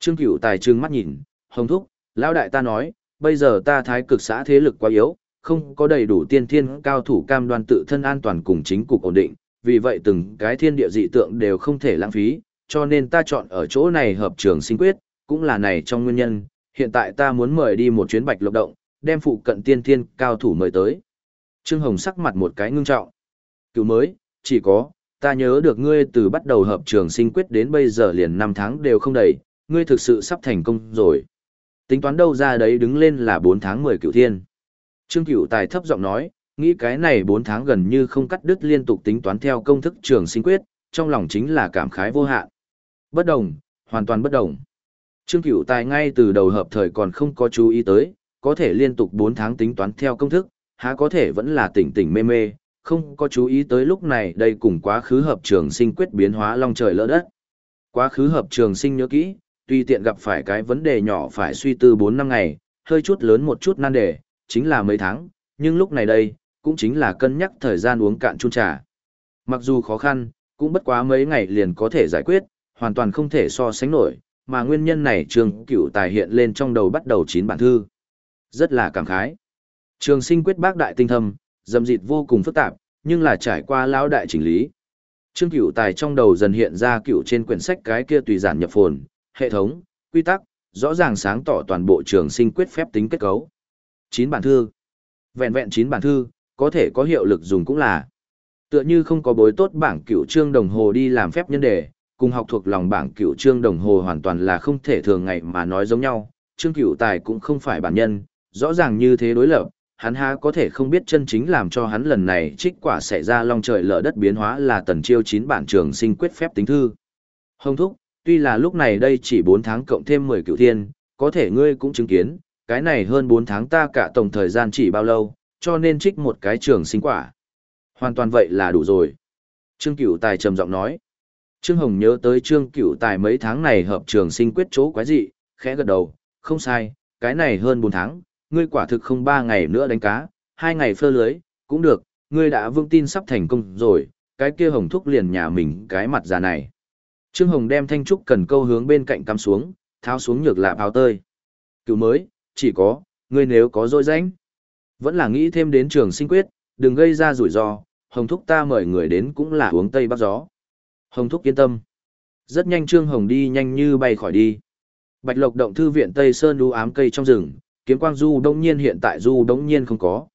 Trương Cửu Tài trừng mắt nhìn, Hồng thúc, lão đại ta nói, bây giờ ta thái cực xã thế lực quá yếu, không có đầy đủ tiên thiên cao thủ cam đoan tự thân an toàn cùng chính cục ổn định, vì vậy từng cái thiên địa dị tượng đều không thể lãng phí, cho nên ta chọn ở chỗ này hợp trường sinh quyết, cũng là này trong nguyên nhân, hiện tại ta muốn mời đi một chuyến Bạch Lộc động, đem phụ cận tiên thiên cao thủ mời tới. Trương Hồng sắc mặt một cái ngưng trọng. Cứu mới, chỉ có, ta nhớ được ngươi từ bắt đầu hợp trường sinh quyết đến bây giờ liền 5 tháng đều không đầy, ngươi thực sự sắp thành công rồi. Tính toán đâu ra đấy đứng lên là 4 tháng 10 cửu thiên. Trương Cửu Tài thấp giọng nói, nghĩ cái này 4 tháng gần như không cắt đứt liên tục tính toán theo công thức trường sinh quyết, trong lòng chính là cảm khái vô hạn. Bất đồng, hoàn toàn bất đồng. Trương Cửu Tài ngay từ đầu hợp thời còn không có chú ý tới, có thể liên tục 4 tháng tính toán theo công thức, há có thể vẫn là tỉnh tỉnh mê mê, không có chú ý tới lúc này đây cùng quá khứ hợp trường sinh quyết biến hóa long trời lỡ đất. Quá khứ hợp trường sinh nhớ kỹ, tùy tiện gặp phải cái vấn đề nhỏ phải suy tư 4 năm ngày, hơi chút lớn một chút nan đề, chính là mấy tháng, nhưng lúc này đây, cũng chính là cân nhắc thời gian uống cạn chung trà. Mặc dù khó khăn, cũng bất quá mấy ngày liền có thể giải quyết, hoàn toàn không thể so sánh nổi, mà nguyên nhân này Trương Cửu Tài hiện lên trong đầu bắt đầu 9 bản thư. Rất là cảm khái. Trường sinh quyết bác đại tinh thâm, dầm dịt vô cùng phức tạp, nhưng là trải qua lão đại chỉnh lý. Trương Cửu Tài trong đầu dần hiện ra cửu trên quyển sách cái kia tùy giản nhập phồn, hệ thống, quy tắc, rõ ràng sáng tỏ toàn bộ trường sinh quyết phép tính kết cấu. 9 bản thư. Vẹn vẹn 9 bản thư, có thể có hiệu lực dùng cũng là. Tựa như không có bối tốt bảng cửu chương đồng hồ đi làm phép nhân đề, cùng học thuộc lòng bảng cửu chương đồng hồ hoàn toàn là không thể thường ngày mà nói giống nhau. Trương Cửu Tài cũng không phải bản nhân, rõ ràng như thế đối lập, hắn há có thể không biết chân chính làm cho hắn lần này trích quả xảy ra long trời lở đất biến hóa là tần chiêu 9 bản trường sinh quyết phép tính thư. Hồng thúc, tuy là lúc này đây chỉ 4 tháng cộng thêm 10 cửu thiên, có thể ngươi cũng chứng kiến, cái này hơn 4 tháng ta cả tổng thời gian chỉ bao lâu, cho nên trích một cái trường sinh quả. Hoàn toàn vậy là đủ rồi. Trương Cửu Tài trầm giọng nói. Trương Hồng nhớ tới Trương Cửu Tài mấy tháng này hợp trường sinh quyết chỗ quái dị, khẽ gật đầu, không sai, cái này hơn 4 tháng, ngươi quả thực không 3 ngày nữa đánh cá, 2 ngày phơ lưới, cũng được, ngươi đã vững tin sắp thành công rồi, cái kia Hồng thúc liền nhà mình cái mặt già này. Trương Hồng đem thanh trúc cần câu hướng bên cạnh cắm xuống, tháo xuống nhược lạp áo tơi. Cứu mới, chỉ có, ngươi nếu có dối danh, vẫn là nghĩ thêm đến trường sinh quyết, đừng gây ra rủi ro, Hồng thúc ta mời người đến cũng là uống tây bắc gió. Hồng thúc yên tâm. Rất nhanh Trương Hồng đi nhanh như bay khỏi đi. Bạch Lộc động thư viện Tây Sơn đu ám cây trong rừng, kiếm quang du đông nhiên hiện tại du đông nhiên không có.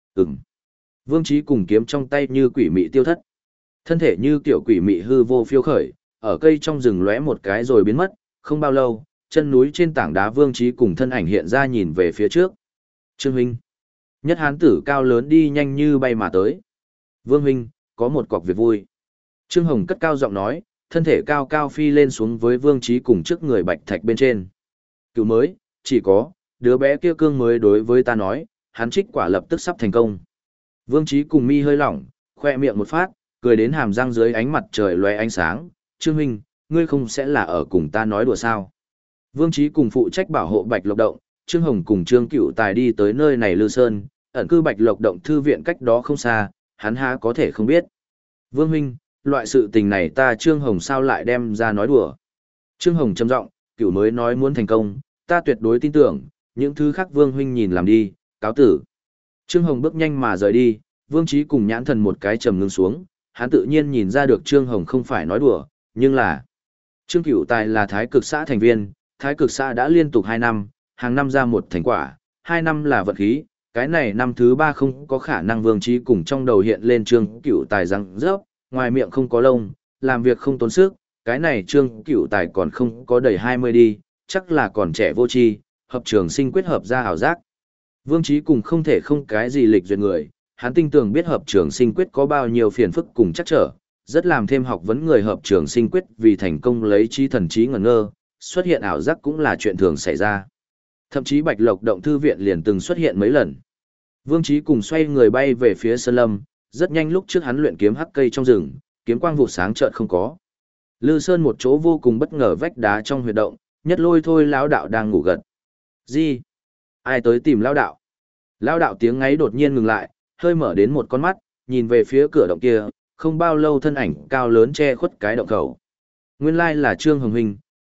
Vương Chí cùng kiếm trong tay như quỷ mị tiêu thất. Thân thể như kiểu quỷ mị hư vô phiêu khởi, ở cây trong rừng lóe một cái rồi biến mất, không bao lâu, chân núi trên tảng đá Vương Chí cùng thân ảnh hiện ra nhìn về phía trước. Trương huynh. Nhất hán tử cao lớn đi nhanh như bay mà tới. Vương huynh, có một cọc việc vui. Trương Hồng cất cao giọng nói, thân thể cao cao phi lên xuống với Vương Chí cùng trước người bạch thạch bên trên. Cứu mới, chỉ có, đứa bé kia cương mới đối với ta nói, hắn trích quả lập tức sắp thành công. Vương Chí cùng mi hơi lỏng, khoe miệng một phát, cười đến hàm răng dưới ánh mặt trời lóe ánh sáng. Trương huynh, ngươi không sẽ là ở cùng ta nói đùa sao? Vương Chí cùng phụ trách bảo hộ Bạch Lộc động, Trương Hồng cùng Trương Cửu Tài đi tới nơi này Lư Sơn, ẩn cư Bạch Lộc động thư viện cách đó không xa, hắn há có thể không biết. Vương huynh, loại sự tình này ta Trương Hồng sao lại đem ra nói đùa? Trương Hồng trầm giọng, Cửu mới nói muốn thành công, ta tuyệt đối tin tưởng, những thứ khác Vương huynh nhìn làm đi, cáo tử. Trương Hồng bước nhanh mà rời đi, Vương Chí cùng nhãn thần một cái trầm ngưng xuống, hắn tự nhiên nhìn ra được Trương Hồng không phải nói đùa, nhưng là Trương Cửu Tài là Thái Cực xã thành viên, Thái Cực xã đã liên tục 2 năm, hàng năm ra một thành quả, 2 năm là vận khí, cái này năm thứ 3 không có khả năng. Vương Chí cùng trong đầu hiện lên Trương Cửu Tài răng rớp, ngoài miệng không có lông, làm việc không tốn sức, cái này Trương Cửu Tài còn không có đầy 20 đi, chắc là còn trẻ vô tri, hợp trường sinh quyết hợp ra hảo giác. Vương Chí cùng không thể không cái gì lịch duyệt người, hắn tinh tường biết hợp trường sinh quyết có bao nhiêu phiền phức cùng chắc trở, rất làm thêm học vấn người hợp trường sinh quyết vì thành công lấy trí thần trí ngẩn ngơ, xuất hiện ảo giác cũng là chuyện thường xảy ra. Thậm chí Bạch Lộc động thư viện liền từng xuất hiện mấy lần. Vương Chí cùng xoay người bay về phía sơn lâm, rất nhanh lúc trước hắn luyện kiếm hắc cây trong rừng, kiếm quang vụ sáng chợt không có. Lư Sơn một chỗ vô cùng bất ngờ vách đá trong huyệt động, Nhất Lôi Thôi lão đạo đang ngủ gật. Gì? Ai tới tìm lão đạo? Lão đạo tiếng ngáy đột nhiên ngừng lại, hơi mở đến một con mắt, nhìn về phía cửa động kia, không bao lâu thân ảnh cao lớn che khuất cái động khẩu. Nguyên lai là Trương Hồng huynh,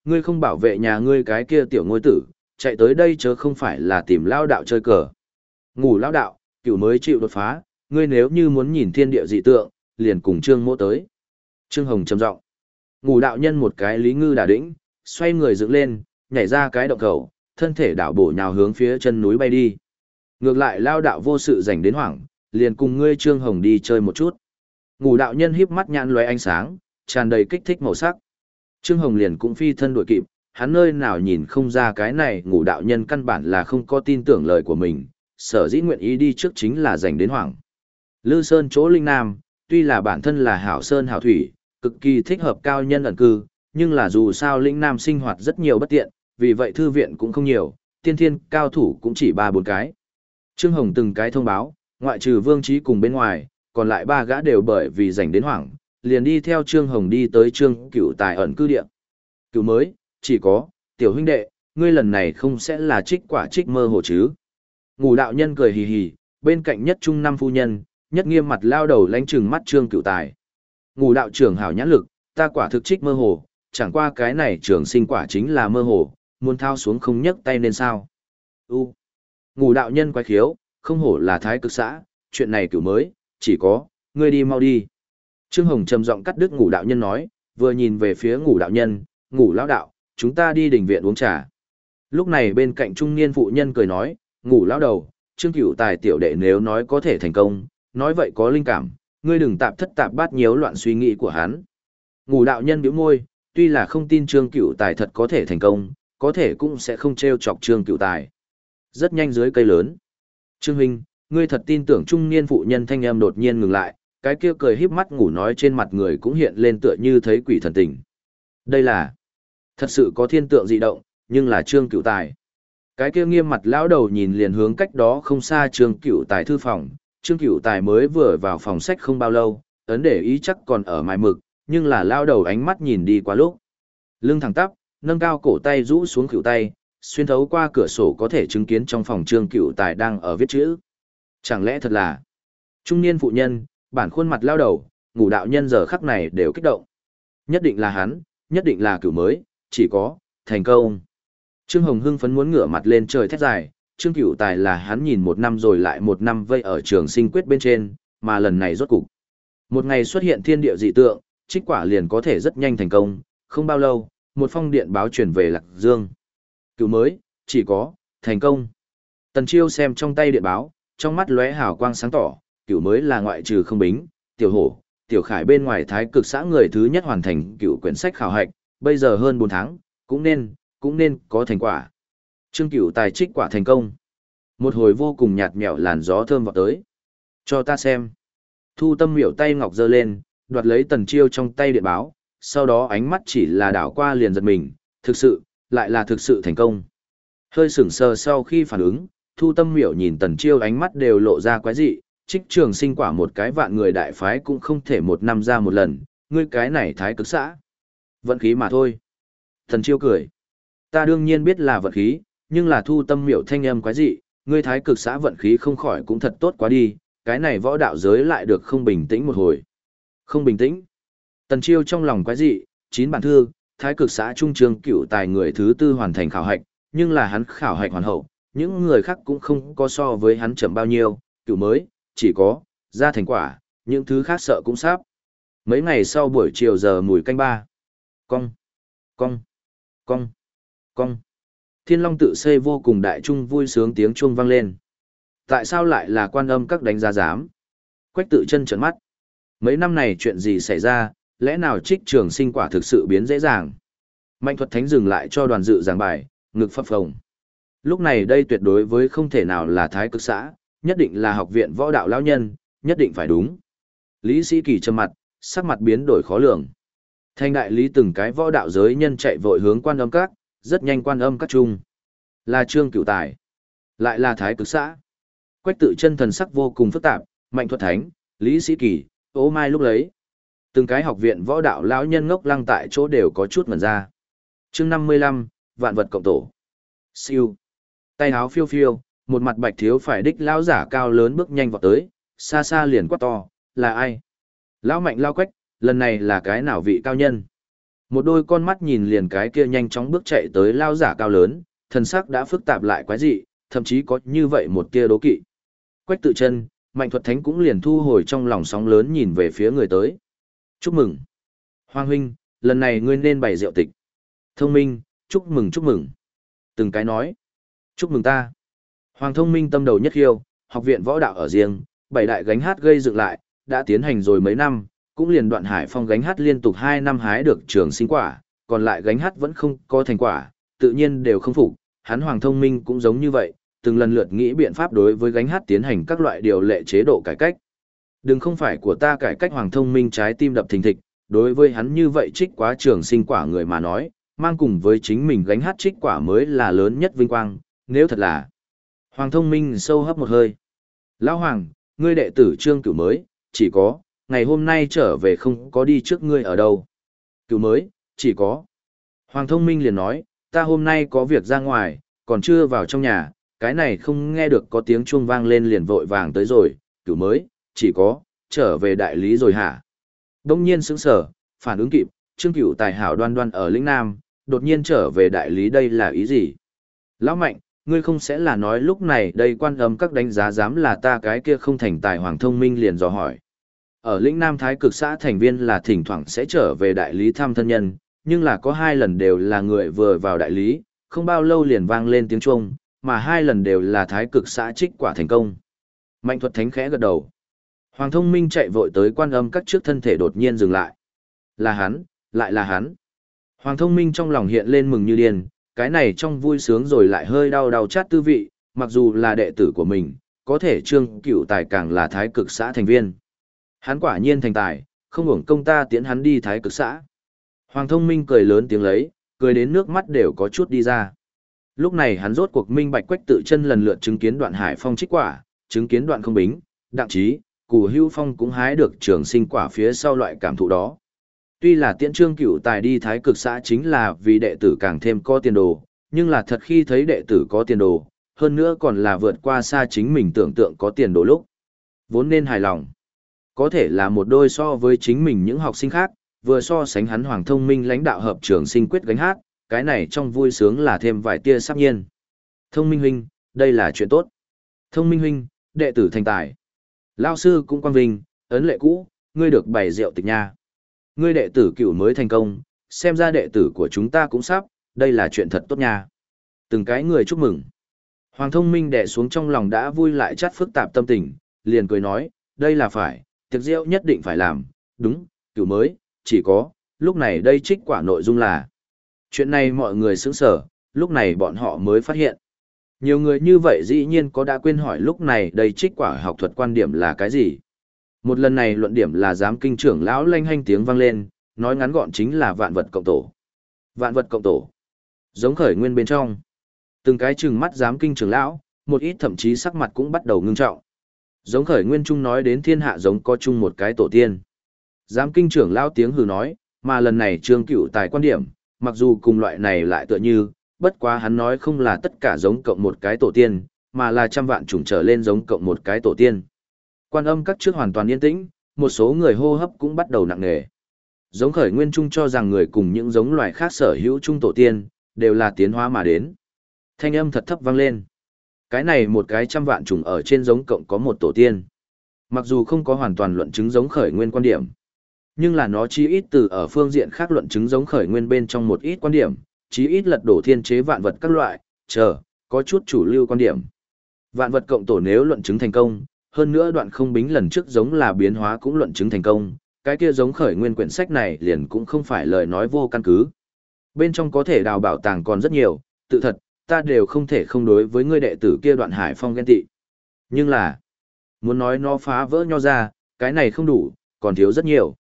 Ngươi không bảo vệ nhà ngươi cái kia tiểu ngôi tử, chạy tới đây chớ không phải là tìm lao đạo chơi cờ. Ngủ lao đạo, cửu mới chịu đột phá, ngươi nếu như muốn nhìn thiên địa dị tượng, liền cùng Trương Mỗ tới. Trương Hồng trầm giọng. Ngủ đạo nhân một cái lý ngư đả đĩnh, xoay người dựng lên, nhảy ra cái động khẩu, thân thể đảo bổ nhào hướng phía chân núi bay đi. Ngược lại lao đạo vô sự rảnh đến hoảng, liền cùng ngươi Trương Hồng đi chơi một chút. Ngủ đạo nhân híp mắt nhãn lóe ánh sáng, tràn đầy kích thích màu sắc. Trương Hồng liền cũng phi thân đuổi kịp, hắn nơi nào nhìn không ra cái này ngủ đạo nhân căn bản là không có tin tưởng lời của mình, sở dĩ nguyện ý đi trước chính là dành đến hoảng. Lư Sơn chỗ Linh Nam, tuy là bản thân là hảo sơn hảo thủy, cực kỳ thích hợp cao nhân ẩn cư, nhưng là dù sao Linh Nam sinh hoạt rất nhiều bất tiện, vì vậy thư viện cũng không nhiều, tiên thiên cao thủ cũng chỉ 3-4 cái. Trương Hồng từng cái thông báo, ngoại trừ Vương Trí cùng bên ngoài, còn lại 3 gã đều bởi vì dành đến hoảng, liền đi theo Trương Hồng đi tới Trương Cửu Tài ẩn cư địa. Cửu mới, chỉ có, tiểu huynh đệ, ngươi lần này không sẽ là trích quả trích mơ hồ chứ. Ngủ đạo nhân cười hì hì, bên cạnh nhất trung năm phu nhân, nhất nghiêm mặt lao đầu lánh trừng mắt Trương Cửu Tài. Ngủ đạo trưởng hảo nhãn lực, ta quả thực trích mơ hồ, chẳng qua cái này trường sinh quả chính là mơ hồ, muốn thao xuống không nhấc tay nên sao. Ngủ đạo nhân quái khiếu, không hổ là thái cực xã, chuyện này Cửu mới, chỉ có, ngươi đi mau đi. Trương Hồng trầm giọng cắt đứt ngủ đạo nhân nói, vừa nhìn về phía ngủ đạo nhân, ngủ lão đạo, chúng ta đi đình viện uống trà. Lúc này bên cạnh trung niên phụ nhân cười nói, ngủ lão đầu, Trương Cửu Tài tiểu đệ nếu nói có thể thành công, nói vậy có linh cảm, ngươi đừng tạp thất tạp bát nhiễu loạn suy nghĩ của hắn. Ngủ đạo nhân bĩu môi, tuy là không tin Trương Cửu Tài thật có thể thành công, có thể cũng sẽ không trêu chọc Trương Cửu Tài. Rất nhanh dưới cây lớn. Trương huynh, ngươi thật tin tưởng trung niên phụ nhân thanh âm đột nhiên ngừng lại, cái kia cười híp mắt ngủ nói trên mặt người cũng hiện lên tựa như thấy quỷ thần tình. Đây là thật sự có thiên tượng dị động, nhưng là Trương Cửu Tài. Cái kia nghiêm mặt lão đầu nhìn liền hướng cách đó không xa Trương Cửu Tài thư phòng, Trương Cửu Tài mới vừa vào phòng sách không bao lâu, ấn để ý chắc còn ở mài mực, nhưng là lão đầu ánh mắt nhìn đi qua lúc. Lưng thẳng tắp, nâng cao cổ tay rũ xuống khuỷu tay, xuyên thấu qua cửa sổ có thể chứng kiến trong phòng Trương Cửu Tài đang ở viết chữ. Chẳng lẽ thật là trung niên phụ nhân, bản khuôn mặt lao đầu, ngủ đạo nhân giờ khắc này đều kích động. Nhất định là hắn, nhất định là Cửu mới, chỉ có, thành công. Trương Hồng hưng phấn muốn ngửa mặt lên trời thét dài, Trương Cửu Tài là hắn nhìn 1 năm rồi lại 1 năm vây ở trường sinh quyết bên trên, mà lần này rốt cục. Một ngày xuất hiện thiên địa dị tượng, trích quả liền có thể rất nhanh thành công, không bao lâu, một phong điện báo truyền về Lạc Dương. Cửu mới, chỉ có, thành công. Tần Chiêu xem trong tay điện báo, trong mắt lóe hào quang sáng tỏ, Cửu mới là ngoại trừ không bính, tiểu hổ, tiểu khải bên ngoài thái cực xã người thứ nhất hoàn thành cửu quyển sách khảo hạch, bây giờ hơn 4 tháng, cũng nên có thành quả. Trương Cửu Tài trích quả thành công. Một hồi vô cùng nhạt nhẽo làn gió thơm vọt tới. Cho ta xem. Thu Tâm Miểu tay ngọc giơ lên, đoạt lấy Tần Chiêu trong tay điện báo, sau đó ánh mắt chỉ là đảo qua liền giật mình, thực sự, lại là thực sự thành công. Hơi sững sờ sau khi phản ứng, Thu Tâm Miểu nhìn Tần Chiêu ánh mắt đều lộ ra quái dị, trích trường sinh quả một cái vạn người đại phái cũng không thể 1 năm ra một lần, ngươi cái này thái cực xã. Vận khí mà thôi. Tần Chiêu cười. Ta đương nhiên biết là vận khí, nhưng là Thu Tâm Miểu thanh âm quái dị, ngươi thái cực xã vận khí không khỏi cũng thật tốt quá đi, cái này võ đạo giới lại được không bình tĩnh một hồi. Không bình tĩnh. Tần Chiêu trong lòng quái dị, 9 bản thư, thái cực xã trung Trương Cửu Tài người thứ 4 hoàn thành khảo hạch, nhưng là hắn khảo hạch hoàn hậu, những người khác cũng không có so với hắn chậm bao nhiêu, Cửu mới, chỉ có, ra thành quả, những thứ khác sợ cũng sắp. Mấy ngày sau buổi chiều giờ mùi canh 3. Cong, cong, cong, cong. Thiên Long tự xây vô cùng đại trung vui sướng tiếng chuông vang lên. Tại sao lại là Quan Âm các đánh giá giám? Quách Tự Chân trợn mắt. Mấy năm này chuyện gì xảy ra, lẽ nào trích trường sinh quả thực sự biến dễ dàng? Mạnh Thuật Thánh dừng lại cho đoàn dự giảng bài, ngực phập phồng. Lúc này đây tuyệt đối với không thể nào là thái cực xã, nhất định là học viện võ đạo lão nhân, nhất định phải đúng. Lý Sĩ Kỳ trầm mặt, sắc mặt biến đổi khó lường. Thanh đại lý từng cái võ đạo giới nhân chạy vội hướng Quan Âm các, rất nhanh Quan Âm các trung. Là Trương Cửu Tài, lại là thái cực xã. Quách Tự Chân thần sắc vô cùng phức tạp, Mạnh Thuật Thánh, Lý Sĩ Kỳ, Ô Mai lúc lấy. Từng cái học viện võ đạo lão nhân ngốc lăng tại chỗ đều có chút ngẩn ra. Chương 55, vạn vật cộng tổ. Siêu. Tay áo phiêu phiêu, một mặt bạch thiếu phải đích lão giả cao lớn bước nhanh vọt tới, xa xa liền quát to, là ai? Lão Mạnh lao Quách, lần này là cái nào vị cao nhân? Một đôi con mắt nhìn liền cái kia nhanh chóng bước chạy tới lao giả cao lớn, thần sắc đã phức tạp lại quái dị, thậm chí có như vậy một tia đố kỵ. Quách Tự Chân, Mạnh Thuật Thánh cũng liền thu hồi trong lòng sóng lớn nhìn về phía người tới. Chúc mừng. Hoàng huynh, lần này ngươi nên bày rượu tịch. Thông Minh, chúc mừng chúc mừng. Từng cái nói. Chúc mừng ta. Hoàng Thông Minh tâm đầu nhất khiêu, học viện võ đạo ở riêng, 7 đại gánh hát gây dựng lại, đã tiến hành rồi mấy năm, cũng liền Đoạn Hải Phong gánh hát liên tục 2 năm hái được trường sinh quả, còn lại gánh hát vẫn không có thành quả, tự nhiên đều không phục, hắn Hoàng Thông Minh cũng giống như vậy, từng lần lượt nghĩ biện pháp đối với gánh hát tiến hành các loại điều lệ chế độ cải cách. Đừng không phải của ta cải cách Hoàng Thông Minh trái tim đập thình thịch, đối với hắn như vậy trích quá trường sinh quả người mà nói, mang cùng với chính mình gánh hát trích quả mới là lớn nhất vinh quang, nếu thật là. Hoàng Thông Minh sâu hấp một hơi. Lão Hoàng, ngươi đệ tử Trương Cửu mới, chỉ có, ngày hôm nay trở về không có đi trước ngươi ở đâu. Cửu mới, chỉ có. Hoàng Thông Minh liền nói, ta hôm nay có việc ra ngoài, còn chưa vào trong nhà, cái này không nghe được có tiếng chuông vang lên liền vội vàng tới rồi, Cửu mới, chỉ có, trở về đại lý rồi hả? Đông nhiên sững sờ, phản ứng kịp, Trương Cửu tài hảo đoan đoan ở lĩnh Nam, đột nhiên trở về đại lý đây là ý gì? Lão Mạnh, ngươi không sẽ là nói lúc này đây quan âm các đánh giá dám là ta cái kia không thành tài. Hoàng Thông Minh liền dò hỏi. Ở lĩnh Nam Thái Cực xã thành viên là thỉnh thoảng sẽ trở về đại lý thăm thân nhân, nhưng là có 2 lần đều là người vừa vào đại lý, không bao lâu liền vang lên tiếng chuông, mà 2 lần đều là Thái Cực xã trích quả thành công. Mạnh Thuật Thánh khẽ gật đầu. Hoàng Thông Minh chạy vội tới quan âm các trước thân thể đột nhiên dừng lại. Là hắn, lại là hắn. Hoàng Thông Minh trong lòng hiện lên mừng như điên, cái này trong vui sướng rồi lại hơi đau đau chát tư vị, mặc dù là đệ tử của mình, có thể Trương Cửu tài càng là Thái Cực xã thành viên. Hắn quả nhiên thành tài, không hưởng công ta tiễn hắn đi Thái Cực xã. Hoàng Thông Minh cười lớn tiếng lấy, cười đến nước mắt đều có chút đi ra. Lúc này hắn rốt cuộc minh bạch Quách Tự Chân lần lượt chứng kiến Đoạn Hải Phong trích quả, chứng kiến Đoạn Không Bính, Đặng Chí, Cù Hưu Phong cũng hái được trường sinh quả phía sau loại cảm thụ đó. Tuy là tiễn Trương Cửu tài đi Thái Cực xã chính là vì đệ tử càng thêm có tiền đồ, nhưng là thật khi thấy đệ tử có tiền đồ, hơn nữa còn là vượt qua xa chính mình tưởng tượng có tiền đồ lúc. Vốn nên hài lòng. Có thể là một đôi so với chính mình những học sinh khác, vừa so sánh hắn Hoàng Thông Minh lãnh đạo hợp trường sinh quyết gánh hát, cái này trong vui sướng là thêm vài tia sắp nhiên. Thông Minh huynh, đây là chuyện tốt. Thông Minh huynh, đệ tử thành tài. Lao sư cũng quang vinh, ấn lệ cũ, ngươi được bày rượu tịch nha. Ngươi đệ tử Cửu mới thành công, xem ra đệ tử của chúng ta cũng sắp, đây là chuyện thật tốt nha. Từng cái người chúc mừng. Hoàng Thông Minh đè xuống trong lòng đã vui lại chát phức tạp tâm tình, liền cười nói, đây là phải, tiệc rượu nhất định phải làm, đúng, Cửu mới, chỉ có, lúc này đây trích quả nội dung là. Chuyện này mọi người sững sờ, lúc này bọn họ mới phát hiện. Nhiều người như vậy dĩ nhiên có đã quên hỏi lúc này đây trích quả học thuật quan điểm là cái gì. Một lần này luận điểm là giám kinh trưởng lão lanh hanh tiếng vang lên, nói ngắn gọn chính là vạn vật cộng tổ. Vạn vật cộng tổ. Giống khởi nguyên bên trong. Từng cái trừng mắt giám kinh trưởng lão, một ít thậm chí sắc mặt cũng bắt đầu ngưng trọng. Giống khởi nguyên chung nói đến thiên hạ giống có chung một cái tổ tiên. Giám kinh trưởng lão tiếng hừ nói, mà lần này Trương Cửu tài quan điểm, mặc dù cùng loại này lại tựa như, bất quá hắn nói không là tất cả giống cộng một cái tổ tiên, mà là trăm vạn chủng trở lên giống cộng một cái tổ tiên. Quan âm các trước hoàn toàn yên tĩnh, một số người hô hấp cũng bắt đầu nặng nề. Giống khởi nguyên chung cho rằng người cùng những giống loài khác sở hữu chung tổ tiên, đều là tiến hóa mà đến. Thanh âm thật thấp vang lên. Cái này một cái trăm vạn chủng ở trên giống cộng có một tổ tiên. Mặc dù không có hoàn toàn luận chứng giống khởi nguyên quan điểm, nhưng là nó chí ít từ ở phương diện khác luận chứng giống khởi nguyên bên trong một ít quan điểm, chí ít lật đổ thiên chế vạn vật các loại, có chút chủ lưu quan điểm. Vạn vật cộng tổ nếu luận chứng thành công, hơn nữa Đoạn Không Bính lần trước giống là biến hóa cũng luận chứng thành công, cái kia giống khởi nguyên quyển sách này liền cũng không phải lời nói vô căn cứ. Bên trong có thể đào bảo tàng còn rất nhiều, tự thật, ta đều không thể không đối với ngươi đệ tử kia Đoạn Hải Phong ghen tị. Nhưng là, muốn nói nó phá vỡ nho ra, cái này không đủ, còn thiếu rất nhiều.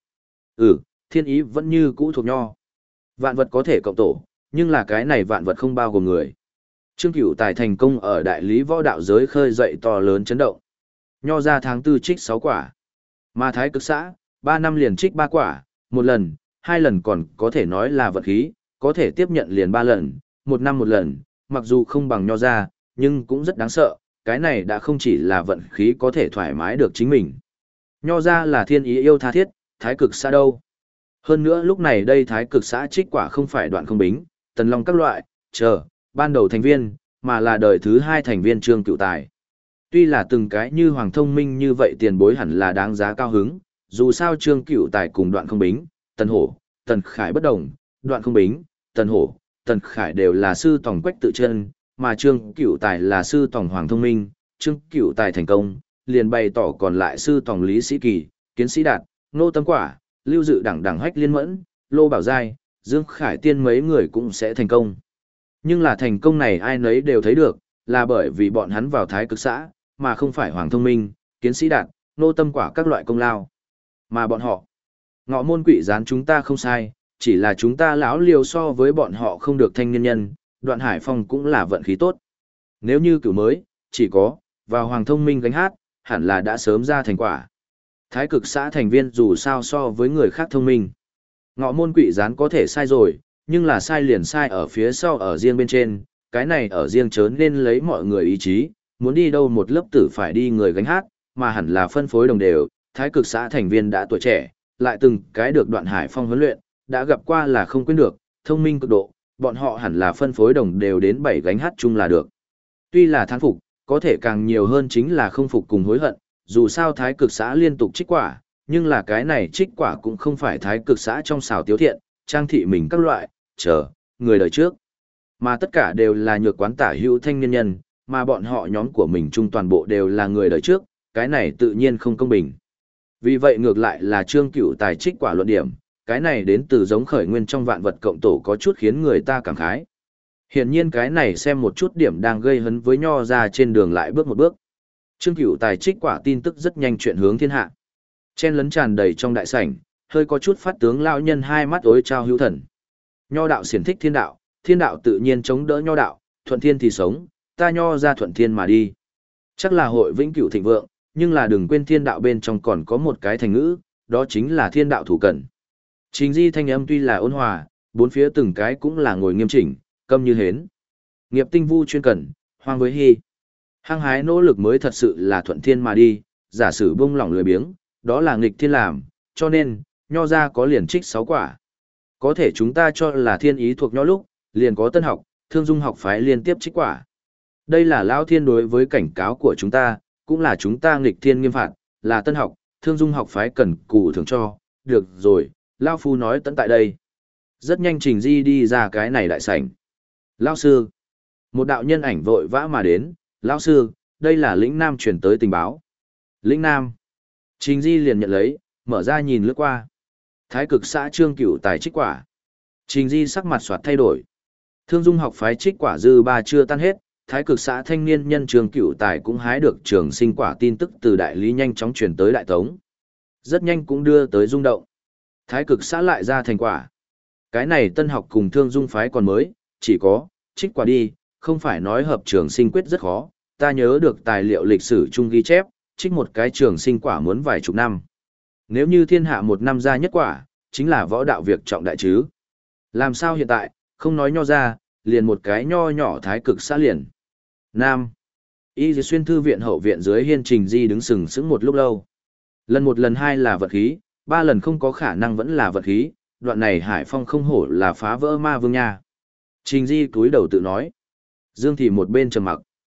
Thiên ý vẫn như cũ thuộc nho. Vạn vật có thể cộng tổ, nhưng là cái này vạn vật không bao gồm người. Trương Cửu tài thành công ở đại lý võ đạo giới khơi dậy to lớn chấn động. Nho ra tháng 4 trích 6 quả. Mà Thái Cực xã, 3 năm liền trích 3 quả, 1 lần, 2 lần còn có thể nói là vật khí, có thể tiếp nhận liền 3 lần, 1 năm 1 lần, mặc dù không bằng nho ra, nhưng cũng rất đáng sợ, cái này đã không chỉ là vận khí có thể thoải mái được chính mình. Nho ra là thiên ý yêu tha thiết, Thái Cực xã đâu. Hơn nữa lúc này đây thái cực xã trích quả không phải Đoạn Không Bính, Tần Long các loại, ban đầu thành viên, mà là đời thứ 2 thành viên Trương Cửu Tài. Tuy là từng cái như Hoàng Thông Minh như vậy tiền bối hẳn là đáng giá cao hứng, dù sao Trương Cửu Tài cùng Đoạn Không Bính, Tần Hổ, Tần Khải bất đồng, Đoạn Không Bính, Tần Hổ, Tần Khải đều là sư tòng Quách Tự Chân, mà Trương Cửu Tài là sư tòng Hoàng Thông Minh, Trương Cửu Tài thành công, liền bày tỏ còn lại sư tòng Lý Sĩ Kỳ, Kiến Sĩ Đạt, Nô Tâm Quả, Lưu Dự đẳng Hách Liên Mẫn, Lô Bảo Giai, Dương Khải Tiên mấy người cũng sẽ thành công. Nhưng là thành công này ai nấy đều thấy được, là bởi vì bọn hắn vào thái cực xã, mà không phải Hoàng Thông Minh, Kiến Sĩ Đạt, Nô Tâm Quả các loại công lao. Mà bọn họ, Ngọ Môn Quỷ Gián chúng ta không sai, chỉ là chúng ta lão liều so với bọn họ không được thanh niên nhân, Đoạn Hải Phong cũng là vận khí tốt. Nếu như cửu mới, chỉ có, vào Hoàng Thông Minh gánh hát, hẳn là đã sớm ra thành quả. Thái cực xã thành viên dù sao so với người khác thông minh. Ngọ Môn Quỷ Gián có thể sai rồi, nhưng là sai liền sai ở phía sau ở riêng bên trên, cái này ở riêng chớ nên lấy mọi người ý chí, muốn đi đâu một lớp tử phải đi người gánh hát, mà hẳn là phân phối đồng đều, thái cực xã thành viên đã tuổi trẻ, lại từng cái được Đoạn Hải Phong huấn luyện, đã gặp qua là không quên được, thông minh cực độ, bọn họ hẳn là phân phối đồng đều đến 7 gánh hát chung là được. Tuy là thán phục, có thể càng nhiều hơn chính là không phục cùng hối hận, dù sao thái cực xã liên tục trích quả, nhưng là cái này trích quả cũng không phải thái cực xã trong xào tiếu thiện, trang thị mình các loại, người đời trước. Mà tất cả đều là nhược quán tả hữu thanh niên nhân, mà bọn họ nhóm của mình chung toàn bộ đều là người đời trước, cái này tự nhiên không công bình. Vì vậy ngược lại là Trương Cửu Tài trích quả luận điểm, cái này đến từ giống khởi nguyên trong vạn vật cộng tổ có chút khiến người ta cảm khái. Hiển nhiên cái này xem một chút điểm đang gây hấn với Nho ra trên đường lại bước một bước. Trương Cửu Tài trích quả tin tức rất nhanh chuyện hướng thiên hạ. Chen lấn tràn đầy trong đại sảnh, hơi có chút phát tướng lão nhân hai mắt ối trao hữu thần. Nho đạo xiển thích thiên đạo, thiên đạo tự nhiên chống đỡ nho đạo, thuận thiên thì sống, ta nho ra thuận thiên mà đi. Chắc là hội vĩnh cửu thịnh vượng, nhưng là đừng quên thiên đạo bên trong còn có một cái thành ngữ, đó chính là thiên đạo thủ cẩn. Trình Di thanh âm tuy là ôn hòa, bốn phía từng cái cũng là ngồi nghiêm chỉnh, câm như hến. Nghiệp tinh vu chuyên cẩn, hoang với hy. Hăng hái nỗ lực mới thật sự là thuận thiên mà đi, giả sử bông lỏng lười biếng, đó là nghịch thiên làm, cho nên, nho ra có liền trích 6 quả. Có thể chúng ta cho là thiên ý thuộc nho lúc, liền có tân học, thương dung học phái liên tiếp trích quả. Đây là Lão Thiên đối với cảnh cáo của chúng ta, cũng là chúng ta nghịch thiên nghiêm phạt, là tân học, thương dung học phái cần cù thường cho, được rồi, Lão Phu nói tận tại đây. Rất nhanh Trình Di đi ra cái này đại sảnh. Lão sư, một đạo nhân ảnh vội vã mà đến, Lão sư, đây là lĩnh Nam chuyển tới tình báo. Lĩnh Nam. Trình Di liền nhận lấy, mở ra nhìn lướt qua. Thái cực xã Trương Cửu Tài trích quả. Trình Di sắc mặt soạt thay đổi. Thương dung học phái trích quả dư ba chưa tan hết, thái cực xã thanh niên nhân Trương Cửu Tài cũng hái được trường sinh quả tin tức từ đại lý nhanh chóng truyền tới đại tống. Rất nhanh cũng đưa tới rung động. Thái cực xã lại ra thành quả. Cái này tân học cùng thương dung phái còn mới, chỉ có, trích quả đi, không phải nói hợp trường sinh quyết rất khó, ta nhớ được tài liệu lịch sử chung ghi chép, trích một cái trường sinh quả muốn vài chục năm. Nếu như thiên hạ một năm ra nhất quả, chính là võ đạo việc trọng đại chứ. Làm sao hiện tại, không nói nho ra, liền một cái nho nhỏ thái cực xã liền. Nam. Y xuyên thư viện hậu viện dưới hiên Trình Di đứng sừng sững một lúc lâu. Lần một lần hai là vật khí, 3 lần không có khả năng vẫn là vật khí, đoạn này Hải Phong không hổ là phá vỡ ma vương nha. Trình Di cúi đầu tự nói. Dương thì một bên trầm mặc.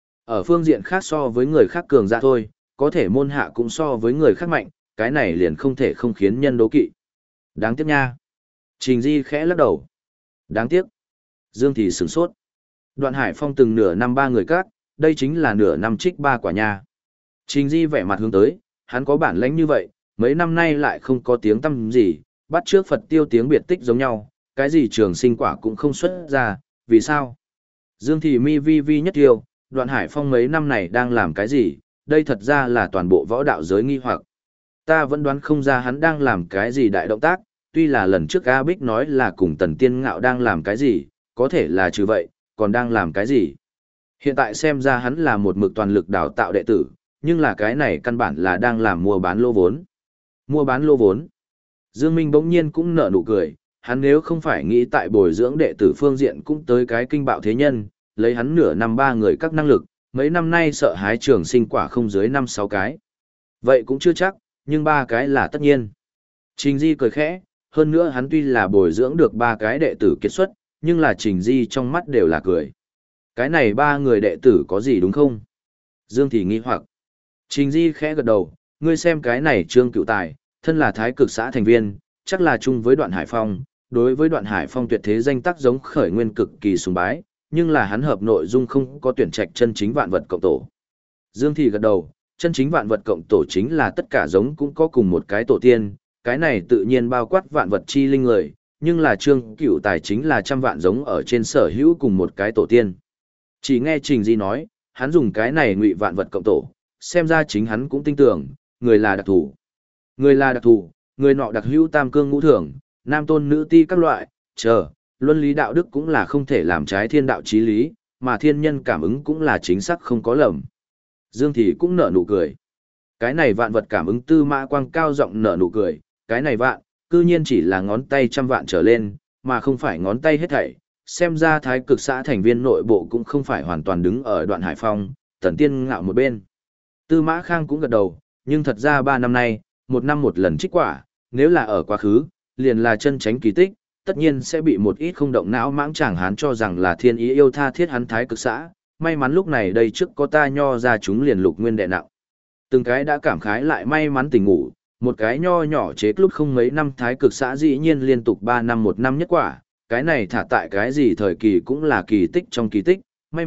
Ở phương diện khác so với người khác cường dạ thôi, có thể môn hạ cũng so với người khác mạnh, cái này liền không thể không khiến nhân đố kỵ. Đáng tiếc nha. Trình Di khẽ lắc đầu. Đáng tiếc. Dương thì sửng sốt. Đoạn Hải Phong từng nửa năm 3 người các, đây chính là nửa năm trích 3 quả nha. Trình Di vẻ mặt hướng tới, hắn có bản lãnh như vậy, mấy năm nay lại không có tiếng tăm gì, bắt trước Phật tiêu tiếng biệt tích giống nhau, cái gì trường sinh quả cũng không xuất ra, vì sao? Dương thì mi vi vi nhất tiêu, Đoạn Hải Phong mấy năm này đang làm cái gì, đây thật ra là toàn bộ võ đạo giới nghi hoặc. Ta vẫn đoán không ra hắn đang làm cái gì đại động tác, tuy là lần trước A Bích nói là cùng Tần Tiên Ngạo đang làm cái gì, có thể là trừ vậy, còn đang làm cái gì. Hiện tại xem ra hắn là một mực toàn lực đào tạo đệ tử, nhưng là cái này căn bản là đang làm mua bán lô vốn. Mua bán lô vốn. Dương Minh bỗng nhiên cũng nở nụ cười, hắn nếu không phải nghĩ tại bồi dưỡng đệ tử phương diện cũng tới cái kinh bạo thế nhân, lấy hắn nửa năm 3 người các năng lực, mấy năm nay sợ hái trường sinh quả không dưới 5-6 cái. Vậy cũng chưa chắc, nhưng 3 cái là tất nhiên. Trình Di cười khẽ, hơn nữa hắn tuy là bồi dưỡng được 3 cái đệ tử kiệt xuất, nhưng là Trình Di trong mắt đều là cười. Cái này 3 người đệ tử có gì đúng không? Dương Thị nghi hoặc. Trình Di khẽ gật đầu, ngươi xem cái này Trương Cựu Tài, thân là thái cực xã thành viên, chắc là chung với Đoạn Hải Phong, đối với Đoạn Hải Phong tuyệt thế danh tác giống khởi nguyên cực kỳ sùng bái, nhưng là hắn hợp nội dung không có tuyển trạch chân chính vạn vật cộng tổ. Dương Thị gật đầu, chân chính vạn vật cộng tổ chính là tất cả giống cũng có cùng một cái tổ tiên, cái này tự nhiên bao quát vạn vật chi linh người, nhưng là Trương Cựu Tài chính là trăm vạn giống ở trên sở hữu cùng một cái tổ tiên. Chỉ nghe Trình Di nói, hắn dùng cái này ngụy vạn vật cộng tổ, xem ra chính hắn cũng tin tưởng, người là đặc thù. Người là đặc thù, người nọ đặc hữu tam cương ngũ thường, nam tôn nữ ti các loại, luân lý đạo đức cũng là không thể làm trái thiên đạo chí lý, mà thiên nhân cảm ứng cũng là chính xác không có lầm. Dương Thị cũng nở nụ cười. Cái này vạn vật cảm ứng Tư Mã Quang cao giọng nở nụ cười, cái này vạn, cư nhiên chỉ là ngón tay trăm vạn trở lên, mà không phải ngón tay hết thảy. Xem ra thái cực xã thành viên nội bộ cũng không phải hoàn toàn đứng ở Đoạn Hải Phong, Tần Tiên Ngạo một bên. Tư Mã Khang cũng gật đầu, nhưng thật ra 3 năm nay, 1 năm một lần trích quả, nếu là ở quá khứ, liền là chân tránh kỳ tích, tất nhiên sẽ bị một ít không động não mãng chàng hán cho rằng là thiên ý yêu tha thiết hắn thái cực xã, may mắn lúc này đây trước có ta nho ra chúng liền lục nguyên đệ nặng. Từng cái đã cảm khái lại may mắn tỉnh ngủ, một cái nho nhỏ chế lúc không mấy năm thái cực xã dĩ nhiên liên tục 3 năm 1 năm nhất quả, cái này thả tại cái gì thời kỳ cũng là kỳ tích trong kỳ tích,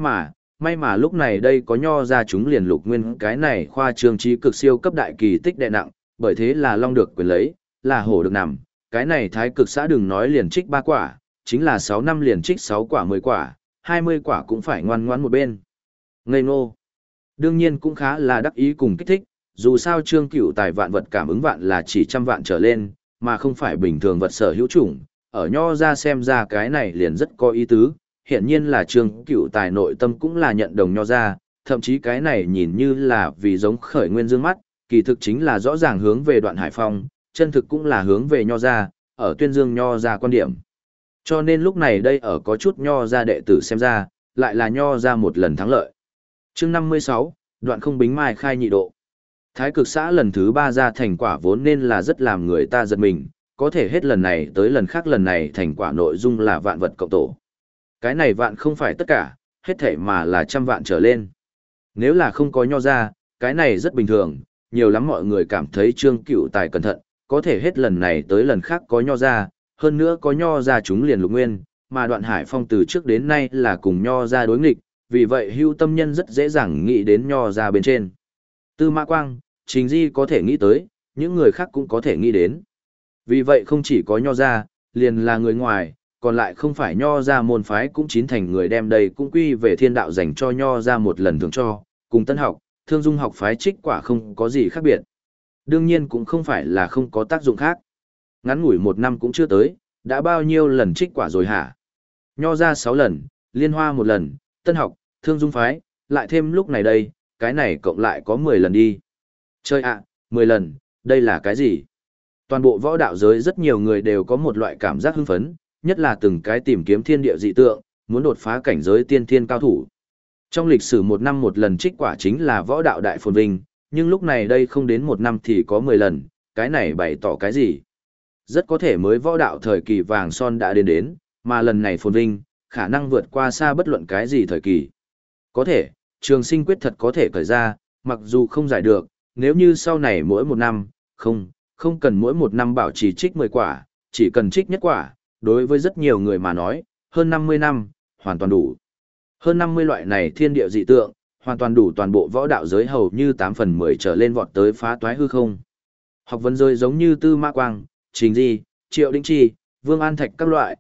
may mà lúc này đây có nho ra chúng liền lục nguyên cái này khoa trương trí cực siêu cấp đại kỳ tích đệ nặng, bởi thế là long được quyền lấy, là hổ được nằm, cái này thái cực xã đừng nói liền trích 3 quả, chính là 6 năm liền trích 6 quả 10 quả, 20 quả cũng phải ngoan ngoãn một bên. Ngây ngô. Đương nhiên cũng khá là đắc ý cùng kích thích, dù sao Trương Cựu Tài vạn vật cảm ứng vạn là chỉ trăm vạn trở lên, mà không phải bình thường vật sở hữu chủng, ở nho ra xem ra cái này liền rất có ý tứ, hiện nhiên là Trương Cựu Tài nội tâm cũng là nhận đồng nho ra, thậm chí cái này nhìn như là vì giống khởi nguyên dương mắt, kỳ thực chính là rõ ràng hướng về Đoạn Hải Phong, chân thực cũng là hướng về nho ra, ở tuyên dương nho ra quan điểm. Cho nên lúc này đây ở có chút nho ra đệ tử xem ra, lại là nho ra một lần thắng lợi. Chương 56, Đoạn không bính mai khai nhị độ. Thái cực xã lần thứ 3 ra thành quả vốn nên là rất làm người ta giật mình, có thể hết lần này tới lần khác lần này thành quả nội dung là vạn vật cộng tổ. Cái này vạn không phải tất cả, hết thảy mà là trăm vạn trở lên. Nếu là không có nho ra, cái này rất bình thường, nhiều lắm mọi người cảm thấy Trương Cựu Tài cẩn thận, có thể hết lần này tới lần khác có nho ra, hơn nữa có nho ra chúng liền lục nguyên, mà Đoạn Hải Phong từ trước đến nay là cùng nho ra đối nghịch, vì vậy hưu tâm nhân rất dễ dàng nghĩ đến nho ra bên trên. Tư Mã Quang, Trình Di có thể nghĩ tới, những người khác cũng có thể nghĩ đến. Vì vậy không chỉ có nho ra, liền là người ngoài, còn lại không phải nho ra môn phái cũng chín thành người đem đây cũng quy về thiên đạo dành cho nho ra một lần thường cho, cùng tân học, thương dung học phái trích quả không có gì khác biệt. Đương nhiên cũng không phải là không có tác dụng khác. Ngắn ngủi 1 năm cũng chưa tới, đã bao nhiêu lần trích quả rồi hả? Nho ra 6 lần, liên hoa 1 lần, tân học, thương dung phái, lại thêm lúc này đây, cái này cộng lại có 10 lần đi. Chơi ạ, 10 lần, đây là cái gì? Toàn bộ võ đạo giới rất nhiều người đều có một loại cảm giác hưng phấn, nhất là từng cái tìm kiếm thiên địa dị tượng, muốn đột phá cảnh giới tiên thiên cao thủ. Trong lịch sử 1 năm 1 lần trích quả chính là võ đạo đại phồn vinh, nhưng lúc này đây không đến 1 năm thì có 10 lần, cái này bày tỏ cái gì? Rất có thể mới võ đạo thời kỳ vàng son đã đến, mà lần này phồn vinh, khả năng vượt qua xa bất luận cái gì thời kỳ. Có thể, trường sinh quyết thật có thể cởi ra, mặc dù không giải được, nếu như sau này mỗi 1 năm, không cần mỗi 1 năm bảo trì trích 10 quả, chỉ cần trích nhất quả, đối với rất nhiều người mà nói, hơn 50 năm, hoàn toàn đủ. Hơn 50 loại này thiên địa dị tượng, hoàn toàn đủ toàn bộ võ đạo giới hầu như 8 phần 10 trở lên vọt tới phá toái hư không. Học vấn rơi giống như Tư Mã Quang, Trình Di, Triệu Đĩnh Chi, Vương An Thạch các loại,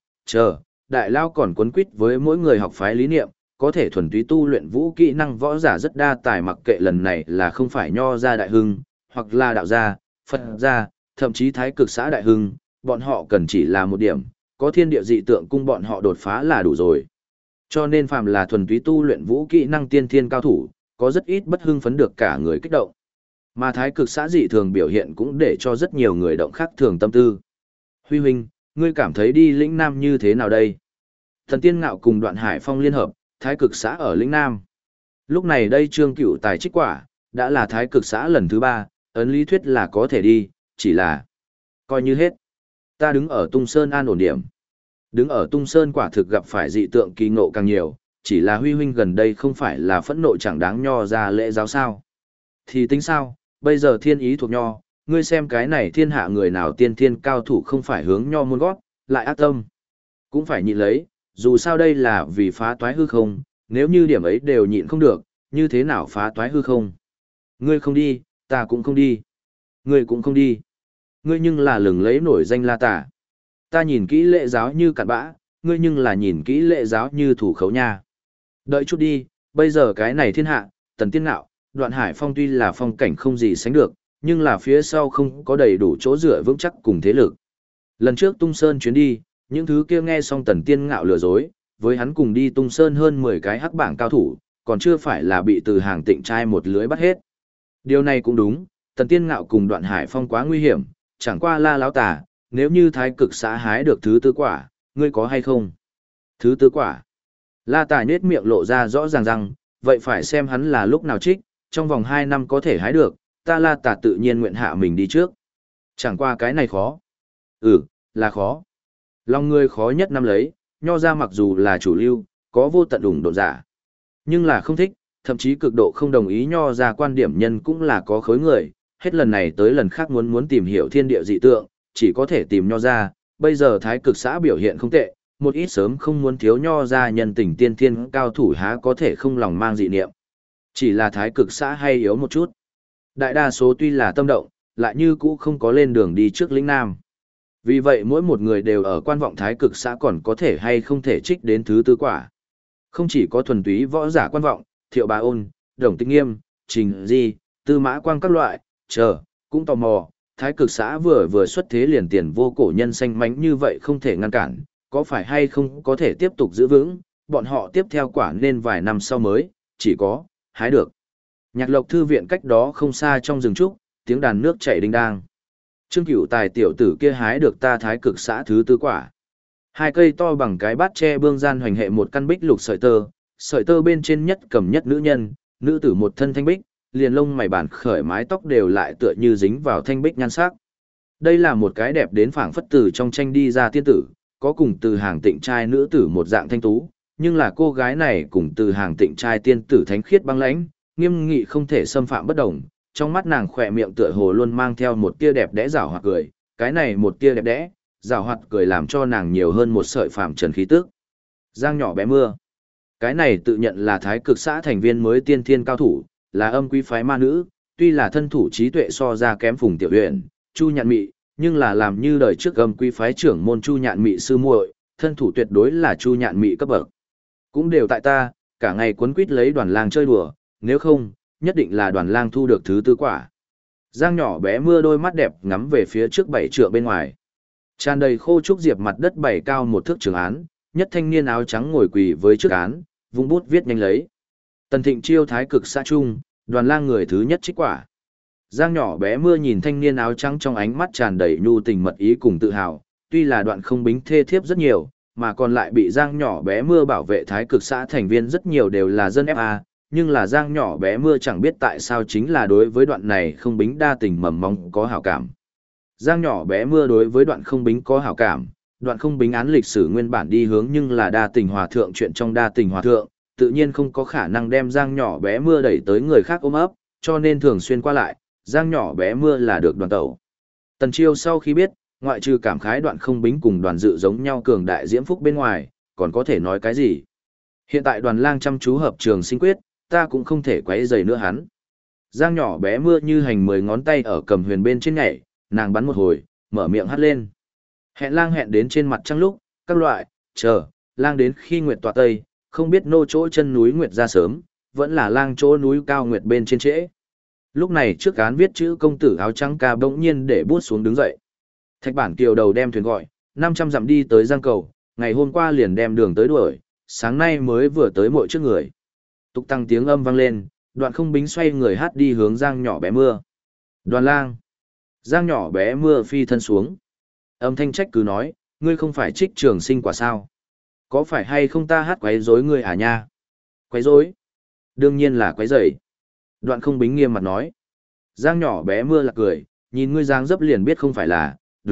đại lao còn quấn quýt với mỗi người học phái lý niệm, có thể thuần túy tu luyện vũ kỹ năng võ giả rất đa tài, mặc kệ lần này là không phải nho gia đại hưng, hoặc là đạo gia, Phật gia, thậm chí thái cực xã đại hưng, bọn họ cần chỉ là một điểm, có thiên địa dị tượng cung bọn họ đột phá là đủ rồi. Cho nên phàm là thuần túy tu luyện vũ kỹ năng tiên thiên cao thủ, có rất ít bất hưng phấn được cả người kích động. Mà thái cực xã dị thường biểu hiện cũng để cho rất nhiều người động khác thường tâm tư. Huy huynh, ngươi cảm thấy đi lĩnh Nam như thế nào đây? Thần Tiên Ngạo cùng Đoạn Hải Phong liên hợp, thái cực xã ở lĩnh Nam. Lúc này đây Trương Cựu Tài trích quả, đã là thái cực xã lần thứ 3, ấn lý thuyết là có thể đi, chỉ là coi như hết. Ta đứng ở Tung Sơn an ổn điểm. Đứng ở Tung Sơn quả thực gặp phải dị tượng kỳ ngộ càng nhiều, chỉ là Huy huynh gần đây không phải là phẫn nộ chẳng đáng nho ra lễ giáo sao. Thì tính sao, bây giờ thiên ý thuộc nho, ngươi xem cái này thiên hạ người nào tiên thiên cao thủ không phải hướng nho môn gót, lại ác tâm. Cũng phải nhịn lấy, dù sao đây là vì phá toái hư không, nếu như điểm ấy đều nhịn không được, như thế nào phá toái hư không? Ngươi không đi, ta cũng không đi. Ngươi cũng không đi. Ngươi nhưng là lừng lấy nổi danh La Tả. Ta nhìn kỹ lễ giáo như cặn bã, ngươi nhưng là nhìn kỹ lễ giáo như thủ khấu nha. Đợi chút đi, bây giờ cái này thiên hạ, Tần Tiên Ngạo, Đoạn Hải Phong tuy là phong cảnh không gì sánh được, nhưng là phía sau không có đầy đủ chỗ dựa vững chắc cùng thế lực. Lần trước Tung Sơn chuyến đi, những thứ kia nghe xong Tần Tiên Ngạo lừa dối, với hắn cùng đi Tung Sơn hơn 10 cái hắc bảng cao thủ, còn chưa phải là bị từ hàng tịnh trai một lưới bắt hết. Điều này cũng đúng, Tần Tiên Ngạo cùng Đoạn Hải Phong quá nguy hiểm, chẳng qua La Láo Tả, nếu như thái cực xã hái được thứ tư quả, ngươi có hay không? Thứ tư quả. La Tả nhếch miệng lộ ra rõ ràng rằng, vậy phải xem hắn là lúc nào trích, trong vòng 2 năm có thể hái được, ta La Tả tự nhiên nguyện hạ mình đi trước. Chẳng qua cái này khó. Ừ, là khó. Lòng người khó nhất năm lấy, nho ra mặc dù là chủ lưu, có vô tận đủng độ giả. Nhưng là không thích, thậm chí cực độ không đồng ý nho ra quan điểm nhân cũng là có khối người, hết lần này tới lần khác muốn tìm hiểu thiên địa dị tượng, chỉ có thể tìm nho ra, bây giờ thái cực xã biểu hiện không tệ, một ít sớm không muốn thiếu nho ra nhân tình tiên thiên cao thủ há có thể không lòng mang dị niệm. Chỉ là thái cực xã hay yếu một chút. Đại đa số tuy là tâm động, lại như cũ không có lên đường đi trước lĩnh Nam. Vì vậy mỗi một người đều ở quan vọng thái cực xã còn có thể hay không thể trích đến thứ tư quả. Không chỉ có thuần túy võ giả quan vọng, Thiệu Bá Ôn, Đồng Tĩnh Nghiêm, Trình Di, Tư Mã Quang các loại, cũng tò mò, thái cực xã vừa xuất thế liền tiền vô cổ nhân xanh mánh như vậy không thể ngăn cản, có phải hay không có thể tiếp tục giữ vững, bọn họ tiếp theo quả nên vài năm sau mới, chỉ có, hái được. Nhạc Lộc thư viện cách đó không xa trong rừng trúc, tiếng đàn nước chảy đinh đang. Trương Cửu Tài tiểu tử kia hái được ta thái cực xã thứ tư quả. 2 cây to bằng cái bát tre bương gian hoành hệ một căn bích lục sợi tơ bên trên nhất cầm nhất nữ nhân, nữ tử một thân thanh bích, liền lông mày bản khởi mái tóc đều lại tựa như dính vào thanh bích nhan sắc. Đây là một cái đẹp đến phảng phất từ trong tranh đi ra tiên tử, có cùng từ hàng tịnh trai nữ tử một dạng thanh tú, nhưng là cô gái này cùng từ hàng tịnh trai tiên tử thánh khiết băng lãnh, nghiêm nghị không thể xâm phạm bất đồng, trong mắt nàng khỏe miệng tựa hồ luôn mang theo một tia đẹp đẽ giảo hoạt cười, cái này một tia đẹp đẽ, giảo hoạt cười làm cho nàng nhiều hơn một sợi phàm trần khí tức. Giang nhỏ bé mưa. Cái này tự nhận là thái cực xã thành viên mới tiên thiên cao thủ, là âm quý phái ma nữ, tuy là thân thủ trí tuệ so ra kém Phùng Tiểu Uyển, Chu Nhạn Mị, nhưng là làm như đời trước âm quý phái trưởng môn Chu Nhạn Mị sư muội, thân thủ tuyệt đối là Chu Nhạn Mị cấp bậc. Cũng đều tại ta, cả ngày quấn quýt lấy Đoàn Lang chơi đùa, nếu không, nhất định là Đoàn Lang thu được thứ tư quả. Giang nhỏ bé mưa đôi mắt đẹp ngắm về phía trước 7 trượng bên ngoài. Tràn đầy khô trúc diệp mặt đất 7 cao một thước trường án, nhất thanh niên áo trắng ngồi quỳ với trước án, vung bút viết nhanh lấy. Tần Thịnh chiêu thái cực xã trung, Đoàn Lang người thứ nhất trích quả. Giang nhỏ bé mưa nhìn thanh niên áo trắng trong ánh mắt tràn đầy nhu tình mật ý cùng tự hào, tuy là Đoạn Không Bính thê thiếp rất nhiều, mà còn lại bị Giang nhỏ bé mưa bảo vệ thái cực xã thành viên rất nhiều đều là dân FA, nhưng là Giang nhỏ bé mưa chẳng biết tại sao chính là đối với Đoạn này Không Bính đa tình mầm móng có hảo cảm. Giang nhỏ bé mưa đối với Đoạn Không Bính có hảo cảm, Đoạn Không Bính án lịch sử nguyên bản đi hướng nhưng là đa tình hòa thượng chuyện trong đa tình hòa thượng, tự nhiên không có khả năng đem Giang nhỏ bé mưa đẩy tới người khác ôm ấp, cho nên thường xuyên qua lại, Giang nhỏ bé mưa là được Đoàn tẩu. Tần Chiêu sau khi biết, ngoại trừ cảm khái Đoạn Không Bính cùng Đoàn Dự giống nhau cường đại diễm phúc bên ngoài, còn có thể nói cái gì? Hiện tại Đoàn Lang chăm chú hợp trường sinh quyết, ta cũng không thể quấy rầy nữa hắn. Giang nhỏ bé mưa như hành 10 ngón tay ở cầm huyền bên trên nhảy, nàng bắn một hồi, mở miệng hắt lên. Hẹn lang hẹn đến trên mặt trăng lúc, các loại, lang đến khi nguyệt tọa tây, không biết nô chỗ chân núi nguyệt ra sớm, vẫn là lang chỗ núi cao nguyệt bên trên trễ. Lúc này trước cán viết chữ công tử áo trắng ca bỗng nhiên để bút xuống đứng dậy. Thạch Bản Kiều đầu đem thuyền gọi, 500 dặm đi tới Giang Cầu, ngày hôm qua liền đem đường tới đuổi, sáng nay mới vừa tới muội trước người. Tục tăng tiếng âm vang lên, Đoạn Không Bính xoay người hát đi hướng Giang nhỏ bé mưa. Đoàn Lang. Giang nhỏ bé mưa phi thân xuống. Âm thanh trách cứ nói, ngươi không phải trích trường sinh quả sao? Có phải hay không ta hát quấy rối ngươi à nha? Quấy rối? Đương nhiên là quấy rầy. Đoạn Không Bính nghiêm mặt nói. Giang nhỏ bé mưa lạc cười, nhìn ngươi dáng dấp liền biết không phải là, đúng,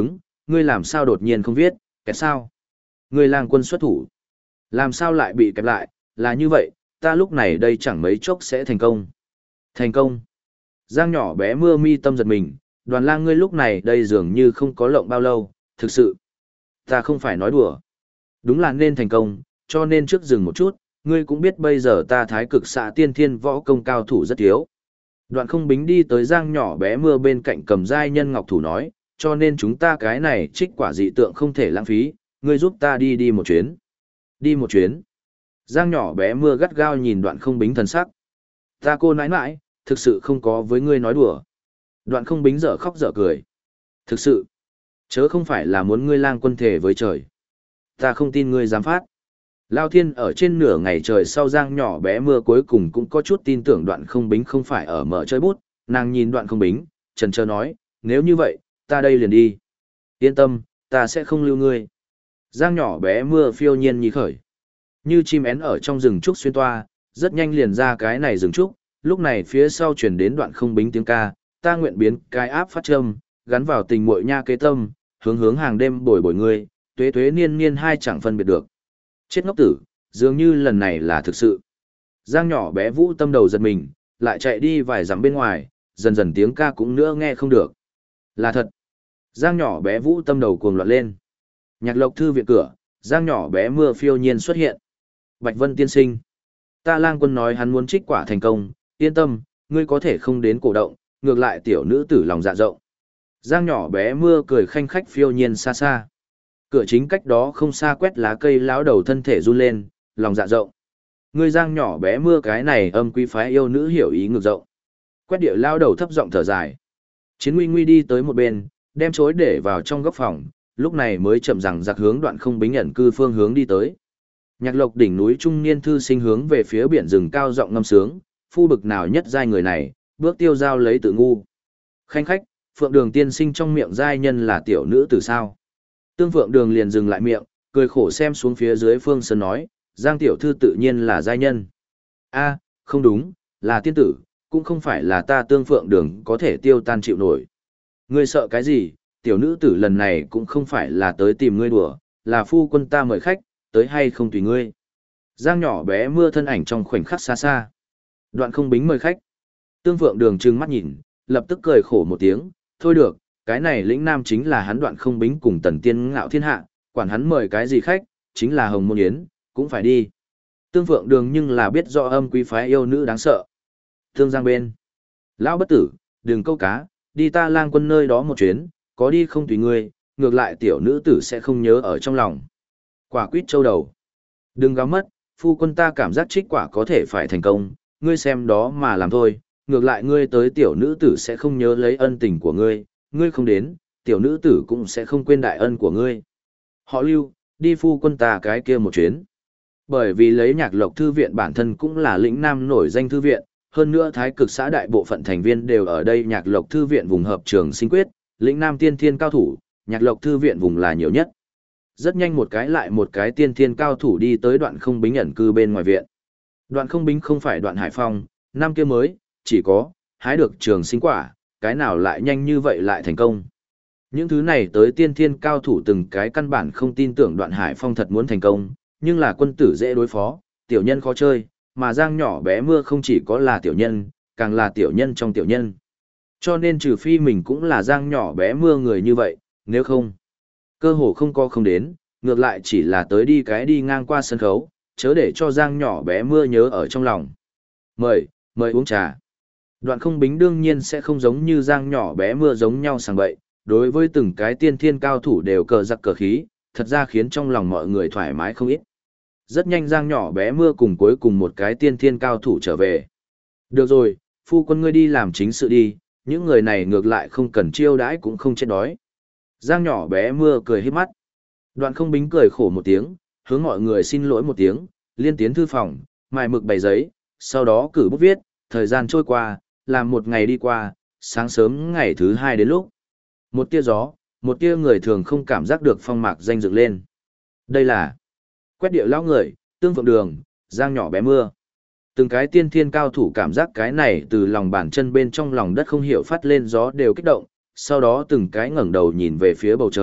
ngươi làm sao đột nhiên không viết, kẹt sao? Ngươi lang quân xuất thủ. Làm sao lại bị kẹp lại, là như vậy, ta lúc này đây chẳng mấy chốc sẽ thành công. Thành công. Giang nhỏ bé mưa mi tâm giật mình, Đoàn Lang ngươi lúc này đây dường như không có lộng bao lâu, thực sự. Ta không phải nói đùa. Đúng là nên thành công, cho nên trước dừng một chút, ngươi cũng biết bây giờ ta thái cực xạ tiên thiên võ công cao thủ rất thiếu. Đoạn không bính đi tới Giang nhỏ bé mưa bên cạnh cầm giai nhân ngọc thủ nói, cho nên chúng ta cái này trích quả dị tượng không thể lãng phí, ngươi giúp ta đi một chuyến. Đi một chuyến. Giang nhỏ bé mưa gắt gao nhìn đoạn không bính thần sắc. Ta cô nãi nãi, thực sự không có với ngươi nói đùa. Đoạn không bính dở khóc dở cười. Thực sự, chớ không phải là muốn ngươi lang quân thể với trời. Ta không tin ngươi dám phát. Lao Thiên ở trên nửa ngày trời sau Giang nhỏ bé mưa cuối cùng cũng có chút tin tưởng đoạn không bính không phải ở mở chơi bút, nàng nhìn đoạn không bính, chần chờ nói, nếu như vậy, ta đây liền đi. Yên tâm, ta sẽ không lưu ngươi. Giang nhỏ bé mưa phiêu nhiên nhí khởi. Như chim én ở trong rừng trúc xuyên toa, rất nhanh liền ra cái này rừng trúc, lúc này phía sau truyền đến đoạn không bính tiếng ca, ta nguyện biến cái áp phát châm, gắn vào tình muội nha kế tâm, hướng hàng đêm bồi bồi ngươi, tuế tuế niên niên hai chẳng phân biệt được. Chết ngốc tử, dường như lần này là thực sự. Giang nhỏ bé vũ tâm đầu giật mình, lại chạy đi vài dặm bên ngoài, dần dần tiếng ca cũng nữa nghe không được. Là thật. Giang nhỏ bé vũ tâm đầu cuồng loạn lên. Nhạc Lộc thư viện cửa, Giang nhỏ bé mưa phiêu nhiên xuất hiện. Bạch Vân tiên sinh. Ta lang quân nói hắn muốn trích quả thành công, yên tâm, ngươi có thể không đến cổ động, ngược lại tiểu nữ tử lòng dạ rộng. Giang nhỏ bé mưa cười khanh khách phiêu nhiên xa xa. Cửa chính cách đó không xa quét lá cây lão đầu thân thể run lên, lòng dạ rộng. Ngươi Giang nhỏ bé mưa cái này âm quý phái yêu nữ hiểu ý ngược rộng. Quét địa lão đầu thấp giọng thở dài. Chiến Nguy Nguy đi tới một bên, đem chối để vào trong góc phòng, lúc này mới chậm rằng giặc hướng đoạn không bính ẩn cư phương hướng đi tới. Nhạc Lộc đỉnh núi trung niên thư sinh hướng về phía biển rừng cao giọng ngâm sướng, phu bực nào nhất giai người này, bước tiêu giao lấy tự ngu. Khanh khách, Phượng Đường tiên sinh trong miệng giai nhân là tiểu nữ tử sao? Tương Phượng Đường liền dừng lại miệng, cười khổ xem xuống phía dưới phương sơn nói, Giang tiểu thư tự nhiên là giai nhân. A, không đúng, là tiên tử, cũng không phải là ta Tương Phượng Đường có thể tiêu tan chịu nổi. Ngươi sợ cái gì, tiểu nữ tử lần này cũng không phải là tới tìm ngươi đùa, là phu quân ta mời khách, tới hay không tùy ngươi. Giang nhỏ bé mưa thân ảnh trong khoảnh khắc xa xa. Đoạn không bính mời khách. Tương Phượng Đường trừng mắt nhìn, lập tức cười khổ một tiếng, thôi được, cái này lĩnh nam chính là hắn Đoạn không bính cùng tần tiên ngạo thiên hạ, quản hắn mời cái gì khách, chính là hồng môn yến, cũng phải đi. Tương Phượng Đường nhưng là biết rõ âm quý phái yêu nữ đáng sợ. Tương Giang bên. Lão bất tử, đừng câu cá, đi ta lang quân nơi đó một chuyến, có đi không tùy ngươi, ngược lại tiểu nữ tử sẽ không nhớ ở trong lòng. Quả quýt châu đầu. Đừng gáo mất, phu quân ta cảm giác trích quả có thể phải thành công, ngươi xem đó mà làm thôi, ngược lại ngươi tới tiểu nữ tử sẽ không nhớ lấy ân tình của ngươi, ngươi không đến, tiểu nữ tử cũng sẽ không quên đại ân của ngươi. Họ Lưu, đi phu quân ta cái kia một chuyến. Bởi vì lấy Nhạc Lộc thư viện bản thân cũng là lĩnh nam nổi danh thư viện, hơn nữa thái cực xã đại bộ phận thành viên đều ở đây Nhạc Lộc thư viện vùng hợp trường sinh quyết, lĩnh nam tiên thiên cao thủ, Nhạc Lộc thư viện vùng là nhiều nhất. Rất nhanh một cái lại một cái tiên thiên cao thủ đi tới Đoạn không bính ẩn cư bên ngoài viện. Đoạn không bính không phải Đoạn Hải Phong, năm kia mới, chỉ có, hái được trường sinh quả, cái nào lại nhanh như vậy lại thành công. Những thứ này tới tiên thiên cao thủ từng cái căn bản không tin tưởng Đoạn Hải Phong thật muốn thành công, nhưng là quân tử dễ đối phó, tiểu nhân khó chơi, mà Giang nhỏ bé mưa không chỉ có là tiểu nhân, càng là tiểu nhân trong tiểu nhân. Cho nên trừ phi mình cũng là Giang nhỏ bé mưa người như vậy, nếu không, cơ hồ không có không đến, ngược lại chỉ là tới đi cái đi ngang qua sân khấu, chớ để cho Giang nhỏ bé mưa nhớ ở trong lòng. Mời uống trà. Đoạn không bính đương nhiên sẽ không giống như Giang nhỏ bé mưa giống nhau sàng bậy, đối với từng cái tiên thiên cao thủ đều cờ giặc cờ khí, thật ra khiến trong lòng mọi người thoải mái không ít. Rất nhanh Giang nhỏ bé mưa cùng cuối cùng một cái tiên thiên cao thủ trở về. Được rồi, phu quân ngươi đi làm chính sự đi, những người này ngược lại không cần chiêu đãi cũng không chết đói. Giang nhỏ bé mưa cười hết mắt. Đoạn không bính cười khổ một tiếng, hướng mọi người xin lỗi một tiếng, liên tiến thư phòng, mài mực bày giấy, sau đó cử bút viết, thời gian trôi qua, làm một ngày đi qua, sáng sớm ngày thứ hai đến lúc. Một tia gió, một tia người thường không cảm giác được phong mạc danh dựng lên. Đây là quét địa lão người, Tương Phượng Đường, Giang nhỏ bé mưa. Từng cái tiên thiên cao thủ cảm giác cái này từ lòng bàn chân bên trong lòng đất không hiểu phát lên gió đều kích động, sau đó từng cái ngẩng đầu nhìn về phía bầu trời,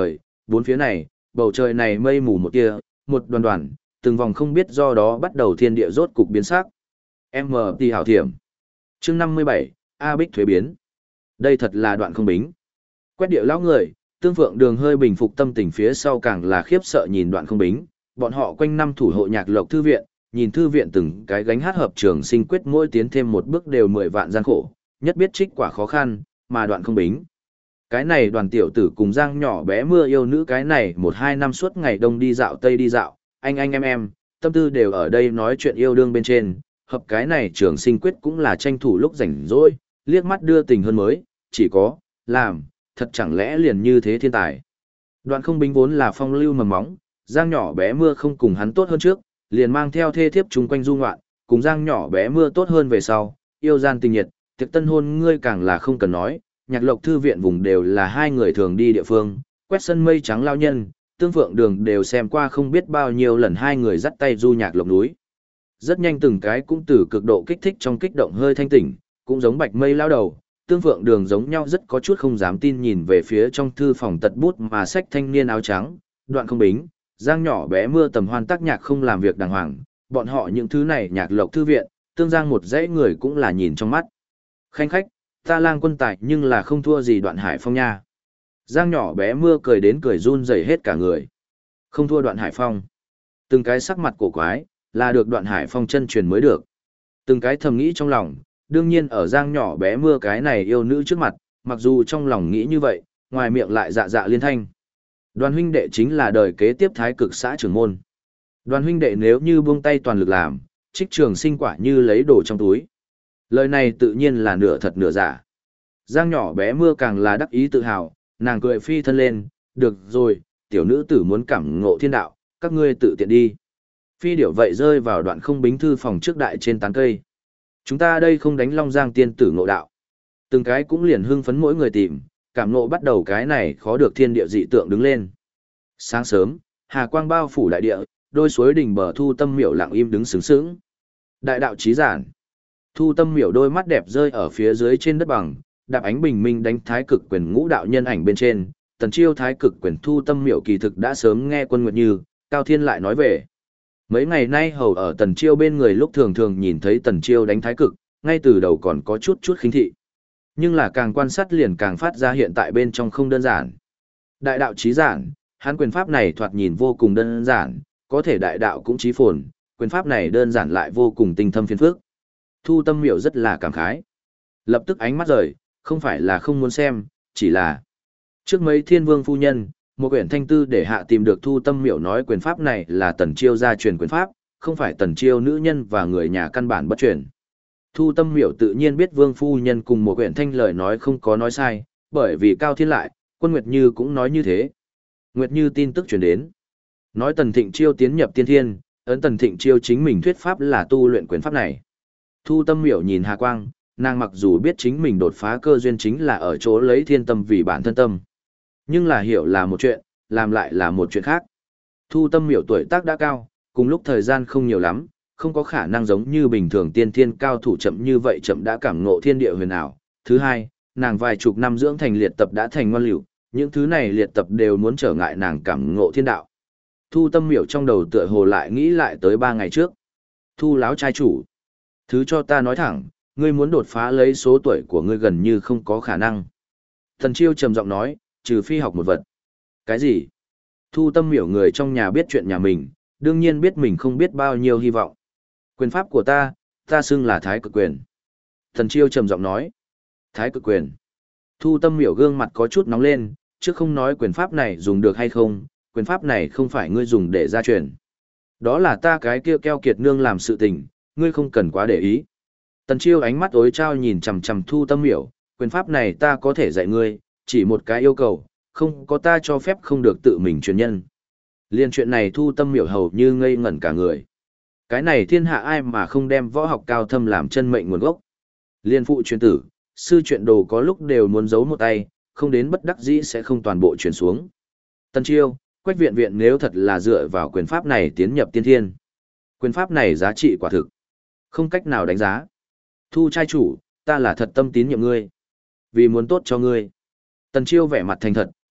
bốn phía này, bầu trời này mây mù một tia, một đoàn đoàn, từng vòng không biết do đó bắt đầu thiên địa rốt cục biến sắc. MT hảo thiểm. Chương 57, A Bích thuế biến. Đây thật là đoạn không bính. Quét điệu lão người, Tương Phượng Đường hơi bình phục tâm tình phía sau càng là khiếp sợ nhìn đoạn không bính, bọn họ quanh năm thủ hộ Nhạc Lộc thư viện, nhìn thư viện từng cái gánh hát hợp trường sinh quyết mỗi tiến thêm một bước đều 10 vạn gian khổ, nhất biết trích quả khó khăn, mà đoạn không bính. Cái này đoàn tiểu tử cùng Giang nhỏ bé mưa yêu nữ cái này 1-2 năm suốt ngày đông đi dạo tây đi dạo, anh em, tâm tư đều ở đây nói chuyện yêu đương bên trên, hợp cái này trường sinh quyết cũng là tranh thủ lúc rảnh rỗi, liếc mắt đưa tình hơn mới, chỉ có, làm, thật chẳng lẽ liền như thế thiên tài. Đoạn không bính vốn là phong lưu mầm móng, Giang nhỏ bé mưa không cùng hắn tốt hơn trước, liền mang theo thê thiếp chung quanh du ngoạn, cùng Giang nhỏ bé mưa tốt hơn về sau, yêu gian tình nhiệt, tiệc tân hôn ngươi càng là không cần nói, Nhạc Lộc thư viện vùng đều là hai người thường đi địa phương, quét sân mây trắng lao nhân, Tương Phượng Đường đều xem qua không biết bao nhiêu lần hai người dắt tay du Nhạc Lộc núi. Rất nhanh từng cái cũng từ cực độ kích thích trong kích động hơi thanh tỉnh, cũng giống Bạch Mây lao đầu, Tương Phượng Đường giống nhau rất có chút không dám tin nhìn về phía trong thư phòng tật bút mà sách thanh niên áo trắng, đoạn không bính, Giang nhỏ bé mưa tầm hoan tác nhạc không làm việc đàng hoàng, bọn họ những thứ này Nhạc Lộc thư viện, Tương Giang một dãy người cũng là nhìn trong mắt. Khanh khách, ta lang quân tài nhưng là không thua gì Đoạn Hải Phong nha. Giang nhỏ bé mưa cười đến cười run rẩy hết cả người. Không thua Đoạn Hải Phong. Từng cái sắc mặt cổ quái, là được Đoạn Hải Phong chân truyền mới được. Từng cái thầm nghĩ trong lòng, đương nhiên ở Giang nhỏ bé mưa cái này yêu nữ trước mặt, mặc dù trong lòng nghĩ như vậy, ngoài miệng lại dạ dạ liên thanh. Đoàn huynh đệ chính là đời kế tiếp thái cực xã trưởng môn. Đoàn huynh đệ nếu như buông tay toàn lực làm, trích trường sinh quả như lấy đồ trong túi. Lời này tự nhiên là nửa thật nửa giả. Giang nhỏ bé mưa càng là đắc ý tự hào, nàng cười phi thân lên, được rồi, tiểu nữ tử muốn cảm ngộ thiên đạo, các ngươi tự tiện đi. Phi điểu vậy rơi vào đoạn không bính thư phòng trước đại trên tán cây. Chúng ta đây không đánh Long Giang tiên tử ngộ đạo. Từng cái cũng liền hưng phấn mỗi người tìm, cảm ngộ bắt đầu cái này khó được thiên địa dị tượng đứng lên. Sáng sớm, hà quang bao phủ đại địa, đôi suối đỉnh bờ Thu Tâm Miểu lặng im đứng sướng sướng. Đại đạo chí giản. Thu Tâm Miểu đôi mắt đẹp rơi ở phía dưới trên đất bằng, đạp ánh bình minh đánh thái cực quyền ngũ đạo nhân ảnh bên trên. Tần Chiêu thái cực quyền Thu Tâm Miểu kỳ thực đã sớm nghe Quân Nguyệt Như, Cao Thiên lại nói về. Mấy ngày nay hầu ở Tần Chiêu bên người lúc thường thường nhìn thấy Tần Chiêu đánh thái cực, ngay từ đầu còn có chút khinh thị. Nhưng là càng quan sát liền càng phát ra hiện tại bên trong không đơn giản. Đại đạo chí giản, hắn quyền pháp này thoạt nhìn vô cùng đơn giản, có thể đại đạo cũng chí phồn, quyền pháp này đơn giản lại vô cùng tinh thâm phiền phức. Thu Tâm Miểu rất là cảm khái. Lập tức ánh mắt rời, không phải là không muốn xem, chỉ là trước mấy thiên vương phu nhân, một quyển thanh tư để hạ tìm được Thu Tâm Miểu nói quyền pháp này là Tần Chiêu gia truyền quyền pháp, không phải Tần Chiêu nữ nhân và người nhà căn bản bất truyền. Thu Tâm Miểu tự nhiên biết vương phu nhân cùng một quyển thanh lời nói không có nói sai, bởi vì Cao Thiên lại, Quân Nguyệt Như cũng nói như thế. Nguyệt Như tin tức truyền đến, nói Tần Thịnh Chiêu tiến nhập tiên thiên, ấn Tần Thịnh Chiêu chính mình thuyết pháp là tu luyện quyền pháp này. Thu Tâm Miểu nhìn Hà Quang, nàng mặc dù biết chính mình đột phá cơ duyên chính là ở chỗ lấy thiên tâm vì bản thân tâm. Nhưng là hiểu là một chuyện, làm lại là một chuyện khác. Thu Tâm Miểu tuổi tác đã cao, cùng lúc thời gian không nhiều lắm, không có khả năng giống như bình thường tiên thiên cao thủ chậm như vậy chậm đã cảm ngộ thiên địa huyền ảo. Thứ hai, nàng vài chục năm dưỡng thành liệt tập đã thành ngoan liệu, những thứ này liệt tập đều muốn trở ngại nàng cảm ngộ thiên đạo. Thu Tâm Miểu trong đầu tựa hồ lại nghĩ lại tới 3 ngày trước. Thu láo trai chủ, thứ cho ta nói thẳng, ngươi muốn đột phá lấy số tuổi của ngươi gần như không có khả năng. Thần Chiêu trầm giọng nói, trừ phi học một vật. Cái gì? Thu Tâm Miểu người trong nhà biết chuyện nhà mình, đương nhiên biết mình không biết bao nhiêu hy vọng. Quyền pháp của ta xưng là Thái Cực Quyền. Thần Chiêu trầm giọng nói, Thái Cực Quyền. Thu Tâm Miểu gương mặt có chút nóng lên, chứ không nói quyền pháp này dùng được hay không, quyền pháp này không phải ngươi dùng để gia truyền. Đó là ta cái kia keo kiệt nương làm sự tình, ngươi không cần quá để ý. Tần Chiêu ánh mắt tối trao nhìn chằm chằm Thu Tâm Miểu, quyền pháp này ta có thể dạy ngươi, chỉ một cái yêu cầu, không có ta cho phép không được tự mình truyền nhân. Liên chuyện này Thu Tâm Miểu hầu như ngây ngẩn cả người. Cái này thiên hạ ai mà không đem võ học cao thâm làm chân mệnh nguồn gốc. Liên phụ truyền tử, sư chuyện đồ có lúc đều muốn giấu một tay, không đến bất đắc dĩ sẽ không toàn bộ truyền xuống. Tần Chiêu, Quách Viện Viện nếu thật là dựa vào quyền pháp này tiến nhập tiên thiên. Quyền pháp này giá trị quả thực, không cách nào đánh giá. Thu trai chủ, ta là thật tâm tín nhiệm ngươi. Vì muốn tốt cho ngươi. Tần Chiêu vẻ mặt thành thật,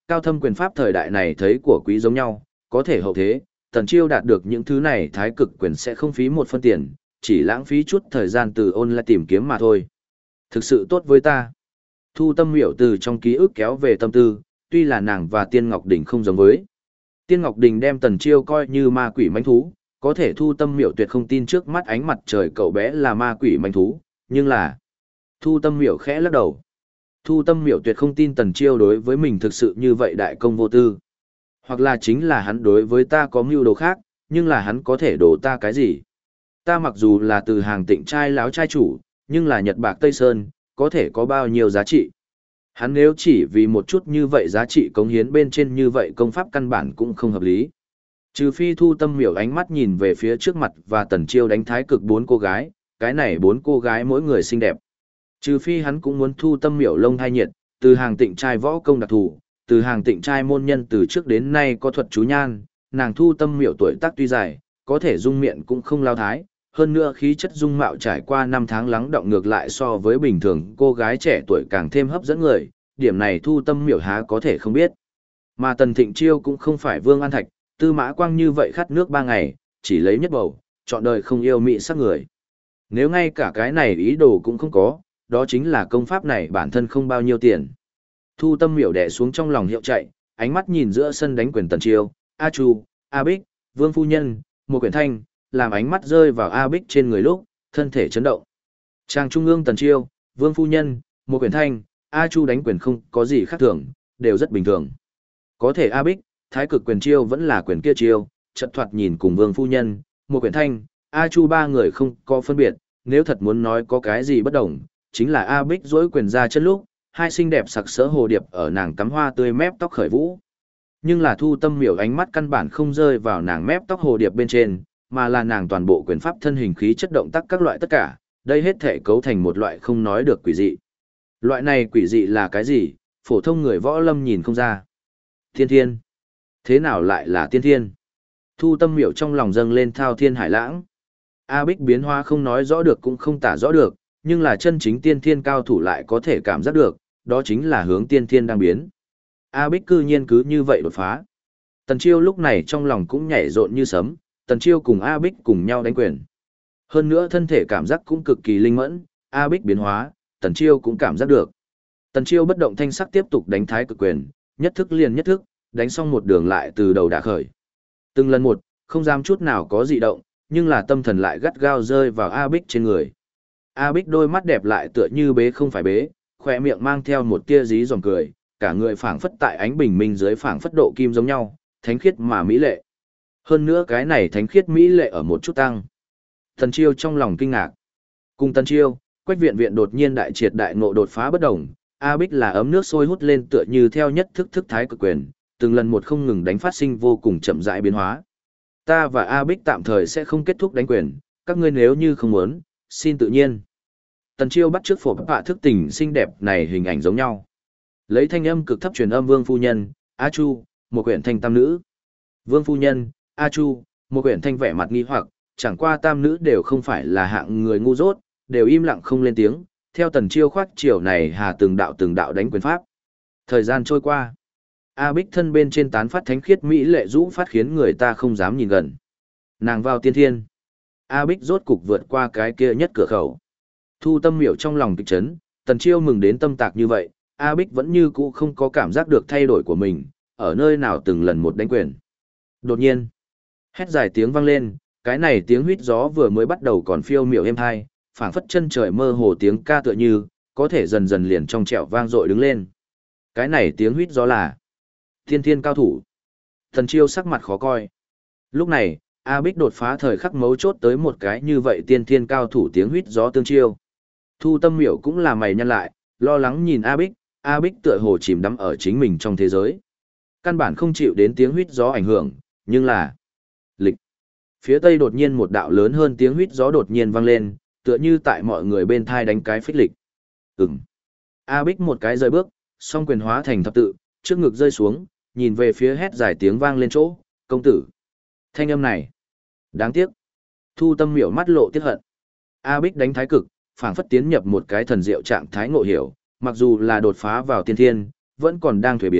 Cao thâm quyền pháp thời đại này thấy của quý giống nhau, có thể hậu thế, Tần Chiêu đạt được những thứ này thái cực quyền sẽ không phí một phân tiền, chỉ lãng phí chút thời gian từ online tìm kiếm mà thôi. Thực sự tốt với ta. Thu Tâm Miểu từ trong ký ức kéo về tâm tư, tuy là nàng và Tiên Ngọc Đình không giống với. Tiên Ngọc Đình đem Tần Chiêu coi như ma quỷ mãnh thú, có thể Thu Tâm Miểu tuyệt không tin trước mắt ánh mặt trời cậu bé là ma quỷ mãnh thú, nhưng là... Thu Tâm Miểu khẽ lắc đầu. Thu Tâm Miểu tuyệt không tin Tần Chiêu đối với mình thực sự như vậy đại công vô tư. Hoặc là chính là hắn đối với ta có mưu đồ khác, nhưng là hắn có thể đổ ta cái gì? Ta mặc dù là từ hàng Tịnh trai láo trai chủ, nhưng là Nhật Bạc Tây Sơn, có thể có bao nhiêu giá trị? Hắn nếu chỉ vì một chút như vậy giá trị cống hiến bên trên như vậy công pháp căn bản cũng không hợp lý. Trừ phi Thu Tâm Miểu ánh mắt nhìn về phía trước mặt và Tần Chiêu đánh thái cực 4 cô gái, cái này 4 cô gái mỗi người xinh đẹp. Trừ phi hắn cũng muốn Thu Tâm Miểu lông thai nhiệt, từ hàng Tịnh trai võ công đặc thù, từ hàng Tịnh trai môn nhân từ trước đến nay có thuật chú nhan, nàng Thu Tâm Miểu tuổi tác tuy dài, có thể dung miệng cũng không lao thái, hơn nữa khí chất dung mạo trải qua 5 tháng lắng đọng ngược lại so với bình thường cô gái trẻ tuổi càng thêm hấp dẫn người, điểm này Thu Tâm Miểu há có thể không biết. Mà Tần Thịnh Chiêu cũng không phải Vương An Thạch, Tư Mã Quang như vậy khát nước 3 ngày, chỉ lấy nhất bầu, chọn đời không yêu mị sắc người. Nếu ngay cả cái này ý đồ cũng không có, đó chính là công pháp này bản thân không bao nhiêu tiền. Thu Tâm Miểu đè xuống trong lòng hiệu chạy, ánh mắt nhìn giữa sân đánh quyền Tần Chiêu, A Chu, A Bích, Vương Phu Nhân, một quyển thanh, làm ánh mắt rơi vào A Bích trên người lúc, thân thể chấn động. Trang trung ương Tần Chiêu, Vương Phu Nhân, một quyển thanh, A Chu đánh quyền không có gì khác thường, đều rất bình thường. Có thể A Bích, thái cực quyền chiêu vẫn là quyền kia chiêu, chợt thoạt nhìn cùng Vương Phu Nhân, một quyển thanh, A Chu ba người không có phân biệt, nếu thật muốn nói có cái gì bất đồng, chính là A Bích duỗi quyền ra chân lúc, hai xinh đẹp sặc sỡ hồ điệp ở nàng cắm hoa tươi mép tóc khởi vũ. Nhưng là Thu Tâm Miểu ánh mắt căn bản không rơi vào nàng mép tóc hồ điệp bên trên, mà là nàng toàn bộ quyền pháp thân hình khí chất động tác các loại tất cả, đây hết thể cấu thành một loại không nói được quỷ dị. Loại này quỷ dị là cái gì, phổ thông người võ lâm nhìn không ra. Tiên thiên. Thế nào lại là tiên thiên? Thu Tâm Miểu trong lòng dâng lên thao thiên hải lãng. A Bích biến hóa không nói rõ được cũng không tả rõ được, nhưng là chân chính tiên thiên cao thủ lại có thể cảm giác được, đó chính là hướng tiên thiên đang biến. A Bích cư nhiên cứ như vậy đột phá. Tần Chiêu lúc này trong lòng cũng nhảy rộn như sấm, Tần Chiêu cùng A Bích cùng nhau đánh quyền. Hơn nữa thân thể cảm giác cũng cực kỳ linh mẫn, A Bích biến hóa, Tần Chiêu cũng cảm giác được. Tần Chiêu bất động thanh sắc tiếp tục đánh thái cực quyền, nhất thức liền nhất thức, đánh xong một đường lại từ đầu đả khởi. Từng lần một, không dám chút nào có dị động, nhưng là tâm thần lại gắt gao rơi vào A Bích trên người. A Bích đôi mắt đẹp lại tựa như bế không phải bế, khỏe miệng mang theo một tia dí dòm cười, cả người phảng phất tại ánh bình minh dưới phảng phất độ kim giống nhau, thánh khiết mà mỹ lệ. Hơn nữa cái này thánh khiết mỹ lệ ở một chút tăng. Tần Chiêu trong lòng kinh ngạc. Cùng Tần Chiêu, Quách Viện Viện đột nhiên đại triệt đại ngộ đột phá bất đồng, A Bích là ấm nước sôi hút lên tựa như theo nhất thức thức thái cực quyền, từng lần một không ngừng đánh phát sinh vô cùng chậm rãi biến hóa. Ta và A Bích tạm thời sẽ không kết thúc đánh quyền, các ngươi nếu như không muốn, xin tự nhiên. Tần Chiêu bắt trước phổ bạ thức tình xinh đẹp này hình ảnh giống nhau. Lấy thanh âm cực thấp truyền âm Vương Phu Nhân, A Chu, một quyển thanh tam nữ. Vương Phu Nhân, A Chu, một quyển thanh vẻ mặt nghi hoặc, chẳng qua tam nữ đều không phải là hạng người ngu dốt, đều im lặng không lên tiếng, theo Tần Chiêu khoát chiều này hà từng đạo đánh quyền pháp. Thời gian trôi qua, A Bích thân bên trên tán phát thánh khiết mỹ lệ rũ phát khiến người ta không dám nhìn gần. Nàng vào tiên thiên. A Bích rốt cục vượt qua cái kia nhất cửa khẩu. Thu Tâm Miểu trong lòng kịch chấn, Tần Chiêu mừng đến tâm tạc như vậy, A Bích vẫn như cũ không có cảm giác được thay đổi của mình, ở nơi nào từng lần một đánh quyền. Đột nhiên, hét dài tiếng vang lên, cái này tiếng huýt gió vừa mới bắt đầu còn phiêu miểu êm hai, phảng phất chân trời mơ hồ tiếng ca tựa như, có thể dần dần liền trong trẻo vang dội đứng lên. Cái này tiếng huýt gió là tiên thiên cao thủ. Tần Chiêu sắc mặt khó coi. Lúc này, A Bích đột phá thời khắc mấu chốt tới một cái như vậy tiên thiên cao thủ tiếng huýt gió tương chiêu. Thu Tâm Miểu cũng là mày nhăn lại, lo lắng nhìn A Bích tựa hồ chìm đắm ở chính mình trong thế giới. Căn bản không chịu đến tiếng huýt gió ảnh hưởng, nhưng là... Lịch. Phía tây đột nhiên một đạo lớn hơn tiếng huýt gió đột nhiên vang lên, tựa như tại mọi người bên thai đánh cái phích lịch. A Bích một cái rời bước, song quyền hóa thành thập tự, trước ngực rơi xuống, nhìn về phía hét dài tiếng vang lên chỗ, công tử. Thanh âm này. Đáng tiếc. Thu Tâm Miểu mắt lộ tiếc hận. A Bích đánh thái cực, phảng phất tiến nhập một cái thần diệu trạng thái ngộ hiểu, mặc dù là đột phá vào tiên thiên, vẫn còn đang thuế biến,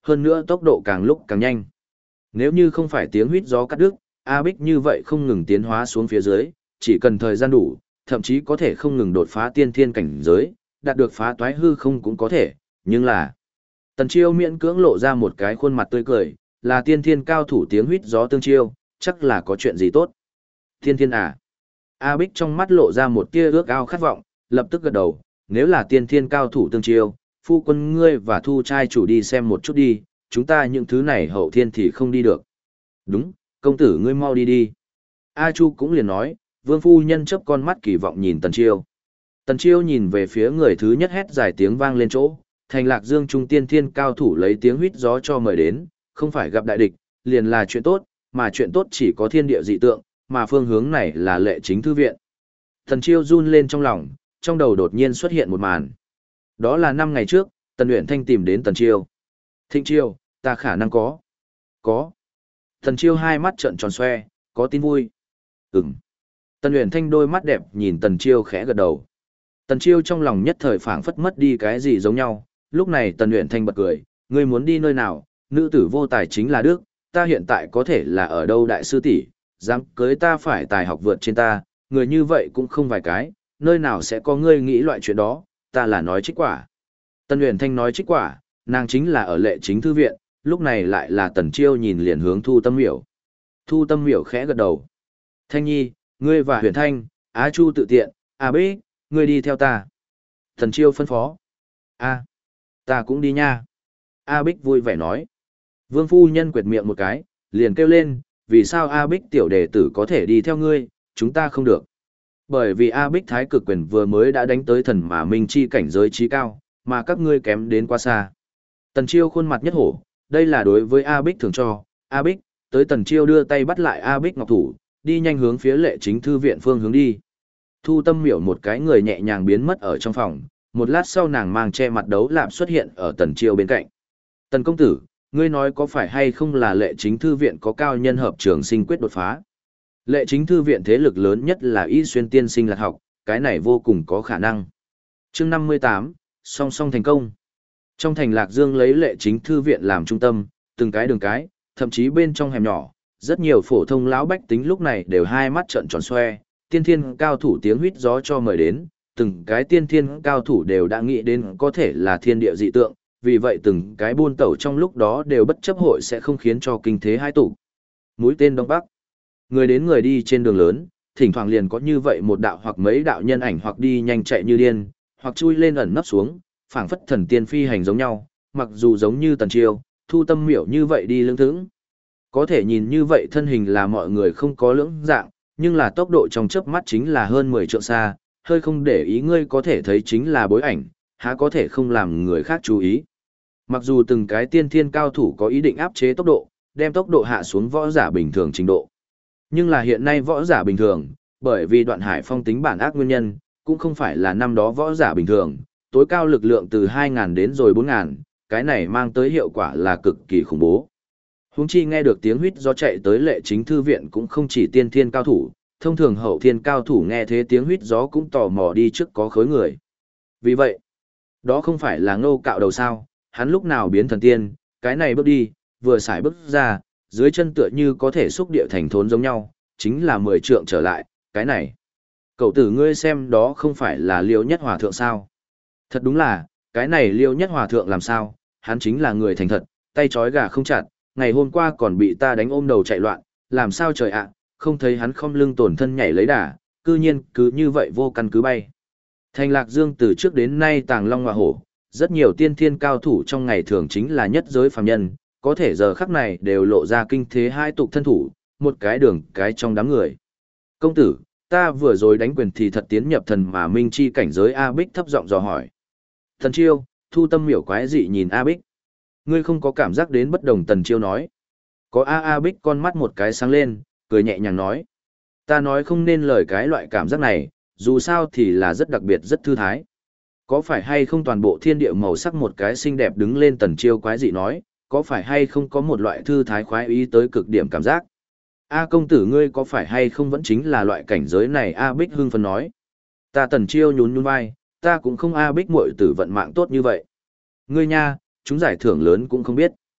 hơn nữa tốc độ càng lúc càng nhanh. Nếu như không phải tiếng huýt gió cắt đứt, A Bích như vậy không ngừng tiến hóa xuống phía dưới, chỉ cần thời gian đủ, thậm chí có thể không ngừng đột phá tiên thiên cảnh giới, đạt được phá toái hư không cũng có thể, nhưng là Tần Chiêu miễn cưỡng lộ ra một cái khuôn mặt tươi cười, là tiên thiên cao thủ tiếng huýt gió tương chiêu, chắc là có chuyện gì tốt. Tiên thiên à? A Bích trong mắt lộ ra một tia ước ao khát vọng, lập tức gật đầu, nếu là tiên thiên cao thủ tương chiêu, phu quân ngươi và thu trai chủ đi xem một chút đi, chúng ta những thứ này hậu thiên thì không đi được. Đúng, công tử ngươi mau đi đi. A Chu cũng liền nói, vương phu nhân chớp con mắt kỳ vọng nhìn Tần Chiêu. Tần Chiêu nhìn về phía người thứ nhất hét dài tiếng vang lên chỗ, thành Lạc Dương trung tiên thiên cao thủ lấy tiếng huýt gió cho mời đến, không phải gặp đại địch, liền là chuyện tốt, mà chuyện tốt chỉ có thiên địa dị tượng, mà phương hướng này là Lệ Chính thư viện. Tần Chiêu run lên trong lòng, trong đầu đột nhiên xuất hiện một màn. Đó là 5 ngày trước, Tần Uyển Thanh tìm đến Tần Chiêu. Thịnh Chiêu, ta khả năng có. Có. Tần Chiêu hai mắt trợn tròn xoe, có tin vui. Ừm. Tần Uyển Thanh đôi mắt đẹp nhìn Tần Chiêu khẽ gật đầu. Tần Chiêu trong lòng nhất thời phảng phất mất đi cái gì giống nhau, lúc này Tần Uyển Thanh bật cười, ngươi muốn đi nơi nào, nữ tử vô tài chính là đức, ta hiện tại có thể là ở đâu đại sư tỷ, dám cưới ta phải tài học vượt trên ta, người như vậy cũng không vài cái, nơi nào sẽ có ngươi nghĩ loại chuyện đó, ta là nói trích quả. Tần Uyển Thanh nói trích quả, nàng chính là ở Lệ Chính thư viện, lúc này lại là Tần Chiêu nhìn liền hướng Thu Tâm Miểu. Thu Tâm Miểu khẽ gật đầu. Thanh Nhi, ngươi và Huyền Thanh, Á Chu tự tiện, A Bích, ngươi đi theo ta. Tần Chiêu phân phó. A, ta cũng đi nha. A Bích vui vẻ nói. Vương phu nhân quệt miệng một cái, liền kêu lên, vì sao A Bích tiểu đệ tử có thể đi theo ngươi, chúng ta không được. Bởi vì A Bích thái cực quyền vừa mới đã đánh tới thần mà minh chi cảnh giới trí cao, mà các ngươi kém đến quá xa. Tần Chiêu khuôn mặt nhất hổ, đây là đối với A Bích thường cho, A Bích, tới Tần Chiêu đưa tay bắt lại A Bích ngọc thủ, đi nhanh hướng phía Lệ Chính thư viện phương hướng đi. Thu Tâm Miểu một cái người nhẹ nhàng biến mất ở trong phòng, một lát sau nàng mang che mặt đấu lạp xuất hiện ở Tần Chiêu bên cạnh. Tần công tử, ngươi nói có phải hay không là Lệ Chính thư viện có cao nhân hợp trường sinh quyết đột phá? Lệ Chính thư viện thế lực lớn nhất là Y Xuyên tiên sinh lạc học, cái này vô cùng có khả năng. Chương 58, song song thành công. Trong thành Lạc Dương lấy Lệ Chính thư viện làm trung tâm, từng cái đường cái, thậm chí bên trong hẻm nhỏ, rất nhiều phổ thông lão bách tính lúc này đều hai mắt trợn tròn xoe, tiên thiên cao thủ tiếng huýt gió cho mời đến, từng cái tiên thiên cao thủ đều đã nghĩ đến có thể là thiên địa dị tượng, vì vậy từng cái buôn tẩu trong lúc đó đều bất chấp hội sẽ không khiến cho kinh thế hai tụ. Mũi tên Đông Bắc. Người đến người đi trên đường lớn, thỉnh thoảng liền có như vậy một đạo hoặc mấy đạo nhân ảnh hoặc đi nhanh chạy như điên, hoặc chui lên ẩn nấp xuống, phảng phất thần tiên phi hành giống nhau, mặc dù giống như Tần Chiêu, Thu Tâm Miểu như vậy đi lững thững. Có thể nhìn như vậy thân hình là mọi người không có lưỡng dạng, nhưng là tốc độ trong chớp mắt chính là hơn 10 trượng xa, hơi không để ý ngươi có thể thấy chính là bối ảnh, há có thể không làm người khác chú ý. Mặc dù từng cái tiên thiên cao thủ có ý định áp chế tốc độ, đem tốc độ hạ xuống võ giả bình thường trình độ. Nhưng là hiện nay võ giả bình thường, bởi vì Đoạn Hải Phong tính bản ác nguyên nhân, cũng không phải là năm đó võ giả bình thường, tối cao lực lượng từ 2.000 đến rồi 4.000, cái này mang tới hiệu quả là cực kỳ khủng bố. Huống chi nghe được tiếng huýt do chạy tới Lệ Chính thư viện cũng không chỉ tiên thiên cao thủ, thông thường hậu thiên cao thủ nghe thế tiếng huýt gió cũng tò mò đi trước có khối người. Vì vậy, đó không phải là Ngô Cạo đầu sao, hắn lúc nào biến thần tiên, cái này bước đi, vừa xài bước ra, dưới chân tựa như có thể xúc địa thành thốn giống nhau, chính là 10 trượng trở lại, cái này. Cậu tử ngươi xem đó không phải là Liêu Nhất Hòa Thượng sao? Thật đúng là, cái này Liêu Nhất Hòa Thượng làm sao, hắn chính là người thành thật, tay trói gà không chặt, ngày hôm qua còn bị ta đánh ôm đầu chạy loạn, làm sao trời ạ, không thấy hắn không lưng tổn thân nhảy lấy đà, cư nhiên cứ như vậy vô căn cứ bay. Thành Lạc Dương từ trước đến nay tàng long ngọa hổ, rất nhiều tiên thiên cao thủ trong ngày thường chính là nhất giới phàm nhân, có thể giờ khắc này đều lộ ra kinh thế hai tục thân thủ, một cái đường cái trong đám người. Công tử, ta vừa rồi đánh quyền thì thật tiến nhập thần mà minh chi cảnh giới A Bích thấp giọng dò hỏi. Thần Chiêu, Thu Tâm Miểu quái dị nhìn A Bích. Ngươi không có cảm giác đến bất đồng, Tần Chiêu nói. Có A Bích con mắt một cái sáng lên, cười nhẹ nhàng nói. Ta nói không nên lời cái loại cảm giác này, dù sao thì là rất đặc biệt rất thư thái. Có phải hay không toàn bộ thiên địa màu sắc một cái xinh đẹp đứng lên, Tần Chiêu quái dị nói, có phải hay không có một loại thư thái khoái ý tới cực điểm cảm giác. A công tử ngươi có phải hay không vẫn chính là loại cảnh giới này, A Bích hưng phấn nói. Ta Tần Chiêu nhún nhún vai, ta cũng không A Bích muội tử vận mạng tốt như vậy. Ngươi nha, chúng giải thưởng lớn cũng không biết.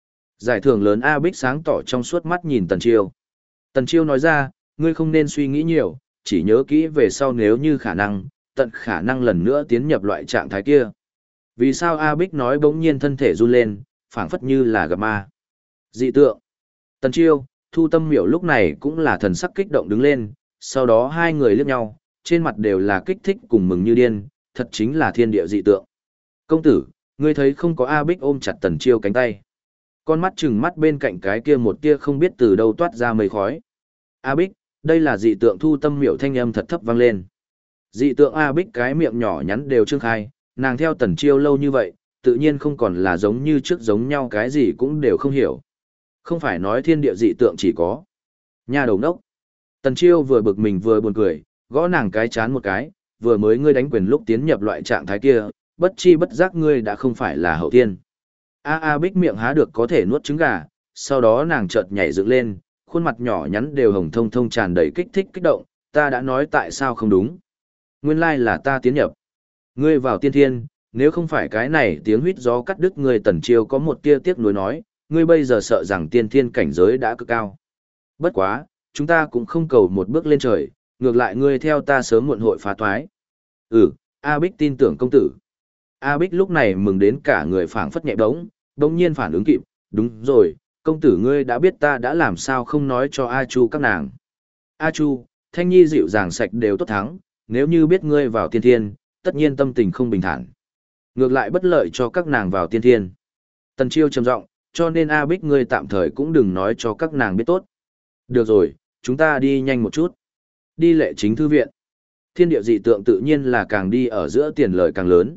Giải thưởng lớn A Bích sáng tỏ trong suốt mắt nhìn Tần Chiêu. Tần Chiêu nói ra, ngươi không nên suy nghĩ nhiều, chỉ nhớ kỹ về sau nếu như khả năng, tận khả năng lần nữa tiến nhập loại trạng thái kia. Vì sao A Bích nói bỗng nhiên thân thể run lên, phảng phất như là gặp ma. Dị tượng. Tần Chiêu, Thu Tâm Miểu lúc này cũng là thần sắc kích động đứng lên, sau đó hai người liếc nhau, trên mặt đều là kích thích cùng mừng như điên, thật chính là thiên địa dị tượng. Công tử, ngươi thấy không có A Bích ôm chặt Tần Chiêu cánh tay. Con mắt chừng mắt bên cạnh cái kia một tia không biết từ đâu toát ra mây khói. A Bích, đây là dị tượng. Thu Tâm Miểu thanh âm thật thấp vang lên. Dị tượng A Bích cái miệng nhỏ nhắn đều trương khai, nàng theo Tần Chiêu lâu như vậy, tự nhiên không còn là giống như trước giống nhau, cái gì cũng đều không hiểu. Không phải nói thiên địa dị tượng chỉ có. Nhà đầu nốc. Tần Chiêu vừa bực mình vừa buồn cười, gõ nàng cái chán một cái, vừa mới ngươi đánh quyền lúc tiến nhập loại trạng thái kia, bất chi bất giác ngươi đã không phải là hậu tiên. A Bích miệng há được có thể nuốt trứng gà, sau đó nàng chợt nhảy dựng lên, khuôn mặt nhỏ nhắn đều hồng thông thông tràn đầy kích thích kích động, ta đã nói tại sao không đúng. Nguyên lai là ta tiến nhập. Ngươi vào tiên thiên, nếu không phải cái này tiếng huýt gió cắt đứt ngươi. Tần Chiêu có một tia tiếc nuối nói, ngươi bây giờ sợ rằng tiên thiên cảnh giới đã cực cao. Bất quá, chúng ta cũng không cầu một bước lên trời, ngược lại ngươi theo ta sớm muộn hội phá toái. A Bích tin tưởng công tử. A Bích lúc này mừng đến cả người phảng phất nhẹ đống nhiên phản ứng kịp, đúng rồi, công tử ngươi đã biết ta đã làm sao không nói cho A Chu các nàng. A Chu, Thanh Nhi dịu dàng sạch đều tốt thắng, nếu như biết ngươi vào tiên thiên, tất nhiên tâm tình không bình thản. Ngược lại bất lợi cho các nàng vào tiên thiên. Tần Chiêu trầm giọng, cho nên A Bích ngươi tạm thời cũng đừng nói cho các nàng biết tốt. Được rồi, chúng ta đi nhanh một chút. Đi Lệ Chính thư viện. Thiên địa dị tượng tự nhiên là càng đi ở giữa tiền lời càng lớn.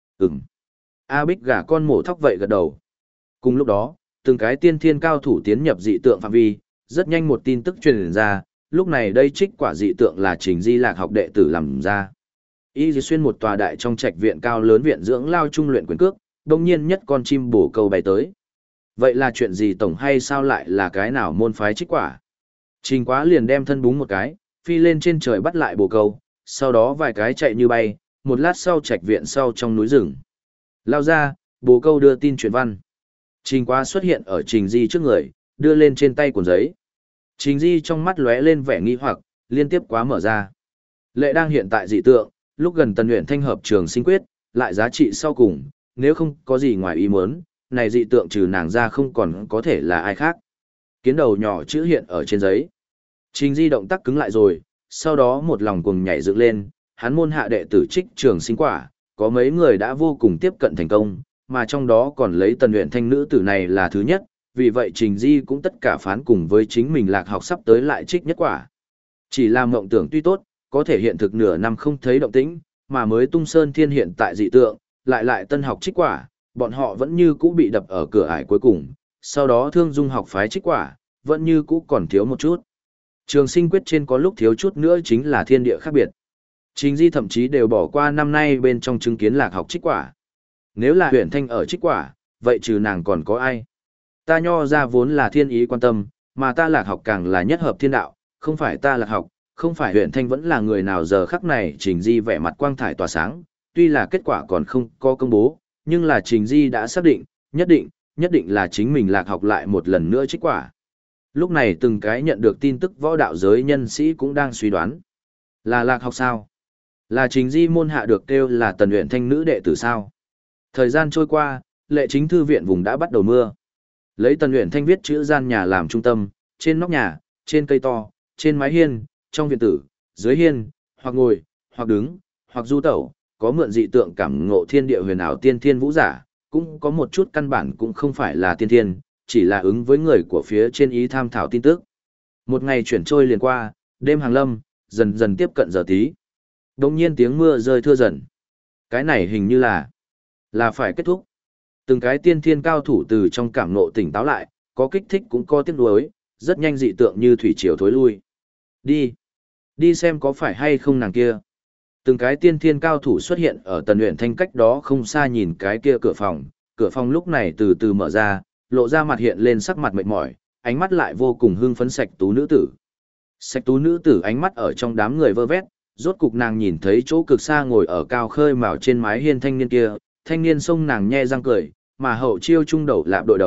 A Bích gả con mổ thóc vậy gật đầu. Cùng lúc đó, từng cái tiên thiên cao thủ tiến nhập dị tượng phạm vi, rất nhanh một tin tức truyền ra, lúc này đây trích quả dị tượng là Trình Di Lạc học đệ tử làm ra. Y Di xuyên một tòa đại trong trạch viện cao lớn viện dưỡng lao trung luyện quyền cước, đồng nhiên nhất con chim bổ câu bay tới. Vậy là chuyện gì tổng hay sao lại là cái nào môn phái trích quả? Trình Quá liền đem thân búng một cái, phi lên trên trời bắt lại bồ câu, sau đó vài cái chạy như bay, một lát sau trạch viện sau trong núi rừng. Lao ra, bồ câu đưa tin truyền văn. Trình Quá xuất hiện ở Trình Di trước người, đưa lên trên tay cuộn giấy. Trình Di trong mắt lóe lên vẻ nghi hoặc, liên tiếp quá mở ra. Lệ đang hiện tại dị tượng, lúc gần Tần Uyển Thanh hợp trường sinh quyết, lại giá trị sau cùng, nếu không có gì ngoài ý muốn, này dị tượng trừ nàng ra không còn có thể là ai khác. Kiến đầu nhỏ chữ hiện ở trên giấy. Trình Di động tác cứng lại rồi, sau đó một lòng cuồng nhảy dựng lên, hắn môn hạ đệ tử trích trường sinh quả, có mấy người đã vô cùng tiếp cận thành công, mà trong đó còn lấy Tần Uyển Thanh nữ tử này là thứ nhất, vì vậy Trình Di cũng tất cả phán cùng với chính mình Lạc học sắp tới lại trích nhất quả. Chỉ là mộng tưởng tuy tốt, có thể hiện thực nửa năm không thấy động tĩnh, mà mới Tung Sơn Thiên hiện tại dị tượng, lại tân học trích quả, bọn họ vẫn như cũ bị đập ở cửa ải cuối cùng, sau đó Thương Dung học phái trích quả, vẫn như cũ còn thiếu một chút. Trường sinh quyết trên có lúc thiếu chút nữa chính là thiên địa khác biệt. Trình Di thậm chí đều bỏ qua năm nay bên trong chứng kiến Lạc học trích quả. Nếu là Uyển Thanh ở trích quả, vậy trừ nàng còn có ai? Ta Nho ra vốn là thiên ý quan tâm, mà ta Lạc học càng là nhất hợp thiên đạo, không phải ta Lạc học, không phải Uyển Thanh vẫn là người nào. Giờ khắc này Trình Di vẻ mặt quang thải tỏa sáng, tuy là kết quả còn không có công bố, nhưng là Trình Di đã xác định, nhất định là chính mình Lạc học lại một lần nữa trích quả. Lúc này từng cái nhận được tin tức võ đạo giới nhân sĩ cũng đang suy đoán. Là Lạc học sao? Là Trình Di môn hạ được kêu là Tần Uyển Thanh nữ đệ tử sao? Thời gian trôi qua, Lệ Chính thư viện vùng đã bắt đầu mưa. Lấy Tần Uyển Thanh viết chữ gian nhà làm trung tâm, trên nóc nhà, trên cây to, trên mái hiên, trong viện tử, dưới hiên, hoặc ngồi, hoặc đứng, hoặc du tẩu, có mượn dị tượng cảm ngộ thiên địa huyền ảo tiên thiên vũ giả, cũng có một chút căn bản cũng không phải là tiên thiên, chỉ là ứng với người của phía trên ý tham thảo tin tức. Một ngày chuyển trôi liền qua, đêm hàng lâm, dần dần tiếp cận giờ tí. Đột nhiên tiếng mưa rơi thưa dần. Cái này hình như là phải kết thúc. Từng cái tiên thiên cao thủ từ trong cảm ngộ tỉnh táo lại, có kích thích cũng có tiếc nuối, rất nhanh dị tượng như thủy triều thối lui. Đi xem có phải hay không nàng kia. Từng cái tiên thiên cao thủ xuất hiện ở Tần Uyển Thanh cách đó không xa nhìn cái kia cửa phòng lúc này từ từ mở ra, lộ ra mặt hiện lên sắc mặt mệt mỏi, ánh mắt lại vô cùng hưng phấn Sạch Tú nữ tử. Sạch Tú nữ tử ánh mắt ở trong đám người vơ vét, rốt cục nàng nhìn thấy chỗ cực xa ngồi ở cao khơi mào trên mái hiên thanh niên kia, thanh niên xông nàng nhe răng cười, mà hậu chiêu trung đầu lạp đội đầu,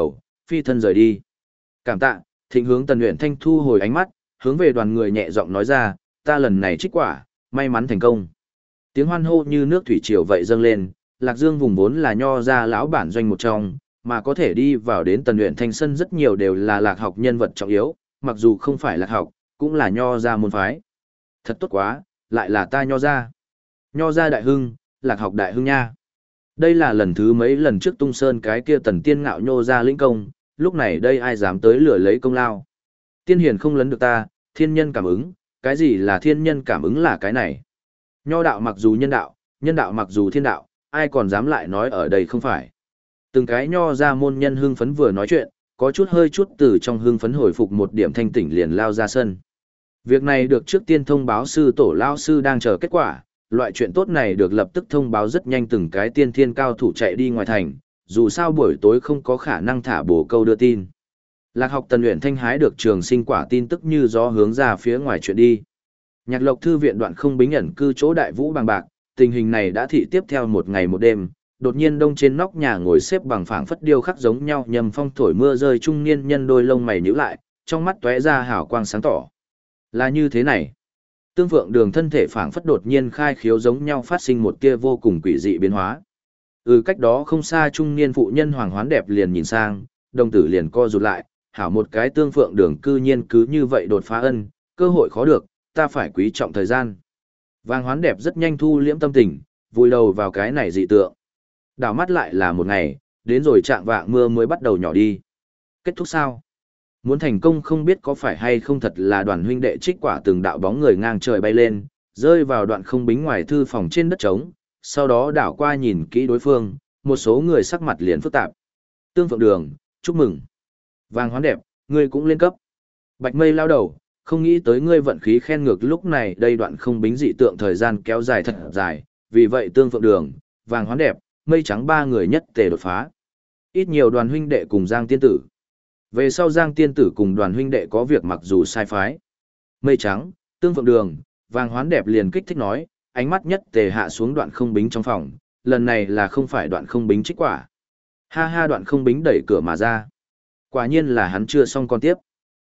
phi thân rời đi. Cảm tạ, Thịnh hướng Tần Uyển Thanh thu hồi ánh mắt, hướng về đoàn người nhẹ giọng nói ra, ta lần này trích quả, may mắn thành công. Tiếng hoan hô như nước thủy triều vậy dâng lên, Lạc Dương vùng vốn là nho gia lão bản doanh một trong, mà có thể đi vào đến Tần Uyển Thanh sân rất nhiều đều là lạc học nhân vật trọng yếu, mặc dù không phải lạc học, cũng là nho gia môn phái. Thật tốt quá, lại là ta nho gia. Nho gia đại hưng, lạc học đại hưng nha. Đây là lần thứ mấy lần trước tung sơn cái kia Tần Tiên ngạo nhô ra lĩnh công, lúc này đây ai dám tới lừa lấy công lao. Tiên hiền không lấn được ta, thiên nhân cảm ứng, cái gì là thiên nhân cảm ứng là cái này. Nho đạo mặc dù nhân đạo mặc dù thiên đạo, ai còn dám lại nói ở đây không phải. Từng cái nho ra môn nhân hưng phấn vừa nói chuyện, có chút hơi chút từ trong hưng phấn hồi phục một điểm thanh tỉnh liền lao ra sân. Việc này được trước tiên thông báo sư tổ lao sư đang chờ kết quả, loại chuyện tốt này được lập tức thông báo rất nhanh từng cái tiên thiên cao thủ chạy đi ngoài thành, dù sao buổi tối không có khả năng thả bổ câu đưa tin. Lạc học Tần Uyển Thanh hái được trường sinh quả tin tức như gió hướng ra phía ngoài chuyện đi. Nhạc Lộc thư viện Đoạn Không Bính ẩn cư chỗ Đại Vũ bằng bạc, tình hình này đã thị tiếp theo một ngày một đêm, đột nhiên đông trên nóc nhà ngồi xếp bằng phảng phất điêu khắc giống nhau nhầm phong thổi mưa rơi trung niên nhân đôi lông mày nhíu lại, trong mắt tóe ra hào quang sáng tỏ. Là như thế này. Tương Phượng Đường thân thể phảng phất đột nhiên khai khiếu giống nhau phát sinh một tia vô cùng quỷ dị biến hóa. Cách đó không xa trung niên phụ nhân Hoàng Hoán đẹp liền nhìn sang, đồng tử liền co rụt lại, hảo một cái Tương Phượng Đường cư nhiên cứ như vậy đột phá ân, cơ hội khó được, ta phải quý trọng thời gian. Vàng Hoán đẹp rất nhanh thu liễm tâm tình, vùi đầu vào cái này dị tượng. Đảo mắt lại là một ngày, đến rồi trạng vạng mưa mới bắt đầu nhỏ đi. Kết thúc sao? Muốn thành công không biết có phải hay không thật là Đoàn huynh đệ trích quả từng đạo bóng người ngang trời bay lên, rơi vào Đoạn Không Bính ngoài thư phòng trên đất trống, sau đó đảo qua nhìn kỹ đối phương, một số người sắc mặt liền phức tạp. Tương Phượng Đường, chúc mừng. Vàng Hoán đẹp, ngươi cũng lên cấp. Bạch Mây lao đầu, không nghĩ tới ngươi vận khí khen ngược lúc này đây Đoạn Không Bính dị tượng thời gian kéo dài thật dài, vì vậy Tương Phượng Đường, Vàng Hoán đẹp, Mây Trắng ba người nhất tề đột phá. Ít nhiều Đoàn huynh đệ cùng Giang tiên tử. Về sau Giang tiên tử cùng Đoàn huynh đệ có việc mặc dù sai phái. Mây Trắng, Tương Phượng Đường, Vàng Hoán đẹp liền kích thích nói, ánh mắt nhất tề hạ xuống Đoạn Không Bính trong phòng, lần này là không phải Đoạn Không Bính trích quả. Ha ha, Đoạn Không Bính đẩy cửa mà ra. Quả nhiên là hắn chưa xong con tiếp.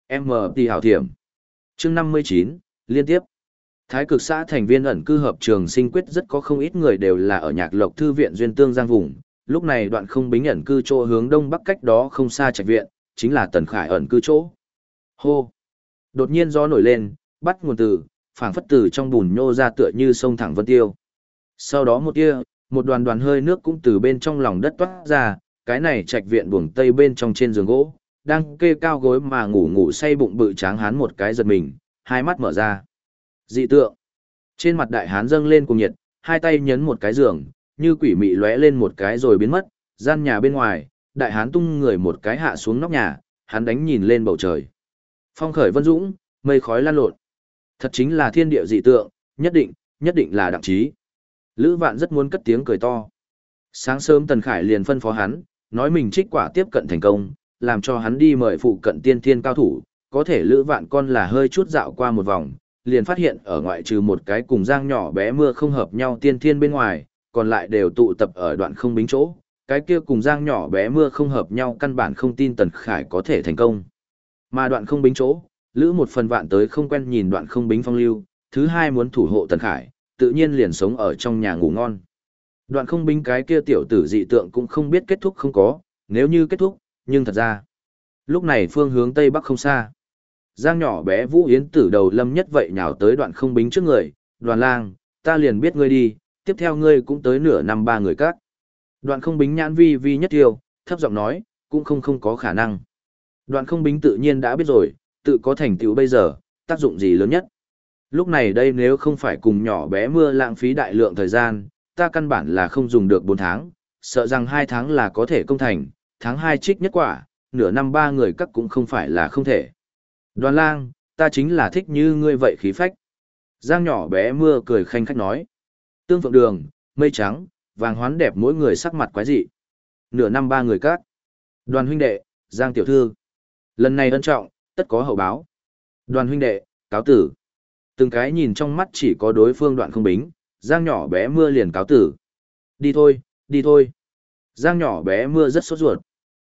MT hảo thiểm. Chương 59, liên tiếp. Thái Cực xã thành viên ẩn cư hợp trường sinh quyết rất có không ít người đều là ở Nhạc Lộc thư viện duyên tương giang vùng, lúc này Đoạn Không Bính ẩn cư chỗ hướng đông bắc cách đó không xa trạch viện, chính là Tần Khải ẩn cư chỗ. Hô. Đột nhiên gió nổi lên, bắt nguồn từ, phảng phất từ trong bùn nhô ra tựa như sông thẳng vân tiêu. Sau đó một đoàn đoàn hơi nước cũng từ bên trong lòng đất toát ra, cái này trạch viện buồng tây bên trong trên giường gỗ, đang kê cao gối mà ngủ say bụng bự tráng hán một cái giật mình, hai mắt mở ra. Dị tượng. Trên mặt đại hán dâng lên cùng nhiệt, hai tay nhấn một cái giường, như quỷ mị lóe lên một cái rồi biến mất, gian nhà bên ngoài, đại hán tung người một cái hạ xuống nóc nhà, hắn đánh nhìn lên bầu trời. Phong khởi vân dũng, mây khói lan lộn. Thật chính là thiên địa dị tượng, nhất định là đặng trí. Lữ Vạn rất muốn cất tiếng cười to. Sáng sớm Tần Khải liền phân phó hắn, nói mình trích quả tiếp cận thành công, làm cho hắn đi mời phụ cận tiên thiên cao thủ, có thể Lữ Vạn con là hơi chút dạo qua một vòng, liền phát hiện ở ngoại trừ một cái cùng Giang nhỏ bé mưa không hợp nhau tiên thiên bên ngoài, còn lại đều tụ tập ở Đoạn Không Bính chỗ, cái kia cùng Giang nhỏ bé mưa không hợp nhau căn bản không tin Tần Khải có thể thành công. Mà Đoạn Không Bính chỗ, Lữ một phần vạn tới không quen nhìn Đoạn Không Bính phong lưu, thứ hai muốn thủ hộ Tần Khải, tự nhiên liền sống ở trong nhà ngủ ngon. Đoạn Không Bính cái kia tiểu tử dị tượng cũng không biết kết thúc không có, nếu như kết thúc, nhưng thật ra, lúc này phương hướng tây bắc không xa. Giang nhỏ bé Vũ Yến Tử đầu lâm nhất vậy nhào tới Đoạn Không Bính trước người, Đoàn lang, ta liền biết ngươi đi, tiếp theo ngươi cũng tới nửa năm ba người các. Đoạn Không Bính nhãn vi vi nhất tiêu, thấp giọng nói, cũng không có khả năng. Đoạn Không Bính tự nhiên đã biết rồi, tự có thành tựu bây giờ, tác dụng gì lớn nhất. Lúc này đây nếu không phải cùng nhỏ bé mưa lãng phí đại lượng thời gian, ta căn bản là không dùng được 4 tháng, sợ rằng 2 tháng là có thể công thành, tháng 2 trích nhất quả, nửa năm ba người các cũng không phải là không thể. Đoàn lang, ta chính là thích như ngươi vậy khí phách. Giang nhỏ bé mưa cười khanh khách nói. Tương Phượng Đường, Mây Trắng, Vàng Hoán đẹp mỗi người sắc mặt quái dị. Nửa năm ba người các. Đoàn huynh đệ, Giang tiểu thư. Lần này ân trọng, tất có hậu báo. Đoàn huynh đệ, cáo tử. Từng cái nhìn trong mắt chỉ có đối phương Đoạn Không Bính, Giang nhỏ bé mưa liền cáo tử. Đi thôi, đi thôi. Giang nhỏ bé mưa rất sốt ruột.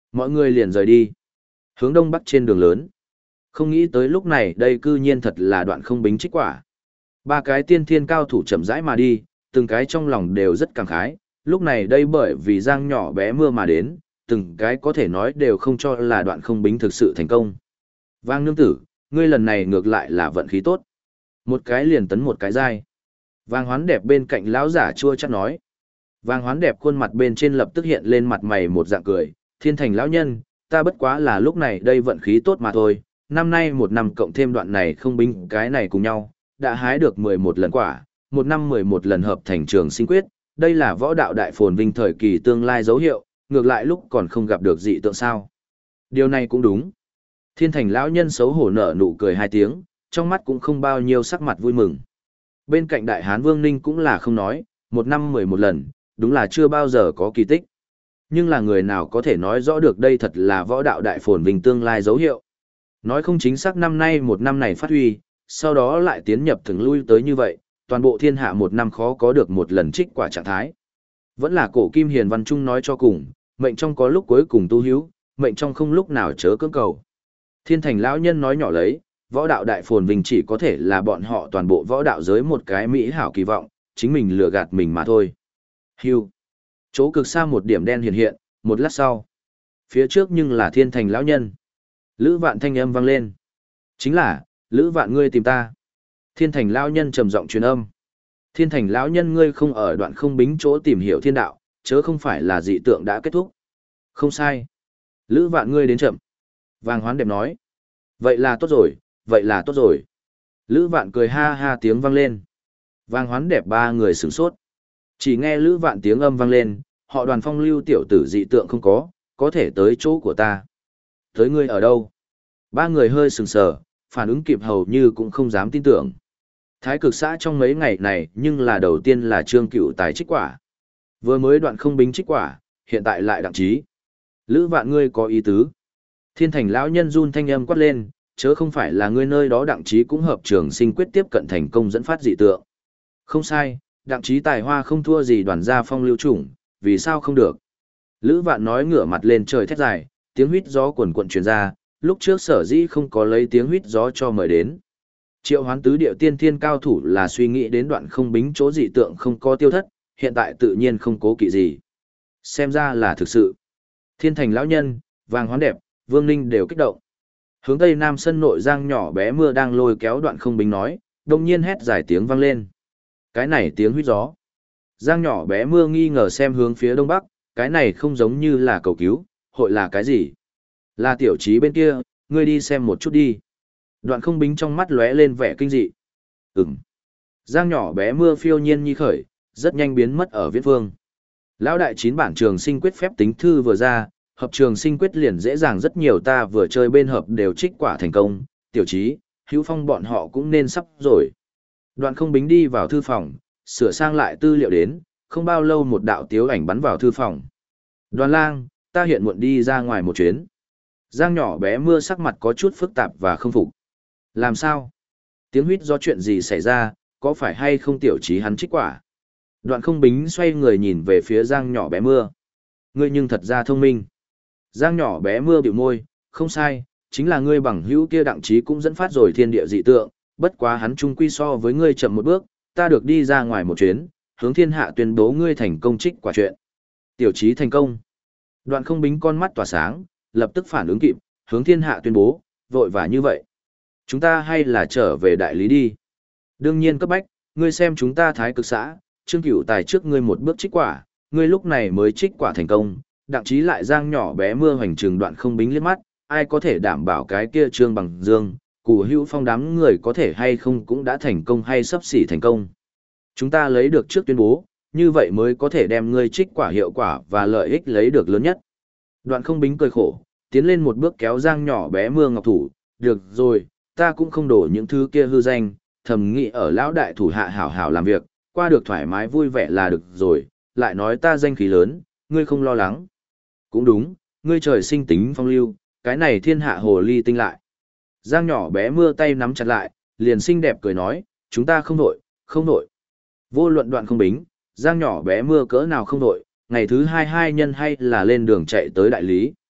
Mọi người liền rời đi. Hướng đông bắc trên đường lớn. Không nghĩ tới lúc này đây cư nhiên thật là Đoạn Không Bính trích quả. Ba cái tiên thiên cao thủ chậm rãi mà đi, từng cái trong lòng đều rất cảm khái, lúc này đây bởi vì Giang nhỏ bé mưa mà đến, từng cái có thể nói đều không cho là Đoạn Không Bính thực sự thành công. Vang nương tử, ngươi lần này ngược lại là vận khí tốt. Một cái liền tấn một cái dai. Vang Hoán đẹp bên cạnh lão giả chua chắc nói. Vang Hoán đẹp khuôn mặt bên trên lập tức hiện lên mặt mày một dạng cười, Thiên Thành lão nhân, ta bất quá là lúc này đây vận khí tốt mà thôi, năm nay một năm cộng thêm Đoạn này không bính cái này cùng nhau, đã hái được 11 lần quả, một năm 11 lần hợp thành trường sinh quyết, đây là võ đạo đại phồn vinh thời kỳ tương lai dấu hiệu, ngược lại lúc còn không gặp được dị tượng sao. Điều này cũng đúng. Thiên Thành lão nhân xấu hổ nở nụ cười hai tiếng, trong mắt cũng không bao nhiêu sắc mặt vui mừng. Bên cạnh Đại Hán Vương Ninh cũng là không nói, một năm 11 lần, đúng là chưa bao giờ có kỳ tích. Nhưng là người nào có thể nói rõ được đây thật là võ đạo đại phồn vinh tương lai dấu hiệu. Nói không chính xác năm nay một năm này phát huy, sau đó lại tiến nhập thường lui tới như vậy, toàn bộ thiên hạ một năm khó có được một lần trích quả trạng thái. Vẫn là cổ kim hiền văn trung nói cho cùng, mệnh trong có lúc cuối cùng tu hữu, mệnh trong không lúc nào chớ cưỡng cầu. Thiên Thành lão nhân nói nhỏ lấy, võ đạo đại phồn vinh chỉ có thể là bọn họ toàn bộ võ đạo giới một cái mỹ hảo kỳ vọng, chính mình lừa gạt mình mà thôi. Hưu. Chỗ cực xa một điểm đen hiện hiện, một lát sau. Phía trước nhưng là Thiên Thành lão nhân. Lữ Vạn thanh âm vang lên. Chính là, Lữ Vạn ngươi tìm ta. Thiên Thành lão nhân trầm giọng truyền âm. Thiên Thành lão nhân ngươi không ở Đoạn Không Bính chỗ tìm hiểu thiên đạo, chớ không phải là dị tượng đã kết thúc. Không sai. Lữ Vạn ngươi đến chậm. Vàng Hoán đẹp nói. Vậy là tốt rồi, vậy là tốt rồi. Lữ Vạn cười ha ha tiếng vang lên. Vàng Hoán đẹp ba người sửng sốt. Chỉ nghe Lữ Vạn tiếng âm vang lên, họ Đoàn phong lưu tiểu tử dị tượng không có thể tới chỗ của ta. Tới ngươi ở đâu? Ba người hơi sừng sờ, phản ứng kịp hầu như cũng không dám tin tưởng. Thái Cực xã trong mấy ngày này nhưng là đầu tiên là Trương Cửu Tài trích quả. Vừa mới Đoạn Không Bính trích quả, hiện tại lại đặng trí. Lữ Vạn ngươi có ý tứ. Thiên Thành lão nhân run thanh âm quát lên, chớ không phải là ngươi nơi đó đặng trí cũng hợp trường sinh quyết tiếp cận thành công dẫn phát dị tượng. Không sai, đặng trí tài hoa không thua gì Đoàn gia phong lưu chủng, vì sao không được. Lữ Vạn nói ngửa mặt lên trời thét dài, tiếng huýt gió quần quận truyền ra, lúc trước sở dĩ không có lấy tiếng huýt gió cho mời đến. Triệu Hoán tứ điệu tiên thiên cao thủ là suy nghĩ đến Đoạn Không Bính chỗ dị tượng không có tiêu thất, hiện tại tự nhiên không cố kỵ gì. Xem ra là thực sự. Thiên Thành lão nhân, Vàng Hoán đẹp, Vương Ninh đều kích động. Hướng tây nam sân nội Giang nhỏ bé mưa đang lôi kéo Đoạn Không Bính nói, đột nhiên hét dài tiếng vang lên. Cái này tiếng huýt gió. Giang nhỏ bé mưa nghi ngờ xem hướng phía đông bắc, cái này không giống như là cầu cứu, hội là cái gì? Là tiểu trí bên kia, ngươi đi xem một chút đi. Đoạn Không Bính trong mắt lóe lên vẻ kinh dị. Giang nhỏ bé mưa phiêu nhiên nhi khởi, rất nhanh biến mất ở viễn phương. Lão đại chín bản trường sinh quyết phép tính thư vừa ra, hợp trường sinh quyết liền dễ dàng rất nhiều, ta vừa chơi bên hợp đều trích quả thành công, tiểu trí, hữu phong bọn họ cũng nên sắp rồi. Đoạn Không Bính đi vào thư phòng, sửa sang lại tư liệu đến, không bao lâu một đạo tiếu ảnh bắn vào thư phòng. Đoàn lang, ta hiện muộn đi ra ngoài một chuyến. Giang nhỏ bé mưa sắc mặt có chút phức tạp và không phục. Làm sao? Tiếng huýt do chuyện gì xảy ra, có phải hay không tiểu trí hắn trích quả? Đoạn Không Bính xoay người nhìn về phía Giang nhỏ bé mưa. Ngươi nhưng thật ra thông minh. Giang nhỏ bé mưa bĩu môi, không sai, chính là ngươi bằng hữu kia đặng trí cũng dẫn phát rồi thiên địa dị tượng, bất quá hắn chung quy so với ngươi chậm một bước, ta được đi ra ngoài một chuyến, hướng thiên hạ tuyên bố ngươi thành công trích quả chuyện. Tiểu trí thành công. Đoạn Không Bính con mắt tỏa sáng, lập tức phản ứng kịp, hướng thiên hạ tuyên bố, vội vã như vậy. Chúng ta hay là trở về đại lý đi. Đương nhiên cấp bách, ngươi xem chúng ta Thái Cực xã, Trương Cửu Tài trước ngươi một bước trích quả, ngươi lúc này mới trích quả thành công, đặng trí lại Giang nhỏ bé mưa hoành trường Đoạn Không Bính liếc mắt, ai có thể đảm bảo cái kia Trương Bằng Dương, Cù Hữu Phong đám người có thể hay không cũng đã thành công hay sắp xỉ thành công. Chúng ta lấy được trước tuyên bố, như vậy mới có thể đem ngươi trích quả hiệu quả và lợi ích lấy được lớn nhất. Đoạn Không Bính cười khổ, tiến lên một bước kéo Giang nhỏ bé mưa ngọc thủ, được rồi, ta cũng không đổ những thứ kia hư danh, thầm nghĩ ở lão đại thủ hạ hảo hảo làm việc, qua được thoải mái vui vẻ là được rồi, lại nói ta danh khí lớn, ngươi không lo lắng. Cũng đúng, ngươi trời sinh tính phong lưu, cái này thiên hạ hồ ly tinh lại. Giang nhỏ bé mưa tay nắm chặt lại, liền xinh đẹp cười nói, chúng ta không nổi, không nổi. Vô luận Đoạn Không Bính, Giang nhỏ bé mưa cỡ nào không nổi, ngày thứ hai nhân hay là lên đường chạy tới đại lý.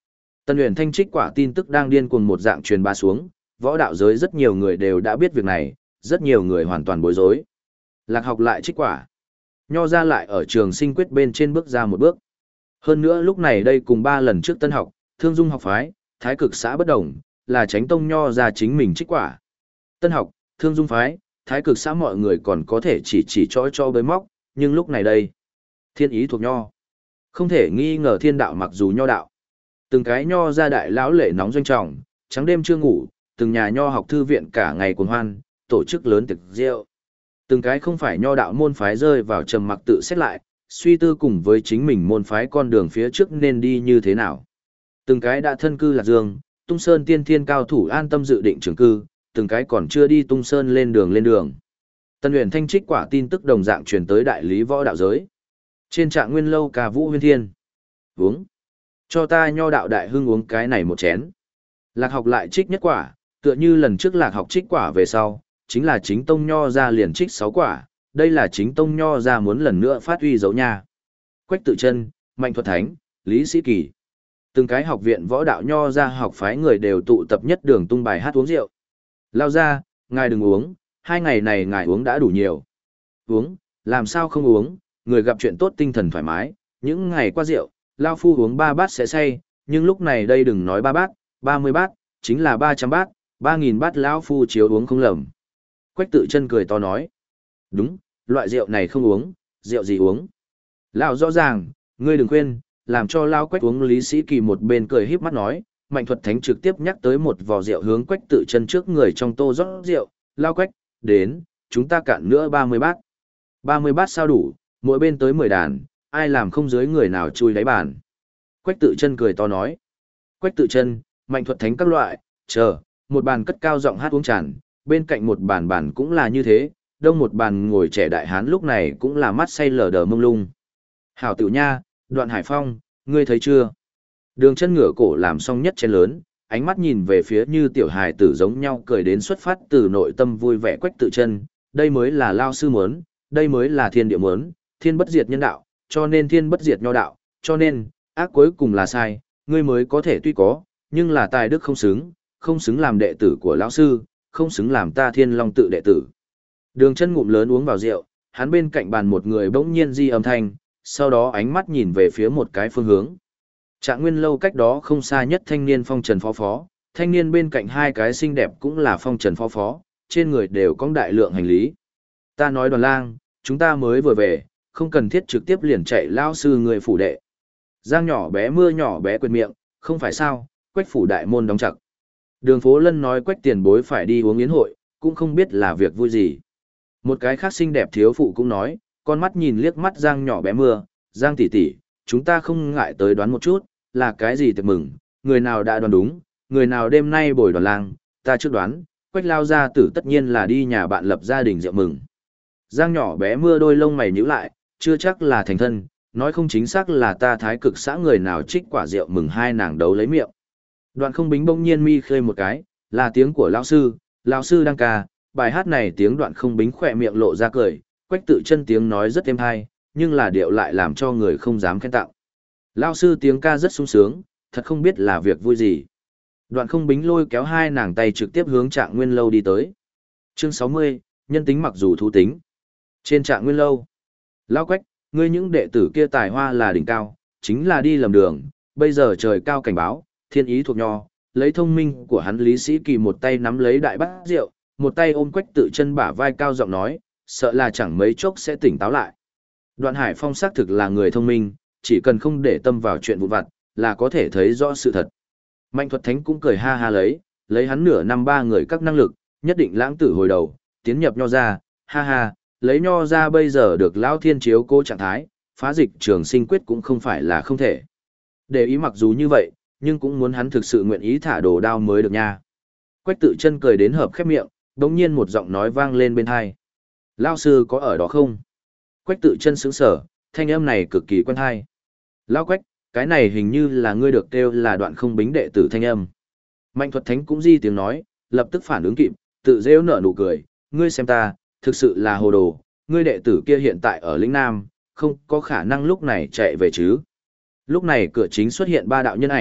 Tân Uyển Thanh trích quả tin tức đang điên cuồng một dạng truyền bá xuống, võ đạo giới rất nhiều người đều đã biết việc này, rất nhiều người hoàn toàn bối rối. Lạc học lại trích quả. Nho ra lại ở trường sinh quyết bên trên bước ra một bước. Hơn nữa lúc này đây cùng 3 lần trước Tân học, Thương Dung học phái, Thái Cực xã bất đồng, là Chánh tông nho ra chính mình trích quả. Tân học, Thương Dung phái, Thái Cực xã mọi người còn có thể chỉ cho bới móc, nhưng lúc này đây, thiên ý thuộc nho. Không thể nghi ngờ thiên đạo mặc dù nho đạo. Từng cái nho ra đại lão lệ nóng doanh trọng, trắng đêm chưa ngủ, từng nhà nho học thư viện cả ngày cuồng hoan, tổ chức lớn tiệc rượu. Từng cái không phải nho đạo môn phái rơi vào trầm mặc tự xét lại, suy tư cùng với chính mình môn phái con đường phía trước nên đi như thế nào. Từng cái đã thân cư Lạc Dương, Tung Sơn tiên thiên cao thủ an tâm dự định trường cư, từng cái còn chưa đi Tung Sơn lên đường. Tân Uyển Thanh trích quả tin tức đồng dạng truyền tới đại lý võ đạo giới. Trên Trạng Nguyên lâu ca vũ huyên thiên. Uống. Cho ta nho đạo đại hưng uống cái này một chén. Lạc học lại trích nhất quả, tựa như lần trước lạc học trích quả về sau, chính là chính tông nho ra liền trích 6 quả, đây là chính tông nho ra muốn lần nữa phát huy dấu nha. Quách Tự Chân, Mạnh Thuật Thánh, Lý Sĩ Kỳ. Từng cái học viện võ đạo nho ra học phái người đều tụ tập nhất đường tung bài hát uống rượu. Lao ra, ngài đừng uống, 2 ngày này ngài uống đã đủ nhiều. Uống, làm sao không uống, người gặp chuyện tốt tinh thần thoải mái, những ngày qua rượu, Lao Phu uống 3 bát sẽ say, nhưng lúc này đây đừng nói 3 bát, 30 bát, chính là 300 bát, 3.000 bát Lão Phu chiếu uống không lầm. Quách Tự Chân cười to nói. Đúng, loại rượu này không uống, rượu gì uống. Lão rõ ràng, ngươi đừng quên, làm cho Lão Quách uống. Lý Sĩ Kỳ một bên cười híp mắt nói, Mạnh Thuật Thánh trực tiếp nhắc tới một vò rượu hướng Quách Tự Chân trước người trong tô rót rượu. Lão Quách, đến, chúng ta cạn nữa 30 bát. 30 bát sao đủ, mỗi bên tới 10 đàn, ai làm không dưới người nào chui đáy bàn. Quách Tự Chân cười to nói. Quách Tự Chân, Mạnh Thuật Thánh các loại, chờ, một bàn cất cao giọng hát uống tràn, bên cạnh một bàn cũng là như thế, đông một bàn ngồi trẻ đại hán lúc này cũng là mắt say lờ đờ mông lung. Hảo Tiểu Nha, Đoạn Hải Phong, ngươi thấy chưa? Đường Chân ngửa cổ làm xong nhất chén lớn, ánh mắt nhìn về phía như tiểu hài tử giống nhau cười đến xuất phát từ nội tâm vui vẻ. Quách Tự Chân, đây mới là lao sư muốn, đây mới là thiên địa muốn, thiên bất diệt nhân đạo, cho nên thiên bất diệt nho đạo, cho nên, ác cuối cùng là sai, ngươi mới có thể tuy có, nhưng là tài đức không xứng làm đệ tử của lão sư, không xứng làm ta Thiên Long tự đệ tử. Đường Chân ngụm lớn uống vào rượu, hắn bên cạnh bàn một người bỗng nhiên di âm thanh, sau đó ánh mắt nhìn về phía một cái phương hướng. Trạng Nguyên lâu cách đó không xa nhất thanh niên phong trần phó, thanh niên bên cạnh 2 cái xinh đẹp cũng là phong trần phó, trên người đều có đại lượng hành lý. Ta nói Đoàn lang, chúng ta mới vừa về, không cần thiết trực tiếp liền chạy lão sư người phủ đệ. Giang nhỏ bé mưa nhỏ bé quệt miệng, không phải sao, Quách phủ đại môn đóng chặt. Đường Phố Lân nói Quách tiền bối phải đi uống yến hội, cũng không biết là việc vui gì. Một cái khác xinh đẹp thiếu phụ cũng nói, con mắt nhìn liếc mắt Giang nhỏ bé mưa, Giang tỷ tỷ, chúng ta không ngại tới đoán một chút, là cái gì tiệc mừng, người nào đã đoán đúng, người nào đêm nay bồi Đoàn lang, ta trước đoán, Quách lao gia tử tất nhiên là đi nhà bạn lập gia đình rượu mừng. Giang nhỏ bé mưa đôi lông mày nhíu lại, chưa chắc là thành thân, nói không chính xác là ta Thái Cực xã người nào trích quả rượu mừng hai nàng đấu lấy miệng. Đoạn Không Bính bỗng nhiên mi khơi một cái, là tiếng của lão sư đang ca, bài hát này tiếng Đoạn Không Bính khỏe miệng lộ ra cười, Quách Tự Chân tiếng nói rất êm hay, nhưng là điệu lại làm cho người không dám khen tặng. Lão sư tiếng ca rất sung sướng, thật không biết là việc vui gì. Đoạn Không Bính lôi kéo hai nàng tay trực tiếp hướng Trạng Nguyên lâu đi tới. Chương 60, nhân tính mặc dù thú tính. Trên Trạng Nguyên lâu, lão Quách, ngươi những đệ tử kia tài hoa là đỉnh cao, chính là đi lầm đường, bây giờ trời cao cảnh báo, thiên ý thuộc nho, lấy thông minh của hắn Lý Sĩ Kỳ một tay nắm lấy đại bát rượu, một tay ôm Quách Tự Chân bả vai cao giọng nói, sợ là chẳng mấy chốc sẽ tỉnh táo lại. Đoạn Hải Phong xác thực là người thông minh, chỉ cần không để tâm vào chuyện vụn vặt, là có thể thấy rõ sự thật. Mạnh Thuật Thánh cũng cười ha ha lấy hắn nửa năm 3 người các năng lực, nhất định lãng tử hồi đầu, tiến nhập nho ra, ha ha, lấy nho ra bây giờ được lão thiên chiếu cố trạng thái, phá dịch trường sinh quyết cũng không phải là không thể. Để ý mặc dù như vậy, nhưng cũng muốn hắn thực sự nguyện ý thả đồ đao mới được nha. Quách Tự Chân cười đến hợp khép miệng, đống nhiên một giọng nói vang lên bên tai. Lão sư có ở đó không? Quách Tự Chân sững sờ, thanh âm này cực kỳ quen tai. Lão Quách, cái này hình như là ngươi được kêu là Đoạn Không Bính đệ tử thanh âm. Mạnh Thuật Thánh cũng di tiếng nói, lập tức phản ứng kịp, tự rêu nở nụ cười, ngươi xem ta, thực sự là hồ đồ, ngươi đệ tử kia hiện tại ở lĩnh Nam, không có khả năng lúc này chạy về chứ. Lúc này cửa chính xuất hiện 3 đạo nhân ảnh,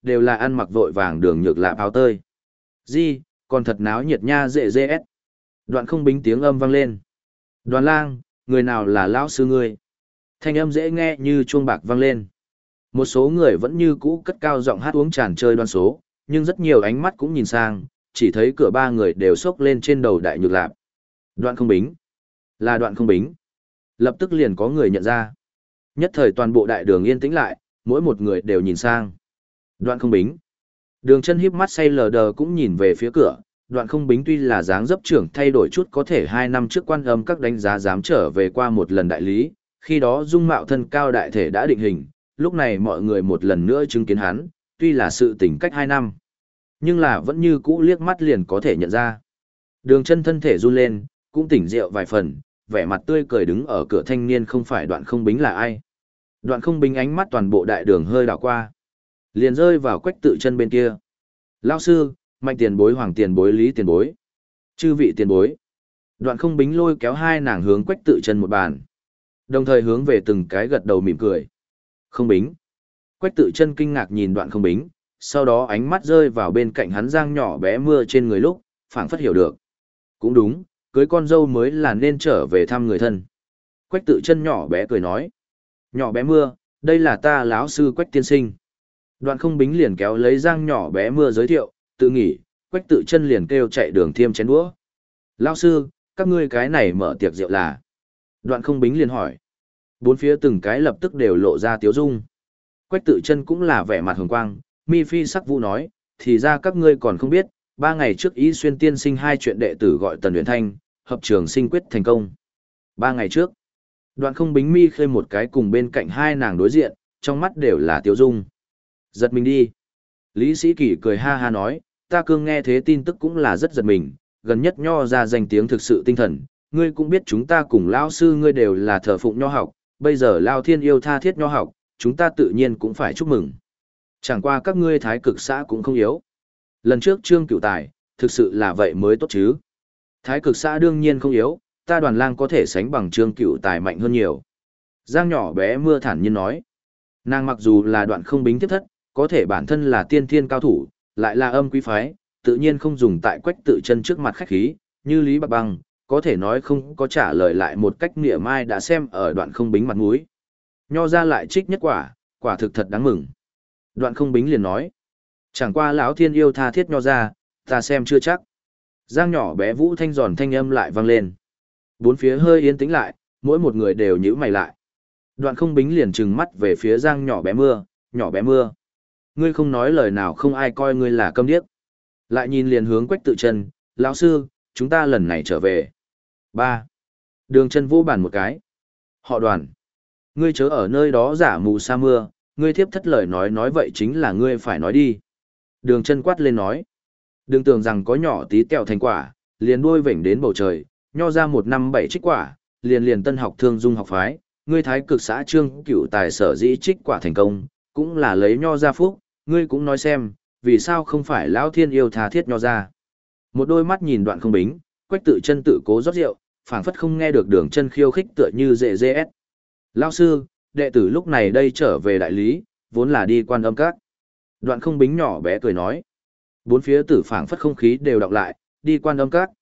đều là ăn mặc vội vàng đường nhược lạp áo tơi. Di, còn thật náo nhiệt nha dễ dễ ép. Đoạn không bính tiếng âm vang lên. Đoàn lang, người nào là lão sư ngươi? Thanh âm dễ nghe như chuông bạc vang lên. Một số người vẫn như cũ cất cao giọng hát uống tràn chơi đoan số, nhưng rất nhiều ánh mắt cũng nhìn sang, chỉ thấy cửa ba người đều xốc lên trên đầu đại nhược lạp. Đoạn không bính. Là đoạn không bính. Lập tức liền có người nhận ra. Nhất thời toàn bộ đại đường yên tĩnh lại, mỗi một người đều nhìn sang. Đoạn không bính. Đường chân híp mắt say lờ đờ cũng nhìn về phía cửa. Đoạn không bính tuy là dáng dấp trưởng thay đổi chút, có thể 2 năm trước quan âm các đánh giá dám trở về qua một lần đại lý, khi đó dung mạo thân cao đại thể đã định hình, lúc này mọi người một lần nữa chứng kiến hắn, tuy là sự tình cách 2 năm, nhưng là vẫn như cũ liếc mắt liền có thể nhận ra. Đường chân thân thể run lên, cũng tỉnh rượu vài phần, vẻ mặt tươi cười đứng ở cửa thanh niên không phải đoạn không bính là ai. Đoạn không bính ánh mắt toàn bộ đại đường hơi đảo qua, liền rơi vào Quách Tự Chân bên kia. Lão sư, Mạnh tiền bối, Hoàng tiền bối, Lý tiền bối, chư vị tiền bối. Đoạn không bính lôi kéo hai nàng hướng Quách Tự Chân một bàn, đồng thời hướng về từng cái gật đầu mỉm cười. Không bính. Quách Tự Chân kinh ngạc nhìn đoạn không bính, sau đó ánh mắt rơi vào bên cạnh hắn giang nhỏ bé mưa trên người lúc, phảng phất hiểu được. Cũng đúng, cưới con dâu mới là nên trở về thăm người thân. Quách Tự Chân nhỏ bé cười nói. Nhỏ bé mưa, đây là ta lão sư Quách tiên sinh. Đoạn không bính liền kéo lấy giang nhỏ bé mưa giới thiệu, tự nghỉ, Quách Tự Chân liền kêu chạy đường thiêm chén đũa. Lão sư, các ngươi cái này mở tiệc rượu là? Đoạn không bính liền hỏi. Bốn phía từng cái lập tức đều lộ ra tiếu dung. Quách Tự Chân cũng là vẻ mặt hồng quang, mi phi sắc vũ nói, thì ra các ngươi còn không biết, 3 ngày trước Ý Xuyên tiên sinh 2 chuyện đệ tử gọi Tần Uyển Thanh, hợp trường sinh quyết thành công. 3 ngày trước, đoạn không bính mi khơi một cái cùng bên cạnh hai nàng đối diện, trong mắt đều là tiếu dung. Giật mình đi. Lý Sĩ Kỳ cười ha ha nói, ta cương nghe thế tin tức cũng là rất giật mình, gần nhất nho ra danh tiếng thực sự tinh thần, ngươi cũng biết chúng ta cùng lão sư ngươi đều là thờ phụng nho học, bây giờ Lao Thiên yêu tha thiết nho học, chúng ta tự nhiên cũng phải chúc mừng. Chẳng qua các ngươi thái cực xã cũng không yếu. Lần trước Trương Cửu Tài, thực sự là vậy mới tốt chứ. Thái cực xã đương nhiên không yếu, ta Đoàn lang có thể sánh bằng Trương Cửu Tài mạnh hơn nhiều. Giang nhỏ bé mưa thản nhiên nói. Nàng mặc dù là Đoạn không bính tiếp thất, có thể bản thân là tiên thiên cao thủ, lại là âm quý phái, tự nhiên không dùng tại Quách Tự Chân trước mặt khách khí, như Lý Bạc Băng, có thể nói không có trả lời lại một cách mỉa mai đã xem ở Đoạn không bính mặt mũi. Nho ra lại trích nhất quả, quả thực thật đáng mừng. Đoạn không bính liền nói. Chẳng qua lão Thiên yêu tha thiết nho ra, ta xem chưa chắc. Giang nhỏ bé vũ thanh giòn thanh âm lại vang lên. Bốn phía hơi yên tĩnh lại, mỗi một người đều nhíu mày lại. Đoạn không bính liền trừng mắt về phía Giang nhỏ bé mưa, nhỏ bé mưa. Ngươi không nói lời nào không ai coi ngươi là câm điếc. Lại nhìn liền hướng Quách Tự Chân, lão sư, chúng ta lần này trở về. 3. Đường Chân vô bàn một cái. Họ Đoàn. Ngươi chớ ở nơi đó giả mù sa mưa, ngươi thiếp thất lời nói vậy chính là ngươi phải nói đi. Đường Chân quát lên nói. Đừng tưởng rằng có nhỏ tí tẹo thành quả, liền đuôi vểnh đến bầu trời, nho ra 1 năm 7 trích quả, liền tân học thương dung học phái, ngươi thái cực xã Trương Cửu Tài sở dĩ trích quả thành công, cũng là lấy nho ra phúc, ngươi cũng nói xem, vì sao không phải lão Thiên yêu tha thiết nho ra. Một đôi mắt nhìn Đoạn không bính, Quách Tự Chân tự cố rót rượu, phảng phất không nghe được Đường Chân khiêu khích tựa như dễ dễ. Lão sư, đệ tử lúc này đây trở về đại lý, vốn là đi Quan Âm Các. Đoạn không bính nhỏ bé cười nói. Bốn phía tử phảng phất không khí đều đọc lại, đi Quan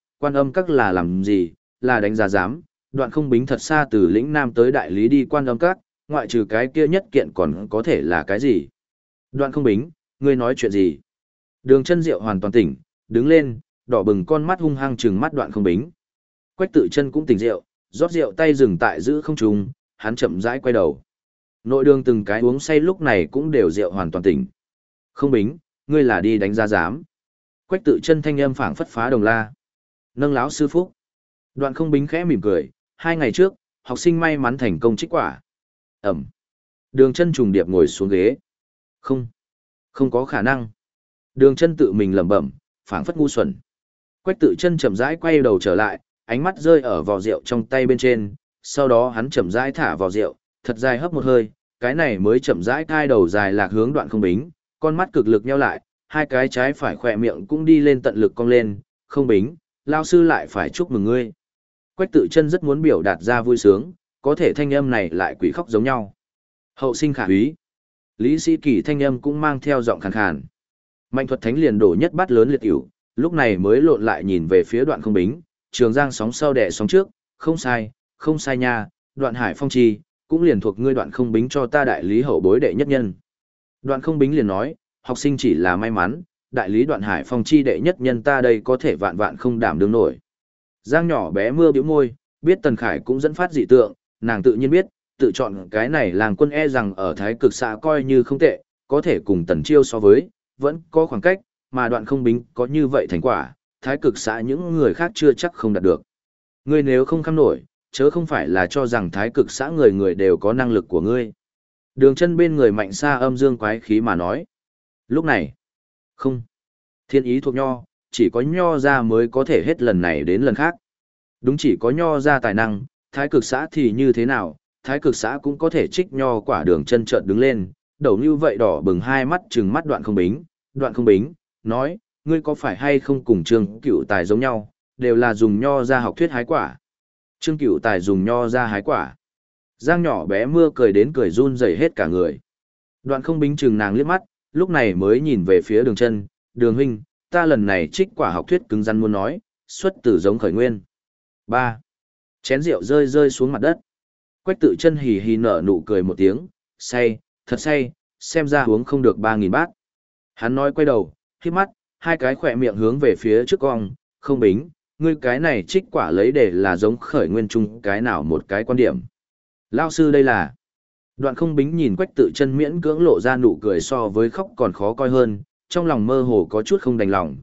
Âm Các là làm gì, là đánh giá giám. Đoạn không bính thật xa từ lĩnh Nam tới đại lý đi Quan Âm Các, ngoại trừ cái kia nhất kiện còn có thể là cái gì. Đoạn không bính, ngươi nói chuyện gì? Đường Chân rượu hoàn toàn tỉnh, đứng lên, đỏ bừng con mắt hung hăng trừng mắt Đoạn không bính. Quách Tự Chân cũng tỉnh rượu, rót rượu tay dừng tại giữ không trung, hắn chậm rãi quay đầu. Nội đường từng cái uống say lúc này cũng đều rượu hoàn toàn tỉnh. Không bính, ngươi là đi đánh giá giám. Quách Tự Chân thanh âm phảng phất phá đồng la. Nâng lão sư phúc. Đoạn không bính khẽ mỉm cười, 2 ngày trước, học sinh may mắn thành công trích quả. Ẩm. Đường Chân trùng điệp ngồi xuống ghế. Không có khả năng. Đường Chân tự mình lẩm bẩm, phảng phất ngu xuẩn. Quách Tự Chân chậm rãi quay đầu trở lại, ánh mắt rơi ở vò rượu trong tay bên trên, sau đó hắn chậm rãi thả vào rượu, thật dài hấp một hơi, cái này mới chậm rãi cai đầu dài lạc hướng Đoạn không bính, con mắt cực lực nheo lại, hai cái trái phải khỏe miệng cũng đi lên tận lực cong lên, không bính, lao sư lại phải chúc mừng ngươi. Quách Tự Chân rất muốn biểu đạt ra vui sướng, có thể thanh âm này lại quỷ khóc giống nhau. Hậu sinh khả úy. Lý Sĩ Kỳ thanh âm cũng mang theo giọng khàn khàn. Mạnh Thuật Thánh liền đổ nhất bát lớn liệt ỉu, lúc này mới lộn lại nhìn về phía Đoạn Không Bính, Trường Giang sóng sau đẻ sóng trước, không sai nha, Đoạn Hải Phong Trì, cũng liền thuộc ngươi Đoạn Không Bính cho ta đại lý hậu bối đệ nhất nhân. Đoạn Không Bính liền nói, học sinh chỉ là may mắn, đại lý Đoạn Hải Phong Chi đệ nhất nhân ta đây có thể vạn vạn không đảm đương nổi. Giang nhỏ bé mưa bĩu môi, biết Tần Khải cũng dẫn phát dị tượng, nàng tự nhiên biết, tự chọn cái này làng quân e rằng ở Thái Cực xã coi như không tệ, có thể cùng Tần Chiêu so với, vẫn có khoảng cách, mà Đoạn Không Bính có như vậy thành quả, Thái Cực xã những người khác chưa chắc không đạt được. Ngươi nếu không kham nổi, chớ không phải là cho rằng Thái Cực xã người người đều có năng lực của ngươi. Đường Chân bên người Mạnh Sa âm dương quái khí mà nói. Lúc này, không, thiên ý thuộc nho, chỉ có nho ra mới có thể hết lần này đến lần khác. Đúng, chỉ có nho ra tài năng, Thái Cực xã thì như thế nào, Thái Cực xã cũng có thể trích nho quả. Đường Chân chợt đứng lên, đầu như vậy đỏ bừng hai mắt trừng mắt Đoạn Không Bính, nói, ngươi có phải hay không cùng Trương Cửu Tài giống nhau, đều là dùng nho ra học thuyết hái quả. Trương Cửu Tài dùng nho ra hái quả. Giang nhỏ bé mưa cười đến cười run rẩy hết cả người. Đoạn Không Bính chừng nàng liếc mắt, lúc này mới nhìn về phía Đường Chân, Đường huynh, ta lần này trích quả học thuyết cứng rắn muốn nói, xuất từ giống khởi nguyên. 3. Chén rượu rơi rơi xuống mặt đất. Quách Tự Chân hì hì nở nụ cười một tiếng, say, thật say, xem ra uống không được 3.000 bát. Hắn nói quay đầu, khép mắt, hai cái khỏe miệng hướng về phía trước cong, Không Bính, ngươi cái này trích quả lấy để là giống khởi nguyên chung cái nào một cái quan điểm. Lao sư đây là. Đoạn Không Bính nhìn Quách Tự Chân miễn cưỡng lộ ra nụ cười so với khóc còn khó coi hơn, trong lòng mơ hồ có chút không đành lòng,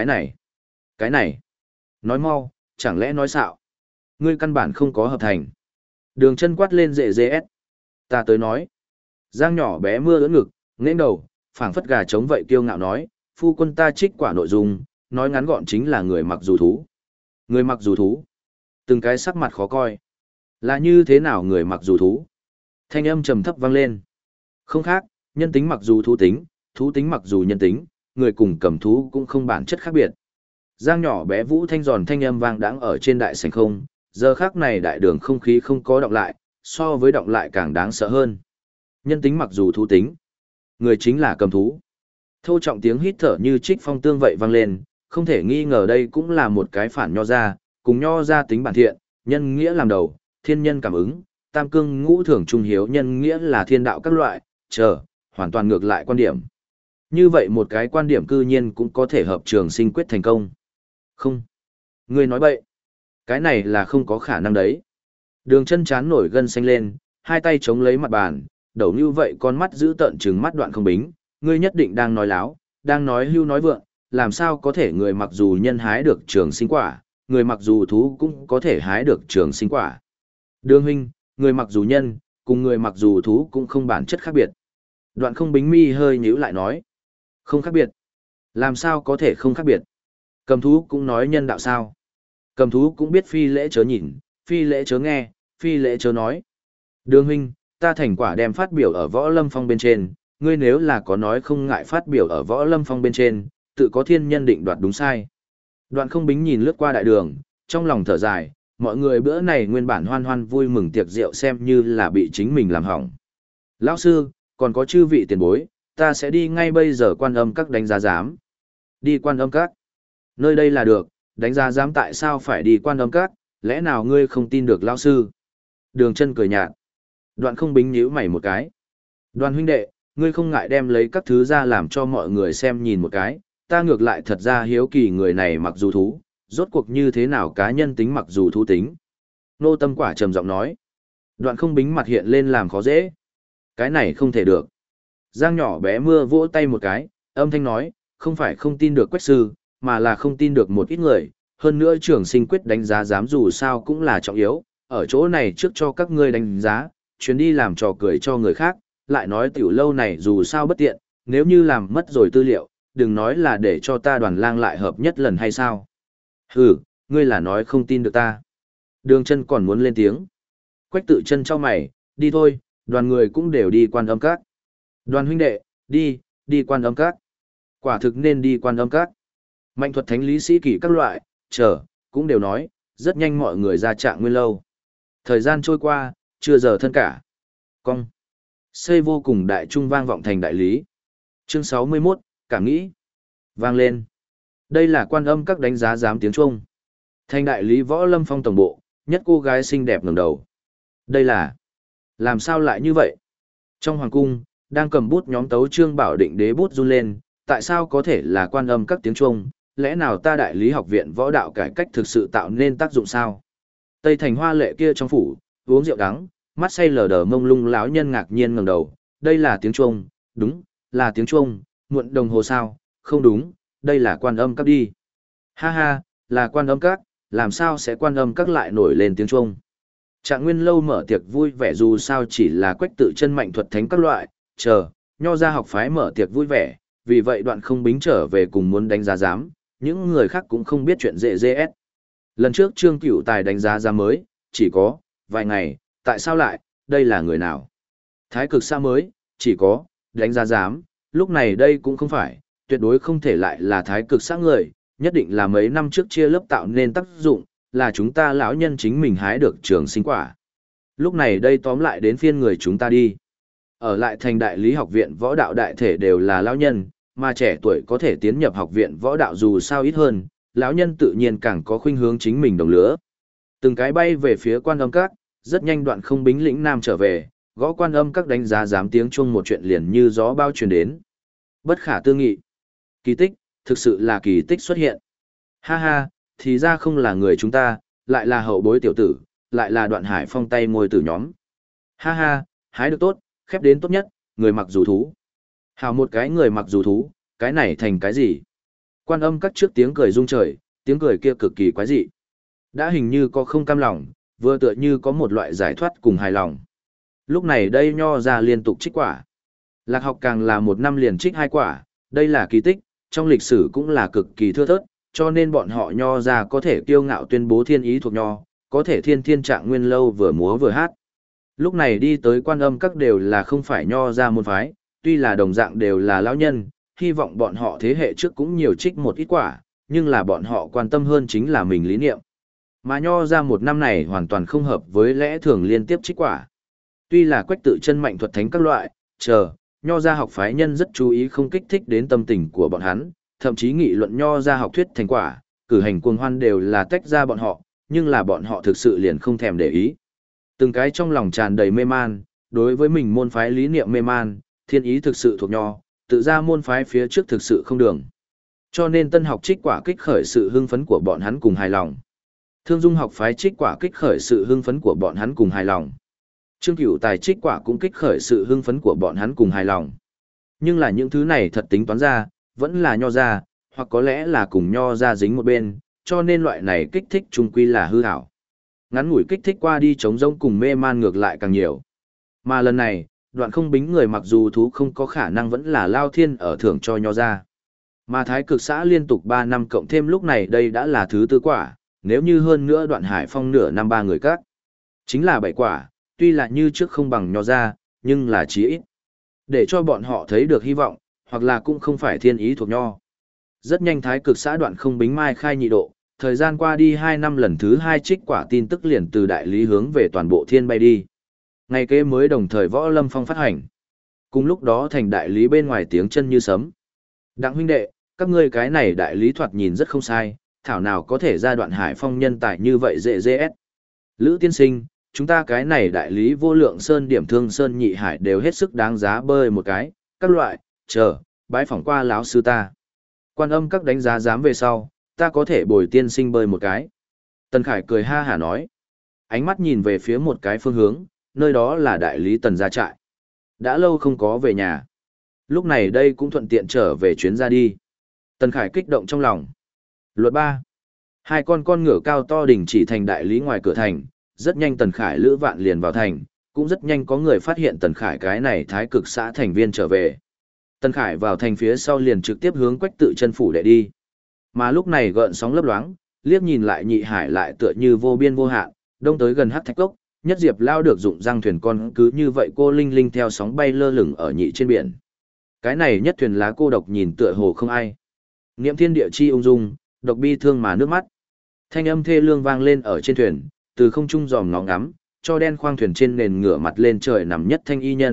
cái này, nói mau, chẳng lẽ nói xạo. Ngươi căn bản không có hợp thành. Đường Chân quát lên dễ dễ ép. Ta tới nói. Giang nhỏ bé mưa ưỡn ngực, nghếch đầu, phảng phất gà trống vậy kiêu ngạo nói, phu quân ta trích quả nội dung, nói ngắn gọn chính là người mặc dù thú. Người mặc dù thú. Từng cái sắc mặt khó coi. Là như thế nào người mặc dù thú? Thanh âm trầm thấp vang lên. Không khác, nhân tính mặc dù thú tính mặc dù nhân tính, người cùng cầm thú cũng không bản chất khác biệt. Giang nhỏ bé vũ thanh giòn thanh âm vang đãng ở trên đại sảnh không, giờ khắc này đại đường không khí không có động lại, so với động lại càng đáng sợ hơn. Nhân tính mặc dù thú tính, người chính là cầm thú. Thô trọng tiếng hít thở như trích phong tương vậy vang lên, không thể nghi ngờ đây cũng là một cái phản nho ra, cùng nho ra tính bản thiện, nhân nghĩa làm đầu, thiên nhân cảm ứng, tam cương ngũ thường trung hiếu, nhân nghĩa là thiên đạo các loại, hoàn toàn ngược lại quan điểm. Như vậy một cái quan điểm cư nhiên cũng có thể hợp trường sinh quyết thành công. Không. Ngươi nói bậy. Cái này là không có khả năng đấy. Đường Chân chán nổi gân xanh lên, hai tay chống lấy mặt bàn, đầu như vậy con mắt giữ tợn trừng mắt Đoạn Không Bính, ngươi nhất định đang nói láo, đang nói hưu nói vượng, làm sao có thể người mặc dù nhân hái được trường sinh quả, người mặc dù thú cũng có thể hái được trường sinh quả. Đường huynh, người mặc dù nhân, cùng người mặc dù thú cũng không bản chất khác biệt. Đoạn Không Bính mi hơi nhíu lại nói, không khác biệt. Làm sao có thể không khác biệt? Cầm thú cũng nói nhân đạo sao? Cầm thú cũng biết phi lễ chớ nhìn, phi lễ chớ nghe, phi lễ chớ nói. Đường huynh, ta thành quả đem phát biểu ở Võ Lâm Phong bên trên, ngươi nếu là có nói không ngại phát biểu ở Võ Lâm Phong bên trên, tự có thiên nhân định đoạt đúng sai. Đoạn Không Bính nhìn lướt qua đại đường, trong lòng thở dài, mọi người bữa này nguyên bản hoan hoan vui mừng tiệc rượu xem như là bị chính mình làm hỏng. Lão sư, còn có chư vị tiền bối, ta sẽ đi ngay bây giờ Quan Âm Các đánh giá giám. Đi Quan Âm Các. Nơi đây là được, đánh giá giám tại sao phải đi Quan Âm Các, lẽ nào ngươi không tin được lão sư? Đường Chân cười nhạt. Đoạn Không Bính nhíu mày một cái. Đoàn huynh đệ, ngươi không ngại đem lấy các thứ ra làm cho mọi người xem nhìn một cái, ta ngược lại thật ra hiếu kỳ người này mặc dù thú, rốt cuộc như thế nào cá nhân tính mặc dù thú tính. Nô Tâm Quả trầm giọng nói. Đoạn Không Bính mặt hiện lên làm khó dễ. Cái này không thể được. Giang nhỏ bé mưa vỗ tay một cái, âm thanh nói, không phải không tin được Quách sư, mà là không tin được một ít người, hơn nữa trường sinh quyết đánh giá dám dù sao cũng là trọng yếu, ở chỗ này trước cho các ngươi đánh giá, chuyến đi làm trò cười cho người khác, lại nói tiểu lâu này dù sao bất tiện, nếu như làm mất rồi tư liệu, đừng nói là để cho ta Đoàn Lang lại hợp nhất lần hay sao. Hừ, ngươi là nói không tin được ta. Đường Chân còn muốn lên tiếng. Quách Tự Chân chau mày, đi thôi, đoàn người cũng đều đi Quan Âm Các. Đoàn huynh đệ, đi Quan Âm Các. Quả thực nên đi Quan Âm Các. Mạnh Thuật Thánh Lý Sĩ Kỳ các loại, cũng đều nói, rất nhanh mọi người ra Trạng Nguyên lâu. Thời gian trôi qua, chưa giờ thân cả. Cong. Xây vô cùng đại trung vang vọng thành đại lý. Chương 61, cảm nghĩ. Vang lên. Đây là Quan Âm Các đánh giá giám tiếng Trung. Thành đại lý Võ Lâm Phong tổng bộ, nhất cô gái xinh đẹp ngẩng đầu. Đây là... Làm sao lại như vậy? Trong hoàng cung, đang cầm bút nhóm tấu Trương Bảo Định đế bút run lên, tại sao có thể là Quan Âm Các tiếng Trung, lẽ nào ta đại lý học viện võ đạo cải cách thực sự tạo nên tác dụng sao? Tây thành hoa lệ kia trong phủ, uống rượu đắng, mắt say lờ đờ mông lung lão nhân ngạc nhiên ngẩng đầu, đây là tiếng Trung, đúng, là tiếng Trung, muộn đồng hồ sao, không đúng, đây là Quan Âm Các đi. Ha ha, là Quan Âm Các, làm sao sẽ Quan Âm Các lại nổi lên tiếng Trung? Trạng Nguyên Lâu mở tiệc vui vẻ dù sao chỉ là Quách Tự Chân mạnh thuật thánh các loại, nho ra học phái mở tiệc vui vẻ, vì vậy Đoạn Không Bính trở về cùng muốn đánh giá giám, những người khác cũng không biết chuyện dễ dễ. Lần trước Trương Cửu Tài đánh giá giám mới, chỉ có vài ngày, tại sao lại, đây là người nào? Thái Cực Xã mới, chỉ có đánh giá giám, lúc này đây cũng không phải, tuyệt đối không thể lại là Thái Cực Xã người, nhất định là mấy năm trước chia lớp tạo nên tác dụng, là chúng ta lão nhân chính mình hái được trường sinh quả. Lúc này đây tóm lại đến phiên người chúng ta đi. Ở lại thành đại lý học viện võ đạo đại thể đều là lão nhân, mà trẻ tuổi có thể tiến nhập học viện võ đạo dù sao ít hơn, lão nhân tự nhiên càng có khuynh hướng chính mình đồng lứa. Từng cái bay về phía Quan Âm Các, rất nhanh Đoạn Không Bính lĩnh nam trở về, gõ Quan Âm Các đánh giá giám tiếng chuông một chuyện liền như gió bao truyền đến. Bất khả tư nghị. Kỳ tích, thực sự là kỳ tích xuất hiện. Ha ha, thì ra không là người chúng ta, lại là hậu bối tiểu tử, lại là Đoạn Hải Phong tay ngồi tử nhóm. Ha ha, hái được tốt, khép đến tốt nhất, người mặc dù thú. Hào một cái người mặc dù thú, cái này thành cái gì? Quan Âm Các trước tiếng cười rung trời, tiếng cười kia cực kỳ quái dị. Đã hình như có không cam lòng, vừa tựa như có một loại giải thoát cùng hài lòng. Lúc này đây nho ra liên tục trích quả. Lạc học càng là một năm liền trích 2 quả, đây là kỳ tích, trong lịch sử cũng là cực kỳ thưa thớt, cho nên bọn họ nho ra có thể kiêu ngạo tuyên bố thiên ý thuộc nho, có thể thiên thiên Trạng Nguyên Lâu vừa múa vừa hát. Lúc này đi tới Quan Âm Các đều là không phải nho ra môn phái, tuy là đồng dạng đều là lão nhân, hy vọng bọn họ thế hệ trước cũng nhiều trích một ít quả, nhưng là bọn họ quan tâm hơn chính là mình lý niệm. Mà nho ra một năm này hoàn toàn không hợp với lẽ thường liên tiếp trích quả. Tuy là Quách Tự Chân mạnh thuật thánh các loại, nho ra học phái nhân rất chú ý không kích thích đến tâm tình của bọn hắn, thậm chí nghị luận nho ra học thuyết thành quả, cử hành cuồng hoan đều là tách ra bọn họ, nhưng là bọn họ thực sự liền không thèm để ý. Từng cái trong lòng tràn đầy mê man, đối với mình môn phái lý niệm mê man, thiên ý thực sự thuộc nho, tự ra môn phái phía trước thực sự không đường. Cho nên tân học trích quả kích khởi sự hưng phấn của bọn hắn cùng hài lòng. Thương Dung học phái trích quả kích khởi sự hưng phấn của bọn hắn cùng hài lòng. Trương Cửu Tài trích quả cũng kích khởi sự hưng phấn của bọn hắn cùng hài lòng. Nhưng là những thứ này thật tính toán ra, vẫn là nho ra, hoặc có lẽ là cùng nho ra dính một bên, cho nên loại này kích thích chung quy là hư ảo. Ngắn ngủi kích thích qua đi trống rỗng cùng mê man ngược lại càng nhiều. Mà lần này, Đoạn Không Bính người mặc dù thú không có khả năng vẫn là Lao Thiên ở thưởng cho nho ra. Mà Thái Cực Xã liên tục 3 năm cộng thêm lúc này đây đã là thứ 4 quả, nếu như hơn nữa Đoạn Hải Phong nửa năm 3 người các. Chính là 7 quả, tuy là như trước không bằng nho ra, nhưng là chí ít. Để cho bọn họ thấy được hy vọng, hoặc là cũng không phải thiên ý thuộc nho. Rất nhanh Thái Cực Xã Đoạn Không Bính mai khai nhị độ, thời gian qua đi 2 năm lần thứ 2 trích quả tin tức liền từ đại lý hướng về toàn bộ thiên bay đi. Ngày kế mới đồng thời Võ Lâm Phong phát hành. Cùng lúc đó thành đại lý bên ngoài tiếng chân như sấm. Đặng huynh đệ, các ngươi cái này đại lý thoạt nhìn rất không sai, thảo nào có thể ra Đoạn Hải Phong nhân tài như vậy dễ dễ. Lữ tiên sinh, chúng ta cái này đại lý vô lượng sơn điểm thương sơn nhị hải đều hết sức đáng giá bơi một cái, các loại, bái phỏng qua lão sư ta. Quan Âm Các đánh giá dám về sau, ta có thể bồi tiên sinh bơi một cái. Tần Khải cười ha hả nói. Ánh mắt nhìn về phía một cái phương hướng, nơi đó là đại lý Tần gia trại. Đã lâu không có về nhà. Lúc này đây cũng thuận tiện trở về chuyến ra đi. Tần Khải kích động trong lòng. Luật 3. 2 con ngựa cao to đỉnh chỉ thành đại lý ngoài cửa thành. Rất nhanh Tần Khải Lữ Vạn liền vào thành. Cũng rất nhanh có người phát hiện Tần Khải cái này Thái Cực Xã thành viên trở về. Tần Khải vào thành phía sau liền trực tiếp hướng Quách Tự Chân phủ đệ đi. Mà lúc này gợn sóng lấp loáng, liếc nhìn lại nhị hải lại tựa như vô biên vô hạn, đông tới gần Hắc Thạch Cốc, nhất diệp lao được dụng răng thuyền con cứ như vậy cô linh linh theo sóng bay lơ lửng ở nhị trên biển. Cái này nhất thuyền lá cô độc nhìn tựa hồ không ai. Niệm thiên địa chi ung dung, độc bi thương mà nước mắt. Thanh âm thê lương vang lên ở trên thuyền, từ không trung dòm ngó ngắm, cho đen khoang thuyền trên nền ngửa mặt lên trời nằm nhất thanh y nhân,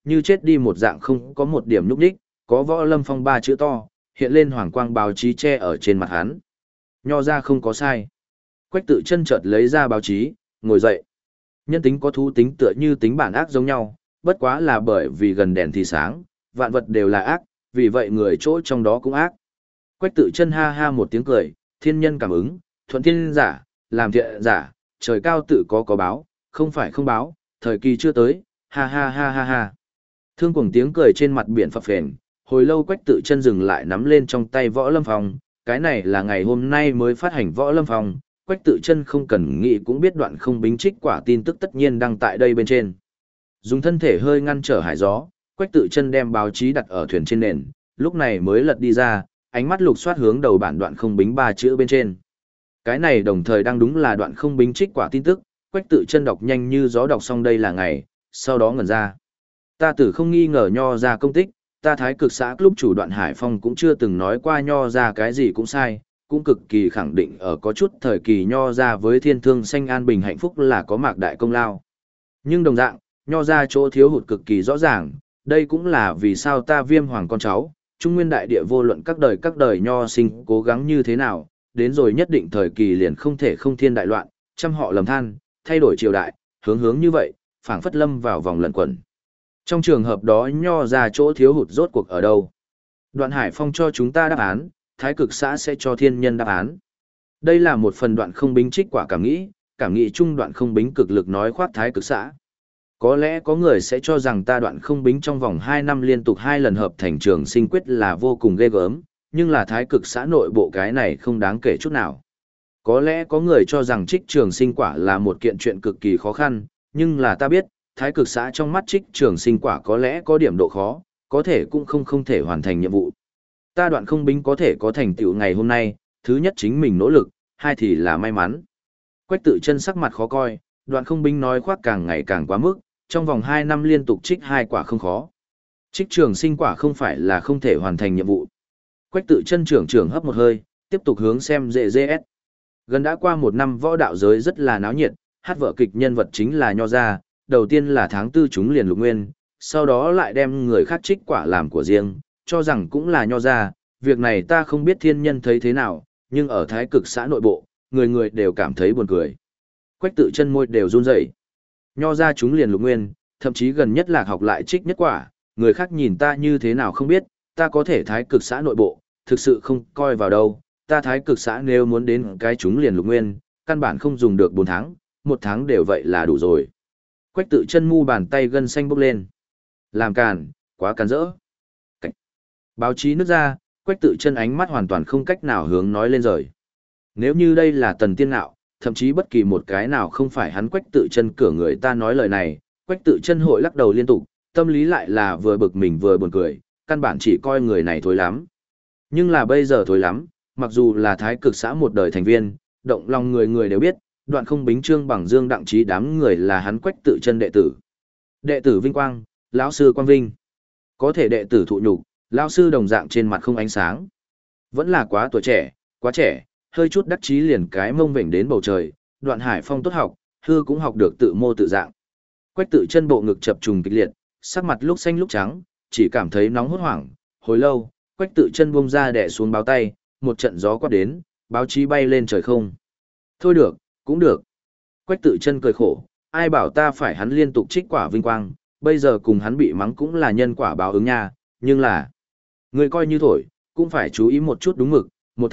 như chết đi một dạng không có một điểm nhúc nhích, có Võ Lâm Phong ba chữ to, hiện lên hoàng quang báo chí che ở trên mặt hắn. Nho ra không có sai. Quách Tự Chân chợt lấy ra báo chí, ngồi dậy. Nhân tính có thú tính tựa như tính bản ác giống nhau, bất quá là bởi vì gần đèn thì sáng, vạn vật đều là ác, vì vậy người chỗ trong đó cũng ác. Quách Tự Chân ha ha một tiếng cười, thiên nhân cảm ứng, thuận thiên giả, làm thiện giả, trời cao tự có báo, không phải không báo, thời kỳ chưa tới, ha ha ha ha ha. Thương cuồng tiếng cười trên mặt biển phập phền, hồi lâu Quách Tự Chân dừng lại nắm lên trong tay Võ Lâm Phong, cái này là ngày hôm nay mới phát hành Võ Lâm Phong, Quách Tự Chân không cần nghĩ cũng biết Đoạn Không Bính trích quả tin tức tất nhiên đăng tại đây bên trên. Dùng thân thể hơi ngăn trở hải gió, Quách Tự Chân đem báo chí đặt ở thuyền trên nền, lúc này mới lật đi ra, ánh mắt lục soát hướng đầu bản Đoạn Không Bính ba chữ bên trên. Cái này đồng thời đang đúng là Đoạn Không Bính trích quả tin tức, Quách Tự Chân đọc nhanh như gió đọc xong đây là ngày, sau đó ngẩn ra. Ta tử không nghi ngờ Nho ra công tích, ta Thái Cực xã lúc chủ Đoạn Hải Phong cũng chưa từng nói qua Nho ra cái gì cũng sai, cũng cực kỳ khẳng định ở có chút thời kỳ Nho ra với thiên thương sanh an bình hạnh phúc là có mạc đại công lao. Nhưng đồng dạng, Nho ra chỗ thiếu hụt cực kỳ rõ ràng, đây cũng là vì sao ta Viêm hoàng con cháu, Trung Nguyên đại địa vô luận các đời Nho sinh cố gắng như thế nào, đến rồi nhất định thời kỳ liền không thể không thiên đại loạn, trăm họ lầm than, thay đổi triều đại, hướng như vậy, phảng phất lâm vào vòng lẩn quẩn. Trong trường hợp đó Nho ra chỗ thiếu hụt rốt cuộc ở đâu? Đoạn Hải Phong cho chúng ta đáp án, Thái Cực xã sẽ cho thiên nhân đáp án. Đây là một phần Đoạn Không Bính trích quả cảm nghĩ chung Đoạn Không Bính cực lực nói khoác Thái Cực xã. Có lẽ có người sẽ cho rằng ta Đoạn Không Bính trong vòng 2 năm liên tục 2 lần hợp thành trường sinh quyết là vô cùng ghê gớm, nhưng là Thái Cực xã nội bộ cái này không đáng kể chút nào. Có lẽ có người cho rằng trích trường sinh quả là một kiện chuyện cực kỳ khó khăn, nhưng là ta biết, Thái Cực xã trong mắt trích trường sinh quả có lẽ có điểm độ khó, có thể cũng không thể hoàn thành nhiệm vụ. Ta Đoạn Không Bính có thể có thành tựu ngày hôm nay, thứ nhất chính mình nỗ lực, hai thì là may mắn. Quách Tự Chân sắc mặt khó coi, Đoạn Không Bính nói khoác càng ngày càng quá mức, trong vòng 2 năm liên tục trích 2 quả không khó. Trích trường sinh quả không phải là không thể hoàn thành nhiệm vụ. Quách Tự Chân trưởng hấp một hơi, tiếp tục hướng xem DGS. Gần đã qua 1 năm võ đạo giới rất là náo nhiệt, hát vở kịch nhân vật chính là Nho ra, đầu tiên là tháng 4 chúng liền Lục Nguyên, sau đó lại đem người khác trích quả làm của riêng, cho rằng cũng là Nho ra, việc này ta không biết thiên nhân thấy thế nào, nhưng ở Thái Cực xã nội bộ, người người đều cảm thấy buồn cười. Quách Tự Chân môi đều run rẩy. Nho ra chúng liền Lục Nguyên, thậm chí gần nhất Lạc học lại trích nhất quả, người khác nhìn ta như thế nào không biết, ta có thể Thái Cực xã nội bộ, thực sự không coi vào đâu, ta Thái Cực xã nếu muốn đến cái chúng liền Lục Nguyên, căn bản không dùng được 4 tháng, 1 tháng đều vậy là đủ rồi. Quách Tự Chân mu bàn tay gân xanh bốc lên. Làm càn, quá càn rỡ. Cảnh. Báo chí nước ra, Quách Tự Chân ánh mắt hoàn toàn không cách nào hướng nói lên rời. Nếu như đây là Tần Tiên Nạo, thậm chí bất kỳ một cái nào không phải hắn Quách Tự Chân cửa người ta nói lời này, Quách Tự Chân hội lắc đầu liên tục, tâm lý lại là vừa bực mình vừa buồn cười, căn bản chỉ coi người này thối lắm. Nhưng là bây giờ thối lắm, mặc dù là Thái Cực xã một đời thành viên, động lòng người người đều biết, Đoạn Không Bính Trương Bằng Dương Đặng Trí đám người là hắn Quách Tự Chân đệ tử. Đệ tử vinh quang, lão sư quang vinh. Có thể đệ tử thụ nhục, lão sư đồng dạng trên mặt không ánh sáng. Vẫn là quá tuổi trẻ, quá trẻ, hơi chút đắc chí liền cái mông vểnh đến bầu trời, Đoạn Hải Phong tốt học, hư cũng học được tự mô tự dạng. Quách Tự Chân bộ ngực chập trùng kịch liệt, sắc mặt lúc xanh lúc trắng, chỉ cảm thấy nóng hốt hoảng, hồi lâu, Quách Tự Chân buông ra đè xuống báo tay, một trận gió quát đến, báo chí bay lên trời không. Thôi được, cũng được. Quách Tự Chân cười khổ, ai bảo ta phải hắn liên tục trích quả vinh quang, bây giờ cùng hắn bị mắng cũng là nhân quả báo ứng nha, nhưng là người coi như thổi, cũng phải chú ý một chút đúng mực,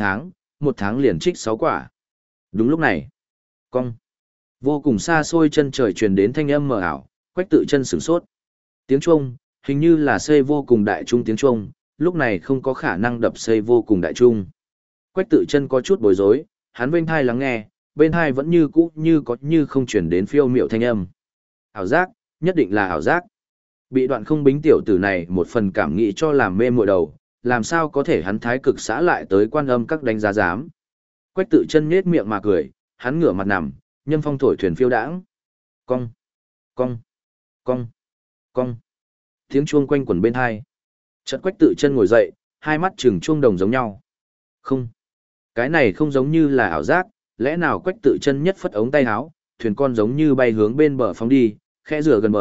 1 tháng liền trích 6 quả. Đúng lúc này, cong, vô cùng xa xôi chân trời truyền đến thanh âm mờ ảo, Quách Tự Chân sửng sốt. Tiếng chuông, hình như là xây vô cùng đại trung tiếng chuông, lúc này không có khả năng đập xây vô cùng đại trung. Quách Tự Chân có chút bối rối, hắn bên thai lắng nghe, bên thai vẫn như cũ như có như không truyền đến phiêu miệu thanh âm. Ảo giác, nhất định là ảo giác. Bị Đoạn Không Bính tiểu tử này một phần cảm nghĩ cho làm mê muội đầu, làm sao có thể hắn Thái Cực xã lại tới Quan Âm các đánh giá giám. Quách Tự Chân nhếch miệng mà cười, hắn ngửa mặt nằm, nhân phong thổi thuyền phiêu đãng. Cong, cong, cong, cong. Tiếng chuông quanh quẩn bên tai. Chợt Quách Tự Chân ngồi dậy, hai mắt trừng chuông đồng giống nhau. Không, cái này không giống như là ảo giác, lẽ nào Quách Tự Chân nhất phất ống tay áo, thuyền con giống như bay hướng bên bờ phóng đi, khẽ rửa gần bờ,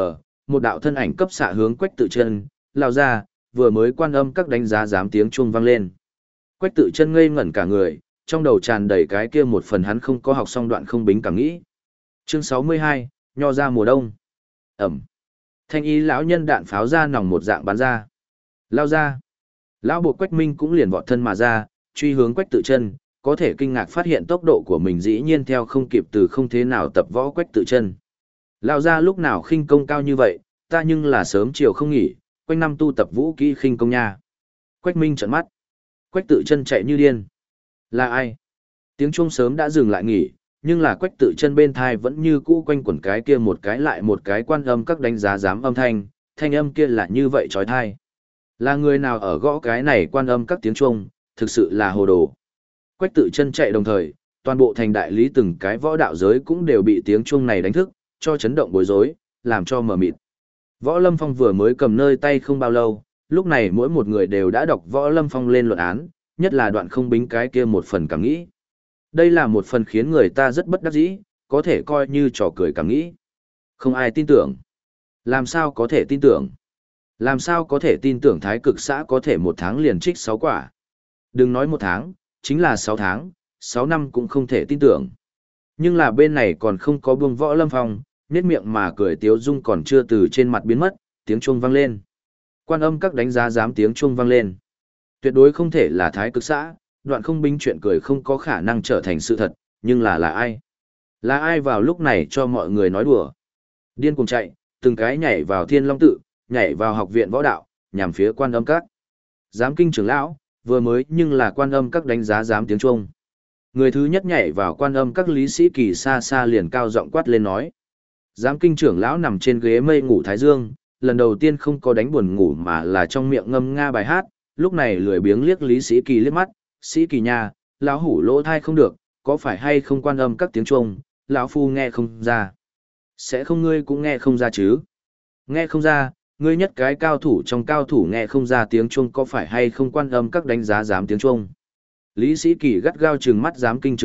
một đạo thân ảnh cấp xạ hướng Quách Tự Chân, lao ra, vừa mới quan âm các đánh giá giám tiếng chuông vang lên. Quách Tự Chân ngây ngẩn cả người, trong đầu tràn đầy cái kia một phần hắn không có học xong đoạn không bính cảm nghĩ. Chương 62, nho ra mùa đông. Ẩm. Thanh y lão nhân đạn pháo ra nòng một dạng bắn ra. Lao ra. Lão bộ Quách Minh cũng liền vọt thân mà ra, truy hướng Quách Tự Chân, có thể kinh ngạc phát hiện tốc độ của mình dĩ nhiên theo không kịp từ không thế nào tập võ Quách Tự Chân. Lao ra lúc nào khinh công cao như vậy, ta nhưng là sớm chiều không nghỉ, quanh năm tu tập vũ kỹ khinh công nha. Quách Minh trợn mắt. Quách Tự Chân chạy như điên. Là ai? Tiếng chuông sớm đã dừng lại nghỉ, nhưng là Quách Tự Chân bên thai vẫn như cũ quanh quẩn cái kia một cái lại một cái quan âm các đánh giá giám âm thanh âm kia là như vậy chói tai. Là người nào ở gõ cái này quan âm các tiếng chuông, thực sự là hồ đồ. Quách Tự Chân chạy đồng thời, toàn bộ thành đại lý từng cái võ đạo giới cũng đều bị tiếng chuông này đánh thức, cho chấn động bối rối, làm cho mờ mịt. Võ Lâm Phong vừa mới cầm nơi tay không bao lâu, lúc này mỗi một người đều đã đọc Võ Lâm Phong lên luận án, nhất là đoạn không bính cái kia một phần cảm nghĩ. Đây là một phần khiến người ta rất bất đắc dĩ, có thể coi như trò cười cảm nghĩ. Không ai tin tưởng. Làm sao có thể tin tưởng? Làm sao có thể tin tưởng Thái Cực xã có thể một tháng liền trích 6 quả? Đừng nói một tháng, chính là 6 tháng, 6 năm cũng không thể tin tưởng. Nhưng là bên này còn không có buông Võ Lâm Phong, nét miệng mà cười tiếu dung còn chưa từ trên mặt biến mất, tiếng chuông vang lên. Quan âm các đánh giá giám tiếng chuông vang lên. Tuyệt đối không thể là Thái Cực xã, đoạn không bính chuyện cười không có khả năng trở thành sự thật, nhưng là ai? Là ai vào lúc này cho mọi người nói đùa? Điên cuồng chạy, từng cái nhảy vào Thiên Long tự, nhảy vào học viện võ đạo, nhằm phía quan âm các. Giám kinh trưởng lão, vừa mới nhưng là quan âm các đánh giá giám tiếng chuông. Người thứ nhất nhảy vào quan âm các Lý Sĩ Kỳ xa xa liền cao giọng quát lên nói. Giám kinh trưởng lão nằm trên ghế mây ngủ thái dương, lần đầu tiên không có đánh buồn ngủ mà là trong miệng ngâm nga bài hát, lúc này lười biếng liếc Lý Sĩ Kỳ liếc mắt, Sĩ Kỳ nha, lão hủ lỗ thai không được, có phải hay không quan âm các tiếng chuông, lão phu nghe không ra. Sẽ không ngươi cũng nghe không ra chứ? Nghe không ra, ngươi nhất cái cao thủ trong cao thủ nghe không ra tiếng chuông có phải hay không quan âm các đánh giá giám tiếng chuông. Lý Sĩ Kỳ gắt gao trừng mắt giám kinh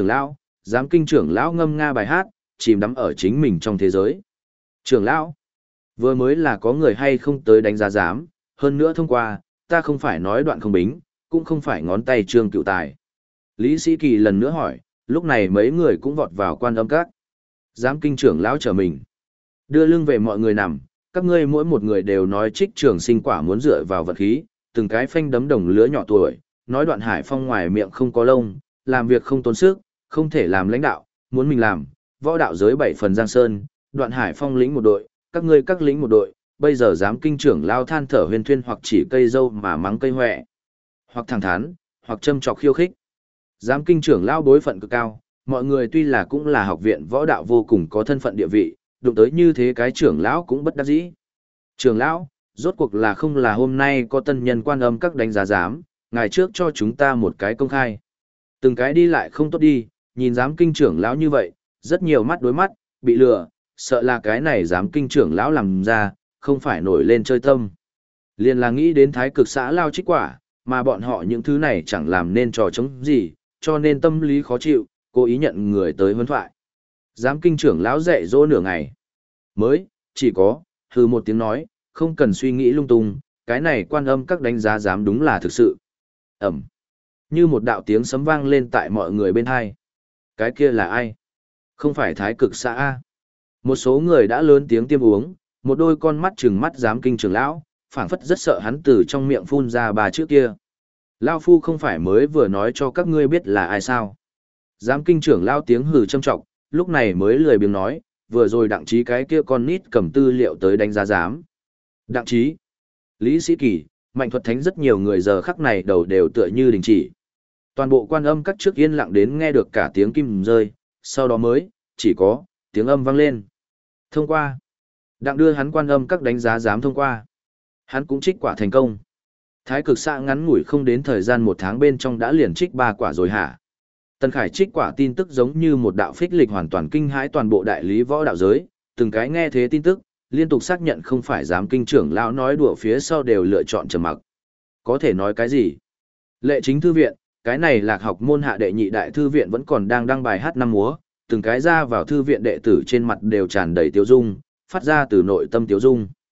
trưởng lão ngâm nga bài hát, chìm đắm ở chính mình trong thế giới. Trưởng lão, vừa mới là có người hay không tới đánh giá giám, hơn nữa thông qua, ta không phải nói đoạn không bính, cũng không phải ngón tay Trương Cựu Tài. Lý Sĩ Kỳ lần nữa hỏi, lúc này mấy người cũng vọt vào quan âm các. Giám kinh trưởng lão trở mình, đưa lưng về mọi người nằm, các ngươi mỗi một người đều nói Trích Trường Sinh quả muốn dựa vào vật khí, từng cái phanh đấm đồng lứa nhỏ tuổi, nói Đoạn Hải Phong ngoài miệng không có lông, làm việc không tốn sức, không thể làm lãnh đạo, muốn mình làm, võ đạo giới 7 phần giang sơn, Đoạn Hải Phong lĩnh một đội, các ngươi các lĩnh một đội, bây giờ dám kinh trưởng lao than thở huyên thuyên hoặc chỉ cây dâu mà mắng cây hoẹ, hoặc thẳng thắn, hoặc châm chọc khiêu khích. Dám kinh trưởng lao bối phận cực cao, mọi người tuy là cũng là học viện võ đạo vô cùng có thân phận địa vị, đụng tới như thế cái trưởng lão cũng bất đắc dĩ. Trưởng lão, rốt cuộc là không là hôm nay có tân nhân quan âm các đánh giá giám, ngày trước cho chúng ta một cái công khai. Từng cái đi lại không tốt đi, nhìn dám kinh trưởng lão như vậy, rất nhiều mắt đối mắt, bị lừa, sợ là cái này dám kinh trưởng lão làm ra, không phải nổi lên chơi tâm. Liền là nghĩ đến Thái Cực xã lao trích quả, mà bọn họ những thứ này chẳng làm nên trò chống gì, cho nên tâm lý khó chịu, cố ý nhận người tới huấn thoại. Giám kinh trưởng lão dạy dỗ nửa ngày. Mới, chỉ có, hừ một tiếng nói, không cần suy nghĩ lung tung, cái này quan âm các đánh giá dám đúng là thực sự. Ẩm. Như một đạo tiếng sấm vang lên tại mọi người bên hai. Cái kia là ai? Không phải Thái Cực xã A. Một số người đã lớn tiếng tiêm uống, một đôi con mắt trừng mắt giám kinh trưởng lão, phảng phất rất sợ hắn từ trong miệng phun ra bà chữ kia. Lao phu không phải mới vừa nói cho các ngươi biết là ai sao? Giám kinh trưởng lão tiếng hừ châm trọng, lúc này mới lười biếng nói, vừa rồi đặng trí cái kia con nít cầm tư liệu tới đánh giá giám. Đặng trí, Lý Sĩ Kỳ, Mạnh Thuật Thánh rất nhiều người giờ khắc này đầu đều tựa như đình chỉ. Toàn bộ quan âm các trước yên lặng đến nghe được cả tiếng kim rơi, sau đó mới, chỉ có, tiếng âm vang lên. Thông qua. Đặng đưa hắn quan âm các đánh giá giám thông qua. Hắn cũng trích quả thành công. Thái Cực xã ngắn ngủi không đến thời gian 1 tháng bên trong đã liền trích 3 quả rồi hả? Tần Khải trích quả tin tức giống như một đạo phích lịch hoàn toàn kinh hãi toàn bộ đại lý võ đạo giới, từng cái nghe thế tin tức, liên tục xác nhận không phải dám kinh trưởng lão nói đùa phía sau đều lựa chọn trầm mặc. Có thể nói cái gì? Lệ Chính thư viện, cái này Lạc Học môn hạ đệ nhị đại thư viện vẫn còn đang đăng bài hát năm múa, từng cái ra vào thư viện đệ tử trên mặt đều tràn đầy tiêu dung, phát ra từ nội tâm tiêu dung.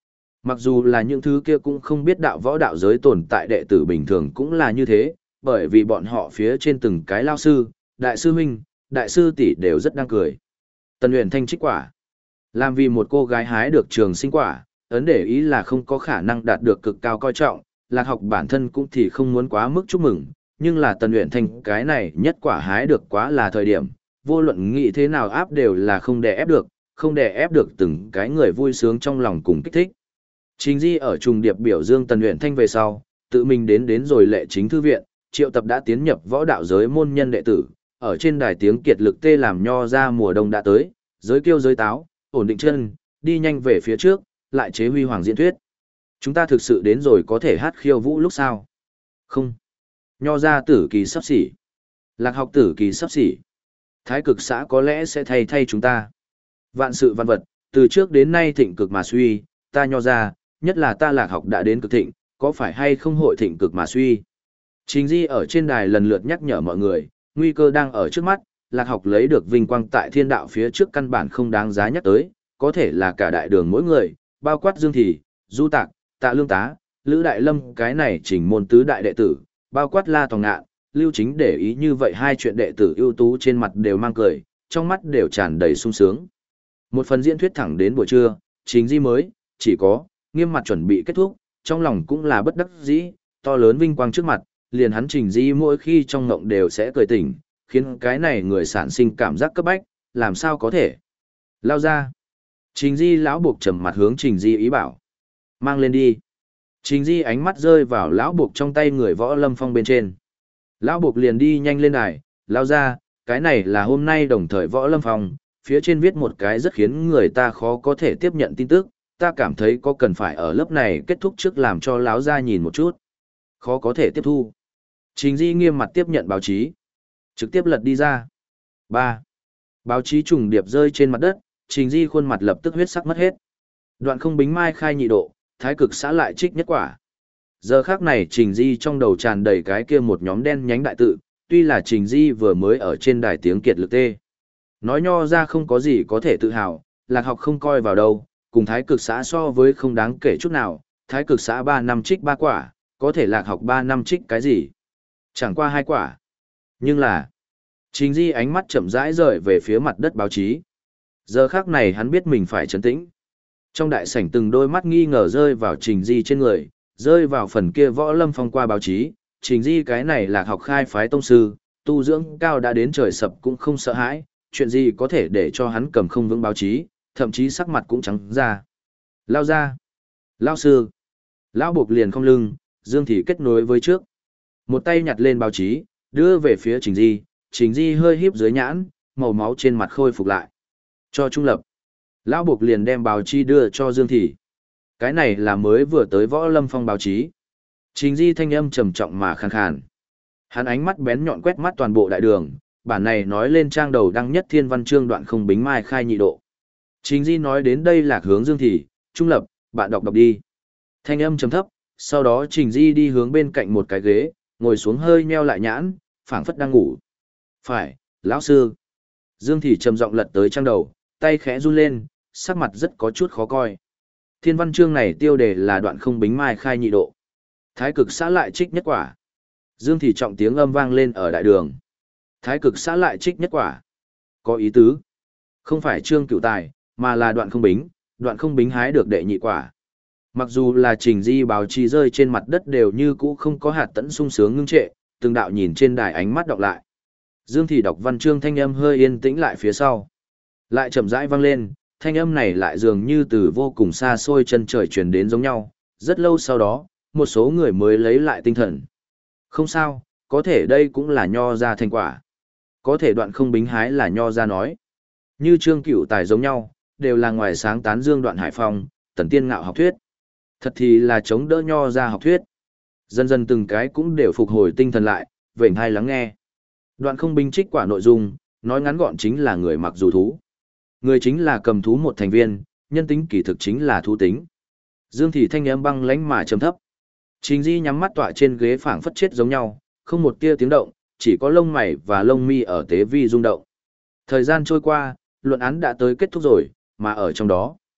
Mặc dù là những thứ kia cũng không biết đạo võ đạo giới tồn tại đệ tử bình thường cũng là như thế, bởi vì bọn họ phía trên từng cái lao sư, đại sư huynh, đại sư tỷ đều rất đang cười. Tần Uyển Thanh trích quả. Làm vì một cô gái hái được trường sinh quả, ấn để ý là không có khả năng đạt được cực cao coi trọng, Lạc Học bản thân cũng thì không muốn quá mức chúc mừng, nhưng là Tần Uyển Thanh cái này nhất quả hái được quá là thời điểm, vô luận nghĩ thế nào áp đều là không đè ép được, không đè ép được từng cái người vui sướng trong lòng cùng kích thích. Trình Di ở trùng điệp biểu dương Tần Uyển Thanh về sau, tự mình đến rồi lệ chính thư viện, triệu tập đã tiến nhập võ đạo giới môn nhân đệ tử, ở trên đài tiếng kiệt lực tê làm nho ra mùa đông đã tới, giới kiêu giới táo, ổn định chân, đi nhanh về phía trước, lại chế huy hoàng diễn thuyết. Chúng ta thực sự đến rồi có thể hát khiêu vũ lúc sau. Không. Nho ra tử kỳ sắp xỉ. Lạc học tử kỳ sắp xỉ. Thái cực xã có lẽ sẽ thay chúng ta. Vạn sự văn vật, từ trước đến nay thịnh cực mà suy, ta nho ra, nhất là ta Lạc học đã đến cực thịnh, có phải hay không hội thịnh cực mà suy. Trình Di ở trên đài lần lượt nhắc nhở mọi người, nguy cơ đang ở trước mắt, Lạc học lấy được vinh quang tại thiên đạo phía trước căn bản không đáng giá nhắc tới, có thể là cả đại đường mỗi người, bao quát Dương Thị, Du Tạc, Tạ Lương Tá, Lữ Đại Lâm cái này chỉnh môn tứ đại đệ tử, bao quát La Tòng Ngạn, Lưu Chính để ý như vậy hai chuyện đệ tử ưu tú trên mặt đều mang cười, trong mắt đều tràn đầy sung sướng. Một phần diễn thuyết thẳng đến buổi trưa, Trình Di mới, chỉ có, nghiêm mặt chuẩn bị kết thúc, trong lòng cũng là bất đắc dĩ, to lớn vinh quang trước mặt, liền hắn Trình Di mỗi khi trong ngộng đều sẽ cười tỉnh, khiến cái này người sản sinh cảm giác cấp bách, làm sao có thể. Lao ra. Trình Di lão buộc trầm mặt hướng Trình Di ý bảo. Mang lên đi. Trình Di ánh mắt rơi vào lão buộc trong tay người Võ Lâm Phong bên trên. Lão buộc liền đi nhanh lên đài, lao ra, cái này là hôm nay đồng thời Võ Lâm Phong, phía trên viết một cái rất khiến người ta khó có thể tiếp nhận tin tức, ta cảm thấy có cần phải ở lớp này kết thúc trước làm cho lão ra nhìn một chút. Khó có thể tiếp thu. Trình Di nghiêm mặt tiếp nhận báo chí. Trực tiếp lật đi ra. 3. Báo chí trùng điệp rơi trên mặt đất, Trình Di khuôn mặt lập tức huyết sắc mất hết. Đoạn không bính mai khai nhị độ, thái cực xã lại trích nhất quả. Giờ khác này Trình Di trong đầu tràn đầy cái kia một nhóm đen nhánh đại tự, tuy là Trình Di vừa mới ở trên đài tiếng kiệt lực tê. Nói nho ra không có gì có thể tự hào, Lạc học không coi vào đâu, cùng thái cực xã so với không đáng kể chút nào, thái cực xã 3 năm trích 3 quả, có thể Lạc học 3 năm trích cái gì? Chẳng qua 2 quả. Nhưng là, Trình Di ánh mắt chậm rãi rời về phía mặt đất báo chí. Giờ khác này hắn biết mình phải trấn tĩnh. Trong đại sảnh từng đôi mắt nghi ngờ rơi vào Trình Di trên người, rơi vào phần kia Võ Lâm Phong qua báo chí. Trình Di cái này Lạc học khai phái tông sư, tu dưỡng cao đã đến trời sập cũng không sợ hãi, chuyện gì có thể để cho hắn cầm không vững báo chí, thậm chí sắc mặt cũng trắng ra. Lao ra. Lao sư. Lão buộc liền không lưng, Dương Thị kết nối với trước. Một tay nhặt lên báo chí, đưa về phía Trình Di, Trình Di hơi híp dưới nhãn, màu máu trên mặt khôi phục lại. Cho trung lập. Lão buộc liền đem báo chí đưa cho Dương Thị. Cái này là mới vừa tới Võ Lâm Phong báo chí. Trình Di thanh âm trầm trọng mà khàn khàn. Hắn ánh mắt bén nhọn quét mắt toàn bộ đại đường, bản này nói lên trang đầu đăng nhất thiên văn chương đoạn không bính mai khai nhị độ. Trình Di nói đến đây là hướng Dương Thị, trung lập, bạn đọc đi. Thanh âm trầm thấp, sau đó Trình Di đi hướng bên cạnh một cái ghế, ngồi xuống hơi nheo lại nhãn, phảng phất đang ngủ. Phải, lão sư. Dương Thị trầm giọng lật tới trang đầu, tay khẽ run lên, sắc mặt rất có chút khó coi. Thiên văn chương này tiêu đề là đoạn không bính mai khai nhị độ. Thái cực xã lại trích nhất quả. Dương Thị trọng tiếng âm vang lên ở đại đường. Thái cực xã lại trích nhất quả. Có ý tứ. Không phải Trương Cửu Tài, mà là đoạn không bính hái được đệ nhị quả. Mặc dù là Trình Di báo chí rơi trên mặt đất đều như cũ không có hạt tẫn sung sướng ngưng trệ, từng đạo nhìn trên đài ánh mắt đọc lại. Dương Thị đọc văn chương thanh âm hơi yên tĩnh lại phía sau. Lại chậm rãi vang lên, thanh âm này lại dường như từ vô cùng xa xôi chân trời truyền đến giống nhau. Rất lâu sau đó, một số người mới lấy lại tinh thần. Không sao, có thể đây cũng là nho ra thành quả. Có thể đoạn không bính hái là nho ra nói. Như Trương Cửu Tài giống nhau, đều là ngoài sáng tán dương đoạn hải phong, tần tiên ngạo học thuyết. Thật thì là chống đỡ nho ra học thuyết. Dần dần từng cái cũng đều phục hồi tinh thần lại, vểnh hai lắng nghe. Đoạn không bính trích quả nội dung, nói ngắn gọn chính là người mặc dù thú. Người chính là cầm thú một thành viên, nhân tính kỳ thực chính là thú tính. Dương Thị thanh âm băng lãnh mà trầm thấp. Trình Di nhắm mắt tọa trên ghế phảng phất chết giống nhau, không một tia tiếng động, chỉ có lông mày và lông mi ở tế vi rung động. Thời gian trôi qua, luận án đã tới kết thúc rồi, mà ở trong đó.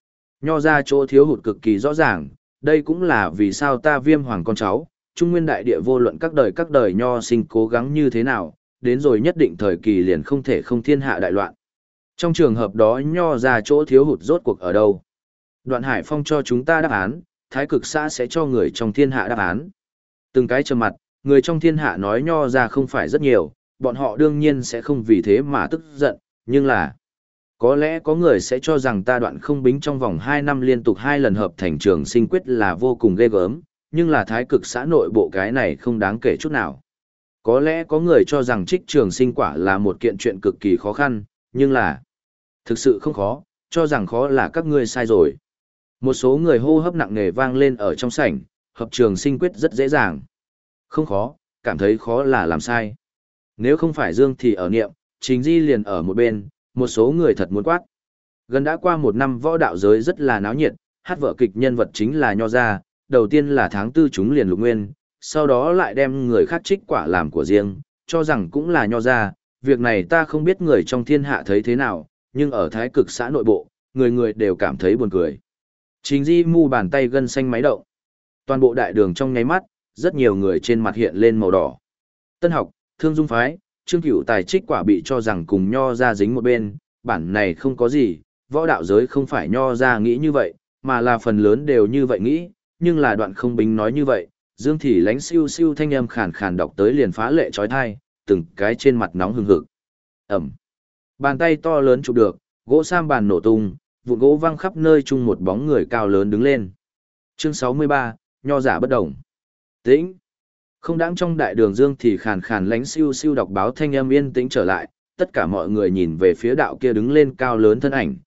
Nho ra chỗ thiếu hụt cực kỳ rõ ràng, đây cũng là vì sao ta Viêm Hoàng con cháu, Trung Nguyên đại địa vô luận các đời nho sinh cố gắng như thế nào, đến rồi nhất định thời kỳ liền không thể không thiên hạ đại loạn. Trong trường hợp đó nho ra chỗ thiếu hụt rốt cuộc ở đâu? Đoạn Hải Phong cho chúng ta đáp án, Thái Cực xã sẽ cho người trong thiên hạ đáp án. Từng cái trầm mặt, người trong thiên hạ nói nho ra không phải rất nhiều, bọn họ đương nhiên sẽ không vì thế mà tức giận, nhưng là có lẽ có người sẽ cho rằng ta Đoạn Không Bính trong vòng 2 năm liên tục 2 lần hợp thành trường sinh quyết là vô cùng ghê gớm, nhưng là Thái Cực xã nội bộ cái này không đáng kể chút nào. Có lẽ có người cho rằng trích trường sinh quả là một kiện chuyện cực kỳ khó khăn, nhưng là thực sự không khó, cho rằng khó là các ngươi sai rồi. Một số người hô hấp nặng nề vang lên ở trong sảnh, hợp trường sinh quyết rất dễ dàng. Không khó, cảm thấy khó là làm sai. Nếu không phải Dương thì ở niệm, Trình Di liền ở một bên, một số người thật muốn quát. Gần đã qua 1 năm võ đạo giới rất là náo nhiệt, hát vở kịch nhân vật chính là Nho gia, đầu tiên là tháng 4 chúng liền Lục Nguyên, sau đó lại đem người khác trích quả làm của riêng, cho rằng cũng là Nho gia, việc này ta không biết người trong thiên hạ thấy thế nào, nhưng ở Thái Cực xã nội bộ, người người đều cảm thấy buồn cười. Trình Di mu bàn tay gân xanh máy động. Toàn bộ đại đường trong nháy mắt, rất nhiều người trên mặt hiện lên màu đỏ. Tân học, Thương Dung phái, Trương Cửu Tài trích quả bị cho rằng cùng Nho gia dính một bên, bản này không có gì, võ đạo giới không phải Nho gia nghĩ như vậy, mà là phần lớn đều như vậy nghĩ, nhưng là Đoạn Không Bính nói như vậy, Dương Thị lánh siêu siêu thanh âm khàn khàn đọc tới liền phá lệ trói thai, từng cái trên mặt nóng hừng hực. Ẩm. Bàn tay to lớn chụp được, gỗ sam bàn nổ tung, vụn gỗ văng khắp nơi chung một bóng người cao lớn đứng lên. Chương 63, Nho giả bất động. Tĩnh. Không đáng trong đại đường Dương thì khàn khàn lánh siêu siêu đọc báo thanh âm yên tĩnh trở lại, tất cả mọi người nhìn về phía đạo kia đứng lên cao lớn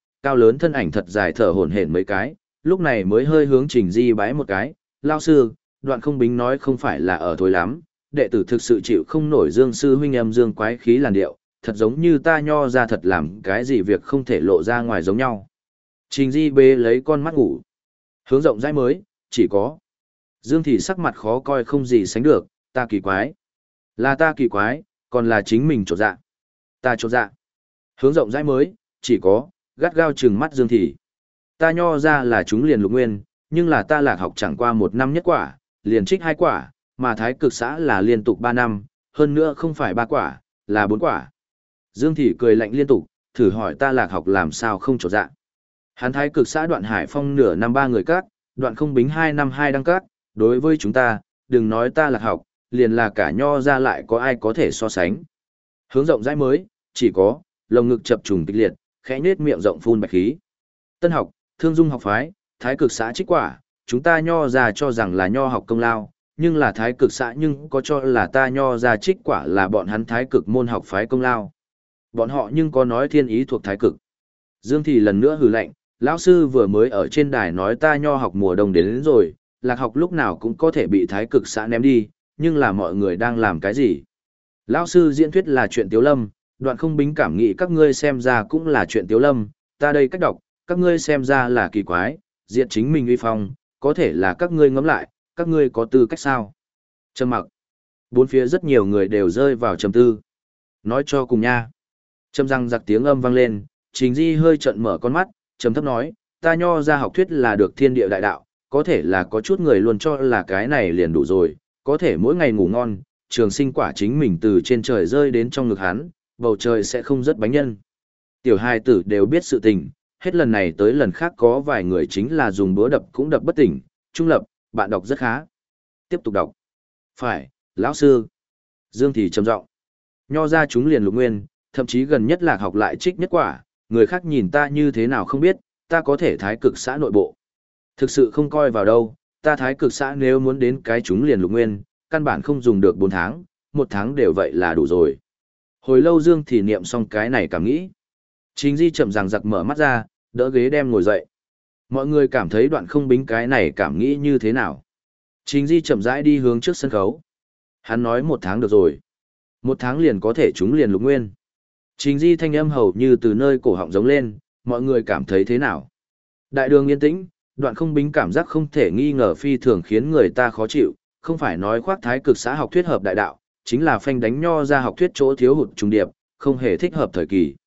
thân ảnh thật dài thở hổn hển mấy cái, lúc này mới hơi hướng Trình Di bái một cái, lao sư, Đoạn Không Bính nói không phải là ở thối lắm, đệ tử thực sự chịu không nổi Dương sư huynh âm dương quái khí làn điệu, thật giống như ta Nho ra thật làm cái gì việc không thể lộ ra ngoài giống nhau. Trình Di bê lấy con mắt ngủ, hướng rộng rãi mới, chỉ có. Dương Thị sắc mặt khó coi không gì sánh được, ta kỳ quái. Là ta kỳ quái, còn là chính mình chột dạ. Ta chột dạ. Hướng rộng rãi mới, chỉ có, gắt gao trừng mắt Dương Thị. Ta Nho ra là chúng liền Lục Nguyên, nhưng là ta Lạc học chẳng qua 1 năm nhất quả, liền trích 2 quả, mà Thái Cực xã là liên tục 3 năm, hơn nữa không phải 3 quả, là 4 quả. Dương Thị cười lạnh liên tục, thử hỏi ta Lạc học làm sao không chột dạ. Hắn Thái Cực xã Đoạn Hải Phong nửa năm 3 người các, Đoạn Không Bính 2 năm 2 đăng các, đối với chúng ta, đừng nói ta Lạc học, liền là cả Nho ra lại có ai có thể so sánh. Hướng rộng rãi mới, chỉ có, lồng ngực chập trùng kịch liệt, khẽ nhếch miệng rộng phun bạch khí. Tân học, Thương Dung học phái, Thái Cực xã trích quả, chúng ta Nho ra cho rằng là Nho học công lao, nhưng là Thái Cực xã nhưng có cho là ta Nho ra trích quả là bọn hắn Thái Cực môn học phái công lao. Bọn họ nhưng có nói thiên ý thuộc Thái Cực. Dương Thị lần nữa hừ lạnh, lão sư vừa mới ở trên đài nói ta Nho học mùa đông đến rồi, Lạc học lúc nào cũng có thể bị Thái Cực xã ném đi, nhưng là mọi người đang làm cái gì? Lão sư diễn thuyết là chuyện Tiếu Lâm, Đoạn Không Bính cảm nghĩ các ngươi xem ra cũng là chuyện Tiếu Lâm, ta đây cách đọc, các ngươi xem ra là kỳ quái, diện chính mình uy phong, có thể là các ngươi ngẫm lại, các ngươi có tư cách sao? Trầm mặc. Bốn phía rất nhiều người đều rơi vào trầm tư. Nói cho cùng nha. Trầm răng giặc tiếng âm vang lên, Trình Di hơi trợn mở con mắt, trầm thấp nói, ta Nho ra học thuyết là được thiên địa đại đạo, có thể là có chút người luôn cho là cái này liền đủ rồi, có thể mỗi ngày ngủ ngon, trường sinh quả chính mình từ trên trời rơi đến trong ngực hắn, bầu trời sẽ không rất bánh nhân. Tiểu hài tử đều biết sự tình, hết lần này tới lần khác có vài người chính là dùng búa đập cũng đập bất tỉnh, trung lập, bạn đọc rất khá. Tiếp tục đọc. Phải, lão sư. Dương Thị trầm giọng. Nho ra chúng liền Lục Nguyên, thậm chí gần nhất Lạc học lại trích nhất quả, người khác nhìn ta như thế nào không biết, ta có thể Thái Cực xã nội bộ. Thực sự không coi vào đâu, ta Thái Cực xã nếu muốn đến cái chúng liền Lục Nguyên, căn bản không dùng được 4 tháng, 1 tháng đều vậy là đủ rồi. Hồi lâu Dương Thị niệm xong cái này cảm nghĩ. Trình Di chậm ràng giặc mở mắt ra, đỡ ghế đem ngồi dậy. Mọi người cảm thấy Đoạn Không Bính cái này cảm nghĩ như thế nào. Trình Di chậm rãi đi hướng trước sân khấu. Hắn nói 1 tháng được rồi. 1 tháng liền có thể chúng liền Lục Nguyên. Trình Di thanh âm hầu như từ nơi cổ họng giống lên, mọi người cảm thấy thế nào. Đại đường yên tĩnh, Đoạn Không Bính cảm giác không thể nghi ngờ phi thường khiến người ta khó chịu, không phải nói khoác Thái Cực xã học thuyết hợp đại đạo, chính là phanh đánh Nho ra học thuyết chỗ thiếu hụt trùng điệp, không hề thích hợp thời kỳ.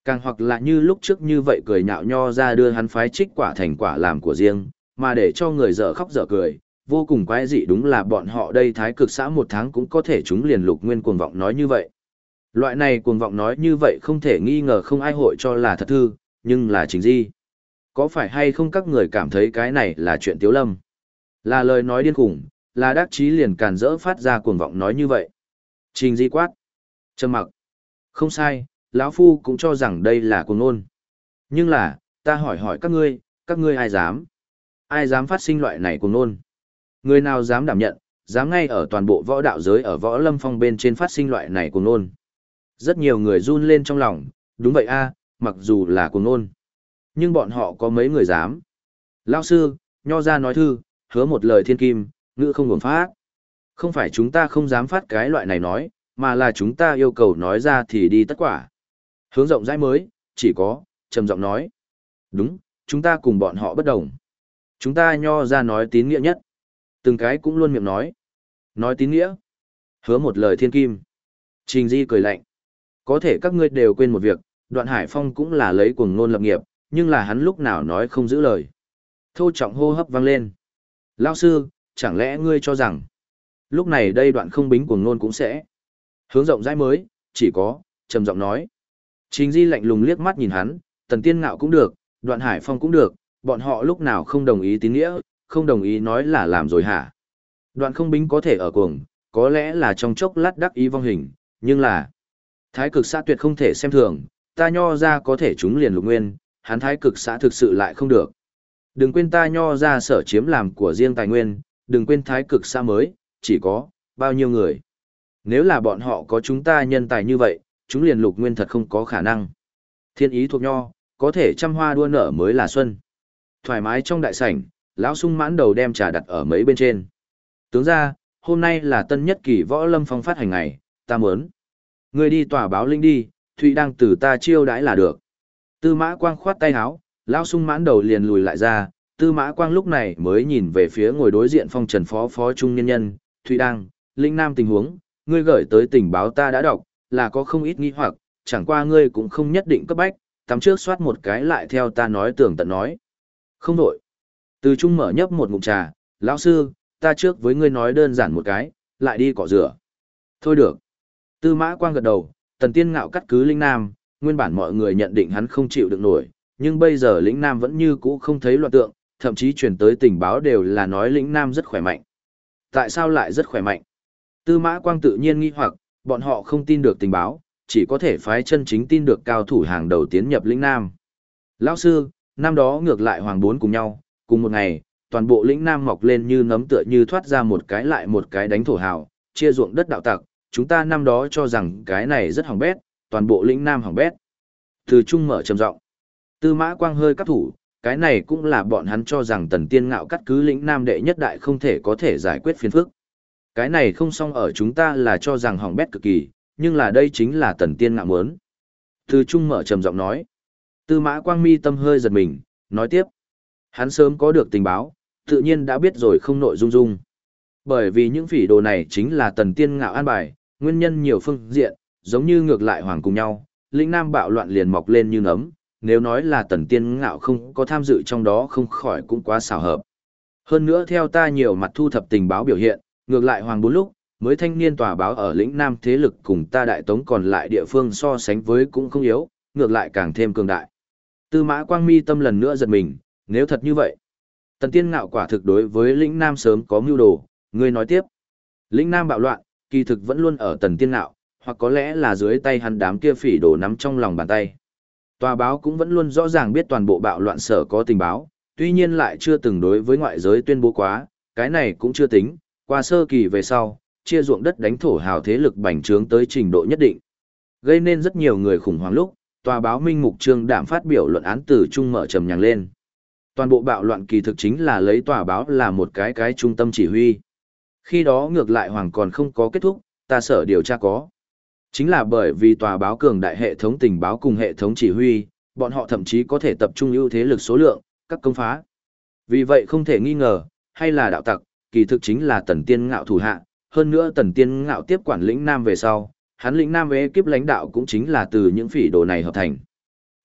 Càng hoặc là như lúc trước như vậy cười nhạo Nho ra đưa hắn phái trích quả thành quả làm của riêng, mà để cho người dở khóc dở cười, vô cùng quái dị đúng là bọn họ đây thái cực xã một tháng cũng có thể chúng liền Lục Nguyên cuồng vọng nói như vậy. Loại này cuồng vọng nói như vậy không thể nghi ngờ không ai hội cho là thật thư, nhưng là Trình Di. Có phải hay không các người cảm thấy cái này là chuyện tiếu lâm? Là lời nói điên khủng, là đắc chí liền càn rỡ phát ra cuồng vọng nói như vậy. Trình Di quát. Trầm mặc. Không sai, lão phu cũng cho rằng đây là cuồng ngôn. Nhưng là, ta hỏi hỏi các ngươi ai dám? Ai dám phát sinh loại này cuồng ngôn? Người nào dám đảm nhận, dám ngay ở toàn bộ võ đạo giới ở võ lâm phong bên trên phát sinh loại này cuồng ngôn? Rất nhiều người run lên trong lòng, đúng vậy a, mặc dù là cuồng ngôn. Nhưng bọn họ có mấy người dám? Lão sư, Nho ra nói thư, hứa một lời thiên kim, ngữ không ngừng phát. Không phải chúng ta không dám phát cái loại này nói, mà là chúng ta yêu cầu nói ra thì đi tất quả. Hướng rộng rãi mới, chỉ có, trầm giọng nói. Đúng, chúng ta cùng bọn họ bất đồng. Chúng ta Nho ra nói tín nghĩa nhất. Từng cái cũng luôn miệng nói. Nói tín nghĩa. Hứa một lời thiên kim. Trình Di cười lạnh. Có thể các ngươi đều quên một việc, Đoạn Hải Phong cũng là lấy cuồng ngôn lập nghiệp, nhưng là hắn lúc nào nói không giữ lời. Thô trọng hô hấp vang lên. Lao sư, chẳng lẽ ngươi cho rằng, lúc này đây Đoạn không bính cuồng ngôn cũng sẽ. Hướng rộng rãi mới, chỉ có, trầm giọng nói. Trình Di lạnh lùng liếc mắt nhìn hắn, Tần Tiên Ngạo cũng được, Đoạn Hải Phong cũng được, bọn họ lúc nào không đồng ý tín nghĩa, không đồng ý nói là làm rồi hả? Đoạn không bính có thể ở cuồng, có lẽ là trong chốc lát đắc ý vong hình, nhưng là thái cực xã tuyệt không thể xem thường, ta Nho ra có thể trúng liền Lục Nguyên, hắn thái cực xã thực sự lại không được. Đừng quên ta Nho ra sở chiếm làm của riêng tài nguyên, đừng quên thái cực xã mới, chỉ có, bao nhiêu người. Nếu là bọn họ có chúng ta nhân tài như vậy, chúng liền Lục Nguyên thật không có khả năng. Thiên ý thuộc Nho, có thể trăm hoa đua nở mới là xuân. Thoải mái trong đại sảnh, lão sung mãn đầu đem trà đặt ở mấy bên trên. Tướng ra, hôm nay là tân nhất kỳ võ lâm phong phát hành ngày, ta muốn. Người đi tòa báo linh đi, Thụy đang từ ta chiêu đãi là được. Tư Mã Quang khoát tay áo, lão sung mãn đầu liền lùi lại ra, Tư Mã Quang lúc này mới nhìn về phía ngồi đối diện phong trần phó trung nhân nhân, Thụy đang, Linh Nam tình huống, ngươi gửi tới tình báo ta đã đọc, là có không ít nghi hoặc, chẳng qua ngươi cũng không nhất định cấp bách, tắm trước soát một cái lại theo ta nói tường tận nói. Không đổi. Từ Trung mở nhấp một ngụm trà, lão sư, ta trước với ngươi nói đơn giản một cái, lại đi cọ rửa. Thôi được. Tư Mã Quang gật đầu, Tần Tiên Ngạo cắt cứ Lĩnh Nam, nguyên bản mọi người nhận định hắn không chịu được nổi, nhưng bây giờ Lĩnh Nam vẫn như cũ không thấy loạn tượng, thậm chí truyền tới tình báo đều là nói Lĩnh Nam rất khỏe mạnh. Tại sao lại rất khỏe mạnh? Tư Mã Quang tự nhiên nghi hoặc, bọn họ không tin được tình báo, chỉ có thể phái chân chính tin được cao thủ hàng đầu tiến nhập Lĩnh Nam. Lão sư, năm đó ngược lại Hoàng Bốn cùng nhau, cùng một ngày, toàn bộ Lĩnh Nam mọc lên như nấm tựa như thoát ra một cái lại một cái đánh thổ hào, chia ruộng đất đạo tặc, chúng ta năm đó cho rằng cái này rất hỏng bét, toàn bộ Lĩnh Nam hỏng bét. Từ Trung mở trầm giọng. Tư Mã Quang hơi cắt thủ, cái này cũng là bọn hắn cho rằng Tần Tiên Ngạo cắt cứ Lĩnh Nam đệ nhất đại không thể có thể giải quyết phiền phức. Cái này không xong ở chúng ta là cho rằng hỏng bét cực kỳ, nhưng là đây chính là Tần Tiên Ngạo muốn. Từ Trung mở trầm giọng nói. Tư Mã Quang mi tâm hơi giật mình, nói tiếp. Hắn sớm có được tình báo, tự nhiên đã biết rồi không nội dung dung. Bởi vì những phỉ đồ này chính là Tần Tiên Ngạo an bài, nguyên nhân nhiều phương diện, giống như ngược lại hoàng cùng nhau, Lĩnh Nam bạo loạn liền mọc lên như nấm, nếu nói là Tần Tiên Ngạo không có tham dự trong đó không khỏi cũng quá xảo hợp. Hơn nữa theo ta nhiều mặt thu thập tình báo biểu hiện, ngược lại hoàng bốn lúc, mới thanh niên tòa báo ở Lĩnh Nam thế lực cùng ta đại tống còn lại địa phương so sánh với cũng không yếu, ngược lại càng thêm cường đại. Tư Mã Quang mi tâm lần nữa giật mình, nếu thật như vậy, Tần Tiên Ngạo quả thực đối với Lĩnh Nam sớm có mưu đồ, ngươi nói tiếp. Lĩnh Nam bạo loạn, kỳ thực vẫn luôn ở Tần Tiên Ngạo, hoặc có lẽ là dưới tay hắn đám kia phỉ đồ nắm trong lòng bàn tay. Tòa báo cũng vẫn luôn rõ ràng biết toàn bộ bạo loạn sở có tình báo, tuy nhiên lại chưa từng đối với ngoại giới tuyên bố quá, cái này cũng chưa tính, qua sơ kỳ về sau, chia ruộng đất đánh thổ hào thế lực bành trướng tới trình độ nhất định. Gây nên rất nhiều người khủng hoảng lúc, tòa báo Minh Mục Trương Đạm phát biểu luận án từ Trung mở trầm nhàng lên. Toàn bộ bạo loạn kỳ thực chính là lấy tòa báo là một cái trung tâm chỉ huy. Khi đó ngược lại hoàng còn không có kết thúc, ta sở điều tra có. Chính là bởi vì tòa báo cường đại hệ thống tình báo cùng hệ thống chỉ huy, bọn họ thậm chí có thể tập trung ưu thế lực số lượng, các công phá. Vì vậy không thể nghi ngờ, hay là đạo tặc, kỳ thực chính là Tần Tiên Ngạo thủ hạ, hơn nữa Tần Tiên Ngạo tiếp quản Lĩnh Nam về sau, hắn Lĩnh Nam ekip lãnh đạo cũng chính là từ những phỉ đồ này hợp thành.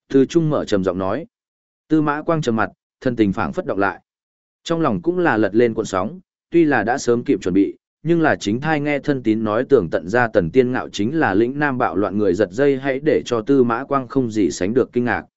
Từ Trung mở trầm giọng nói. Tư Mã Quang trầm mặt, thân tình phảng phất động lại. Trong lòng cũng là lật lên cuộn sóng, tuy là đã sớm kịp chuẩn bị, nhưng là chính thai nghe thân tín nói tưởng tận ra Tần Tiên Ngạo chính là lĩnh nam bạo loạn người giật dây, hãy để cho Tư Mã Quang không gì sánh được kinh ngạc.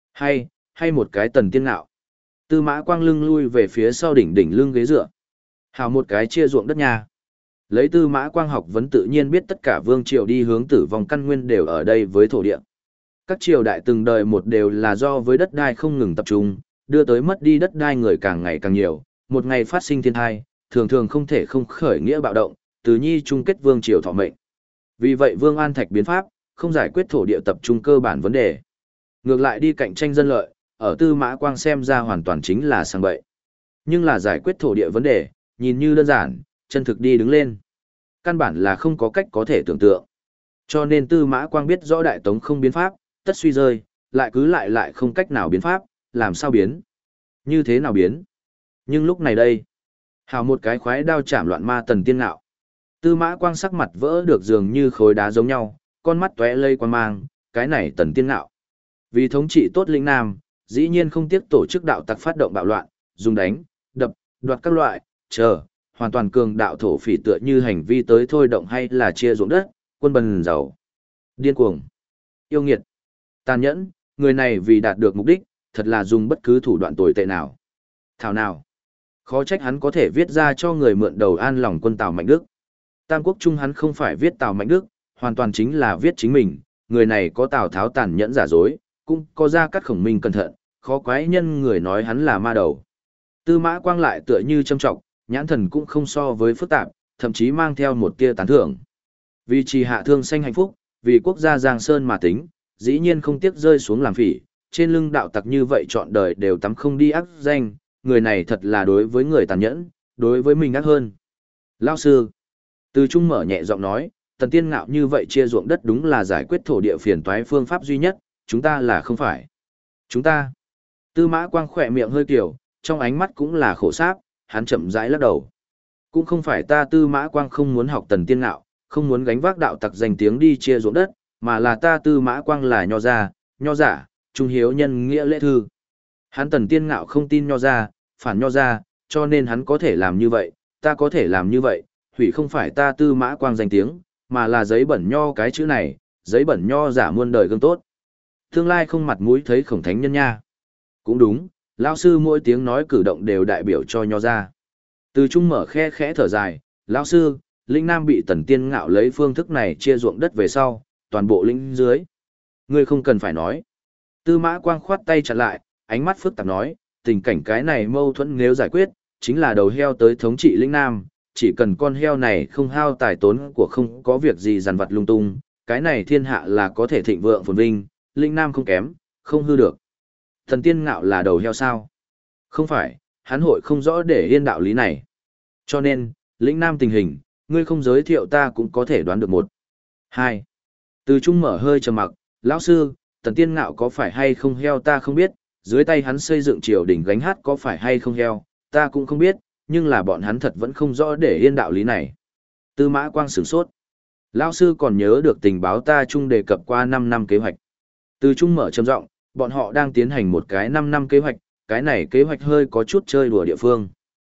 Hay một cái Tần Tiên Ngạo. Tư Mã Quang lưng lui về phía sau đỉnh lưng ghế dựa. Hào một cái chia ruộng đất nhà. Lấy Tư Mã Quang học vấn tự nhiên biết tất cả vương triều đi hướng tử vong căn nguyên đều ở đây với thổ địa. Các triều đại từng đời một đều là do với đất đai không ngừng tập trung, đưa tới mất đi đất đai người càng ngày càng nhiều, một ngày phát sinh thiên tai, thường thường không thể không khởi nghĩa bạo động, từ nhi chung kết vương triều thọ mệnh. Vì vậy Vương An Thạch biến pháp, không giải quyết thổ địa tập trung cơ bản vấn đề. Ngược lại đi cạnh tranh dân lợi, ở Tư Mã Quang xem ra hoàn toàn chính là sang bậy. Nhưng là giải quyết thổ địa vấn đề, nhìn như đơn giản, chân thực đi đứng lên. Căn bản là không có cách có thể tưởng tượng. Cho nên Tư Mã Quang biết rõ Đại Tống không biến pháp, tất suy rơi, lại cứ lại không cách nào biến pháp, làm sao biến? Như thế nào biến? Nhưng lúc này đây, hào một cái khoái đao chạm loạn ma Tần Tiên Ngạo. Tư Mã Quang sắc mặt vỡ được dường như khối đá giống nhau, con mắt tóe lây quan mang, cái này Tần Tiên Ngạo. Vì thống trị tốt lĩnh Nam, dĩ nhiên không tiếc tổ chức đạo tặc phát động bạo loạn, dùng đánh, đập, đoạt các loại, hoàn toàn cường đạo thổ phỉ tựa như hành vi tới thôi động hay là chia ruộng đất, quân bần giàu. Điên cuồng, yêu nghiệt, tàn nhẫn, người này vì đạt được mục đích, thật là dùng bất cứ thủ đoạn tồi tệ nào. Thảo nào, khó trách hắn có thể viết ra cho người mượn đầu an lòng quân Tào Mạnh Đức. Tam Quốc Trung hắn không phải viết Tào Mạnh Đức, hoàn toàn chính là viết chính mình, người này có Tào Tháo tàn nhẫn giả dối, cũng có Gia Cát Khổng Minh cẩn thận, khó quái nhân người nói hắn là ma đầu. Tư Mã Quang lại tựa như châm trọng, nhãn thần cũng không so với phức tạp, thậm chí mang theo một tia tán thưởng. Vì trì hạ thương sanh hạnh phúc, vì quốc gia Giang Sơn mà tính, dĩ nhiên không tiếc rơi xuống làm phỉ, trên lưng đạo tặc như vậy trọn đời đều tắm không đi ác danh, người này thật là đối với người tàn nhẫn, đối với mình ác hơn. Lão sư, Từ Trung mở nhẹ giọng nói, Tần Tiên Ngạo như vậy chia ruộng đất đúng là giải quyết thổ địa phiền toái phương pháp duy nhất, chúng ta là không phải. Chúng ta. Tư Mã Quang khỏe miệng hơi kiểu, trong ánh mắt cũng là khổ sáp, hắn chậm rãi lắc đầu. Cũng không phải ta Tư Mã Quang không muốn học Tần Tiên Ngạo, không muốn gánh vác đạo tặc danh tiếng đi chia ruộng đất, mà là ta Tư Mã Quang là nho gia, nho giả, trung hiếu nhân nghĩa lễ thư. Hắn Tần Tiên Ngạo không tin nho gia, phản nho gia, cho nên hắn có thể làm như vậy, ta có thể làm như vậy, hủy không phải ta Tư Mã Quang danh tiếng, mà là giấy bẩn nho cái chữ này, giấy bẩn nho giả muôn đời gương tốt. Tương lai không mặt mũi thấy khổng thánh nhân nha. Cũng đúng, lão sư mỗi tiếng nói cử động đều đại biểu cho nho gia. Từ Trung mở khe khẽ thở dài, lão sư, lĩnh Nam bị Tần Tiên Ngạo lấy phương thức này chia ruộng đất về sau, toàn bộ lĩnh dưới. Ngươi không cần phải nói. Tư Mã Quang khoát tay chặn lại, ánh mắt phức tạp nói, tình cảnh cái này mâu thuẫn nếu giải quyết, chính là đầu heo tới thống trị lĩnh Nam, chỉ cần con heo này không hao tài tốn của không có việc gì dằn vặt lung tung, cái này thiên hạ là có thể thịnh vượng phồn vinh, lĩnh Nam không kém, không hư được. Tần Tiên Ngạo là đầu heo sao? Không phải, hắn hội không rõ để yên đạo lý này. Cho nên, lĩnh Nam tình hình, ngươi không giới thiệu ta cũng có thể đoán được một. Hai. Từ Trung mở hơi trầm mặc, lão sư, Tần Tiên Ngạo có phải hay không heo ta không biết, dưới tay hắn xây dựng triều đình gánh hát có phải hay không heo, ta cũng không biết, nhưng là bọn hắn thật vẫn không rõ để yên đạo lý này. Tư Mã Quang sửng sốt. Lão sư còn nhớ được tình báo ta Trung đề cập qua 5 năm kế hoạch. Từ Trung mở trầm giọng, bọn họ đang tiến hành một cái 5 năm kế hoạch, cái này kế hoạch hơi có chút chơi đùa địa phương.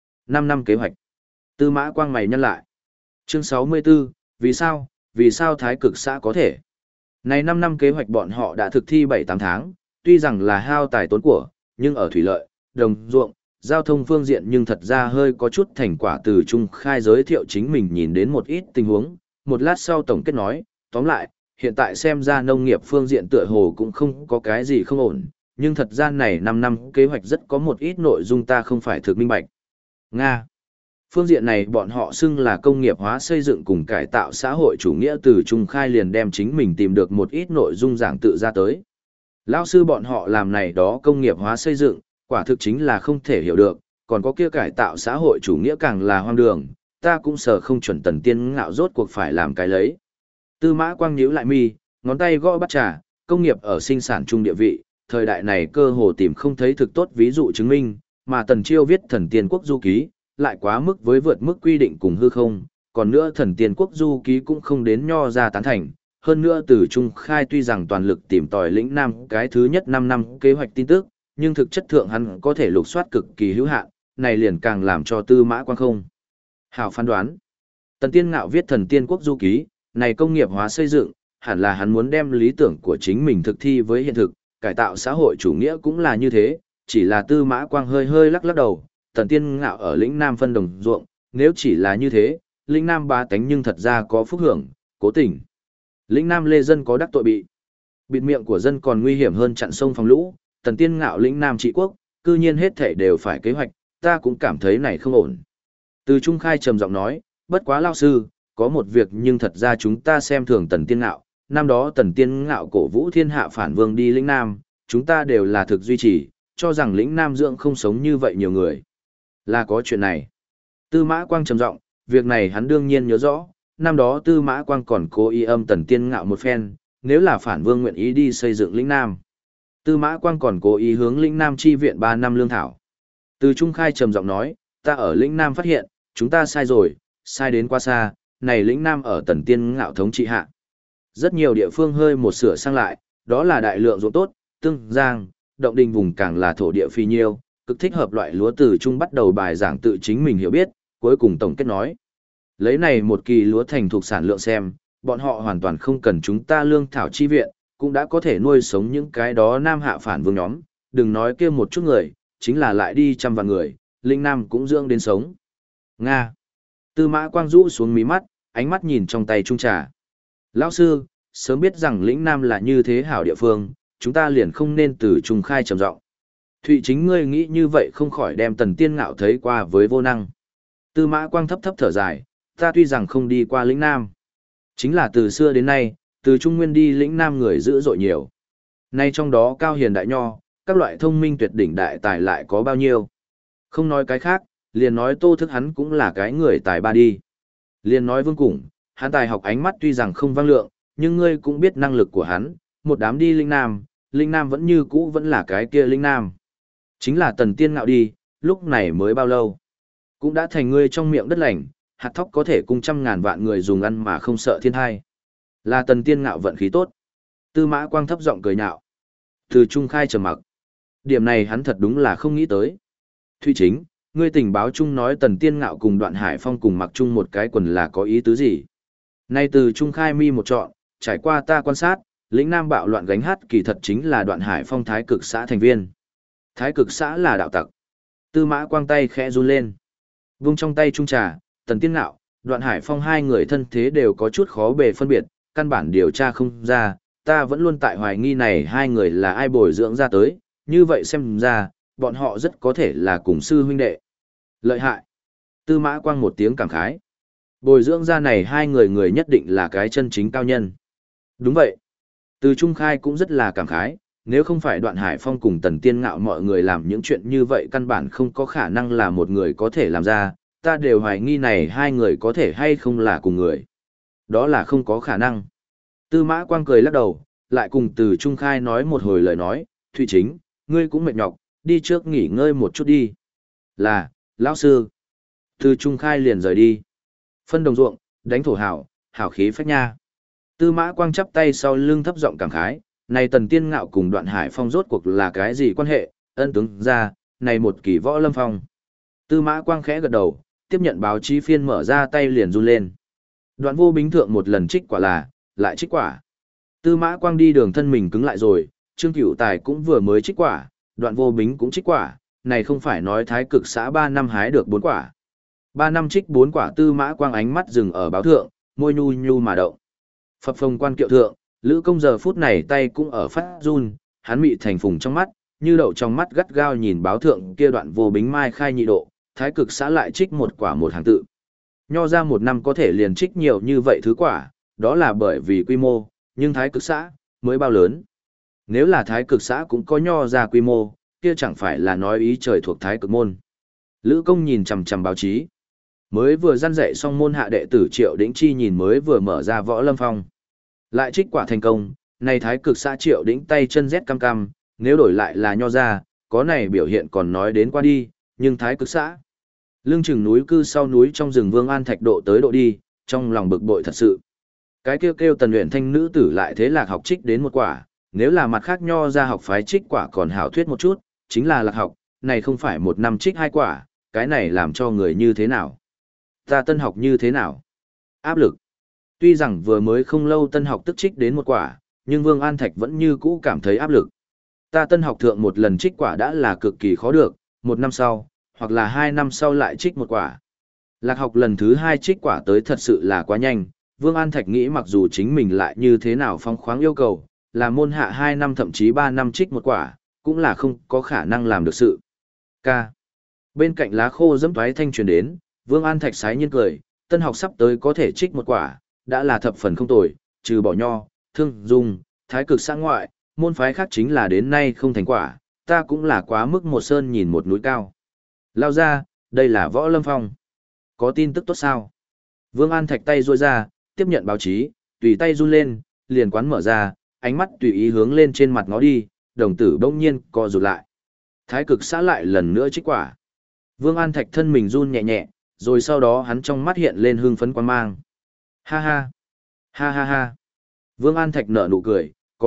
5 năm kế hoạch. Tư Mã Quang mày nhăn lại. Chương 64, vì sao Thái Cực xã có thể? Này 5 năm kế hoạch bọn họ đã thực thi 7-8 tháng, tuy rằng là hao tài tốn của, nhưng ở thủy lợi, đồng ruộng, giao thông phương diện nhưng thật ra hơi có chút thành quả. Từ Trung khai giới thiệu chính mình nhìn đến một ít tình huống, một lát sau tổng kết nói, tóm lại, hiện tại xem ra nông nghiệp phương diện tựa hồ cũng không có cái gì không ổn, nhưng thật ra này 5 năm kế hoạch rất có một ít nội dung ta không phải thực minh bạch. Nga. Phương diện này bọn họ xưng là công nghiệp hóa xây dựng cùng cải tạo xã hội chủ nghĩa. Từ Trung khai liền đem chính mình tìm được một ít nội dung giảng tự ra tới. Lão sư bọn họ làm này đó công nghiệp hóa xây dựng, quả thực chính là không thể hiểu được, còn có kia cải tạo xã hội chủ nghĩa càng là hoang đường, ta cũng sợ không chuẩn Tần Tiên Ngạo rốt cuộc phải làm cái lấy. Tư Mã Quang nhíu lại mi, ngón tay gõ bát trà, công nghiệp ở sinh sản trung địa vị, thời đại này cơ hồ tìm không thấy thực tốt ví dụ chứng minh, mà Tần Chiêu viết Thần Tiên Quốc Du Ký, lại quá mức với vượt mức quy định cùng hư không, còn nữa Thần Tiên Quốc Du Ký cũng không đến nho ra tán thành, hơn nữa từ Trung Khai tuy rằng toàn lực tìm tòi lĩnh Nam cái thứ nhất 5 năm kế hoạch tin tức, nhưng thực chất thượng hắn có thể lục soát cực kỳ hữu hạn, này liền càng làm cho Tư Mã Quang không hảo phán đoán. Tần Tiên Ngạo viết Thần Tiên Quốc Du Ký, này công nghiệp hóa xây dựng, hẳn là hắn muốn đem lý tưởng của chính mình thực thi với hiện thực, cải tạo xã hội chủ nghĩa cũng là như thế, chỉ là Tư Mã Quang hơi hơi lắc lắc đầu, Tần Tiên Ngạo ở lĩnh Nam phân đồng ruộng, nếu chỉ là như thế, lĩnh Nam bá tánh nhưng thật ra có phúc hưởng, cố tình. Lĩnh Nam lê dân có đắc tội bị. Bịt miệng của dân còn nguy hiểm hơn chặn sông phòng lũ, Tần Tiên Ngạo lĩnh Nam trị quốc, cư nhiên hết thể đều phải kế hoạch, ta cũng cảm thấy này không ổn. Từ Trung Khai trầm giọng nói, bất quá lao sư, có một việc nhưng thật ra chúng ta xem thường Tần Tiên Ngạo, năm đó Tần Tiên Ngạo cổ vũ thiên hạ phản vương đi lĩnh Nam, chúng ta đều là thực duy trì, cho rằng lĩnh Nam dưỡng không sống như vậy nhiều người. Là có chuyện này. Tư Mã Quang trầm giọng, việc này hắn đương nhiên nhớ rõ, năm đó Tư Mã Quang còn cố ý âm Tần Tiên Ngạo một phen, nếu là phản vương nguyện ý đi xây dựng lĩnh Nam. Tư Mã Quang còn cố ý hướng lĩnh Nam chi viện 3 năm lương thảo. Từ Trung Khai trầm giọng nói, ta ở lĩnh Nam phát hiện, chúng ta sai rồi, sai đến quá xa, này lĩnh Nam ở Tần Tiên Ngạo thống trị hạ. Rất nhiều địa phương hơi một sửa sang lại, đó là đại lượng ruộng tốt, tương giang, động đình vùng càng là thổ địa phi nhiêu, cực thích hợp loại lúa. Từ Trung bắt đầu bài giảng tự chính mình hiểu biết, cuối cùng tổng kết nói. Lấy này một kỳ lúa thành thuộc sản lượng xem, bọn họ hoàn toàn không cần chúng ta lương thảo chi viện, cũng đã có thể nuôi sống những cái đó Nam hạ phản vương nhóm, đừng nói kia một chút người, chính là lại đi trăm vạn người, lĩnh Nam cũng dưỡng đến sống. Nga. Tư Mã Quang rũ xuống mí mắt, ánh mắt nhìn trong tay chung trà. Lão sư, sớm biết rằng lĩnh Nam là như thế hảo địa phương, chúng ta liền không nên từ Trung Khai trầm giọng. Thụy chính ngươi nghĩ như vậy không khỏi đem Tần Tiên Ngạo thấy qua với vô năng. Tư Mã Quang thấp thấp thở dài, ta tuy rằng không đi qua lĩnh Nam, chính là từ xưa đến nay, từ Trung Nguyên đi lĩnh Nam người dữ dội nhiều. Nay trong đó cao hiền đại nho, các loại thông minh tuyệt đỉnh đại tài lại có bao nhiêu. Không nói cái khác, liền nói Tô Thức hắn cũng là cái người tài ba đi. Liền nói Vương Củng, hắn tài học ánh mắt tuy rằng không vang lượng, nhưng ngươi cũng biết năng lực của hắn, một đám đi Linh Nam vẫn như cũ vẫn là cái kia Linh Nam. Chính là Tần Tiên Ngạo đi, lúc này mới bao lâu. Cũng đã thành ngươi trong miệng đất lành, hạt thóc có thể cung 100.000 vạn người dùng ăn mà không sợ thiên thai. Là Tần Tiên Ngạo vận khí tốt. Tư Mã Quang thấp giọng cười nhạo. Từ Trung Khai trầm mặc. Điểm này hắn thật đúng là không nghĩ tới. Thụy chính, ngươi tình báo chung nói Tần Tiên Ngạo cùng Đoạn Hải Phong cùng mặc chung một cái quần là có ý tứ gì? Nay từ Trung Khai mi một chọn, trải qua ta quan sát, lĩnh Nam bạo loạn gánh hát kỳ thật chính là Đoạn Hải Phong Thái Cực xã thành viên. Thái Cực xã là đạo tặc. Tư Mã Quang tay khẽ run lên. Vung trong tay trung trà, Tần Tiên Ngạo, Đoạn Hải Phong hai người thân thế đều có chút khó bề phân biệt, căn bản điều tra không ra, ta vẫn luôn tại hoài nghi này hai người là ai bồi dưỡng ra tới, như vậy xem ra, bọn họ rất có thể là cùng sư huynh đệ. Lợi hại. Tư Mã Quang một tiếng cảm khái. Bồi dưỡng ra này hai người người nhất định là cái chân chính cao nhân. Đúng vậy. Từ Trung Khai cũng rất là cảm khái, nếu không phải Đoạn Hải Phong cùng Tần Tiên Ngạo mọi người làm những chuyện như vậy căn bản không có khả năng là một người có thể làm ra, ta đều hoài nghi này hai người có thể hay không là cùng người. Đó là không có khả năng. Tư Mã Quang cười lắc đầu, lại cùng Từ Trung Khai nói một hồi lời nói, Thụy chính, ngươi cũng mệt nhọc, đi trước nghỉ ngơi một chút đi. Là, lão sư. Từ Trung Khai liền rời đi. Phân đồng ruộng, đánh thổ hảo, hảo khí phách nha. Tư Mã Quang chắp tay sau lưng thấp giọng cảm khái, này Tần Tiên Ngạo cùng Đoạn Hải Phong rốt cuộc là cái gì quan hệ, ân tướng ra, này một kỳ võ lâm phong. Tư Mã Quang khẽ gật đầu, tiếp nhận báo chí phiên mở ra tay liền run lên. Đoạn Vô Bính thượng một lần trích quả là, lại trích quả. Tư Mã Quang đi đường thân mình cứng lại rồi, Trương Cửu Tài cũng vừa mới trích quả, Đoạn Vô Bính cũng trích quả, này không phải nói Thái Cực xã 3 năm hái được 4 quả. 3 năm trích 4 quả. Tư Mã Quang ánh mắt dừng ở báo thượng, môi nhu nhu mà động. Phập phồng quan kiệu thượng, Lữ Công giờ phút này tay cũng ở phát run, hắn mị thành phùng trong mắt, như đậu trong mắt gắt gao nhìn báo thượng kia Đoạn Vô Bính mai khai nhị độ, Thái Cực xã lại trích 1 quả một hàng tự. Nho ra 1 năm có thể liền trích nhiều như vậy thứ quả, đó là bởi vì quy mô, nhưng Thái Cực xã mới bao lớn. Nếu là Thái Cực xã cũng có nho ra quy mô, kia chẳng phải là nói ý trời thuộc Thái Cực môn. Lữ Công nhìn chằm chằm báo chí. Mới vừa răn dạy xong môn hạ đệ tử Triệu Đĩnh Chi nhìn mới vừa mở ra võ lâm phong. Lại trích quả thành công, này Thái Cực xã Triệu Đĩnh tay chân rét cam cam, nếu đổi lại là nho ra, có này biểu hiện còn nói đến qua đi, nhưng Thái Cực xã. Lưng chừng núi cư sau núi trong rừng Vương An Thạch độ tới độ đi, trong lòng bực bội thật sự. Cái kêu kêu Tần Uyển Thanh nữ tử lại thế Lạc học trích đến một quả, nếu là mặt khác nho ra học phái trích quả còn hảo thuyết một chút, chính là Lạc học, này không phải một năm trích hai quả, cái này làm cho người như thế nào? Ta Tân học như thế nào? Áp lực. Tuy rằng vừa mới không lâu Tân học tức trích đến một quả, nhưng Vương An Thạch vẫn như cũ cảm thấy áp lực. Ta Tân học thượng một lần trích quả đã là cực kỳ khó được, một năm sau, hoặc là 2 năm sau lại trích một quả. Lạc học lần thứ 2 trích quả tới thật sự là quá nhanh, Vương An Thạch nghĩ mặc dù chính mình lại như thế nào phóng khoáng yêu cầu, là môn hạ 2 năm thậm chí 3 năm trích một quả, cũng là không có khả năng làm được sự. K. Bên cạnh lá khô dẫm toái thanh truyền đến, Vương An Thạch sái nhiên cười, Tân học sắp tới có thể trích một quả, đã là thập phần không tồi, trừ bỏ nho, thương, dung, thái cực xã ngoại, môn phái khác chính là đến nay không thành quả, ta cũng là quá mức một sơn nhìn một núi cao. Lao ra, đây là Võ Lâm Phong. Có tin tức tốt sao? Vương An Thạch tay duỗi ra, tiếp nhận báo chí, tùy tay run lên, liền quán mở ra, ánh mắt tùy ý hướng lên trên mặt ngó đi, đồng tử bỗng nhiên co rụt lại. Thái cực xã lại lần nữa trích quả. Vương An Thạch thân mình run nhẹ nhẹ, rồi sau đó hắn trong mắt hiện lên hưng phấn quan mang. Ha ha, ha ha ha. Vương An Thạch nở nụ cười, có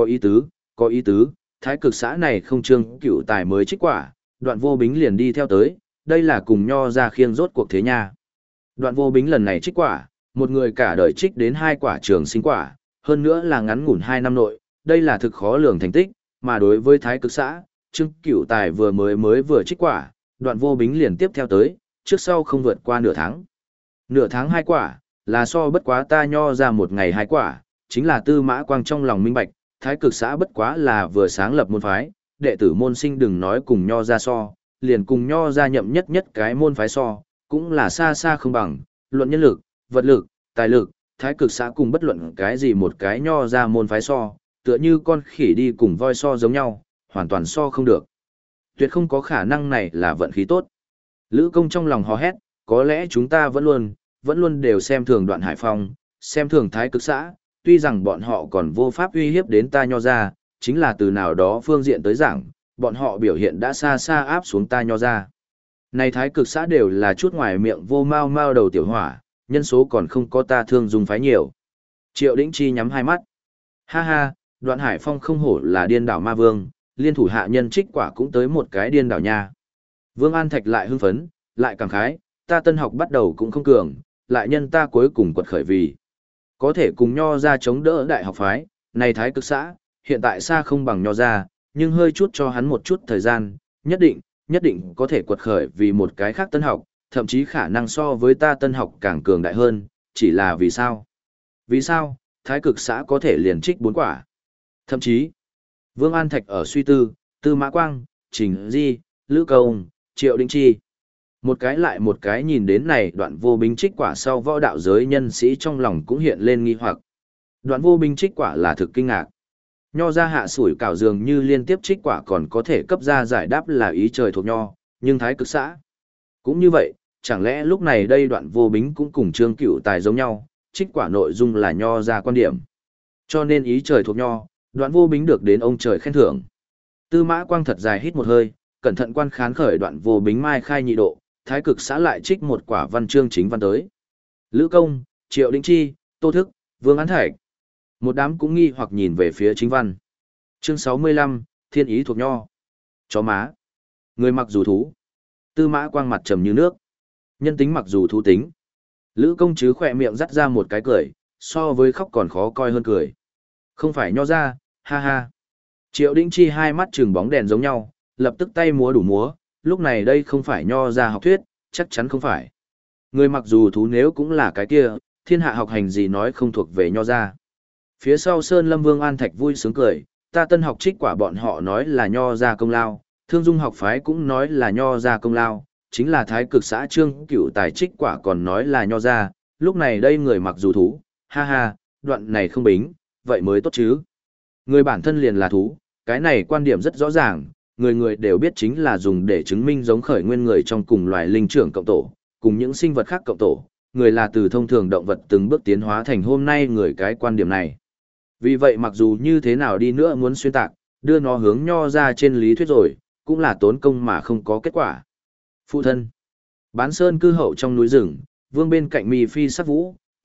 ý tứ, thái cực xã này không trương cửu tài mới trích quả, Đoạn Vô Bính liền đi theo tới, đây là cùng nho ra khiêng rốt cuộc thế nha. Đoạn Vô Bính lần này trích quả, một người cả đời trích đến 2 quả trường sinh quả, hơn nữa là ngắn ngủn 2 năm nội, đây là thực khó lường thành tích, mà đối với thái cực xã, trương cửu tài vừa trích quả, Đoạn Vô Bính liền tiếp theo tới, trước sau không vượt qua nửa tháng. Nửa tháng 2 quả, là so bất quá ta nho ra một ngày 2 quả, chính là Tư Mã Quang trong lòng minh bạch, thái cực xã bất quá là vừa sáng lập môn phái, đệ tử môn sinh đừng nói cùng nho ra so, liền cùng nho ra nhậm nhất cái môn phái so, cũng là xa xa không bằng, luận nhân lực, vật lực, tài lực, thái cực xã cùng bất luận cái gì một cái nho ra môn phái so, tựa như con khỉ đi cùng voi so giống nhau, hoàn toàn so không được. Tuyệt không có khả năng này là vận khí tốt. Lữ Công trong lòng hò hét, có lẽ chúng ta vẫn luôn đều xem thường Đoạn Hải Phong, xem thường thái cực xã, tuy rằng bọn họ còn vô pháp uy hiếp đến ta nho ra, chính là từ nào đó phương diện tới giảng, bọn họ biểu hiện đã xa xa áp xuống ta nho ra. Này thái cực xã đều là chút ngoài miệng vô mau mau đầu tiểu hỏa, nhân số còn không có ta thương dùng phái nhiều. Triệu Đĩnh Chi nhắm hai mắt. Ha ha, Đoạn Hải Phong không hổ là điên đảo ma vương, liên thủ hạ nhân trích quả cũng tới một cái điên đảo nha. Vương An Thạch lại hưng phấn, lại cảm khái, ta Tân học bắt đầu cũng không cường, lại nhân ta cuối cùng quật khởi vì. Có thể cùng nho ra chống đỡ đại học phái, này thái cực xã, hiện tại xa không bằng nho ra, nhưng hơi chút cho hắn một chút thời gian, nhất định có thể quật khởi vì một cái khác Tân học, thậm chí khả năng so với ta Tân học càng cường đại hơn, chỉ là vì sao? Vì sao, thái cực xã có thể liền trích 4 quả? Thậm chí, Vương An Thạch ở suy tư, Tư Mã Quang, Trình Di, Lữ Công, Triệu Đĩnh Chi. Một cái lại một cái nhìn đến này Đoạn Vô Bính trích quả sau võ đạo giới nhân sĩ trong lòng cũng hiện lên nghi hoặc. Đoạn Vô Bính trích quả là thực kinh ngạc. Nho ra hạ sủi cảo dường như liên tiếp trích quả còn có thể cấp ra giải đáp là ý trời thuộc nho, nhưng thái cực xã. Cũng như vậy, chẳng lẽ lúc này đây Đoạn Vô Bính cũng cùng Trương Cửu Tài giống nhau, trích quả nội dung là nho ra quan điểm. Cho nên ý trời thuộc nho, Đoạn Vô Bính được đến ông trời khen thưởng. Tư Mã Quang thật dài hít một hơi, cẩn thận quan khán khởi Đoạn Vô Bính mai khai nhị độ, thái cực xã lại trích một quả văn chương chính văn tới. Lữ Công, Triệu Đĩnh Chi, Tô Thức, Vương An Thạch. Một đám cũng nghi hoặc nhìn về phía chính văn. Chương 65, Thiên ý thuộc nho. Chó má. Người mặc dù thú. Tư Mã Quang mặt trầm như nước. Nhân tính mặc dù thú tính. Lữ Công chứ khỏe miệng dắt ra một cái cười, so với khóc còn khó coi hơn cười. Không phải nho ra, ha ha. Triệu Đĩnh Chi hai mắt trừng bóng đèn giống nhau, lập tức tay múa đủ múa, lúc này đây không phải nho ra học thuyết, chắc chắn không phải. Người mặc dù thú nếu cũng là cái kia, thiên hạ học hành gì nói không thuộc về nho ra. Phía sau Sơn Lâm Vương An Thạch vui sướng cười, ta Tân học trích quả bọn họ nói là nho ra công lao, Thương Dung học phái cũng nói là nho ra công lao, chính là thái cực xã Trương Cửu Tài trích quả còn nói là nho ra, lúc này đây người mặc dù thú, ha ha, đoạn này không bính, vậy mới tốt chứ. Người bản thân liền là thú, cái này quan điểm rất rõ ràng, người người đều biết chính là dùng để chứng minh giống khởi nguyên người trong cùng loài linh trưởng cộng tổ, cùng những sinh vật khác cộng tổ, người là từ thông thường động vật từng bước tiến hóa thành hôm nay người cái quan điểm này. Vì vậy mặc dù như thế nào đi nữa muốn xuyên tạc, đưa nó hướng nho ra trên lý thuyết rồi, cũng là tốn công mà không có kết quả. Phụ thân. Bán sơn cư hậu trong núi rừng, vương bên cạnh mì phi sắc vũ,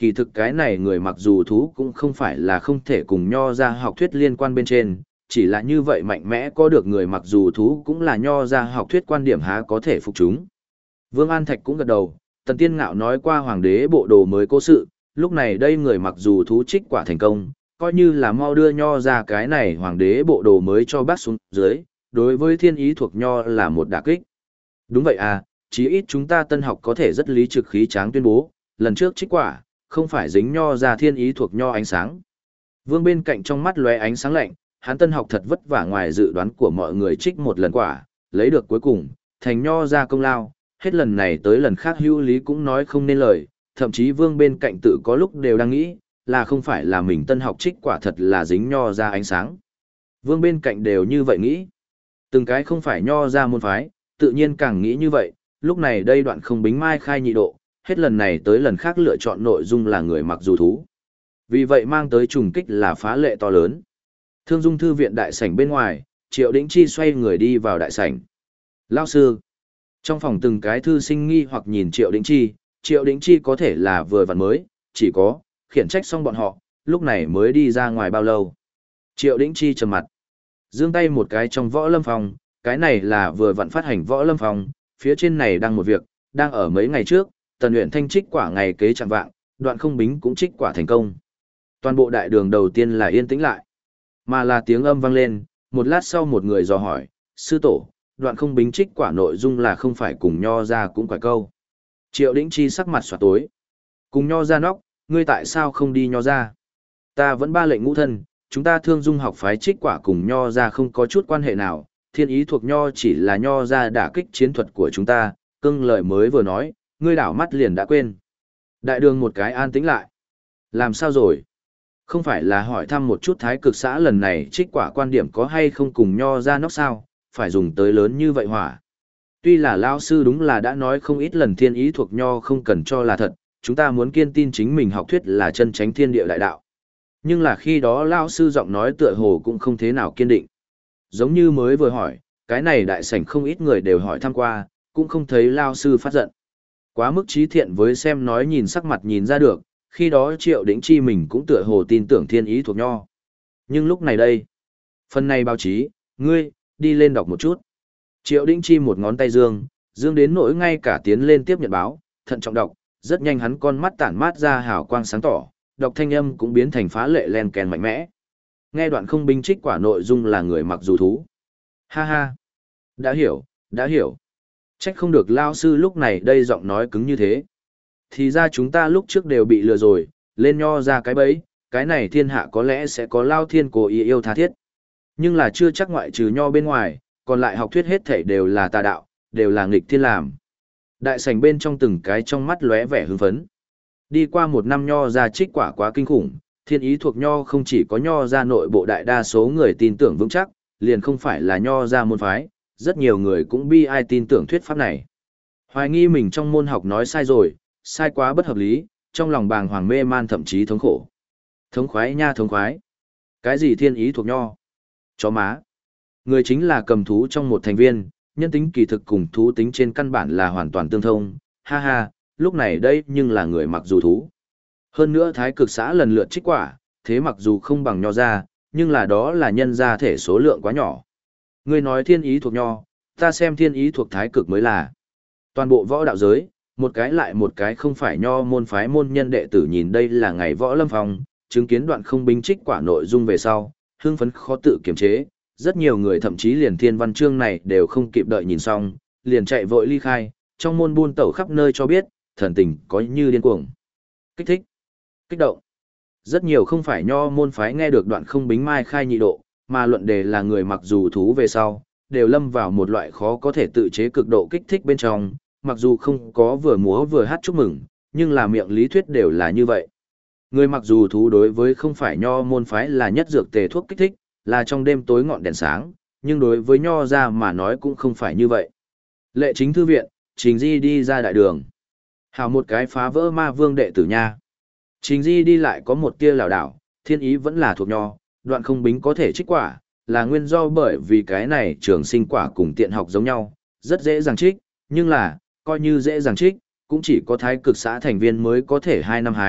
kỳ thực cái này người mặc dù thú cũng không phải là không thể cùng nho ra học thuyết liên quan bên trên, chỉ là như vậy mạnh mẽ có được người mặc dù thú cũng là nho ra học thuyết quan điểm há có thể phục chúng. Vương An Thạch cũng gật đầu, Tần Tiên Ngạo nói qua hoàng đế bộ đồ mới cố sự, lúc này đây người mặc dù thú trích quả thành công, coi như là mau đưa nho ra cái này hoàng đế bộ đồ mới cho bác xuống dưới, đối với thiên ý thuộc nho là một đả kích. Đúng vậy à, chí ít chúng ta tân học có thể rất lý trực khí tráng tuyên bố, lần trước trích quả, không phải dính nho ra thiên ý thuộc nho ánh sáng. Vương bên cạnh trong mắt lóe ánh sáng lạnh, hắn tân học thật vất vả ngoài dự đoán của mọi người trích một lần quả, lấy được cuối cùng, thành nho ra công lao, hết lần này tới lần khác hữu lý cũng nói không nên lời, thậm chí vương bên cạnh tự có lúc đều đang nghĩ, là không phải là mình tân học trích quả thật là dính nho ra ánh sáng. Vương bên cạnh đều như vậy nghĩ. Từng cái không phải nho ra môn phái, tự nhiên càng nghĩ như vậy, lúc này đây đoạn không bính mai khai nhị độ, hết lần này tới lần khác lựa chọn nội dung là người mặc dù thú. Vì vậy mang tới trùng kích là phá lệ to lớn. Thương Dung thư viện đại sảnh bên ngoài, Triệu Đĩnh Chi xoay người đi vào đại sảnh. Lao sư. Trong phòng từng cái thư sinh nghi hoặc nhìn Triệu Đĩnh Chi có thể là vừa vặn mới, chỉ có, khiển trách xong bọn họ, lúc này mới đi ra ngoài bao lâu. Triệu Đĩnh Chi trầm mặt. Giương tay một cái trong võ lâm phòng, cái này là vừa vặn phát hành võ lâm phòng, phía trên này đang một việc, đang ở mấy ngày trước, Tần Uyển Thanh trích quả ngày kế chẳng vạng, Đoạn Không Bính cũng trích quả thành công. Toàn bộ đại đường đầu tiên là yên tĩnh lại, mà là tiếng âm vang lên, một lát sau một người dò hỏi, sư tổ, Đoạn Không Bính trích quả nội dung là không phải cùng nho ra cũng quải câu. Triệu Đĩnh Chi sắc mặt xòa tối. Cùng nho ra nóc, ngươi tại sao không đi nho ra? Ta vẫn ba lệnh ngũ thân, chúng ta Thương Dung học phái trích quả cùng nho ra không có chút quan hệ nào, thiên ý thuộc nho chỉ là nho ra đả kích chiến thuật của chúng ta, cưng lời mới vừa nói, ngươi đảo mắt liền đã quên. Đại đường một cái an tĩnh lại. Làm sao rồi? Không phải là hỏi thăm một chút thái cực xã lần này trích quả quan điểm có hay không cùng nho ra nóc sao, phải dùng tới lớn như vậy hỏa. Tuy là lao sư đúng là đã nói không ít lần thiên ý thuộc nho không cần cho là thật, chúng ta muốn kiên tin chính mình học thuyết là chân chánh thiên địa đại đạo. Nhưng là khi đó lao sư giọng nói tựa hồ cũng không thế nào kiên định. Giống như mới vừa hỏi, cái này đại sảnh không ít người đều hỏi thăm qua, cũng không thấy lao sư phát giận. Quá mức trí thiện với xem nói nhìn sắc mặt nhìn ra được, khi đó Triệu Đĩnh Chi mình cũng tựa hồ tin tưởng thiên ý thuộc nho. Nhưng lúc này đây, phần này báo chí, ngươi, đi lên đọc một chút. Triệu Đĩnh Chi một ngón tay dương đến nỗi ngay cả tiến lên tiếp nhận báo, thận trọng đọc, rất nhanh hắn con mắt tản mát ra hào quang sáng tỏ, đọc thanh âm cũng biến thành phá lệ len kèn mạnh mẽ. Nghe Đoạn Không Bính trích quả nội dung là người mặc dù thú. Ha ha, đã hiểu. Trách không được lao sư lúc này đây giọng nói cứng như thế. Thì ra chúng ta lúc trước đều bị lừa rồi, lên nho ra cái bẫy, cái này thiên hạ có lẽ sẽ có lao thiên cố ý yêu tha thiết. Nhưng là chưa chắc ngoại trừ nho bên ngoài, còn lại học thuyết hết thảy đều là tà đạo, đều là nghịch thiên làm. Đại sảnh bên trong từng cái trong mắt lóe vẻ hưng phấn. Đi qua một năm nho ra trích quả quá kinh khủng, thiên ý thuộc nho không chỉ có nho ra nội bộ đại đa số người tin tưởng vững chắc, liền không phải là nho ra môn phái, rất nhiều người cũng bi ai tin tưởng thuyết pháp này. Hoài nghi mình trong môn học nói sai rồi, sai quá bất hợp lý, trong lòng bàng hoàng mê man thậm chí thống khổ. Thống khoái nha thống khoái. Cái gì thiên ý thuộc nho? Chó má. Người chính là cầm thú trong một thành viên, nhân tính kỳ thực cùng thú tính trên căn bản là hoàn toàn tương thông. Ha ha, lúc này đây nhưng là người mặc dù thú. Hơn nữa thái cực xã lần lượt trích quả, thế mặc dù không bằng nho ra, nhưng là đó là nhân ra thể số lượng quá nhỏ. Ngươi nói thiên ý thuộc nho, ta xem thiên ý thuộc thái cực mới là. Toàn bộ võ đạo giới, một cái lại một cái không phải nho môn phái môn nhân đệ tử nhìn đây là ngày võ lâm phòng, chứng kiến Đoạn Không Bính trích quả nội dung về sau, hưng phấn khó tự kiềm chế, rất nhiều người thậm chí liền thiên văn chương này đều không kịp đợi nhìn xong, liền chạy vội ly khai, trong môn buôn tẩu khắp nơi cho biết, thần tình có như điên cuồng. Kích thích, kích động. Rất nhiều không phải nho môn phái nghe được Đoạn Không Bính mai khai nhị độ, mà luận đề là người mặc dù thú về sau, đều lâm vào một loại khó có thể tự chế cực độ kích thích bên trong, mặc dù không có vừa múa vừa hát chúc mừng, nhưng là miệng lý thuyết đều là như vậy. Người mặc dù thú đối với không phải nho môn phái là nhất dược tề thuốc kích thích, là trong đêm tối ngọn đèn sáng, nhưng đối với nho ra mà nói cũng không phải như vậy. Lệ Chính thư viện, Trình Di đi ra đại đường. Hào một cái phá vỡ ma vương đệ tử nha. Trình Di đi lại có một tia lảo đảo, thiên ý vẫn là thuộc nho, Đoạn Không Bính có thể trích quả, là nguyên do bởi vì cái này trường sinh quả cùng tiện học giống nhau, rất dễ dàng trích, nhưng là, coi như dễ dàng trích, cũng chỉ có thái cực xã thành viên mới có thể 2 năm hái,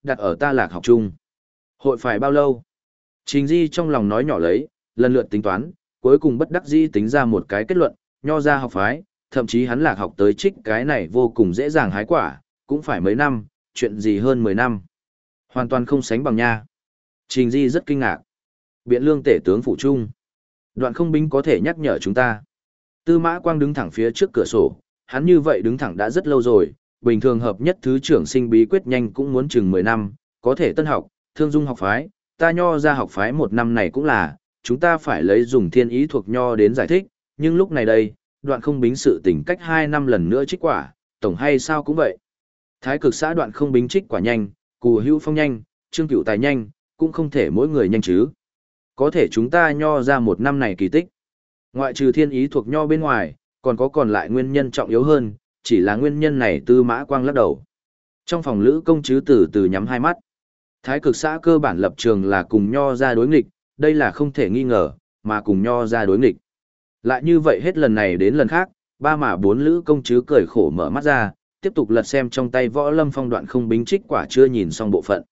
đặt ở ta Lạc học chung. Hội phải bao lâu? Trình Di trong lòng nói nhỏ lấy, lần lượt tính toán, cuối cùng bất đắc dĩ tính ra một cái kết luận, nho ra học phái, thậm chí hắn Lạc học tới trích cái này vô cùng dễ dàng hái quả, cũng phải mấy năm, chuyện gì hơn 10 năm. Hoàn toàn không sánh bằng nha. Trình Di rất kinh ngạc. Biện lương tể tướng phụ trung. Đoạn không bính có thể nhắc nhở chúng ta. Tư Mã Quang đứng thẳng phía trước cửa sổ, hắn như vậy đứng thẳng đã rất lâu rồi, bình thường hợp nhất thứ trưởng sinh bí quyết nhanh cũng muốn chừng 10 năm, có thể tân học, thương dung học phái, ta nho ra học phái 1 năm này cũng là, chúng ta phải lấy dùng thiên ý thuộc nho đến giải thích, nhưng lúc này đây, đoạn không bính sự tình cách 2 năm lần nữa trích quả, tổng hay sao cũng vậy. Thái cực xã đoạn không bính trích quả nhanh, Cù Hữu Phong nhanh, Trương Cửu Tài nhanh, cũng không thể mỗi người nhanh chứ. Có thể chúng ta nho ra 1 năm này kỳ tích. Ngoại trừ thiên ý thuộc nho bên ngoài, còn có còn lại nguyên nhân trọng yếu hơn, chỉ là nguyên nhân này Tư Mã Quang lắc đầu. Trong phòng Lữ Công Trứ từ từ nhắm hai mắt. Thái cực xã cơ bản lập trường là cùng nho ra đối nghịch, đây là không thể nghi ngờ, mà cùng nho ra đối nghịch. Lại như vậy hết lần này đến lần khác, 3 mà 4 Lữ Công Trứ cười khổ mở mắt ra, tiếp tục lật xem trong tay Võ Lâm Phong đoạn không bính trích quả chưa nhìn xong bộ phận.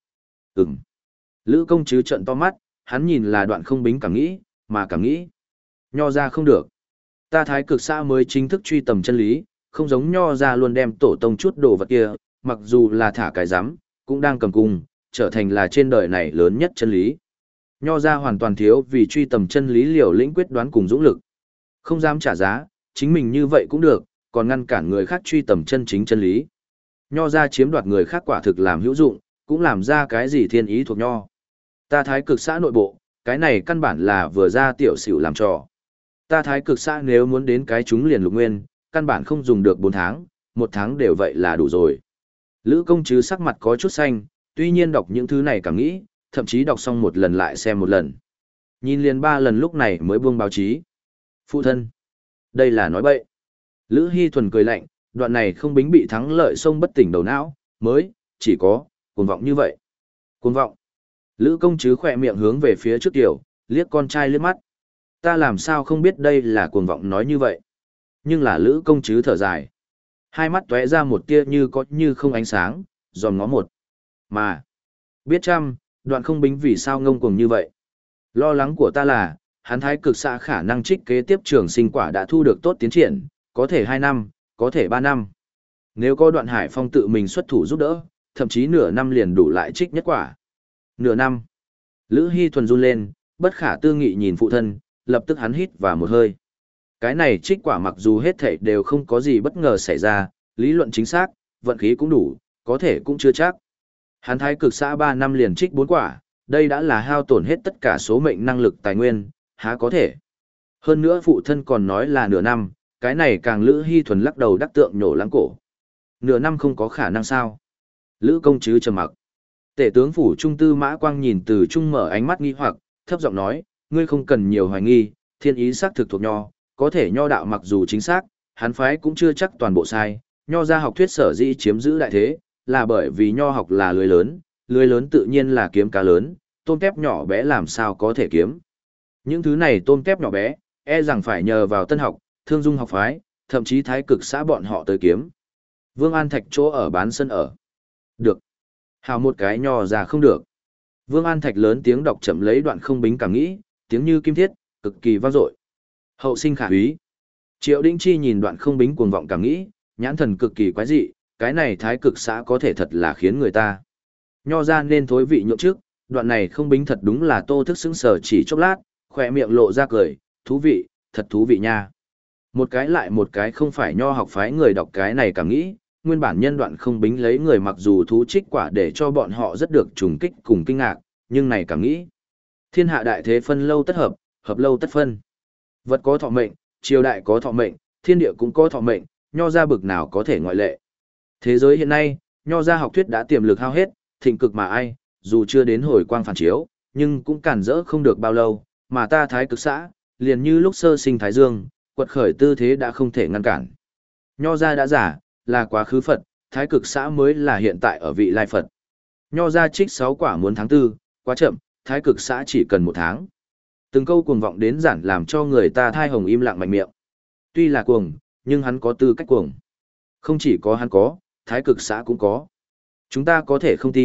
Lữ Công Trứ trợn to mắt, hắn nhìn là đoạn không bính cảm nghĩ, mà cảm nghĩ. Nho ra không được. Ta Thái cực xã mới chính thức truy tầm chân lý, không giống nho ra luôn đem tổ tông chút đồ vật kia, mặc dù là thả cái giám, cũng đang cầm cung, trở thành là trên đời này lớn nhất chân lý. Nho ra hoàn toàn thiếu vì truy tầm chân lý liều lĩnh quyết đoán cùng dũng lực. Không dám trả giá, chính mình như vậy cũng được, còn ngăn cản người khác truy tầm chân chính chân lý. Nho ra chiếm đoạt người khác quả thực làm hữu dụng, cũng làm ra cái gì thiên ý thuộc nho. Ta Thái cực xã nội bộ, cái này căn bản là vừa ra tiểu xỉu làm trò. Ta Thái cực xã nếu muốn đến cái chúng liền lục nguyên, căn bản không dùng được 4 tháng, 1 tháng đều vậy là đủ rồi. Lữ Công Trứ sắc mặt có chút xanh, tuy nhiên đọc những thứ này cảm nghĩ, thậm chí đọc xong một lần lại xem một lần. Nhìn liền 3 lần lúc này mới buông báo chí. Phụ thân, đây là nói bậy. Lữ Hy Thuần cười lạnh, đoạn này không bính bị thắng lợi sông bất tỉnh đầu não, mới, chỉ có, cuồng vọng như vậy. Cuồng vọng. Lữ Công Trứ khỏe miệng hướng về phía trước tiểu, liếc con trai liếc mắt. Ta làm sao không biết đây là cuồng vọng nói như vậy. Nhưng là Lữ Công Trứ thở dài. Hai mắt tóe ra một tia như có như không ánh sáng, dòm ngó một. Mà, biết chăm, đoạn không bính vì sao ngông cuồng như vậy. Lo lắng của ta là, hắn Thái cực xã khả năng trích kế tiếp trường sinh quả đã thu được tốt tiến triển, có thể 2 năm, có thể 3 năm. Nếu có đoạn Hải Phong tự mình xuất thủ giúp đỡ, thậm chí nửa năm liền đủ lại trích nhất quả. Nửa năm. Lữ Hy Thuần run lên, bất khả tư nghị nhìn phụ thân, lập tức hắn hít vào một hơi. Cái này trích quả mặc dù hết thảy đều không có gì bất ngờ xảy ra, lý luận chính xác, vận khí cũng đủ, có thể cũng chưa chắc. Hắn Thái cực xã 3 năm liền trích 4 quả, đây đã là hao tổn hết tất cả số mệnh năng lực tài nguyên, há có thể. Hơn nữa phụ thân còn nói là nửa năm, cái này càng Lữ Hy Thuần lắc đầu đắc tượng nhổ lắng cổ. Nửa năm không có khả năng sao? Lữ Công Trứ trầm mặc. Tể tướng phủ Trung Tư Mã Quang nhìn từ trung mở ánh mắt nghi hoặc, thấp giọng nói, ngươi không cần nhiều hoài nghi, thiên ý xác thực thuộc nho, có thể nho đạo mặc dù chính xác, hắn phái cũng chưa chắc toàn bộ sai, nho ra học thuyết sở dĩ chiếm giữ đại thế, là bởi vì nho học là lưới lớn tự nhiên là kiếm cá lớn, tôm tép nhỏ bé làm sao có thể kiếm. Những thứ này tôm tép nhỏ bé, e rằng phải nhờ vào tân học, thương dung học phái, thậm chí thái cực xã bọn họ tới kiếm. Vương An Thạch chỗ ở bán sân ở. Được. Hào một cái nho ra không được. Vương An Thạch lớn tiếng đọc chậm lấy đoạn không bính cảm nghĩ, tiếng như kim thiết, cực kỳ vang dội. Hậu sinh khả úy. Triệu Đĩnh Chi nhìn đoạn không bính cuồng vọng cảm nghĩ, nhãn thần cực kỳ quái dị, cái này thái cực xã có thể thật là khiến người ta. Nho ra nên thối vị nhượng trước, đoạn này không bính thật đúng là Tô Thức sững sờ chỉ chốc lát, khỏe miệng lộ ra cười, thú vị, thật thú vị nha. Một cái lại một cái không phải nho học phái người đọc cái này cảm nghĩ, nguyên bản nhân đoạn không bính lấy người mặc dù thú trích quả để cho bọn họ rất được trùng kích cùng kinh ngạc, nhưng này cảm nghĩ. Thiên hạ đại thế phân lâu tất hợp, hợp lâu tất phân. Vật có thọ mệnh, triều đại có thọ mệnh, thiên địa cũng có thọ mệnh, nho ra bực nào có thể ngoại lệ. Thế giới hiện nay, nho ra học thuyết đã tiềm lực hao hết, thịnh cực mà ai, dù chưa đến hồi quang phản chiếu, nhưng cũng cản rỡ không được bao lâu, mà ta thái cực xã, liền như lúc sơ sinh thái dương, quật khởi tư thế đã không thể ngăn cản. Nho ra đã giả, là quá khứ Phật, thái cực xã mới là hiện tại ở vị lai Phật. Nho ra trích 6 quả muốn tháng 4, quá chậm, thái cực xã chỉ cần 1 tháng. Từng câu cuồng vọng đến giản làm cho người ta thai hồng im lặng mạnh miệng. Tuy là cuồng, nhưng hắn có tư cách cuồng. Không chỉ có hắn có, thái cực xã cũng có. Chúng ta có thể không tin,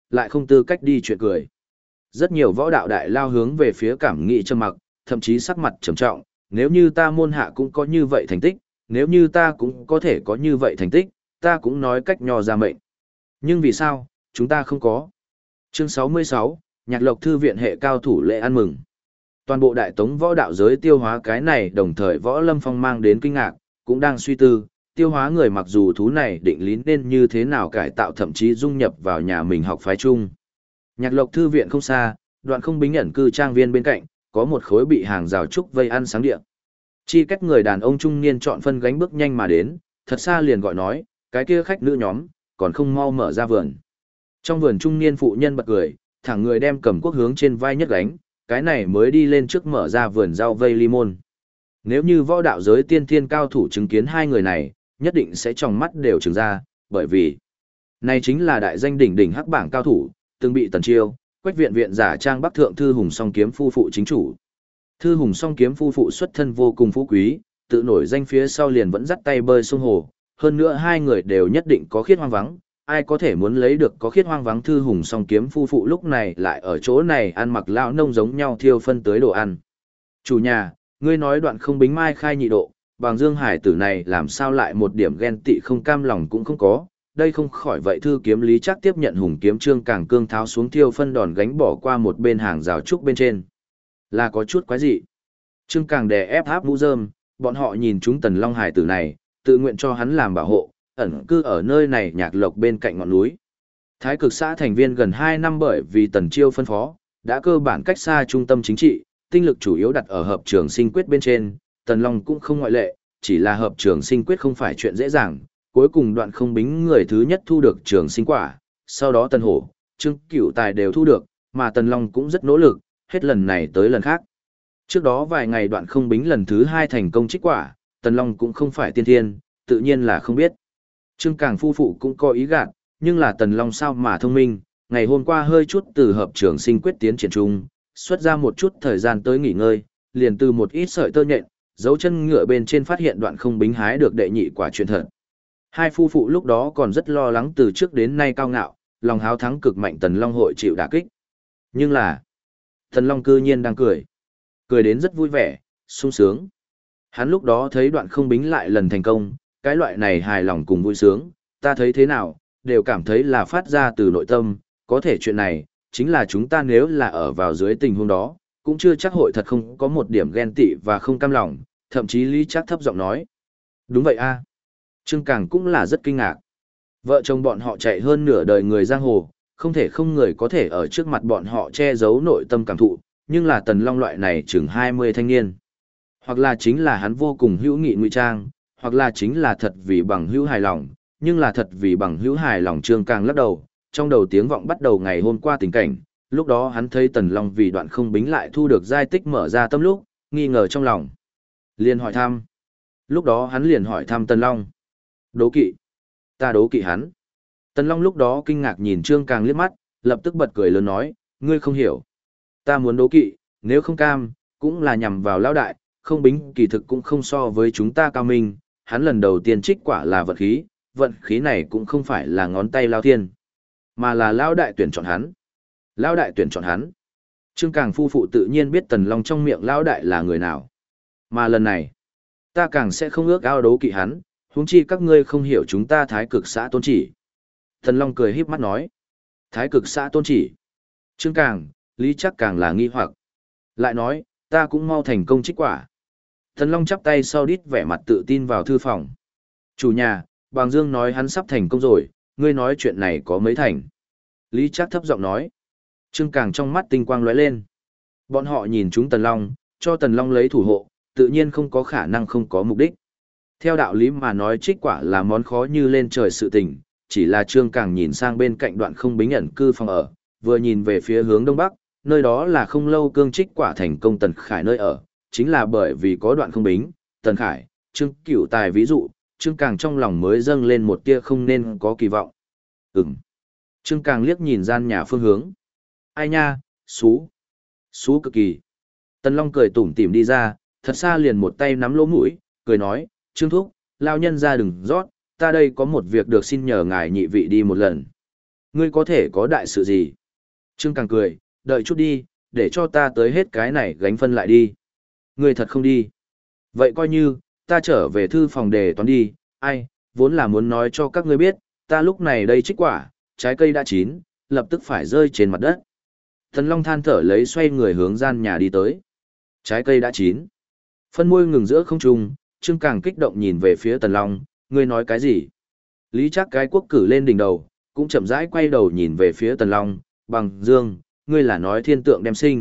lại không tư cách đi chuyện cười. Rất nhiều võ đạo đại lao hướng về phía Cảm Nghị trầm mặc, thậm chí sắc mặt trầm trọng, nếu như ta môn hạ cũng có như vậy thành tích, nếu như ta cũng có thể có như vậy thành tích, ta cũng nói cách nho ra mệnh. Nhưng vì sao, chúng ta không có. Chương 66, Nhạc Lộc Thư viện hệ cao thủ lễ ăn mừng. Toàn bộ đại tống võ đạo giới tiêu hóa cái này đồng thời võ lâm phong mang đến kinh ngạc, cũng đang suy tư, tiêu hóa người mặc dù thú này định lý nên như thế nào cải tạo thậm chí dung nhập vào nhà mình học phái chung. Nhạc Lộc Thư viện không xa, Đoạn Không Bính ẩn cư trang viên bên cạnh, có một khối bị hàng rào trúc vây ăn sáng địa. Chi cách người đàn ông trung niên chọn phân gánh bước nhanh mà đến, thật xa liền gọi nói, cái kia khách nữ nhóm, còn không mau mở ra vườn. Trong vườn trung niên phụ nhân bật cười, thẳng người đem cầm quốc hướng trên vai nhất gánh, cái này mới đi lên trước mở ra vườn rau vây limon. Nếu như võ đạo giới tiên thiên cao thủ chứng kiến hai người này, nhất định sẽ trong mắt đều trừng ra, bởi vì này chính là đại danh đỉnh đỉnh hắc bảng cao thủ, từng bị Tần Chiêu, Quách viện viện giả trang Bắc thượng Thư Hùng Song kiếm phu phụ chính chủ. Thư Hùng Song kiếm phu phụ xuất thân vô cùng phú quý, tự nổi danh phía sau liền vẫn dắt tay bơi sông hồ, hơn nữa hai người đều nhất định có khiết hoang vắng, ai có thể muốn lấy được có khiết hoang vắng Thư Hùng Song kiếm phu phụ lúc này lại ở chỗ này ăn mặc lão nông giống nhau thiêu phân tới đồ ăn. Chủ nhà, ngươi nói Đoạn Không Bính mai khai nhị độ, bằng Dương Hải tử này làm sao lại một điểm ghen tị không cam lòng cũng không có, đây không khỏi vậy Thư kiếm Lý Trác tiếp nhận Hùng kiếm Trương Càng cương tháo xuống thiêu phân đòn gánh bỏ qua một bên hàng rào trúc bên trên. Là có chút quái dị. Trương Càng đè ép áp mũ rơm, bọn họ nhìn chúng Tần Long Hải tử này, tự nguyện cho hắn làm bảo hộ, ẩn cư ở nơi này Nhạc Lộc bên cạnh ngọn núi. Thái Cực xã thành viên gần 2 năm bởi vì Tần Chiêu phân phó, đã cơ bản cách xa trung tâm chính trị, tinh lực chủ yếu đặt ở hợp trường sinh quyết bên trên, Tần Long cũng không ngoại lệ, chỉ là hợp trường sinh quyết không phải chuyện dễ dàng, cuối cùng Đoạn Không Bính người thứ nhất thu được trường sinh quả, sau đó Tần Hổ, Trương Cửu Tài đều thu được, mà Tần Long cũng rất nỗ lực, hết lần này tới lần khác. Trước đó vài ngày Đoạn Không Bính lần thứ 2 thành công trích quả, Tần Long cũng không phải tiên thiên, tự nhiên là không biết. Trương Càng phu phụ cũng có ý gạt, nhưng là Tần Long sao mà thông minh, ngày hôm qua hơi chút từ hợp trường sinh quyết tiến triển trung, xuất ra một chút thời gian tới nghỉ ngơi, liền từ một ít sợi tơ nhện, dấu chân ngựa bên trên phát hiện Đoạn Không Bính hái được đệ nhị quả truyền thật. Hai phu phụ lúc đó còn rất lo lắng từ trước đến nay cao ngạo, lòng háo thắng cực mạnh Tần Long hội chịu đả kích. Nhưng là, Tần Long cư nhiên đang cười. Cười đến rất vui vẻ, sung sướng. Hắn lúc đó thấy Đoạn Không Bính lại lần thành công, cái loại này hài lòng cùng vui sướng, ta thấy thế nào, đều cảm thấy là phát ra từ nội tâm, có thể chuyện này, chính là chúng ta nếu là ở vào dưới tình huống đó, cũng chưa chắc hội thật không có một điểm ghen tị và không cam lòng, thậm chí Lý Trác thấp giọng nói. Đúng vậy a. Trương Càng cũng là rất kinh ngạc. Vợ chồng bọn họ chạy hơn nửa đời người giang hồ, không thể không người có thể ở trước mặt bọn họ che giấu nội tâm cảm thụ, nhưng là Tần Long loại này chừng 20 thanh niên. Hoặc là chính là hắn vô cùng hữu nghị ngụy trang, hoặc là chính là thật vì bằng hữu hài lòng, nhưng là thật vì bằng hữu hài lòng Trương Càng lắc đầu, trong đầu tiếng vọng bắt đầu ngày hôm qua tình cảnh, lúc đó hắn thấy Tần Long vì Đoạn Không Bính lại thu được giai tích mở ra tâm lúc, nghi ngờ trong lòng. Liền hỏi thăm. Lúc đó hắn liền hỏi thăm Tần Long. Đố kỵ. Ta đố kỵ hắn. Tần Long lúc đó kinh ngạc nhìn Trương Càng liếc mắt, lập tức bật cười lớn nói, ngươi không hiểu. Ta muốn đố kỵ, nếu không cam, cũng là nhằm vào lão đại, Không Bính kỳ thực cũng không so với chúng ta cao minh, hắn lần đầu tiên trích quả là vận khí này cũng không phải là ngón tay lao thiên, mà là lão đại tuyển chọn hắn. Lão đại tuyển chọn hắn. Trương Càng phu phụ tự nhiên biết Tần Long trong miệng lão đại là người nào. Mà lần này, ta càng sẽ không ước ao đố kỵ hắn, huống chi các ngươi không hiểu chúng ta Thái Cực xã tôn chỉ. Tần Long cười híp mắt nói. Thái Cực xã tôn chỉ. Trương Càng, Lý Trác càng là nghi hoặc. Lại nói, ta cũng mau thành công trích quả. Tần Long chắp tay sau đít vẻ mặt tự tin vào thư phòng. Chủ nhà, Bàng Dương nói hắn sắp thành công rồi, ngươi nói chuyện này có mấy thành. Lý Trác thấp giọng nói. Trương Càng trong mắt tinh quang lóe lên. Bọn họ nhìn chúng Tần Long, cho Tần Long lấy thủ hộ, tự nhiên không có khả năng không có mục đích. Theo đạo lý mà nói trích quả là món khó như lên trời sự tình, chỉ là Trương Càng nhìn sang bên cạnh Đoạn Không Bính ẩn cư phòng ở, vừa nhìn về phía hướng đông bắc, nơi đó là không lâu cương trích quả thành công Tần Khải nơi ở, chính là bởi vì có Đoạn Không Bính, Tần Khải, Trương Cửu Tài ví dụ, Trương Càng trong lòng mới dâng lên một tia không nên có kỳ vọng. Trương Càng liếc nhìn gian nhà phương hướng. Ai nha, xú cực kỳ. Tần Long cười tủm tỉm đi ra, thật xa liền một tay nắm lỗ mũi, cười nói, Trương Thúc, lao nhân ra đừng rót, ta đây có một việc được xin nhờ ngài nhị vị đi một lần. Ngươi có thể có đại sự gì? Trương Càng cười, đợi chút đi, để cho ta tới hết cái này gánh phân lại đi. Ngươi thật không đi. Vậy coi như, ta trở về thư phòng đề toán đi, ai, vốn là muốn nói cho các ngươi biết, ta lúc này đây trích quả, trái cây đã chín, lập tức phải rơi trên mặt đất. Thần Long than thở lấy xoay người hướng gian nhà đi tới. Trái cây đã chín. Phân môi ngừng giữa không trung, Trương Càng kích động nhìn về phía Tần Long, ngươi nói cái gì? Lý Trác cái quốc cử lên đỉnh đầu, cũng chậm rãi quay đầu nhìn về phía Tần Long, bằng dương, ngươi là nói thiên tượng đem sinh.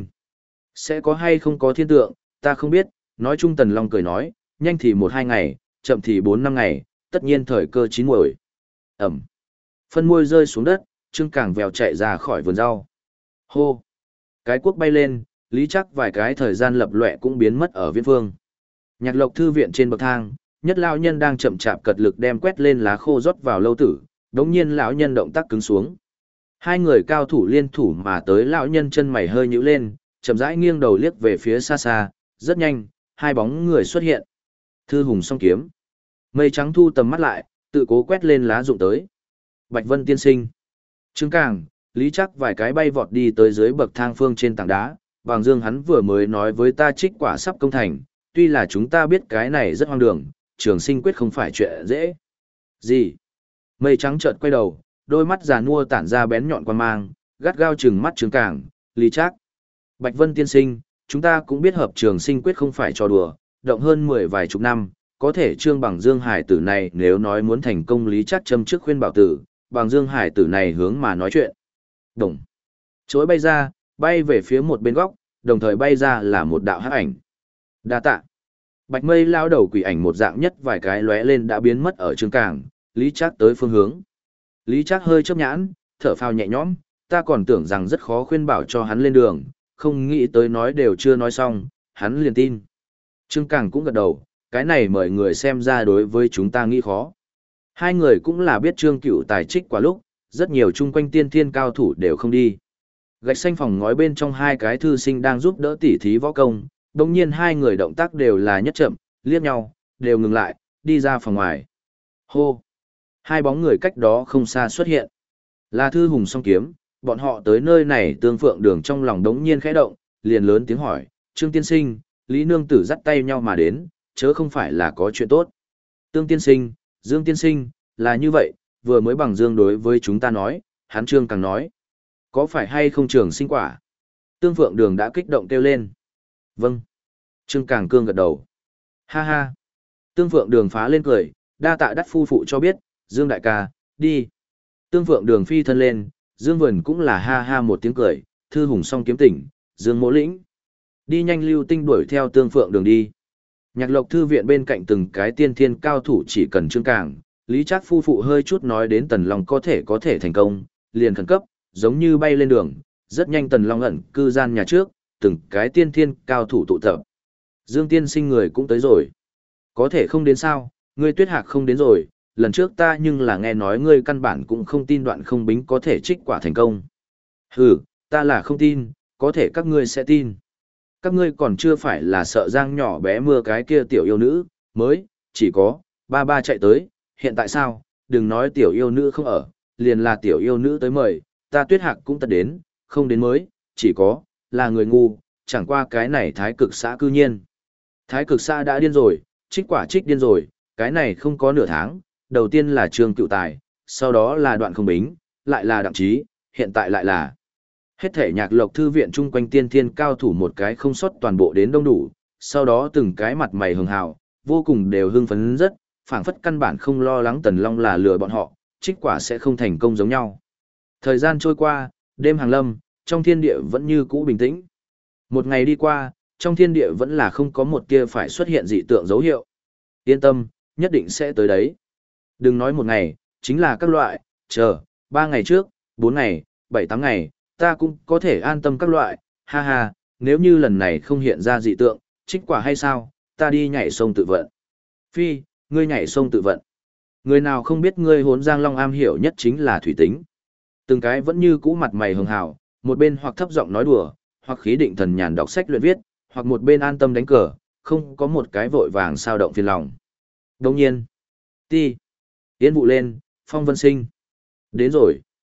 Sẽ có hay không có thiên tượng, ta không biết, nói chung Tần Long cười nói, nhanh thì 1-2 ngày, chậm thì 4-5 ngày, tất nhiên thời cơ chín muồi. Ẩm. Phân môi rơi xuống đất, Trương Càng vèo chạy ra khỏi vườn rau. Hô. Cái cuốc bay lên, Lý Trác vài cái thời gian lập lòe cũng biến mất ở viễn phương. Nhạc Lộc thư viện trên bậc thang, nhất lão nhân đang chậm chạp cật lực đem quét lên lá khô rót vào lâu tử, đống nhiên lão nhân động tác cứng xuống. Hai người cao thủ liên thủ mà tới, lão nhân chân mày hơi nhíu lên, chậm rãi nghiêng đầu liếc về phía xa xa, rất nhanh, hai bóng người xuất hiện. Thư hùng song kiếm. Mây trắng thu tầm mắt lại, tự cố quét lên lá rụng tới. Bạch Vân tiên sinh. Trương Càng, Lý Trác vài cái bay vọt đi tới dưới bậc thang phương trên tảng đá, Vàng Dương hắn vừa mới nói với ta trích quả sắp công thành, tuy là chúng ta biết cái này rất hoang đường, trường sinh quyết không phải chuyện dễ. Gì? Mây trắng chợt quay đầu, đôi mắt già nua tản ra bén nhọn quan mang, gắt gao trừng mắt Trương Càng, Lý Trác. Bạch Vân tiên sinh, chúng ta cũng biết hợp trường sinh quyết không phải trò đùa, động hơn 10 chục năm, có thể Trương Bằng Dương Hải tử này nếu nói muốn thành công, Lý Trác châm trước khuyên bảo tử, Bằng Dương Hải tử này hướng mà nói chuyện. Đồng. Chối bay ra, bay về phía một bên góc, đồng thời bay ra là một đạo hắc ảnh. Đa tạ. Bạch Mây lao đầu quỷ ảnh một dạng nhất vài cái lóe lên đã biến mất ở Trương Càng, Lý Trác tới phương hướng. Lý Trác hơi chớp nhãn, thở phào nhẹ nhõm, ta còn tưởng rằng rất khó khuyên bảo cho hắn lên đường, không nghĩ tới nói đều chưa nói xong, hắn liền tin. Trương Càng cũng gật đầu, cái này mời người xem ra đối với chúng ta nghĩ khó. Hai người cũng là biết Trương Cửu tài trích quả lúc, rất nhiều chung quanh tiên thiên cao thủ đều không đi. Gạch xanh phòng ngói bên trong hai cái thư sinh đang giúp đỡ tỉ thí võ công, đồng nhiên hai người động tác đều là nhất chậm, liếc nhau, đều ngừng lại, đi ra phòng ngoài. Hô! Hai bóng người cách đó không xa xuất hiện. Là Thư Hùng song kiếm, bọn họ tới nơi này Tương Phượng Đường trong lòng đống nhiên khẽ động, liền lớn tiếng hỏi, Trương tiên sinh, Lý Nương Tử dắt tay nhau mà đến, chớ không phải là có chuyện tốt. Tương tiên sinh, Dương tiên sinh, là như vậy, vừa mới Bằng Dương đối với chúng ta nói, hắn Trương Càng nói. Có phải hay không trường sinh quả? Tương Phượng Đường đã kích động kêu lên. Vâng. Trương Càng cương gật đầu. Ha ha. Tương Phượng Đường phá lên cười, đa tạ đắt phu phụ cho biết, Dương đại ca, đi. Tương Phượng Đường phi thân lên, Dương Vườn cũng là ha ha một tiếng cười, Thư Hùng song kiếm tỉnh, Dương Mỗ lĩnh. Đi nhanh lưu tinh đuổi theo Tương Phượng Đường đi. Nhạc Lộc thư viện bên cạnh từng cái tiên thiên cao thủ chỉ cần Trương Càng, Lý Trác phu phụ hơi chút nói đến Tần Long có thể thành công, liền khẩn cấp, giống như bay lên đường, rất nhanh Tần Long ẩn cư gian nhà trước, từng cái tiên thiên cao thủ tụ tập. Dương tiên sinh người cũng tới rồi. Có thể không đến sao, ngươi Tuyết Hạc không đến rồi, lần trước ta nhưng là nghe nói ngươi căn bản cũng không tin Đoạn Không Bính có thể trích quả thành công. Hừ, ta là không tin, có thể các ngươi sẽ tin. Các ngươi còn chưa phải là sợ Giang nhỏ bé mưa cái kia tiểu yêu nữ, mới, chỉ có, ba chạy tới, hiện tại sao, đừng nói tiểu yêu nữ không ở, liền là tiểu yêu nữ tới mời, ta Tuyết Hạc cũng tất đến, không đến mới, chỉ có, là người ngu, chẳng qua cái này thái cực xã cư nhiên. Thái cực xã đã điên rồi, trích quả trích điên rồi, cái này không có nửa tháng, đầu tiên là Trương Cựu Tài, sau đó là Đoạn Không Bính, lại là Đặng Trí, hiện tại lại là. Hết thể Nhạc Lộc thư viện chung quanh tiên thiên cao thủ một cái không sót toàn bộ đến đông đủ, sau đó từng cái mặt mày hường hào, vô cùng đều hưng phấn rất, phảng phất căn bản không lo lắng Tần Long là lừa bọn họ, trích quả sẽ không thành công giống nhau. Thời gian trôi qua, đêm hàng lâm, trong thiên địa vẫn như cũ bình tĩnh. Một ngày đi qua, trong thiên địa vẫn là không có một tia phải xuất hiện dị tượng dấu hiệu. Yên tâm, nhất định sẽ tới đấy. Đừng nói một ngày, chính là các loại, chờ, 3 ngày trước, 4 ngày, 7-8 ngày, ta cũng có thể an tâm các loại, ha ha, nếu như lần này không hiện ra dị tượng, trích quả hay sao, ta đi nhảy sông tự vận. Phi, ngươi nhảy sông tự vận. Người nào không biết ngươi Hốn Giang Long am hiểu nhất chính là thủy tính. Từng cái vẫn như cũ mặt mày hường hào, một bên hoặc thấp giọng nói đùa, hoặc khí định thần nhàn đọc sách luyện viết, hoặc một bên an tâm đánh cờ, không có một cái vội vàng sao động phiền lòng. Đồng nhiên, ti, tiến vụ lên, phong vân sinh. Đến rồi.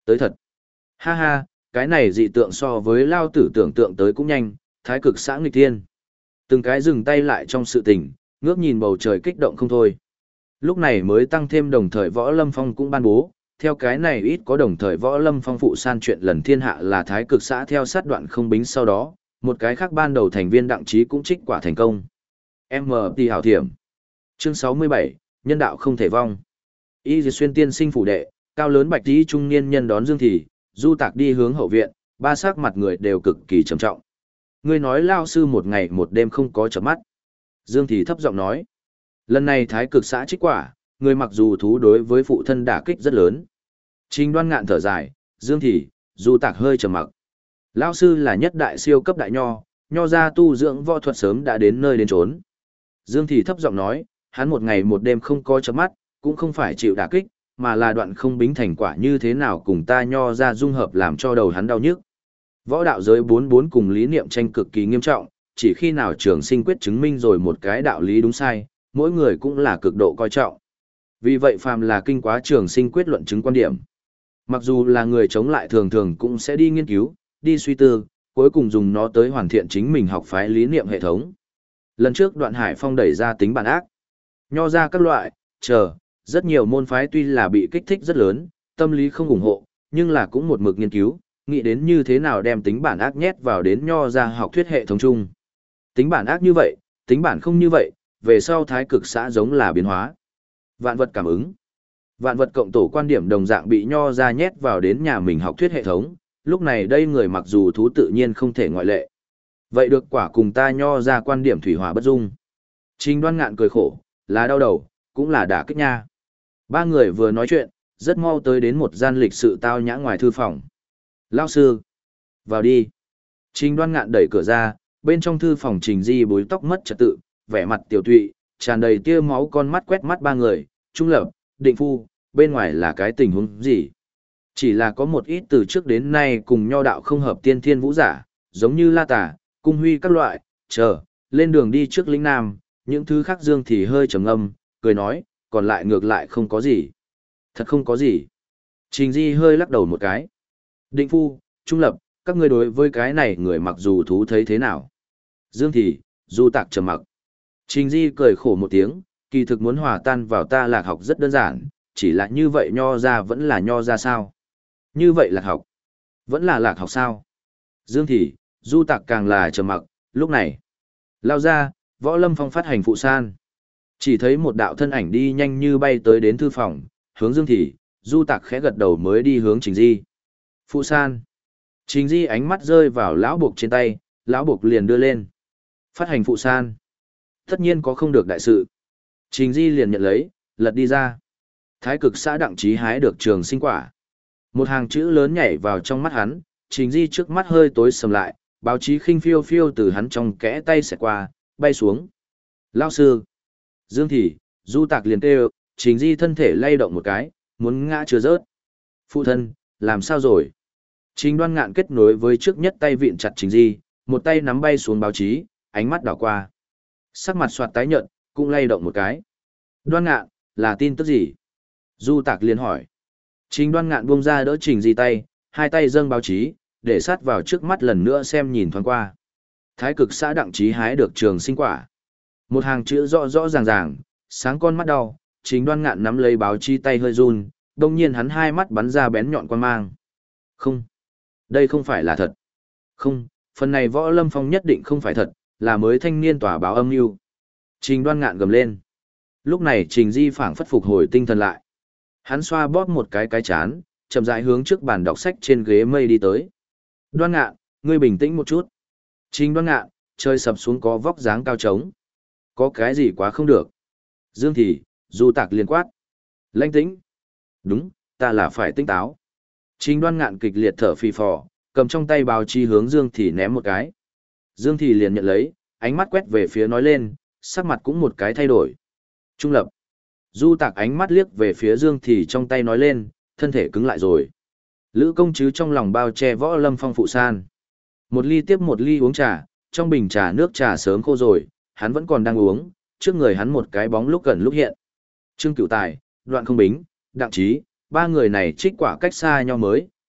Tới thật. Ha ha, cái này dị tượng so với lao tử tưởng tượng tới cũng nhanh, thái cực xã nghịch thiên. Từng cái dừng tay lại trong sự tình, ngước nhìn bầu trời kích động không thôi. Lúc này mới tăng thêm đồng thời Võ Lâm Phong cũng ban bố, theo cái này ít có đồng thời Võ Lâm Phong phụ san chuyện lần thiên hạ là thái cực xã theo sát đoạn không bính sau đó, một cái khác ban đầu thành viên đặng trí cũng trích quả thành công. MT hảo thiểm. Chương 67, nhân đạo không thể vong. Y Dì Xuyên tiên sinh phủ đệ, cao lớn bạch tí trung niên nhân đón Dương Thị, Du Tạc đi hướng hậu viện, ba sắc mặt người đều cực kỳ trầm trọng. Ngươi nói lao sư một ngày một đêm không có chợp mắt. Dương Thị thấp giọng nói. Lần này thái cực xã trích quả, người mặc dù thú đối với phụ thân đả kích rất lớn. Trình Đoan Ngạn thở dài, Dương Thị, Du Tạc hơi trầm mặc. Lao sư là nhất đại siêu cấp đại nho gia tu dưỡng võ thuật sớm đã đến nơi đến chốn. Dương Thị thấp giọng nói, hắn một ngày một đêm không có chớp mắt, cũng không phải chịu đả kích, mà là đoạn không bính thành quả như thế nào cùng ta nho ra dung hợp làm cho đầu hắn đau nhức. Võ đạo giới 44 cùng lý niệm tranh cực kỳ nghiêm trọng, chỉ khi nào trường sinh quyết chứng minh rồi một cái đạo lý đúng sai, mỗi người cũng là cực độ coi trọng. Vì vậy phàm là kinh quá trường sinh quyết luận chứng quan điểm. Mặc dù là người chống lại thường thường cũng sẽ đi nghiên cứu, đi suy tư, cuối cùng dùng nó tới hoàn thiện chính mình học phái lý niệm hệ thống. Lần trước Đoạn Hải Phong đẩy ra tính bản ác, nho ra các loại, rất nhiều môn phái tuy là bị kích thích rất lớn, tâm lý không ủng hộ, nhưng là cũng một mực nghiên cứu, nghĩ đến như thế nào đem tính bản ác nhét vào đến nho ra học thuyết hệ thống chung. Tính bản ác như vậy, tính bản không như vậy, về sau thái cực xã giống là biến hóa. Vạn vật cảm ứng. Vạn vật cộng tổ quan điểm đồng dạng bị nho ra nhét vào đến nhà mình học thuyết hệ thống, lúc này đây người mặc dù thú tự nhiên không thể ngoại lệ. Vậy được quả cùng ta nho ra quan điểm thủy hòa bất dung. Trình Đoan Ngạn cười khổ, là đau đầu, cũng là đả kích nha. Ba người vừa nói chuyện, rất mau tới đến một gian lịch sự tao nhã ngoài thư phòng. Lao sư, vào đi. Trình Đoan Ngạn đẩy cửa ra, bên trong thư phòng Trình Di búi tóc mất trật tự, vẻ mặt tiểu tụy, tràn đầy tia máu con mắt quét mắt ba người, Trung Lập, Định Phu, bên ngoài là cái tình huống gì. Chỉ là có một ít từ trước đến nay cùng nho đạo không hợp tiên thiên vũ giả, giống như La Tả, Cung Huy các loại, lên đường đi trước lĩnh Nam, những thứ khác Dương thì hơi trầm ngâm, cười nói, còn lại ngược lại không có gì. Thật không có gì. Trình Di hơi lắc đầu một cái. Định Phu, Trung Lập, các ngươi đối với cái này người mặc dù thú thấy thế nào? Dương thì, Du Tạc trầm mặc. Trình Di cười khổ một tiếng, kỳ thực muốn hòa tan vào ta lạc học rất đơn giản, chỉ là như vậy nho ra vẫn là nho ra sao? Như vậy lạc học, vẫn là lạc học sao? Dương thì, Du Tạc càng là trầm mặc, lúc này. Lao ra, Võ Lâm Phong phát hành phụ san. Chỉ thấy một đạo thân ảnh đi nhanh như bay tới đến thư phòng, hướng Dương thì, Du Tạc khẽ gật đầu mới đi hướng Trình Di. Phụ san. Trình Di ánh mắt rơi vào lão buộc trên tay, lão buộc liền đưa lên. Phát hành phụ san. Tất nhiên có không được đại sự. Trình Di liền nhận lấy, lật đi ra. Thái cực xã đặng trí hái được trường sinh quả. Một hàng chữ lớn nhảy vào trong mắt hắn, Trình Di trước mắt hơi tối sầm lại, báo chí khinh phiêu phiêu từ hắn trong kẽ tay xẹt qua, bay xuống. Lao sư. Dương thì, Du Tạc liền kêu, Trình Di thân thể lay động một cái, muốn ngã chưa rớt. Phụ thân, làm sao rồi? Trình Đoan Ngạn kết nối với trước nhất tay vịn chặt Trình Di, một tay nắm bay xuống báo chí, ánh mắt đảo qua. Sắc mặt soạt tái nhợt, cũng lay động một cái. Đoan Ngạn, là tin tức gì? Du Tạc liền hỏi. Trình Đoan Ngạn buông ra đỡ Trình Di tay, hai tay dâng báo chí, để sát vào trước mắt lần nữa xem nhìn thoáng qua. Thái cực xã đặng trí hái được trường sinh quả. Một hàng chữ rõ rõ ràng ràng, sáng con mắt đau, Trình Đoan Ngạn nắm lấy báo chí tay hơi run, đồng nhiên hắn hai mắt bắn ra bén nhọn quan mang. Không, đây không phải là thật. Không, phần này Võ Lâm Phong nhất định không phải thật, là mới thanh niên tòa báo âm mưu. Trình Đoan Ngạn gầm lên. Lúc này Trình Di phảng phất phục hồi tinh thần lại. Hắn xoa bóp một cái chán, chậm rãi hướng trước bàn đọc sách trên ghế mây đi tới. Đoan Ngạn, ngươi bình tĩnh một chút. Trình Đoan Ngạn, trời sập xuống có vóc dáng cao trống. Có cái gì quá không được. Dương thì, Du Tạc liền quát. Lãnh tĩnh. Đúng, ta là phải tinh táo. Trình Đoan Ngạn kịch liệt thở phì phò, cầm trong tay báo chí hướng Dương thì ném một cái. Dương thì liền nhận lấy, ánh mắt quét về phía nói lên, sắc mặt cũng một cái thay đổi. Trung Lập. Du Tạc ánh mắt liếc về phía Dương thì trong tay nói lên, thân thể cứng lại rồi. Lữ công chứ trong lòng bao che Võ Lâm Phong phụ san. Một ly tiếp một ly uống trà, trong bình trà nước trà sớm khô rồi, hắn vẫn còn đang uống, trước người hắn một cái bóng lúc gần lúc hiện. Trương Cửu Tài, Đoạn Không Bính, Đặng Trí, ba người này trích quả cách xa nhau mới,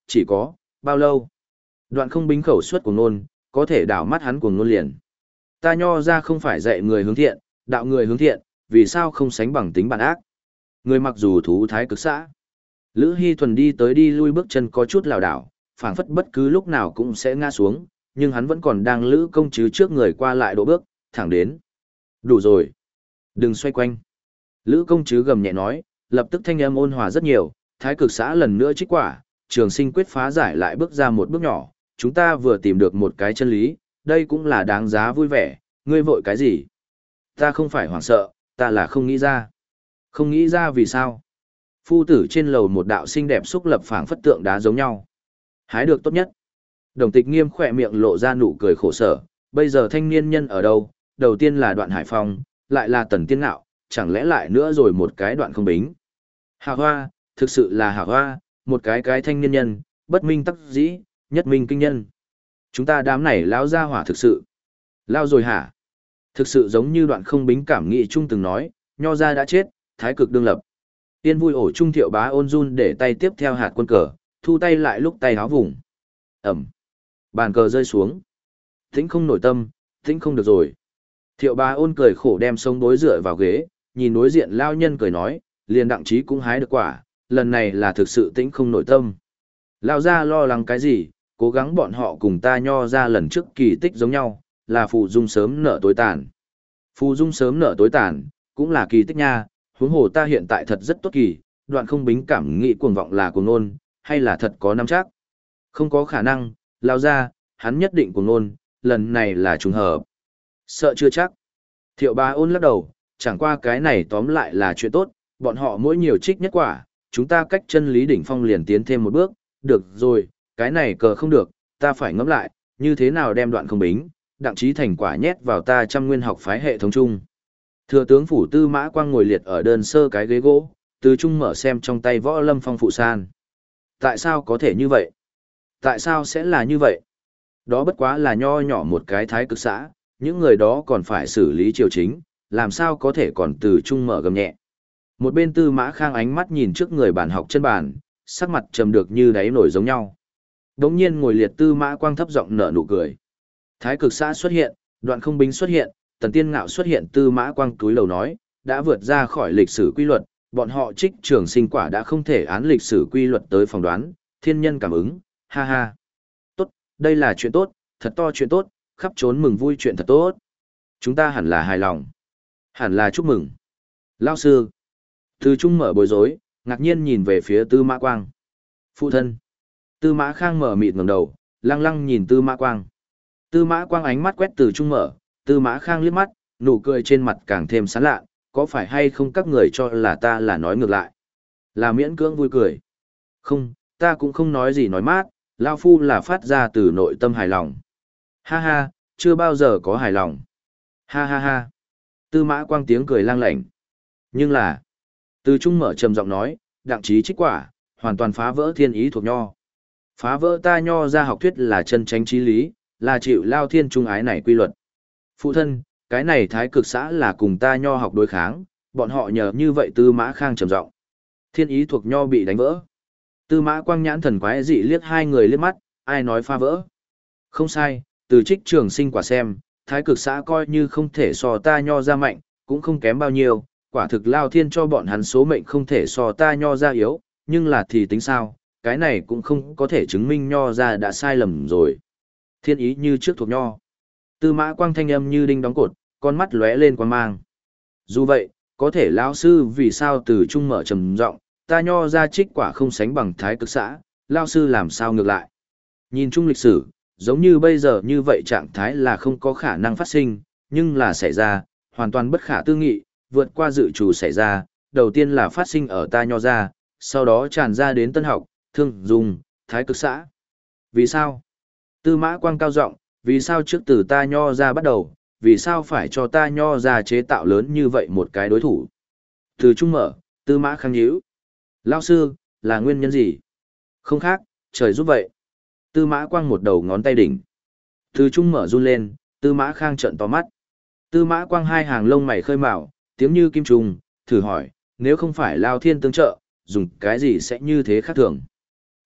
chỉ có, bao lâu? Đoạn không bính khẩu suất của nôn, có thể đảo mắt hắn của nôn liền. Ta nho ra không phải dạy người hướng thiện, đạo người hướng thiện, vì sao không sánh bằng tính bản ác? Người mặc dù thú thái cực xã. Lữ Hy Thuần đi tới đi lui bước chân có chút lảo đảo, phảng phất bất cứ lúc nào cũng sẽ ngã xuống, nhưng hắn vẫn còn đang lữ công chứ trước người qua lại độ bước, thẳng đến. Đủ rồi. Đừng xoay quanh. Lữ công chứ gầm nhẹ nói, lập tức thanh âm ôn hòa rất nhiều, thái cực xã lần nữa trích quả, trường sinh quyết phá giải lại bước ra một bước nhỏ, chúng ta vừa tìm được một cái chân lý, đây cũng là đáng giá vui vẻ, ngươi vội cái gì? Ta không phải hoảng sợ, ta là không nghĩ ra. Không nghĩ ra vì sao? Phu tử trên lầu một đạo xinh đẹp xúc lập phảng phất tượng đá giống nhau. Hái được tốt nhất. Đồng Tịch Nghiêm khỏe miệng lộ ra nụ cười khổ sở, bây giờ thanh niên nhân ở đâu? Đầu tiên là Đoạn Hải Phong, lại là Tần Tiên Ngạo, chẳng lẽ lại nữa rồi một cái Đoạn Không Bính. Hà Hoa, thực sự là Hà Hoa, một cái thanh niên nhân, bất minh tắc dĩ, nhất minh kinh nhân. Chúng ta đám này lão gia hỏa thực sự. Lao rồi hả? Thực sự giống như Đoạn Không Bính cảm nghị trung từng nói, nho gia đã chết, thái cực đương lập. Tiên vui ổ trung Thiệu Bá ôn run để tay tiếp theo hạt quân cờ, thu tay lại lúc tay háo vùng. Ẩm. Bàn cờ rơi xuống. Tĩnh không nổi tâm, tĩnh không được rồi. Thiệu Bá ôn cười khổ đem sống đối dựa vào ghế, nhìn đối diện lao nhân cười nói, liền đặng trí cũng hái được quả, lần này là thực sự tĩnh không nổi tâm. Lao ra lo lắng cái gì, cố gắng bọn họ cùng ta nho ra lần trước kỳ tích giống nhau, là phù dung sớm nở tối tàn. Phù dung sớm nở tối tàn, cũng là kỳ tích nha, huống hồ ta hiện tại thật rất tốt kỳ, Đoạn Không Bính cảm nghĩ cuồng vọng là cuồng nôn, hay là thật có nắm chắc. Không có khả năng, lao ra, hắn nhất định cuồng nôn, lần này là trùng hợp. Sợ chưa chắc. Thiệu Bá ôn lắc đầu, chẳng qua cái này tóm lại là chuyện tốt, bọn họ mỗi nhiều trích nhất quả, chúng ta cách chân lý đỉnh phong liền tiến thêm một bước, được rồi, cái này cờ không được, ta phải ngẫm lại, như thế nào đem Đoạn Không Bính, đặng trí thành quả nhét vào ta trăm nguyên học phái hệ thống chung. Thừa tướng phủ Tư Mã Quang ngồi liệt ở đơn sơ cái ghế gỗ, từ trung mở xem trong tay Võ Lâm Phong phụ san. Tại sao có thể như vậy? Tại sao sẽ là như vậy? Đó bất quá là nho nhỏ một cái thái cực xã, những người đó còn phải xử lý triều chính, làm sao có thể còn từ trung mở gầm nhẹ. Một bên Tư Mã Khang ánh mắt nhìn trước người bàn học chân bàn, sắc mặt trầm được như đáy nổi giống nhau. Đống nhiên ngồi liệt Tư Mã Quang thấp giọng nở nụ cười. Thái cực xã xuất hiện, Đoạn Không Bính xuất hiện, Tần Tiên Ngạo xuất hiện. Tư Mã Quang túi lầu nói, đã vượt ra khỏi lịch sử quy luật, bọn họ trích trường sinh quả đã không thể án lịch sử quy luật tới phỏng đoán, thiên nhân cảm ứng, ha ha. Tốt, đây là chuyện tốt, thật to chuyện tốt, khắp trốn mừng vui chuyện thật tốt. Chúng ta hẳn là hài lòng, hẳn là chúc mừng. Lao sư. Từ trung mở bối rối, ngạc nhiên nhìn về phía Tư Mã Quang. Phụ thân. Tư Mã Khang mở mịt ngẩng đầu, lăng lăng nhìn Tư Mã Quang. Tư Mã Quang ánh mắt quét từ trung mở, Tư Mã Khang liếc mắt, nụ cười trên mặt càng thêm sán lạ, có phải hay không các người cho là ta là nói ngược lại? Là miễn cưỡng vui cười. Không, ta cũng không nói gì nói mát, Lao Phu là phát ra từ nội tâm hài lòng. Ha ha, chưa bao giờ có hài lòng. Ha ha ha. Tư Mã Quang tiếng cười lang lảnh. Nhưng là, từ trung mở trầm giọng nói, đặng trí trích quả, hoàn toàn phá vỡ thiên ý thuộc nho. Phá vỡ ta nho ra học thuyết là chân tránh trí lý, là chịu lao thiên trung ái này quy luật. Phụ thân, cái này thái cực xã là cùng ta nho học đối kháng, bọn họ nhờ như vậy. Tư Mã Khang trầm giọng. Thiên ý thuộc nho bị đánh vỡ. Tư Mã Quang nhãn thần quái dị liếc hai người liếc mắt, ai nói phá vỡ. Không sai, từ trích trường sinh quả xem, thái cực xã coi như không thể so ta nho ra mạnh, cũng không kém bao nhiêu, quả thực lao thiên cho bọn hắn số mệnh không thể so ta nho ra yếu, nhưng là thì tính sao, cái này cũng không có thể chứng minh nho ra đã sai lầm rồi. Thiên ý như trước thuộc nho. Tư Mã Quang thanh âm như đinh đóng cột, con mắt lóe lên quang mang. Dù vậy, có thể lão sư vì sao từ trung mở trầm giọng, ta nho ra trích quả không sánh bằng thái cực xã, lão sư làm sao ngược lại. Nhìn chung lịch sử, giống như bây giờ như vậy trạng thái là không có khả năng phát sinh, nhưng là xảy ra, hoàn toàn bất khả tư nghị, vượt qua dự trù xảy ra, đầu tiên là phát sinh ở ta nho ra, sau đó tràn ra đến Tân Học, Thương Dung, thái cực xã. Vì sao? Tư Mã Quang cao giọng, vì sao trước từ ta nho ra bắt đầu, vì sao phải cho ta nho ra chế tạo lớn như vậy một cái đối thủ? Từ trung mở, Tư Mã Khang nhíu. Lao sư, là nguyên nhân gì? Không khác, trời giúp vậy. Tư Mã Quang một đầu ngón tay đỉnh. Từ trung mở run lên, Tư Mã Khang trợn to mắt. Tư Mã Quang hai hàng lông mày khơi mào, tiếng như kim trùng, thử hỏi, nếu không phải Lao Thiên tương trợ, dùng cái gì sẽ như thế khác thường?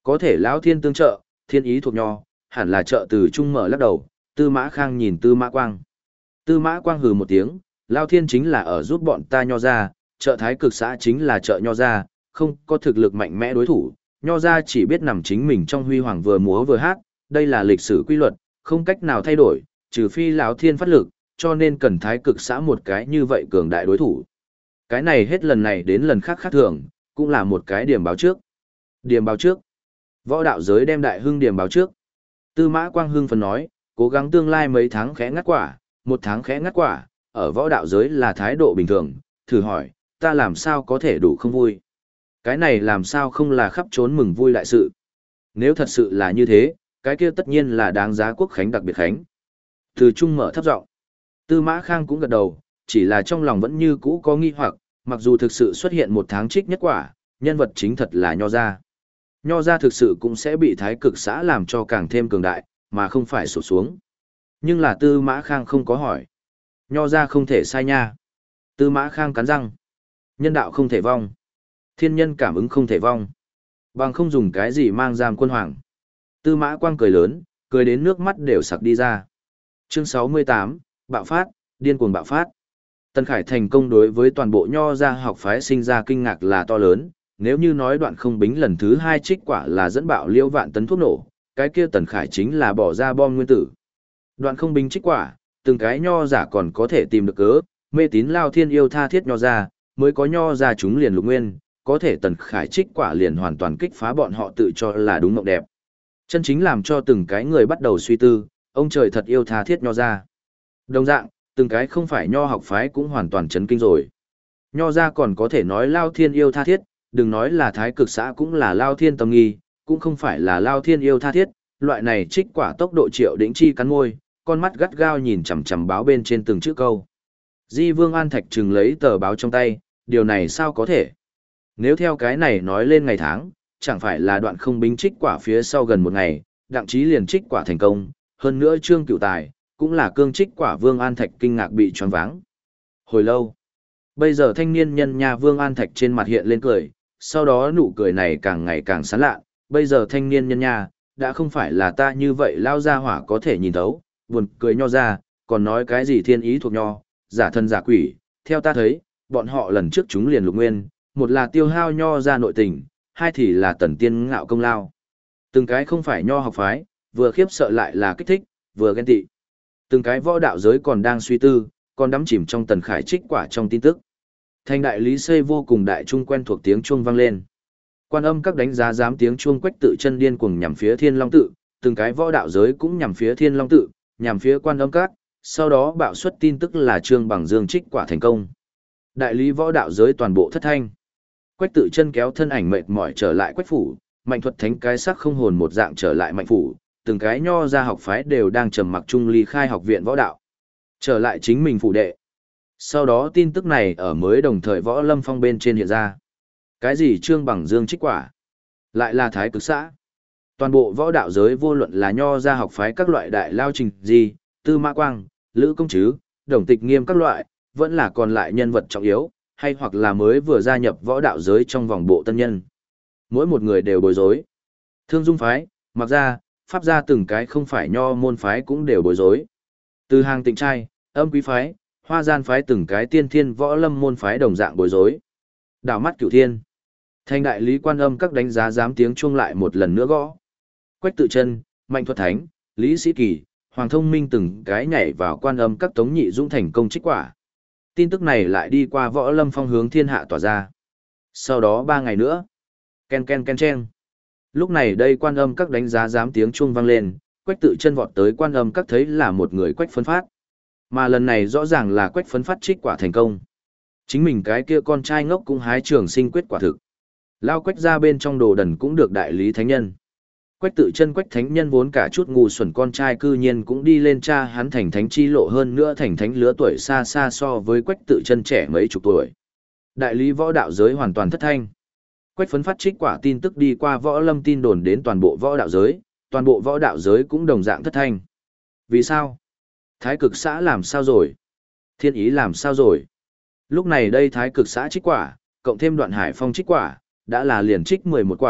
Có thể lão thiên tương trợ, thiên ý thuộc nho, hẳn là trợ từ trung mở lắc đầu, Tư Mã Khang nhìn Tư Mã Quang. Tư Mã Quang hừ một tiếng, lão thiên chính là ở giúp bọn ta nho ra, trợ thái cực xã chính là trợ nho ra, không có thực lực mạnh mẽ đối thủ, nho ra chỉ biết nằm chính mình trong huy hoàng vừa múa vừa hát, đây là lịch sử quy luật, không cách nào thay đổi, trừ phi lão thiên phát lực, cho nên cần thái cực xã một cái như vậy cường đại đối thủ. Cái này hết lần này đến lần khác khác thường, cũng là một cái điểm báo trước. Điểm báo trước. Võ đạo giới đem đại hưng điểm báo trước. Tư Mã Quang hưng phấn nói, cố gắng tương lai mấy tháng khẽ ngắt quả, một tháng khẽ ngắt quả, ở võ đạo giới là thái độ bình thường, thử hỏi, ta làm sao có thể đủ không vui. Cái này làm sao không là khắp trốn mừng vui đại sự. Nếu thật sự là như thế, cái kia tất nhiên là đáng giá quốc khánh đặc biệt khánh. Từ Trung mở thấp giọng. Tư Mã Khang cũng gật đầu, chỉ là trong lòng vẫn như cũ có nghi hoặc, mặc dù thực sự xuất hiện một tháng trích nhất quả, nhân vật chính thật là nho gia. Nho gia thực sự cũng sẽ bị thái cực xã làm cho càng thêm cường đại, mà không phải sụt xuống. Nhưng là Tư Mã Khang không có hỏi. Nho gia không thể sai nha. Tư Mã Khang cắn răng. Nhân đạo không thể vong. Thiên nhân cảm ứng không thể vong. Bằng không dùng cái gì mang giam quân hoàng. Tư Mã Quang cười lớn, cười đến nước mắt đều sặc đi ra. Chương 68, bạo phát, điên cuồng bạo phát. Tân Khải thành công đối với toàn bộ nho gia học phái sinh ra kinh ngạc là to lớn, nếu như nói Đoạn Không Bính lần thứ 2 trích quả là dẫn bạo liêu vạn tấn thuốc nổ, cái kia Tần Khải chính là bỏ ra bom nguyên tử. Đoạn Không Bính trích quả, từng cái nho giả còn có thể tìm được cớ, mê tín lao thiên yêu tha thiết nho gia, mới có nho gia chúng liền lục nguyên, có thể Tần Khải trích quả liền hoàn toàn kích phá bọn họ tự cho là đúng mộng đẹp. Chân chính làm cho từng cái người bắt đầu suy tư, ông trời thật yêu tha thiết nho gia. Đồng dạng, từng cái không phải nho học phái cũng hoàn toàn chấn kinh rồi. Nho gia còn có thể nói lao thiên yêu tha thiết, đừng nói là thái cực xã cũng là lao thiên tâm nghi, cũng không phải là lao thiên yêu tha thiết, loại này trích quả tốc độ Triệu Đỉnh Chi cắn môi, con mắt gắt gao nhìn chằm chằm báo bên trên từng chữ câu. Di Vương An Thạch trừng lấy tờ báo trong tay, điều này sao có thể? Nếu theo cái này nói lên ngày tháng, chẳng phải là Đoạn Không Bính trích quả phía sau gần một ngày, Đặng Chí liền trích quả thành công, hơn nữa Trương Cửu Tài, cũng là cương trích quả Vương An Thạch kinh ngạc bị choáng váng. Hồi lâu, bây giờ thanh niên nhân nha Vương An Thạch trên mặt hiện lên cười, sau đó nụ cười này càng ngày càng sán lạ, bây giờ thanh niên nhân nha, đã không phải là ta như vậy lao ra hỏa có thể nhìn thấu, buồn cười nho ra, còn nói cái gì thiên ý thuộc nho, giả thân giả quỷ, theo ta thấy, bọn họ lần trước chúng liền lục nguyên, một là tiêu hao nho ra nội tình, hai thì là tần tiên ngạo công lao. Từng cái không phải nho học phái, vừa khiếp sợ lại là kích thích, vừa ghen tị. Từng cái võ đạo giới còn đang suy tư, còn đắm chìm trong Tần Khải trích quả trong tin tức. Thành đại lý xây vô cùng đại trung quen thuộc tiếng chuông vang lên. Quan âm các đánh giá dám tiếng chuông Quách Tự Chân điên cuồng nhằm phía Thiên Long tự, từng cái võ đạo giới cũng nhằm phía Thiên Long tự, nhằm phía Quan âm các, sau đó bạo xuất tin tức là Trương Bằng Dương trích quả thành công. Đại lý võ đạo giới toàn bộ thất thanh. Quách Tự Chân kéo thân ảnh mệt mỏi trở lại Quách phủ, Mạnh Thuật Thánh cái xác không hồn một dạng trở lại Mạnh phủ, từng cái nho gia học phái đều đang trầm mặc chung ly khai học viện võ đạo. Trở lại chính mình phủ đệ. Sau đó tin tức này ở mới đồng thời võ lâm phong bên trên hiện ra. Cái gì Trương Bằng Dương trích quả? Lại là thái cực xã. Toàn bộ võ đạo giới vô luận là nho gia học phái các loại đại lao trình gì, Tư Mã Quang, Lữ Công Trứ, Đồng Tịch Nghiêm các loại, vẫn là còn lại nhân vật trọng yếu, hay hoặc là mới vừa gia nhập võ đạo giới trong vòng bộ tân nhân. Mỗi một người đều bối rối. Thương Dung phái, Mặc gia, Pháp gia từng cái không phải nho môn phái cũng đều bối rối. Từ Hàng Tịnh trai, Âm Quý phái, Hoa Gian phái từng cái tiên thiên võ lâm môn phái đồng dạng bối rối. Đảo mắt Cửu Thiên. Thành đại lý Quan âm các đánh giá dám tiếng chuông lại một lần nữa gõ. Quách Tự Chân, Mạnh Thuật Thánh, Lý Sĩ Kỳ, Hoàng Thông Minh từng cái nhảy vào Quan âm các Tống Nhị Dũng thành công trích quả. Tin tức này lại đi qua võ lâm phong hướng thiên hạ tỏa ra. Sau đó 3 ngày nữa. Ken ken ken chen. Lúc này đây Quan âm các đánh giá dám tiếng chuông vang lên, Quách Tự Chân vọt tới Quan âm các thấy là một người Quách Phấn Phát. Mà lần này rõ ràng là Quách Phấn Phát trích quả thành công. Chính mình cái kia con trai ngốc cũng hái trường sinh quyết quả thực. Lao Quách ra bên trong đồ đần cũng được đại lý thánh nhân. Quách Tự Chân Quách thánh nhân vốn cả chút ngu xuẩn con trai cư nhiên cũng đi lên cha hắn thành thánh chi lộ, hơn nữa thành thánh lứa tuổi xa xa so với Quách Tự Chân trẻ mấy chục tuổi. Đại lý võ đạo giới hoàn toàn thất thanh. Quách Phấn Phát trích quả tin tức đi qua võ lâm tin đồn đến toàn bộ võ đạo giới cũng đồng dạng thất thanh. Vì sao? Thái cực xã làm sao rồi? Thiên ý làm sao rồi? Lúc này đây thái cực xã trích quả, cộng thêm Đoạn Hải Phong trích quả, đã là liền trích 11 quả,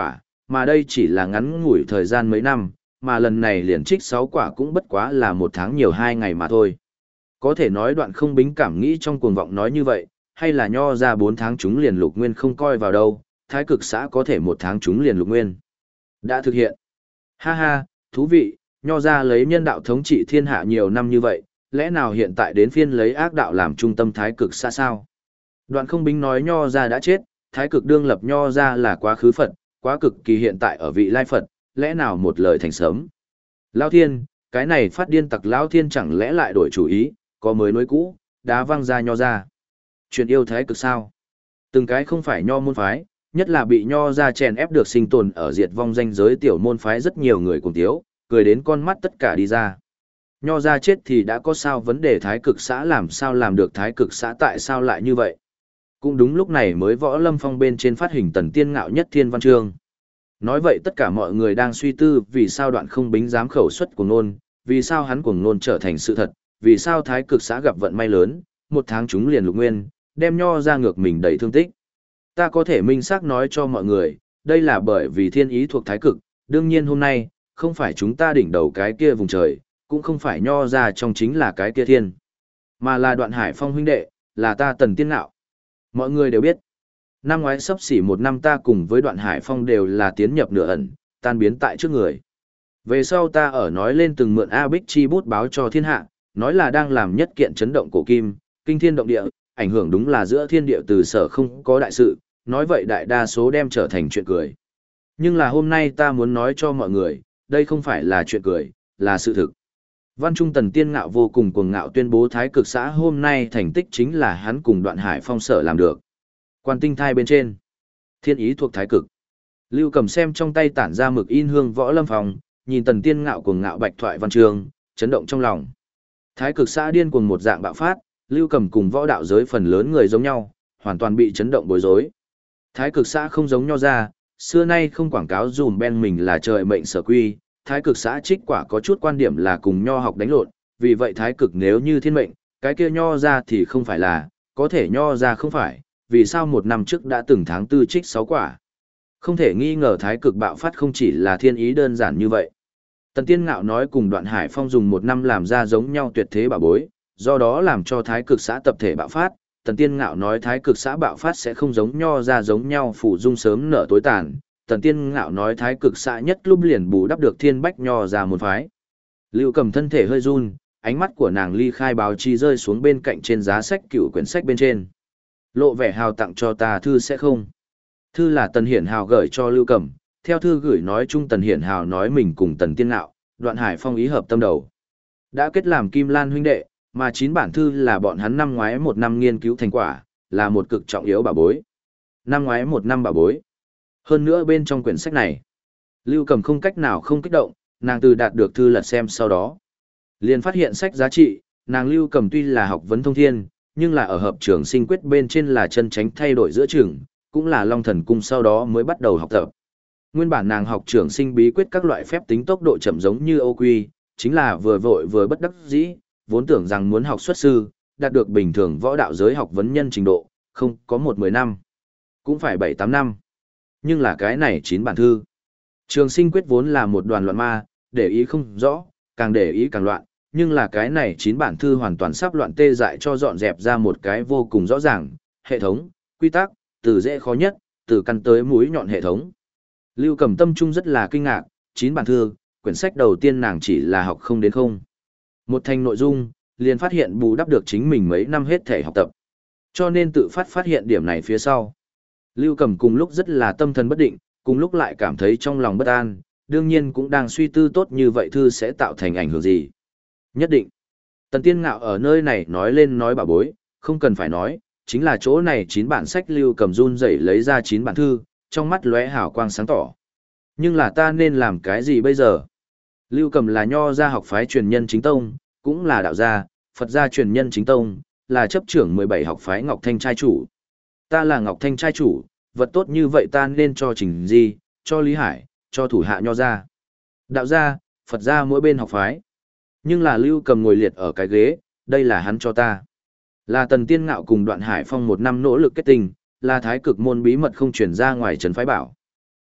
mà đây chỉ là ngắn ngủi thời gian mấy năm, mà lần này liền trích 6 quả cũng bất quá là 1 tháng nhiều 2 ngày mà thôi. Có thể nói Đoạn Không Bính cảm nghĩ trong cuồng vọng nói như vậy, hay là nho ra 4 tháng chúng liền lục nguyên không coi vào đâu, thái cực xã có thể 1 tháng chúng liền lục nguyên. Đã thực hiện. Ha ha, thú vị, nho ra lấy nhân đạo thống trị thiên hạ nhiều năm như vậy, lẽ nào hiện tại đến phiên lấy ác đạo làm trung tâm thái cực xã sao? Đoạn Không Bính nói nho ra đã chết, thái cực đương lập nho ra là quá khứ Phật, quá cực kỳ hiện tại ở vị lai Phật, lẽ nào một lời thành sớm. Lão Thiên, cái này phát điên tặc Lão Thiên chẳng lẽ lại đổi chủ ý, có mới nối cũ, đá văng ra nho ra. Chuyện yêu thái cực sao? Từng cái không phải nho môn phái, nhất là bị nho ra chèn ép được sinh tồn ở diệt vong danh giới tiểu môn phái rất nhiều người cùng tiếu, cười đến con mắt tất cả đi ra. Nho ra chết thì đã có sao vấn đề thái cực xã làm sao làm được thái cực xã tại sao lại như vậy? Cũng đúng lúc này mới Võ Lâm Phong bên trên phát hình Tần Tiên Ngạo nhất thiên văn chương. Nói vậy tất cả mọi người đang suy tư vì sao Đoạn Không Bính dám khẩu xuất cuồng nôn, vì sao hắn cuồng nôn trở thành sự thật, vì sao thái cực xã gặp vận may lớn, 1 tháng chúng liền lục nguyên, đem nho ra ngược mình đầy thương tích. Ta có thể minh xác nói cho mọi người, đây là bởi vì thiên ý thuộc thái cực, đương nhiên hôm nay, không phải chúng ta đỉnh đầu cái kia vùng trời, cũng không phải nho ra trong chính là cái kia thiên, mà là Đoạn Hải Phong huynh đệ, là ta Tần Tiên Ngạo. Mọi người đều biết, năm ngoái sắp xỉ 1 năm ta cùng với Đoạn Hải Phong đều là tiến nhập nửa ẩn, tan biến tại trước người. Về sau ta ở nói lên từng mượn A Bích chi bút báo cho thiên hạ, nói là đang làm nhất kiện chấn động cổ kim, kinh thiên động địa, ảnh hưởng đúng là giữa thiên địa từ sở không có đại sự, nói vậy đại đa số đem trở thành chuyện cười. Nhưng là hôm nay ta muốn nói cho mọi người, đây không phải là chuyện cười, là sự thực. Văn Trung Tần Tiên Ngạo vô cùng cuồng ngạo tuyên bố thái cực xã hôm nay thành tích chính là hắn cùng Đoạn Hải Phong sở làm được. Quan tinh thai bên trên, thiên ý thuộc thái cực. Lưu Cầm xem trong tay tản ra mực in hương Võ Lâm Phong, nhìn Tần Tiên Ngạo cuồng ngạo bạch thoại văn chương, chấn động trong lòng. Thái cực xã điên cuồng một dạng bạo phát, Lưu Cầm cùng võ đạo giới phần lớn người giống nhau, hoàn toàn bị chấn động bối rối. Thái cực xã không giống nho ra, xưa nay không quảng cáo dùm ben mình là trời mệnh sở quy, thái cực xã trích quả có chút quan điểm là cùng nho học đánh lộn, vì vậy thái cực nếu như thiên mệnh, cái kia nho ra thì không phải là, có thể nho ra không phải, vì sao 1 năm trước đã từng tháng 4 trích 6 quả. Không thể nghi ngờ thái cực bạo phát không chỉ là thiên ý đơn giản như vậy. Tần Tiên Ngạo nói cùng Đoạn Hải Phong dùng 1 năm làm ra giống nhau tuyệt thế bảo bối, do đó làm cho thái cực xã tập thể bạo phát. Tần Tiên Ngạo nói thái cực xã bạo phát sẽ không giống nho ra giống nhau phủ dung sớm nở tối tàn. Tần Tiên Ngạo nói thái cực xã nhất lúc liền bù đắp được thiên bách nho ra một phái. Lưu Cầm thân thể hơi run, ánh mắt của nàng ly khai báo chí rơi xuống bên cạnh trên giá sách cựu quyển sách bên trên. Lộ vẻ hào tặng cho ta thư sẽ không? Thư là Tần Hiển Hào gửi cho Lưu Cầm, theo thư gửi nói chung Tần Hiển Hào nói mình cùng Tần Tiên Ngạo, Đoạn Hải Phong ý hợp tâm đầu. Đã kết làm Kim Lan huynh đệ, mà 9 bản thư là bọn hắn năm ngoái 1 năm nghiên cứu thành quả, là một cực trọng yếu bảo bối. Năm ngoái 1 năm bảo bối. Hơn nữa bên trong quyển sách này, Lưu Cầm không cách nào không kích động, nàng từ đạt được thư lật xem sau đó. Liền phát hiện sách giá trị, nàng Lưu Cầm tuy là học vấn thông thiên, nhưng là ở hợp trường sinh quyết bên trên là chân tránh thay đổi giữa trường, cũng là Long Thần Cung sau đó mới bắt đầu học tập. Nguyên bản nàng học trường sinh bí quyết các loại phép tính tốc độ chậm giống như Âu Quy, chính là vừa vội vừa bất đắc dĩ, vốn tưởng rằng muốn học xuất sư, đạt được bình thường võ đạo giới học vấn nhân trình độ, không có 1-10 năm, cũng phải 7-8 năm. Nhưng là cái này 9 bản thư. Trường sinh quyết vốn là một đoàn loạn ma, để ý không rõ, càng để ý càng loạn, nhưng là cái này 9 bản thư hoàn toàn sắp loạn tê dại cho dọn dẹp ra một cái vô cùng rõ ràng, hệ thống, quy tắc, từ dễ khó nhất, từ căn tới mũi nhọn hệ thống. Lưu Cầm tâm trung rất là kinh ngạc, 9 bản thư, quyển sách đầu tiên nàng chỉ là học không đến không. Một thành nội dung, liền phát hiện bù đắp được chính mình mấy năm hết thể học tập. Cho nên tự phát hiện điểm này phía sau. Lưu Cầm cùng lúc rất là tâm thần bất định, cùng lúc lại cảm thấy trong lòng bất an, đương nhiên cũng đang suy tư tốt như vậy thư sẽ tạo thành ảnh hưởng gì. Nhất định, Tần Tiên Ngạo ở nơi này nói lên nói bảo bối, không cần phải nói, chính là chỗ này 9 bản sách Lưu Cầm run rẩy lấy ra 9 bản thư, trong mắt lóe hào quang sáng tỏ. Nhưng là ta nên làm cái gì bây giờ? Lưu Cầm là nho gia học phái truyền nhân chính tông, cũng là đạo gia, Phật gia truyền nhân chính tông, là chấp trưởng 17 học phái Ngọc Thanh trai chủ. Ta là Ngọc Thanh trai chủ, vật tốt như vậy ta nên cho Trình Di, cho Lý Hải, cho thủ hạ nho gia. Đạo gia, Phật gia mỗi bên học phái. Nhưng là Lưu Cầm ngồi liệt ở cái ghế, đây là hắn cho ta. Là Tần Tiên Ngạo cùng Đoạn Hải Phong 1 năm nỗ lực kết tình, là thái cực môn bí mật không truyền ra ngoài trấn phái bảo.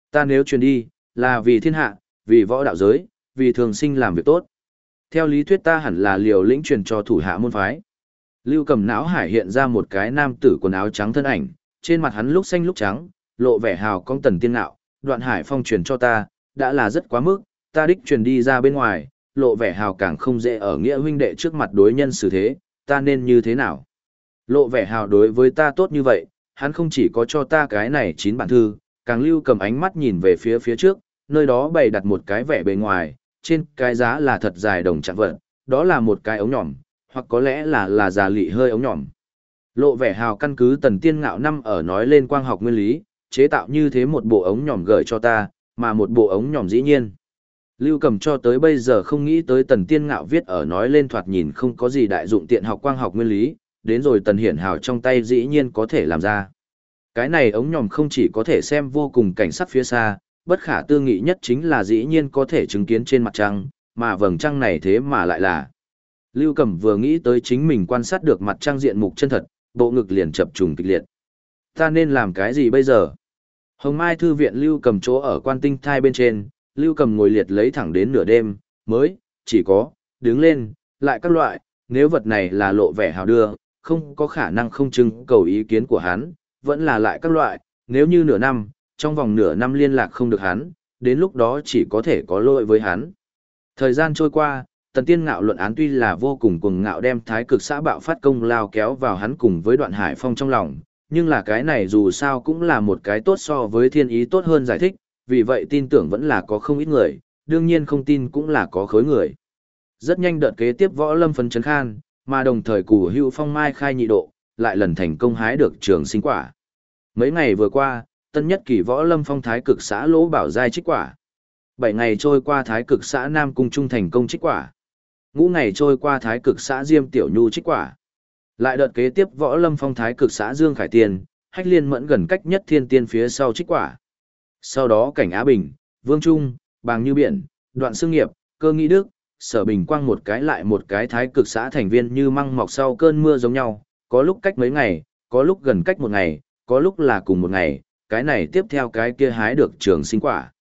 Ta nếu truyền đi, là vì thiên hạ, vì võ đạo giới, vì thường sinh làm việc tốt. Theo lý thuyết ta hẳn là liều lĩnh truyền cho thủ hạ môn phái. Lưu Cầm não hải hiện ra một cái nam tử quần áo trắng thân ảnh, trên mặt hắn lúc xanh lúc trắng, lộ vẻ hào cong tần tiên ngạo, Đoạn Hải Phong truyền cho ta, đã là rất quá mức, ta đích truyền đi ra bên ngoài, lộ vẻ hào càng không dễ ở nghĩa huynh đệ trước mặt đối nhân xử thế, ta nên như thế nào? Lộ vẻ hào đối với ta tốt như vậy, hắn không chỉ có cho ta cái này 9 bản thư, càng Lưu Cầm ánh mắt nhìn về phía trước, nơi đó bày đặt một cái vẻ bề ngoài, trên cái giá là thật dài đồng trạng vật, đó là một cái ống nhỏm, hoặc có lẽ là già lị hơi ống nhỏm. Lộ vẻ hào căn cứ tần tiên ngạo năm ở nói lên quang học nguyên lý, chế tạo như thế một bộ ống nhỏm gửi cho ta, mà một bộ ống nhỏm dĩ nhiên. Lưu Cầm cho tới bây giờ không nghĩ tới tần tiên ngạo viết ở nói lên thoạt nhìn không có gì đại dụng tiện học quang học nguyên lý, đến rồi tần hiển hào trong tay dĩ nhiên có thể làm ra. Cái này ống nhòm không chỉ có thể xem vô cùng cảnh sắc phía xa, bất khả tư nghị nhất chính là dĩ nhiên có thể chứng kiến trên mặt trăng, mà vầng trăng này thế mà lại là. Lưu Cầm vừa nghĩ tới chính mình quan sát được mặt trăng diện mục chân thật, bộ ngực liền chập trùng kịch liệt. Ta nên làm cái gì bây giờ? Hồng Mai Thư viện Lưu Cầm chỗ ở Quan Tinh Thai bên trên, Lưu Cầm ngồi liệt lấy thẳng đến nửa đêm, mới, chỉ có, đứng lên, lại các loại, nếu vật này là lộ vẻ hào đưa, không có khả năng không trưng cầu ý kiến của hắn, vẫn là lại các loại, nếu như nửa năm, trong vòng nửa năm liên lạc không được hắn, đến lúc đó chỉ có thể có lỗi với hắn. Thời gian trôi qua, Tần Tiên Ngạo luận án tuy là vô cùng cuồng ngạo đem Thái Cực xã bạo phát công lao kéo vào hắn cùng với Đoạn Hải Phong trong lòng, nhưng là cái này dù sao cũng là một cái tốt so với thiên ý tốt hơn giải thích, vì vậy tin tưởng vẫn là có không ít người, đương nhiên không tin cũng là có khối người. Rất nhanh đợt kế tiếp võ lâm phấn chấn khan, mà đồng thời Cù Hữu Phong mai khai nhị độ, lại lần thành công hái được trường sinh quả. Mấy ngày vừa qua, tân nhất kỳ võ lâm phong Thái Cực xã Lỗ Bảo giai trích quả. 7 ngày trôi qua Thái Cực xã Nam Cung Trung thành công trích quả. Ngũ ngày trôi qua Thái Cực xã Diêm Tiểu Nhu trích quả. Lại đợt kế tiếp võ lâm phong Thái Cực xã Dương Khải Tiên, Hách Liên Mẫn gần cách nhất Thiên Tiên phía sau trích quả. Sau đó Cảnh Á Bình, Vương Trung, Bàng Như Biển, Đoạn Xương Nghiệp, Cơ Nghĩ Đức, Sở Bình Quang một cái lại một cái Thái Cực xã thành viên như măng mọc sau cơn mưa giống nhau, có lúc cách mấy ngày, có lúc gần cách một ngày, có lúc là cùng một ngày, cái này tiếp theo cái kia hái được trường sinh quả.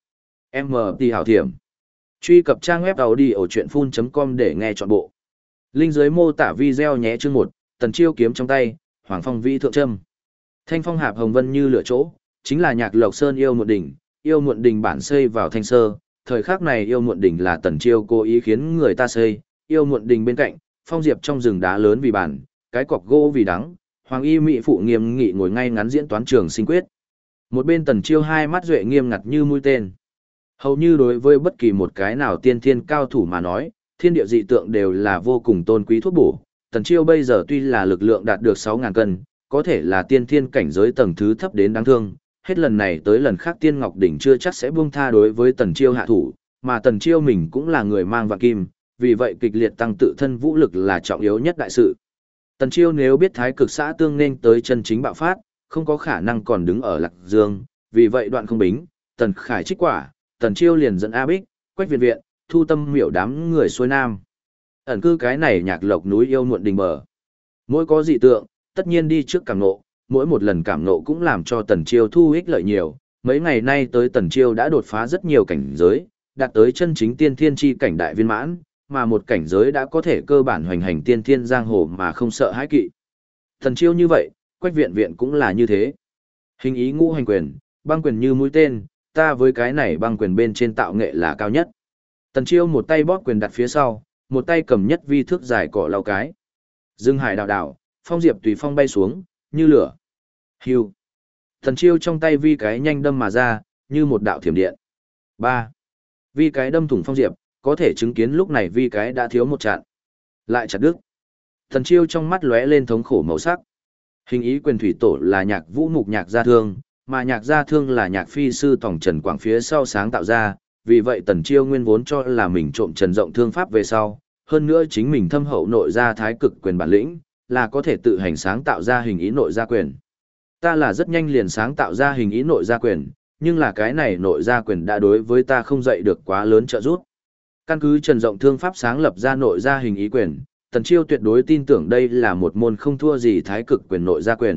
MT Hảo Thiểm. Truy cập trang web audiochuyenphun.com để nghe trọn bộ. Link dưới mô tả video nhé. Chương 1, Tần Chiêu kiếm trong tay, Hoàng Phong vi thượng trâm. Thanh phong hạp hồng vân như lửa chỗ, chính là Nhạc Lộc Sơn yêu muộn đỉnh bản xây vào thanh sơ, thời khắc này yêu muộn đỉnh là Tần Chiêu cố ý khiến người ta xây, yêu muộn đỉnh bên cạnh, phong diệp trong rừng đá lớn vì bản, cái cọc gỗ vì đắng, Hoàng Y mỹ phụ nghiêm nghị ngồi ngay ngắn diễn toán trường sinh quyết. Một bên Tần Chiêu hai mắt duệ nghiêm ngặt như mũi tên. Hầu như đối với bất kỳ một cái nào tiên thiên cao thủ mà nói, thiên địa dị tượng đều là vô cùng tôn quý thuốc bổ. Tần Chiêu bây giờ tuy là lực lượng đạt được 6.000 cân, có thể là tiên thiên cảnh giới tầng thứ thấp đến đáng thương. Hết lần này tới lần khác Tiên Ngọc Đỉnh chưa chắc sẽ buông tha đối với Tần Chiêu hạ thủ, mà Tần Chiêu mình cũng là người mang vạn kim, vì vậy kịch liệt tăng tự thân vũ lực là trọng yếu nhất đại sự. Tần Chiêu nếu biết Thái Cực xã tương nên tới chân chính bạo phát, không có khả năng còn đứng ở Lạc Dương, vì vậy Đoạn Không Bính, Tần Khải trích quả, Tần Chiêu liền dẫn A Bích, Quách Viện Viện, Thu Tâm miểu đám người xuôi nam. Ẩn cư cái này Nhạc Lộc núi yêu muộn đình bờ. Mỗi có dị tượng, tất nhiên đi trước cảm ngộ, mỗi một lần cảm ngộ cũng làm cho Tần Chiêu thu ích lợi nhiều. Mấy ngày nay tới Tần Chiêu đã đột phá rất nhiều cảnh giới, đạt tới chân chính tiên thiên chi cảnh đại viên mãn, mà một cảnh giới đã có thể cơ bản hoành hành tiên thiên giang hồ mà không sợ hãi kỵ. Tần Chiêu như vậy, Quách Viện Viện cũng là như thế. Hình ý ngũ hành quyền, băng quyền như mũi tên, ta với cái này băng quyền bên trên tạo nghệ là cao nhất. Tần Chiêu một tay bóp quyền đặt phía sau, một tay cầm nhất vi thước dài cỏ lau cái. Dương hải đảo đảo, phong diệp tùy phong bay xuống, như lửa. Hưu. Tần Chiêu trong tay vi cái nhanh đâm mà ra, như một đạo thiểm điện. 3. Vi cái đâm thủng phong diệp, có thể chứng kiến lúc này vi cái đã thiếu một chặn. Lại chặt đứt. Tần Chiêu trong mắt lóe lên thống khổ màu sắc. Hình ý quyền thủy tổ là Nhạc Vũ mục Nhạc Gia Thương, mà Nhạc Gia Thương là Nhạc Phi sư tổng Trần Quảng phía sau sáng tạo ra, vì vậy Tần Chiêu nguyên vốn cho là mình trộm Trần Rộng thương pháp về sau, hơn nữa chính mình thâm hậu nội gia thái cực quyền bản lĩnh, là có thể tự hành sáng tạo ra hình ý nội gia quyền. Ta là rất nhanh liền sáng tạo ra hình ý nội gia quyền, nhưng là cái này nội gia quyền đã đối với ta không dậy được quá lớn trợ giúp. Căn cứ Trần Rộng thương pháp sáng lập ra nội gia hình ý quyền, Tần Chiêu tuyệt đối tin tưởng đây là một môn không thua gì thái cực quyền nội gia quyền,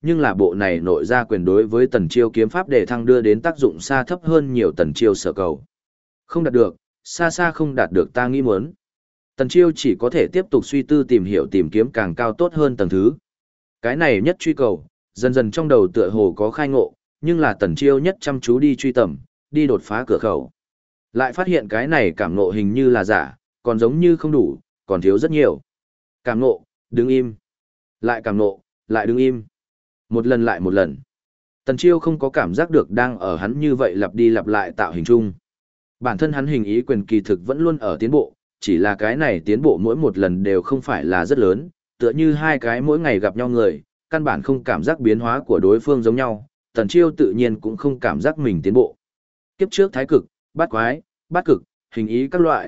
nhưng là bộ này nội ra quyền đối với Tần Chiêu kiếm pháp đề thăng đưa đến tác dụng xa thấp hơn nhiều Tần Chiêu sở cầu. Không đạt được, xa xa không đạt được ta nghĩ muốn. Tần Chiêu chỉ có thể tiếp tục suy tư tìm hiểu tìm kiếm càng cao tốt hơn tầng thứ. Cái này nhất truy cầu, dần dần trong đầu tựa hồ có khai ngộ, nhưng là Tần Chiêu nhất chăm chú đi truy tầm, đi đột phá cửa khẩu. Lại phát hiện cái này cảm ngộ hình như là giả, còn giống như không đủ, còn thiếu rất nhiều. Cảm ngộ, đứng im. Lại cảm ngộ, lại đứng im. Một lần lại một lần. Tần Chiêu không có cảm giác được đang ở hắn như vậy lặp đi lặp lại tạo hình chung. Bản thân hắn hình ý quyền kỳ thực vẫn luôn ở tiến bộ, chỉ là cái này tiến bộ mỗi một lần đều không phải là rất lớn, tựa như hai cái mỗi ngày gặp nhau người, căn bản không cảm giác biến hóa của đối phương giống nhau, Tần Chiêu tự nhiên cũng không cảm giác mình tiến bộ. Kiếp trước thái cực, bát quái, bát cực, hình ý các loại,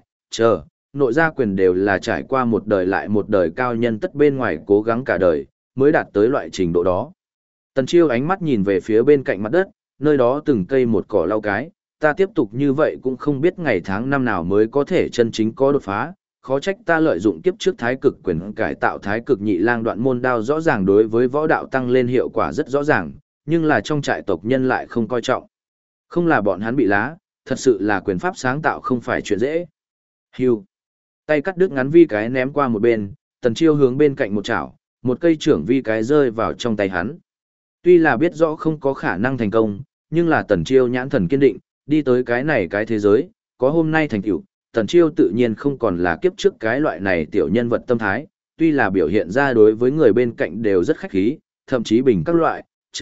nội gia quyền đều là trải qua một đời lại một đời cao nhân tất bên ngoài cố gắng cả đời, mới đạt tới loại trình độ đó. Tần Chiêu ánh mắt nhìn về phía bên cạnh mặt đất, nơi đó từng cây một cỏ lau cái, ta tiếp tục như vậy cũng không biết ngày tháng năm nào mới có thể chân chính có đột phá, khó trách ta lợi dụng kiếp trước thái cực quyền cải tạo thái cực nhị lang đoạn môn đao rõ ràng đối với võ đạo tăng lên hiệu quả rất rõ ràng, nhưng là trong trại tộc nhân lại không coi trọng. Không là bọn hắn bị lá, thật sự là quyền pháp sáng tạo không phải chuyện dễ. Hưu. Tay cắt đứt ngắn vi cái ném qua một bên, Tần Chiêu hướng bên cạnh một chảo, một cây trưởng vi cái rơi vào trong tay hắn. Tuy là biết rõ không có khả năng thành công, nhưng là Tần Chiêu nhãn thần kiên định, đi tới cái này cái thế giới, có hôm nay thành tựu, Tần Chiêu tự nhiên không còn là kiếp trước cái loại này tiểu nhân vật tâm thái, tuy là biểu hiện ra đối với người bên cạnh đều rất khách khí, thậm chí bình các loại,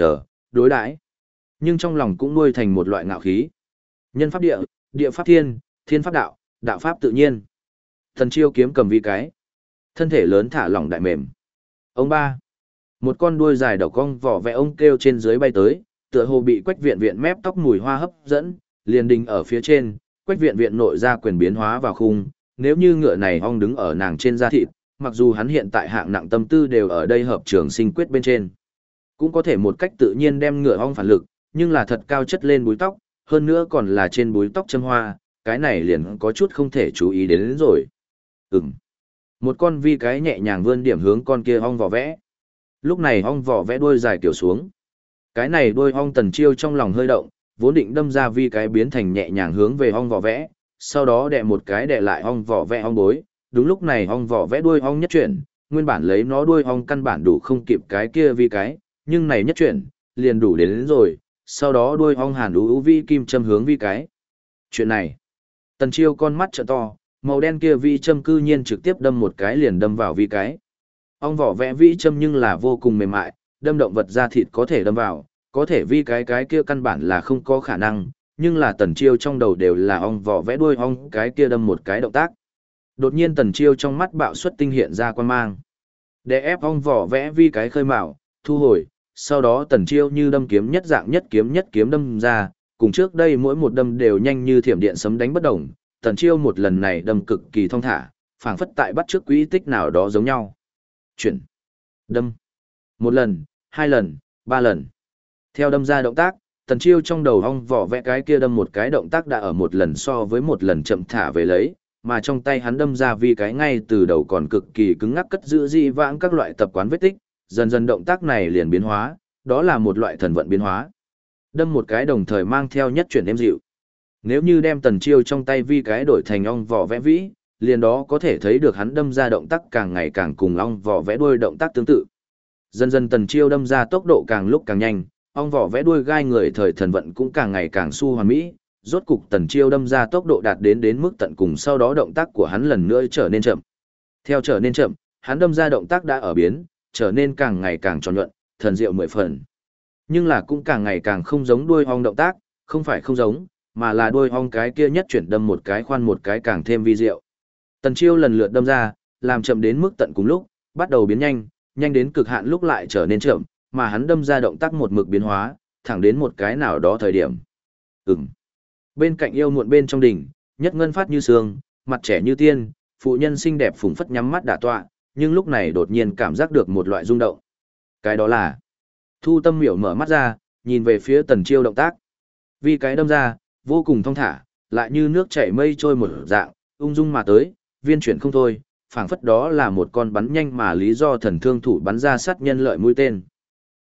đối đãi, nhưng trong lòng cũng nuôi thành một loại ngạo khí. Nhân pháp địa, địa pháp thiên, thiên pháp đạo, đạo pháp tự nhiên. Tần Chiêu kiếm cầm vi cái, thân thể lớn thả lỏng đại mềm. Ông ba, một con đuôi dài đầu cong vỏ vẽ ông kêu trên dưới bay tới, tựa hồ bị Quách Viện Viện mép tóc mùi hoa hấp dẫn, liền đình ở phía trên, Quách Viện Viện nội ra quyền biến hóa vào khung, nếu như ngựa này ong đứng ở nàng trên da thịt, mặc dù hắn hiện tại hạng nặng tâm tư đều ở đây hợp trường sinh quyết bên trên, cũng có thể một cách tự nhiên đem ngựa ong phản lực, nhưng là thật cao chất lên búi tóc, hơn nữa còn là trên búi tóc châm hoa, cái này liền có chút không thể chú ý đến rồi. Một con vi cái nhẹ nhàng vươn điểm hướng con kia ong vỏ vẽ. Lúc này ong vỏ vẽ đuôi dài kiểu xuống. Cái này đuôi ong Tần Chiêu trong lòng hơi động, vốn định đâm ra vi cái biến thành nhẹ nhàng hướng về ong vỏ vẽ, sau đó đè một cái đè lại ong vỏ vẽ ong bối. Đúng lúc này ong vỏ vẽ đuôi ong nhất chuyển, nguyên bản lấy nó đuôi ong căn bản đủ không kịp cái kia vi cái, nhưng này nhất chuyển, liền đủ đến rồi, sau đó đuôi ong hàn ú vi kim châm hướng vi cái. Chuyện này, Tần Chiêu con mắt trợn to, màu đen kia vi châm cư nhiên trực tiếp đâm một cái liền đâm vào vi cái. Ong vỏ vẽ vi châm nhưng là vô cùng mềm mại, đâm động vật da thịt có thể đâm vào, có thể vi cái kia căn bản là không có khả năng, nhưng là Tần Chiêu trong đầu đều là ong vỏ vẽ đuôi ong cái kia đâm một cái động tác. Đột nhiên Tần Chiêu trong mắt bạo xuất tinh hiện ra quan mang. Để ép ong vỏ vẽ vi cái khơi mào, thu hồi, sau đó Tần Chiêu như đâm kiếm nhất dạng nhất kiếm đâm ra, cùng trước đây mỗi một đâm đều nhanh như thiểm điện sấm đánh bất động, Tần Chiêu một lần này đâm cực kỳ thong thả, phảng phất tại bắt trước quỹ tích nào đó giống nhau. Chuyển, đâm, một lần, hai lần, ba lần. Theo đâm ra động tác, Tần Chiêu trong đầu ong vỏ vẽ cái kia đâm một cái động tác đã ở một lần so với một lần chậm thả về lấy, mà trong tay hắn đâm ra vì cái ngay từ đầu còn cực kỳ cứng ngắc cất giữ dị vãng các loại tập quán vết tích, dần dần động tác này liền biến hóa, đó là một loại thần vận biến hóa. Đâm một cái đồng thời mang theo nhất chuyển êm dịu. Nếu như đem Tần Chiêu trong tay vi cái đổi thành ong vỏ vẽ vĩ, liền đó có thể thấy được hắn đâm ra động tác càng ngày càng cùng ong vỏ vẽ đuôi động tác tương tự. Dần dần Tần Chiêu đâm ra tốc độ càng lúc càng nhanh, ong vỏ vẽ đuôi gai người thời thần vận cũng càng ngày càng su hoàn mỹ, rốt cục Tần Chiêu đâm ra tốc độ đạt đến mức tận cùng, sau đó động tác của hắn lần nữa trở nên chậm. Theo trở nên chậm, hắn đâm ra động tác đã ở biến, trở nên càng ngày càng tròn nhuận, thần diệu mười phần. Nhưng là cũng càng ngày càng không giống đuôi ong động tác, không phải không giống, mà là đuôi ong cái kia nhất chuyển đâm một cái khoan một cái càng thêm vi diệu. Tần Chiêu lần lượt đâm ra, làm chậm đến mức tận cùng lúc, bắt đầu biến nhanh, nhanh đến cực hạn lúc lại trở nên chậm, mà hắn đâm ra động tác một mực biến hóa, thẳng đến một cái nào đó thời điểm. Bên cạnh yêu muộn bên trong đỉnh, nhất ngân phát như sương, mặt trẻ như tiên, phụ nhân xinh đẹp phùng phất nhắm mắt đả tọa, nhưng lúc này đột nhiên cảm giác được một loại rung động. Cái đó là Thu Tâm Miểu mở mắt ra, nhìn về phía Tần Chiêu động tác. Vì cái đâm ra, vô cùng thong thả, lại như nước chảy mây trôi một dạng, ung dung mà tới, viên chuyển không thôi, phảng phất đó là một con bắn nhanh mà lý do thần thương thủ bắn ra sát nhân lợi mũi tên. Chậm,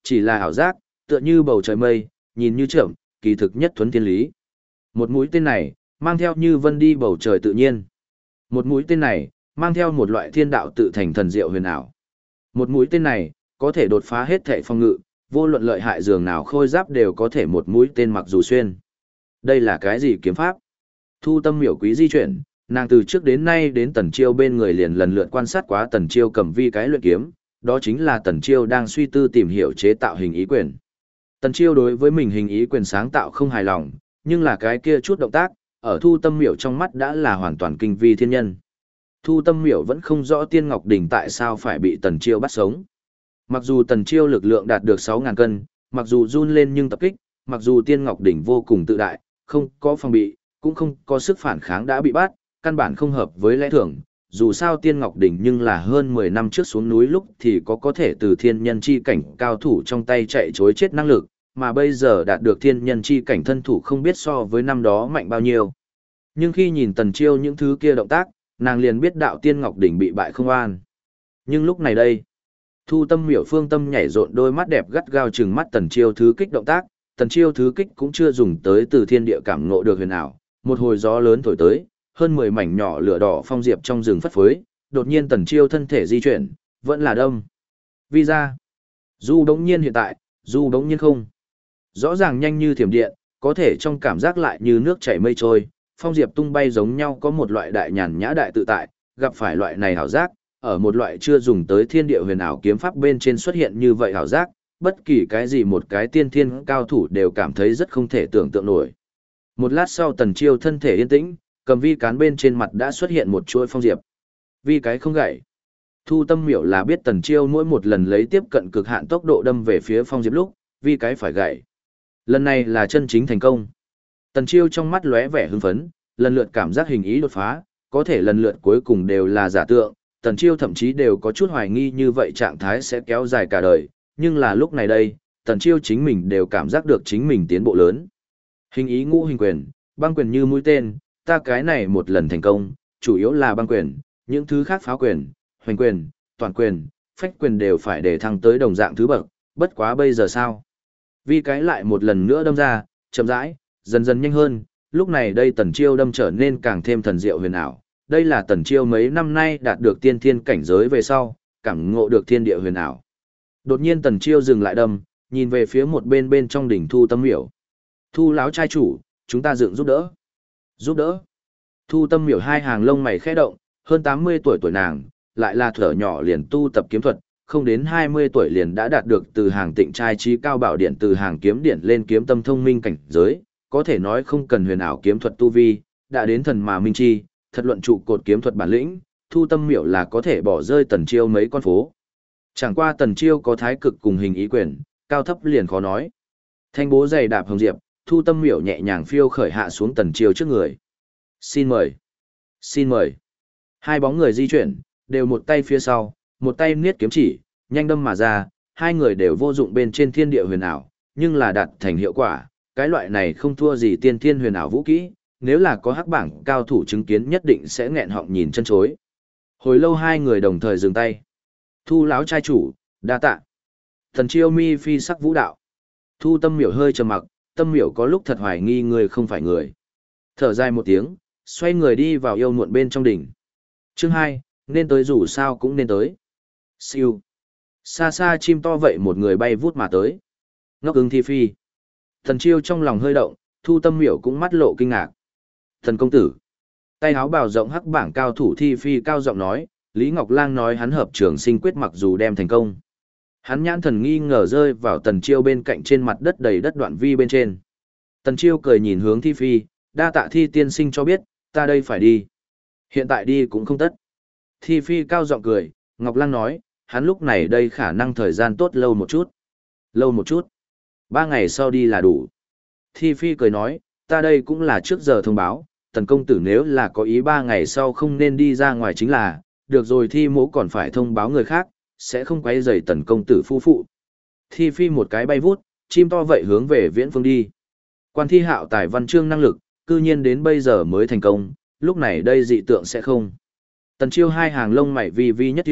chỉ là ảo giác, tựa như bầu trời mây, nhìn như chậm, kỳ thực nhất thuấn thiên lý. Một mũi tên này, mang theo như vân đi bầu trời tự nhiên. Một mũi tên này, mang theo một loại thiên đạo tự thành thần diệu huyền ảo. Một mũi tên này, có thể đột phá hết thảy phòng ngự, vô luận lợi hại dường nào khôi giáp đều có thể một mũi tên mặc dù xuyên. Đây là cái gì kiếm pháp? Thu Tâm Miểu Quý di chuyển, nàng từ trước đến nay đến Tần Chiêu bên người liền lần lượt quan sát quá Tần Chiêu cầm vi cái luyện kiếm, đó chính là Tần Chiêu đang suy tư tìm hiểu chế tạo hình ý quyền. Tần Chiêu đối với mình hình ý quyền sáng tạo không hài lòng, nhưng là cái kia chút động tác, ở Thu Tâm Miểu trong mắt đã là hoàn toàn kinh vi thiên nhân. Thu Tâm Miểu vẫn không rõ Tiên Ngọc Đỉnh tại sao phải bị Tần Chiêu bắt sống. Mặc dù Tần Chiêu lực lượng đạt được 6.000 cân, mặc dù run lên nhưng tập kích, mặc dù Tiên Ngọc Đỉnh vô cùng tự đại, không có phòng bị, cũng không có sức phản kháng đã bị bắt, căn bản không hợp với lẽ thường. Dù sao Tiên Ngọc Đỉnh nhưng là hơn 10 năm trước xuống núi lúc thì có thể từ thiên nhân chi cảnh cao thủ trong tay chạy chối chết năng lực, mà bây giờ đạt được thiên nhân chi cảnh thân thủ không biết so với năm đó mạnh bao nhiêu. Nhưng khi nhìn Tần Chiêu những thứ kia động tác, nàng liền biết đạo Tiên Ngọc Đỉnh bị bại không an. Nhưng lúc này đây, Thu Tâm Miểu phương tâm nhảy rộn, đôi mắt đẹp gắt gao trừng mắt Tần Chiêu thứ kích động tác, Tần Chiêu thứ kích cũng chưa dùng tới từ thiên địa cảm ngộ được huyền ảo, một hồi gió lớn thổi tới, hơn 10 mảnh nhỏ lửa đỏ phong diệp trong rừng phất phới, đột nhiên Tần Chiêu thân thể di chuyển, vẫn là đâm. Vi ra. Du đống nhiên hiện tại, du đống nhiên không. Rõ ràng nhanh như thiểm điện, có thể trong cảm giác lại như nước chảy mây trôi, phong diệp tung bay giống nhau, có một loại đại nhàn nhã đại tự tại, gặp phải loại này hảo giác, ở một loại chưa dùng tới thiên địa huyền ảo kiếm pháp bên trên xuất hiện như vậy hảo giác, bất kỳ cái gì một cái tiên thiên cao thủ đều cảm thấy rất không thể tưởng tượng nổi. Một lát sau Tần Chiêu thân thể yên tĩnh, cầm vi cán bên trên mặt đã xuất hiện một chuỗi phong diệp. Vi cái không gãy. Thu Tâm Miểu là biết Tần Chiêu mỗi một lần lấy tiếp cận cực hạn tốc độ đâm về phía phong diệp lúc, vi cái phải gãy. Lần này là chân chính thành công. Tần Chiêu trong mắt lóe vẻ hưng phấn, lần lượt cảm giác hình ý đột phá, có thể lần lượt cuối cùng đều là giả tượng. Tần Chiêu thậm chí đều có chút hoài nghi như vậy trạng thái sẽ kéo dài cả đời, nhưng là lúc này đây, Tần Chiêu chính mình đều cảm giác được chính mình tiến bộ lớn. Hình ý ngũ hình quyền, băng quyền như mũi tên, ta cái này một lần thành công, chủ yếu là băng quyền, những thứ khác pháo quyền, hoành quyền, toàn quyền, phách quyền đều phải để thăng tới đồng dạng thứ bậc, bất quá bây giờ sao? Vi cái lại một lần nữa đâm ra, chậm rãi, dần dần nhanh hơn, lúc này đây Tần Chiêu đâm trở nên càng thêm thần diệu huyền ảo. Đây là Tần Chiêu mấy năm nay đạt được tiên thiên cảnh giới về sau, cảm ngộ được thiên địa huyền ảo. Đột nhiên Tần Chiêu dừng lại đâm, nhìn về phía một bên bên trong đỉnh Thu Tâm Miểu. Thu lão trai chủ, chúng ta dựng giúp đỡ. Giúp đỡ. Thu Tâm Miểu hai hàng lông mày khẽ động, hơn 80 tuổi nàng, lại là thở nhỏ liền tu tập kiếm thuật, không đến 20 tuổi liền đã đạt được từ hàng tịnh trai trí cao bảo điện từ hàng kiếm điện lên kiếm tâm thông minh cảnh giới, có thể nói không cần huyền ảo kiếm thuật tu vi, đã đến thần mà minh chi, thật luận trụ cột kiếm thuật bản lĩnh, Thu Tâm Miểu là có thể bỏ rơi Tần Chiêu mấy con phố. Chẳng qua Tần Chiêu có thái cực cùng hình ý quyền, cao thấp liền khó nói. Thanh bố giày đạp hồng diệp, Thu Tâm Miểu nhẹ nhàng phiêu khởi hạ xuống Tần Chiêu trước người. Xin mời. Xin mời. Hai bóng người di chuyển, đều một tay phía sau, một tay niết kiếm chỉ, nhanh đâm mà ra, hai người đều vô dụng bên trên thiên địa huyền ảo, nhưng là đạt thành hiệu quả, cái loại này không thua gì tiên thiên huyền ảo vũ kỹ, nếu là có hắc bảng cao thủ chứng kiến nhất định sẽ nghẹn họng nhìn chân chối. Hồi lâu hai người đồng thời dừng tay. Thu lão trai chủ, đa tạ. Thần Chiêu mi phi sắc vũ đạo. Thu Tâm Miểu hơi trầm mặc, Tâm Miểu có lúc thật hoài nghi người không phải người. Thở dài một tiếng, xoay người đi vào yêu muộn bên trong đỉnh. Chương 2, nên tới dù sao cũng nên tới. Siêu. Xa xa chim to vậy một người bay vút mà tới. Ngốc ứng thi phi. Thần Chiêu trong lòng hơi động, Thu Tâm Miểu cũng mắt lộ kinh ngạc. Thần công tử. Tay áo bào rộng hắc bảng cao thủ thi phi cao giọng nói, Lý Ngọc Lang nói hắn hợp trường sinh quyết mặc dù đem thành công. Hắn nhãn thần nghi ngờ rơi vào Tần Chiêu bên cạnh trên mặt đất đầy đất đoạn vi bên trên. Tần Chiêu cười nhìn hướng thi phi, đa tạ thi tiên sinh cho biết, ta đây phải đi. Hiện tại đi cũng không tất. Thi phi cao giọng cười, Ngọc Lang nói, hắn lúc này đây khả năng thời gian tốt lâu một chút. Lâu một chút. 3 ngày sau đi là đủ. Thi phi cười nói, ta đây cũng là trước giờ thông báo, Tần công tử nếu là có ý 3 ngày sau không nên đi ra ngoài chính là, được rồi Thi mỗ còn phải thông báo người khác, sẽ không quấy rầy Tần công tử phu phụ. Thi phi một cái bay vút, chim to vậy hướng về viễn phương đi. Quan Thi Hạo tài văn chương năng lực, cư nhiên đến bây giờ mới thành công, lúc này đây dị tượng sẽ không. Tần Chiêu hai hàng lông mày vi vi nhất tiêu,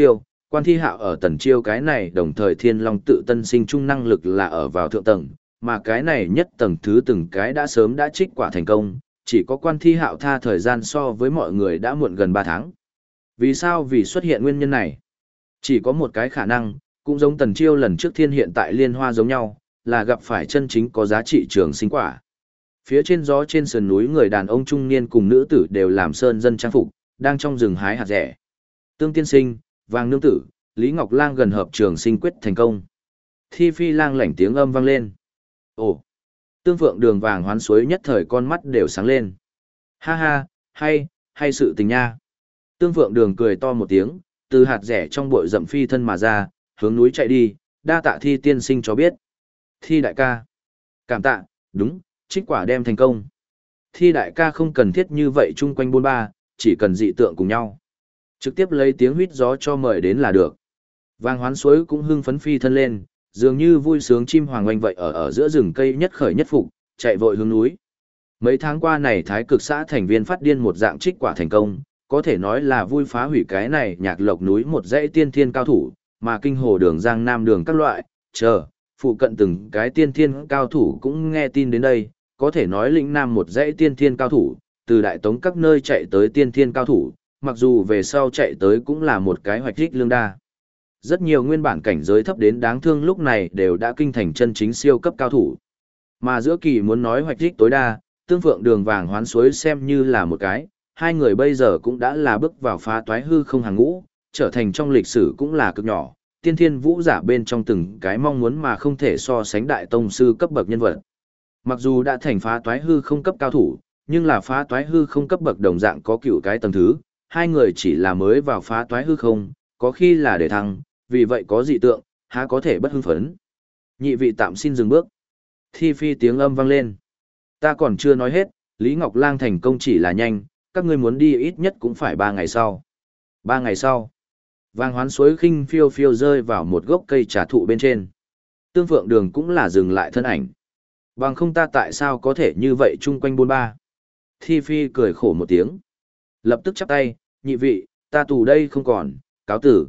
Quan Thi Hạo ở Tần Chiêu cái này đồng thời Thiên Long tự tân sinh trung năng lực là ở vào thượng tầng, mà cái này nhất tầng thứ từng cái đã sớm đã trích quả thành công, chỉ có Quan Thi Hạo tha thời gian so với mọi người đã muộn gần 3 tháng. Vì sao? Vì xuất hiện nguyên nhân này. Chỉ có một cái khả năng, cũng giống Tần Chiêu lần trước thiên hiện tại Liên Hoa giống nhau, là gặp phải chân chính có giá trị trường sinh quả. Phía trên gió trên sườn núi người đàn ông trung niên cùng nữ tử đều làm sơn dân trang phục, đang trong rừng hái hạt rẻ. Tương tiên sinh, Vàng nương tử, Lý Ngọc Lang gần hợp trường sinh quyết thành công. Thi Phi Lang lảnh tiếng âm vang lên. Ồ! Tương Phượng Đường Vàng Hoán Suối nhất thời con mắt đều sáng lên. Ha ha, hay sự tình nha. Tương Phượng Đường cười to một tiếng, từ hạt rẻ trong bụi rậm phi thân mà ra, hướng núi chạy đi, đa tạ Thi tiên sinh cho biết. Thi đại ca. Cảm tạ, đúng, trích quả đem thành công. Thi đại ca không cần thiết như vậy chung quanh bôn ba, chỉ cần dị tượng cùng nhau. Trực tiếp lấy tiếng huýt gió cho mời đến là được. Vàng Hoán Suối cũng hưng phấn phi thân lên, dường như vui sướng chim hoàng oanh vậy ở giữa rừng cây nhất khởi nhất phục, chạy vội hướng núi. Mấy tháng qua này Thái Cực xã thành viên phát điên một dạng trích quả thành công, có thể nói là vui phá hủy cái này nhạc lộc núi một dãy tiên thiên cao thủ, mà kinh hồ đường giang nam đường các loại, phụ cận từng cái tiên thiên cao thủ cũng nghe tin đến đây, có thể nói lĩnh nam một dãy tiên thiên cao thủ, từ đại tống các nơi chạy tới tiên thiên cao thủ, mặc dù về sau chạy tới cũng là một cái hoạch đích lương đa. Rất nhiều nguyên bản cảnh giới thấp đến đáng thương lúc này đều đã kinh thành chân chính siêu cấp cao thủ. Mà giữa kỳ muốn nói hoạch đích tối đa, Tương Phượng Đường Vàng Hoán Suối xem như là một cái, hai người bây giờ cũng đã là bước vào phá toái hư không hàng ngũ, trở thành trong lịch sử cũng là cực nhỏ, tiên thiên vũ giả bên trong từng cái mong muốn mà không thể so sánh đại tông sư cấp bậc nhân vật. Mặc dù đã thành phá toái hư không cấp cao thủ, nhưng là phá toái hư không cấp bậc đồng dạng có cựu cái tầng thứ, hai người chỉ là mới vào phá toái hư không, có khi là để thăng, vì vậy có dị tượng, há có thể bất hưng phấn. Nhị vị tạm xin dừng bước. Thi Phi tiếng âm vang lên. Ta còn chưa nói hết, Lý Ngọc Lang thành công chỉ là nhanh, các ngươi muốn đi ít nhất cũng phải 3 ngày sau. 3 ngày sau. Vàng Hoán Suối khinh phiêu phiêu rơi vào một gốc cây trà thụ bên trên. Tương Phượng Đường cũng là dừng lại thân ảnh. Bằng không ta tại sao có thể như vậy chung quanh bôn ba. Thi Phi cười khổ một tiếng. Lập tức chắp tay, nhị vị, ta tù đây không còn, cáo tử.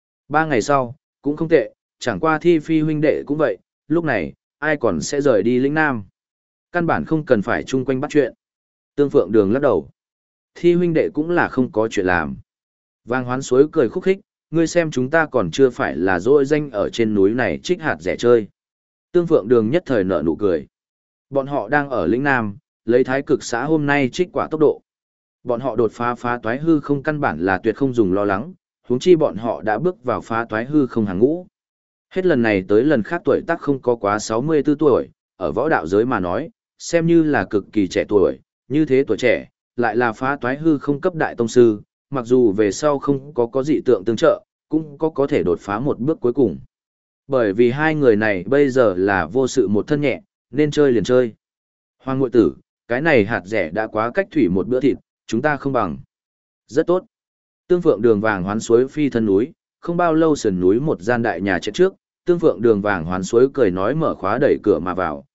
3 ngày sau, cũng không tệ, chẳng qua Thi Phi huynh đệ cũng vậy, lúc này, ai còn sẽ rời đi lĩnh Nam. Căn bản không cần phải chung quanh bắt chuyện. Tương Phượng Đường lắc đầu. Thi huynh đệ cũng là không có chuyện làm. Vàng Hoán Suối cười khúc khích, ngươi xem chúng ta còn chưa phải là dỗi danh ở trên núi này trích hạt rẻ chơi. Tương Phượng Đường nhất thời nở nụ cười. Bọn họ đang ở lĩnh Nam, lấy Thái Cực xã hôm nay trích quả tốc độ. Bọn họ đột phá toái hư không căn bản là tuyệt không dùng lo lắng, huống chi bọn họ đã bước vào phá toái hư không hàng ngũ. Hết lần này tới lần khác tuổi tác không có quá 64 tuổi, ở võ đạo giới mà nói, xem như là cực kỳ trẻ tuổi, như thế tuổi trẻ, lại là phá toái hư không cấp đại tông sư, mặc dù về sau không có dị tượng tương trợ, cũng có thể đột phá một bước cuối cùng. Bởi vì hai người này bây giờ là vô sự một thân nhẹ, nên chơi liền chơi. Hoàng ngụy tử, cái này hạt rẻ đã quá cách thủy một bữa thịt, chúng ta không bằng. Rất tốt. Tương Phượng Đường Vàng Hoán Suối phi thân núi, không bao lâu sườn núi một gian đại nhà chết trước, Tương Phượng Đường Vàng Hoán Suối cười nói mở khóa đẩy cửa mà vào,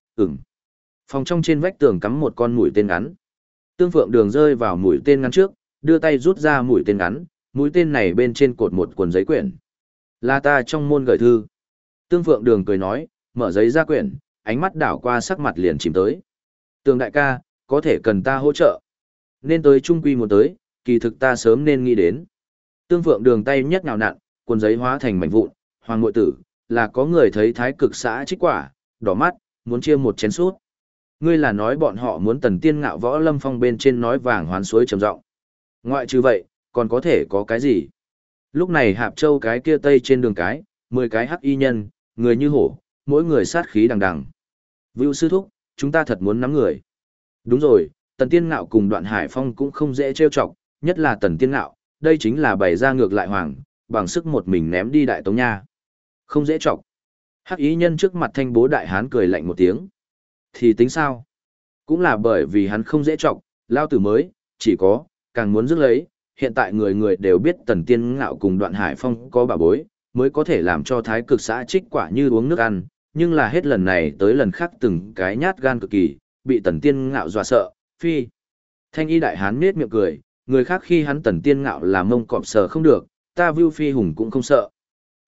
Phòng trong trên vách tường cắm một con mũi tên ngắn. Tương Phượng Đường rơi vào mũi tên ngắn trước, đưa tay rút ra mũi tên ngắn, mũi tên này bên trên cột một cuộn giấy quyển. Là ta trong môn gửi thư. Tương Phượng Đường cười nói, mở giấy ra quyển, ánh mắt đảo qua sắc mặt liền chìm tới. Tường đại ca, có thể cần ta hỗ trợ. Nên tới trung quy một tới, kỳ thực ta sớm nên nghĩ đến. Tương Phượng Đường tay nhất nhào nặn, cuộn giấy hóa thành mảnh vụn, Hoàng ngụy tử, là có người thấy Thái Cực xã trích quả, đỏ mắt, muốn chia một chén sút. Ngươi là nói bọn họ muốn Tần Tiên Ngạo Võ Lâm Phong bên trên nói Vàng Hoán Suối trầm giọng. Ngoại trừ vậy, còn có thể có cái gì? Lúc này Hạp Châu cái kia tây trên đường cái, 10 cái hắc y nhân, người như hổ, mỗi người sát khí đằng đằng. Vưu sư thúc, chúng ta thật muốn nắm người. Đúng rồi, Tần Tiên Ngạo cùng Đoạn Hải Phong cũng không dễ trêu chọc, nhất là Tần Tiên Ngạo, đây chính là bày ra ngược lại hoàng, bằng sức một mình ném đi Đại Tống nha. Không dễ chọc. Hắc y nhân trước mặt thanh bố đại hán cười lạnh một tiếng. Thì tính sao? Cũng là bởi vì hắn không dễ chọc, lao tử mới, chỉ có, càng muốn rước lấy, hiện tại người người đều biết Tần Tiên Ngạo cùng Đoạn Hải Phong có bà bối, mới có thể làm cho Thái Cực xã trích quả như uống nước ăn, nhưng là hết lần này tới lần khác từng cái nhát gan cực kỳ, bị Tần Tiên Ngạo dọa sợ, phi. Thanh y đại hán nết miệng cười, người khác khi hắn Tần Tiên Ngạo làm mông cọp sờ không được, ta Vưu Phi Hùng cũng không sợ.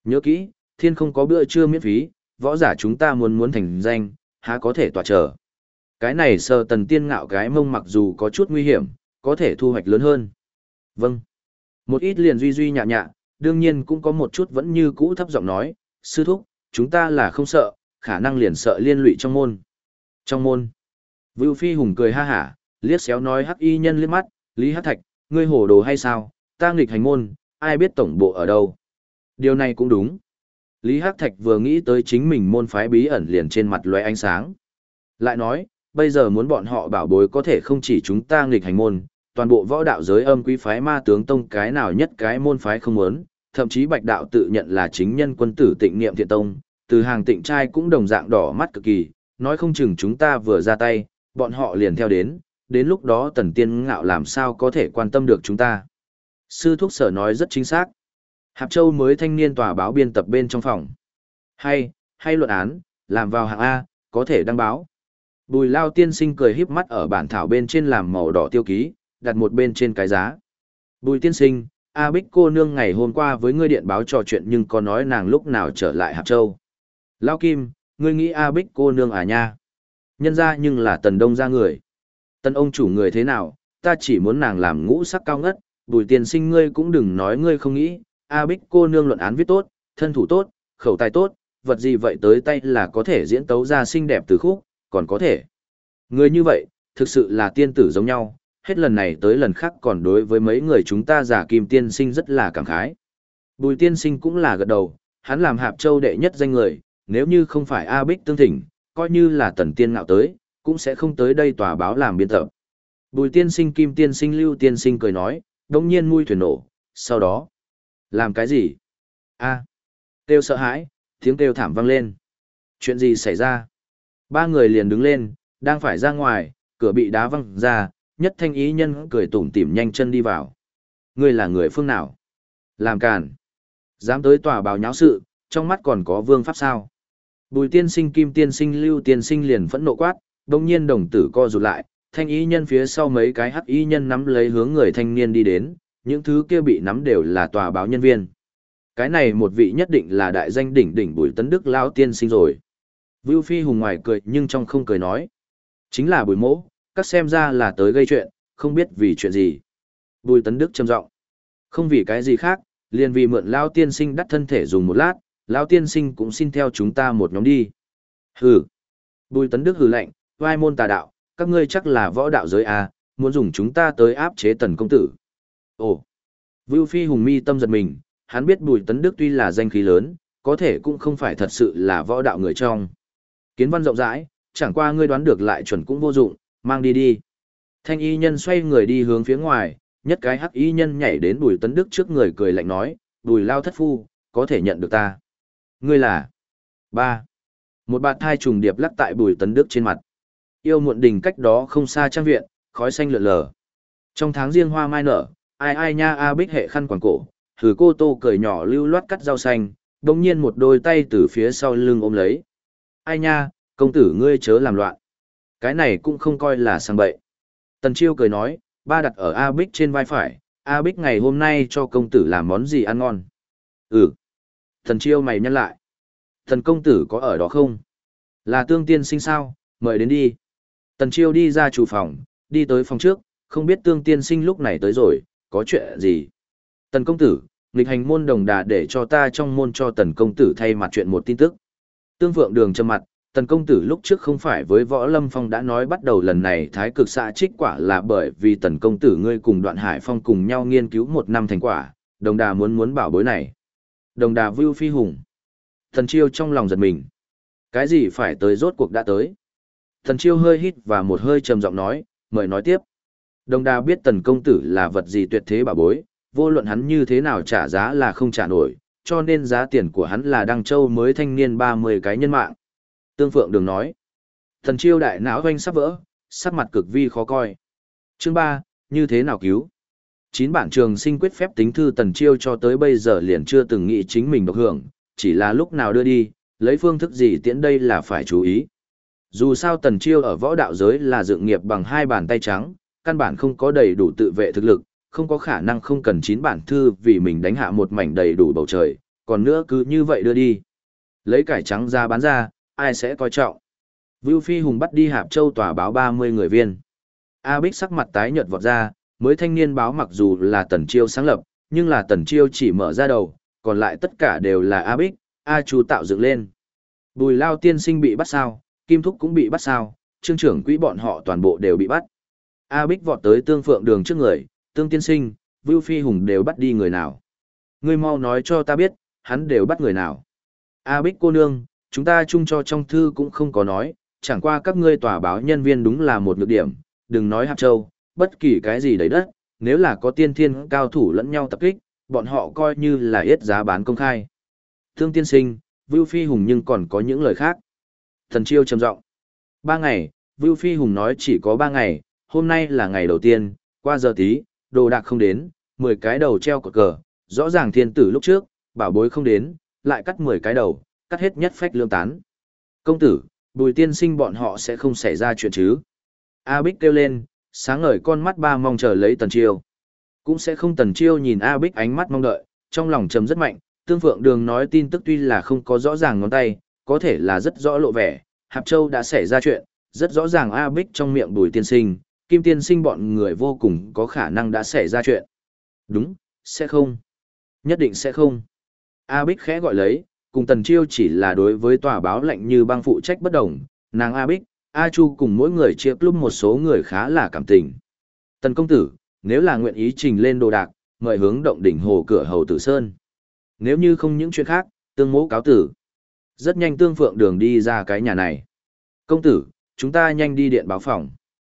Nhớ kỹ, thiên không có bữa trưa miễn phí, võ giả chúng ta muốn thành danh, há có thể tỏa chờ. Cái này sờ tần tiên ngạo cái mông mặc dù có chút nguy hiểm, có thể thu hoạch lớn hơn. Vâng. Một ít liền duy duy nhạ nhạ, đương nhiên cũng có một chút vẫn như cũ thấp giọng nói, sư thúc, chúng ta là không sợ, khả năng liền sợ liên lụy trong môn. Trong môn. Vưu Phi Hùng cười ha hả, liếc xéo nói hắc y nhân liếc mắt, Lý Hắc Thạch, ngươi hồ đồ hay sao, ta nghịch hành môn, ai biết tổng bộ ở đâu. Điều này cũng đúng. Lý Hắc Thạch vừa nghĩ tới chính mình môn phái bí ẩn liền trên mặt lóe ánh sáng. Lại nói, bây giờ muốn bọn họ bảo bối có thể không chỉ chúng ta nghịch hành môn, toàn bộ võ đạo giới âm quý phái ma tướng tông cái nào nhất cái môn phái không muốn, thậm chí Bạch đạo tự nhận là chính nhân quân tử Tịnh Niệm Thiện Tông, từ hàng Tịnh trai cũng đồng dạng đỏ mắt cực kỳ, nói không chừng chúng ta vừa ra tay, bọn họ liền theo đến lúc đó Tần Tiên Ngạo làm sao có thể quan tâm được chúng ta. Sư thúc sở nói rất chính xác. Hạp Châu mới thanh niên tòa báo biên tập bên trong phòng. Hay luận án, làm vào hạng A, có thể đăng báo. Bùi Lao tiên sinh cười híp mắt ở bản thảo bên trên làm màu đỏ tiêu ký, đặt một bên trên cái giá. Bùi tiên sinh, A Bích cô nương ngày hôm qua với ngươi điện báo trò chuyện nhưng có nói nàng lúc nào trở lại Hạp Châu. Lao Kim, ngươi nghĩ A Bích cô nương à nha? Nhân ra nhưng là Tần Đông ra người. Tần ông chủ người thế nào, ta chỉ muốn nàng làm ngũ sắc cao ngất, Bùi tiên sinh ngươi cũng đừng nói ngươi không nghĩ, A Bích cô nương luận án viết tốt, thân thủ tốt, khẩu tài tốt, vật gì vậy tới tay là có thể diễn tấu ra xinh đẹp từ khúc, còn có thể. Người như vậy, thực sự là tiên tử giống nhau, hết lần này tới lần khác còn đối với mấy người chúng ta giả kim tiên sinh rất là cảm khái. Bùi tiên sinh cũng là gật đầu, hắn làm Hạp Châu đệ nhất danh người, nếu như không phải A Bích tương thỉnh, coi như là Tần Tiên Ngạo tới, cũng sẽ không tới đây tòa báo làm biên tập. Bùi tiên sinh, Kim tiên sinh, Lưu tiên sinh cười nói, đống nhiên mui thuyền nổ, sau đó, làm cái gì? Kêu sợ hãi, tiếng kêu thảm vang lên. Chuyện gì xảy ra? Ba người liền đứng lên, đang phải ra ngoài, cửa bị đá văng ra, nhất thanh ý nhân cười tủm tỉm nhanh chân đi vào. Ngươi là người phương nào? Làm càn. Dám tới tòa báo nháo sự, trong mắt còn có vương pháp sao? Bùi tiên sinh, Kim tiên sinh, Lưu tiên sinh liền phẫn nộ quát, đồng nhiên đồng tử co rụt lại, thanh ý nhân phía sau mấy cái hắc ý nhân nắm lấy hướng người thanh niên đi đến, những thứ kia bị nắm đều là tòa báo nhân viên. Cái này một vị nhất định là đại danh đỉnh đỉnh Bùi Tấn Đức lão tiên sinh rồi. Vưu Phi Hùng ngoài cười nhưng trong không cười nói. Chính là Bùi mỗ, các xem ra là tới gây chuyện, không biết vì chuyện gì. Bùi Tấn Đức trầm giọng. Không vì cái gì khác, liền vì mượn lão tiên sinh đắt thân thể dùng một lát, lão tiên sinh cũng xin theo chúng ta một nhóm đi. Hừ. Bùi Tấn Đức hừ lạnh, vai môn tà đạo, các ngươi chắc là võ đạo giới à, muốn dùng chúng ta tới áp chế Tần công tử. Ồ. Vưu Phi Hùng mi tâm giật mình, hắn biết Bùi Tấn Đức tuy là danh khí lớn, có thể cũng không phải thật sự là võ đạo người trong. Kiến văn rộng rãi, chẳng qua ngươi đoán được lại chuẩn cũng vô dụng, mang đi đi. Thanh y nhân xoay người đi hướng phía ngoài, nhất cái hắc y nhân nhảy đến Bùi Tấn Đức trước người cười lạnh nói, Bùi lao thất phu, có thể nhận được ta. Ngươi là... Ba. Một bạt thai trùng điệp lắc tại Bùi Tấn Đức trên mặt. Yêu muộn đình cách đó không xa trang viện, khói xanh lượn lờ. Trong tháng riêng hoa mai nở, ai ai nha A Bích hệ khăn quàng cổ, thử cô tô cười nhỏ lưu loát cắt rau xanh, đồng nhiên một đôi tay từ phía sau lưng ôm lấy. Ai nha, công tử ngươi chớ làm loạn. Cái này cũng không coi là sang bậy. Tần Chiêu cười nói, ba đặt ở A Bích trên vai phải, A Bích ngày hôm nay cho công tử làm món gì ăn ngon. Ừ. Tần Chiêu mày nhăn lại. Thần công tử có ở đó không? Là Tương tiên sinh sao, mời đến đi. Tần Chiêu đi ra chủ phòng, đi tới phòng trước, không biết Tương tiên sinh lúc này tới rồi, có chuyện gì? Tần công tử, nghịch hành môn Đồng Đà để cho ta trong môn cho tần công tử thay mặt chuyện một tin tức. Tương Phượng Đường trầm mặt, tần công tử lúc trước không phải với Võ Lâm Phong đã nói bắt đầu lần này thái cực xạ trích quả là bởi vì tần công tử ngươi cùng Đoạn Hải Phong cùng nhau nghiên cứu 1 năm thành quả, Đồng Đà muốn bảo bối này. Đồng Đà Vưu Phi Hùng. Tần Chiêu trong lòng giật mình. Cái gì phải tới rốt cuộc đã tới. Tần Chiêu hơi hít và một hơi trầm giọng nói, mời nói tiếp. Đồng Đà biết tần công tử là vật gì tuyệt thế bảo bối, vô luận hắn như thế nào trả giá là không trả nổi, cho nên giá tiền của hắn là Đăng Châu mới thanh niên 30 cái nhân mạng. Tương Phượng Đường nói. Tần Chiêu đại não hoanh sắp vỡ, sắc mặt cực vi khó coi. Chương 3, như thế nào cứu? 9 bản trường sinh quyết phép tính thư Tần Chiêu cho tới bây giờ liền chưa từng nghĩ chính mình độc hưởng, chỉ là lúc nào đưa đi, lấy phương thức gì tiễn đây là phải chú ý. Dù sao Tần Chiêu ở võ đạo giới là dựng nghiệp bằng 2 bàn tay trắng, căn bản không có đầy đủ tự vệ thực lực, không có khả năng không cần 9 bản thư vì mình đánh hạ một mảnh đầy đủ bầu trời, còn nữa cứ như vậy đưa đi. Lấy cải trắng ra bán ra, ai sẽ coi trọng. Vưu Phi Hùng bắt đi Hạp Châu tòa báo 30 người viên. A Bích sắc mặt tái nhợt vọt ra, mới thanh niên báo mặc dù là Tần Chiêu sáng lập, nhưng là Tần Chiêu chỉ mở ra đầu, còn lại tất cả đều là A Bích, A Chu tạo dựng lên. Bùi Lao tiên sinh bị bắt sao, Kim Thúc cũng bị bắt sao, trương trưởng quỹ bọn họ toàn bộ đều bị bắt. A Bích vọt tới Tương Phượng Đường trước người, Tương tiên sinh, Vưu Phi Hùng đều bắt đi người nào. Ngươi mau nói cho ta biết, hắn đều bắt người nào. A Bích cô nương, chúng ta chung cho trong thư cũng không có nói, chẳng qua các ngươi tòa báo nhân viên đúng là một nhược điểm, đừng nói Hạp Châu, bất kỳ cái gì đấy đất, nếu là có tiên thiên cao thủ lẫn nhau tập kích, bọn họ coi như là yết giá bán công khai. Thương tiên sinh, Vưu Phi Hùng nhưng còn có những lời khác. Thần Chiêu trầm giọng. 3 ngày, Vưu Phi Hùng nói chỉ có 3 ngày, hôm nay là ngày đầu tiên, qua giờ tí, đồ đạc không đến, 10 cái đầu treo cột cờ, rõ ràng thiên tử lúc trước, bảo bối không đến, lại cắt 10 cái đầu, cắt hết nhất phách lương tán. Công tử, Bùi tiên sinh bọn họ sẽ không xảy ra chuyện chứ. A Bích kêu lên, sáng ngời con mắt ba mong chờ lấy Tần Chiêu. Cũng sẽ không. Tần Chiêu nhìn A Bích ánh mắt mong đợi, trong lòng trầm rất mạnh, Tương Phượng Đường nói tin tức tuy là không có rõ ràng ngón tay, có thể là rất rõ lộ vẻ, Hạp Châu đã xảy ra chuyện, rất rõ ràng A Bích trong miệng Bùi tiên sinh, Kim tiên sinh bọn người vô cùng có khả năng đã xảy ra chuyện. Đúng, sẽ không. Nhất định sẽ không. A Bích khẽ gọi lấy, cùng Tần Chiêu chỉ là đối với tòa báo lệnh như băng phụ trách bất đồng, nàng A Bích, A Chu cùng mỗi người chia club một số người khá là cảm tình. Tần công tử, nếu là nguyện ý trình lên đồ đạc, mời hướng động đỉnh hồ cửa Hầu Tử Sơn. Nếu như không những chuyện khác, Tương Mỗ cáo tử. Rất nhanh Tương Phượng Đường đi ra cái nhà này. Công tử, chúng ta nhanh đi điện báo phòng.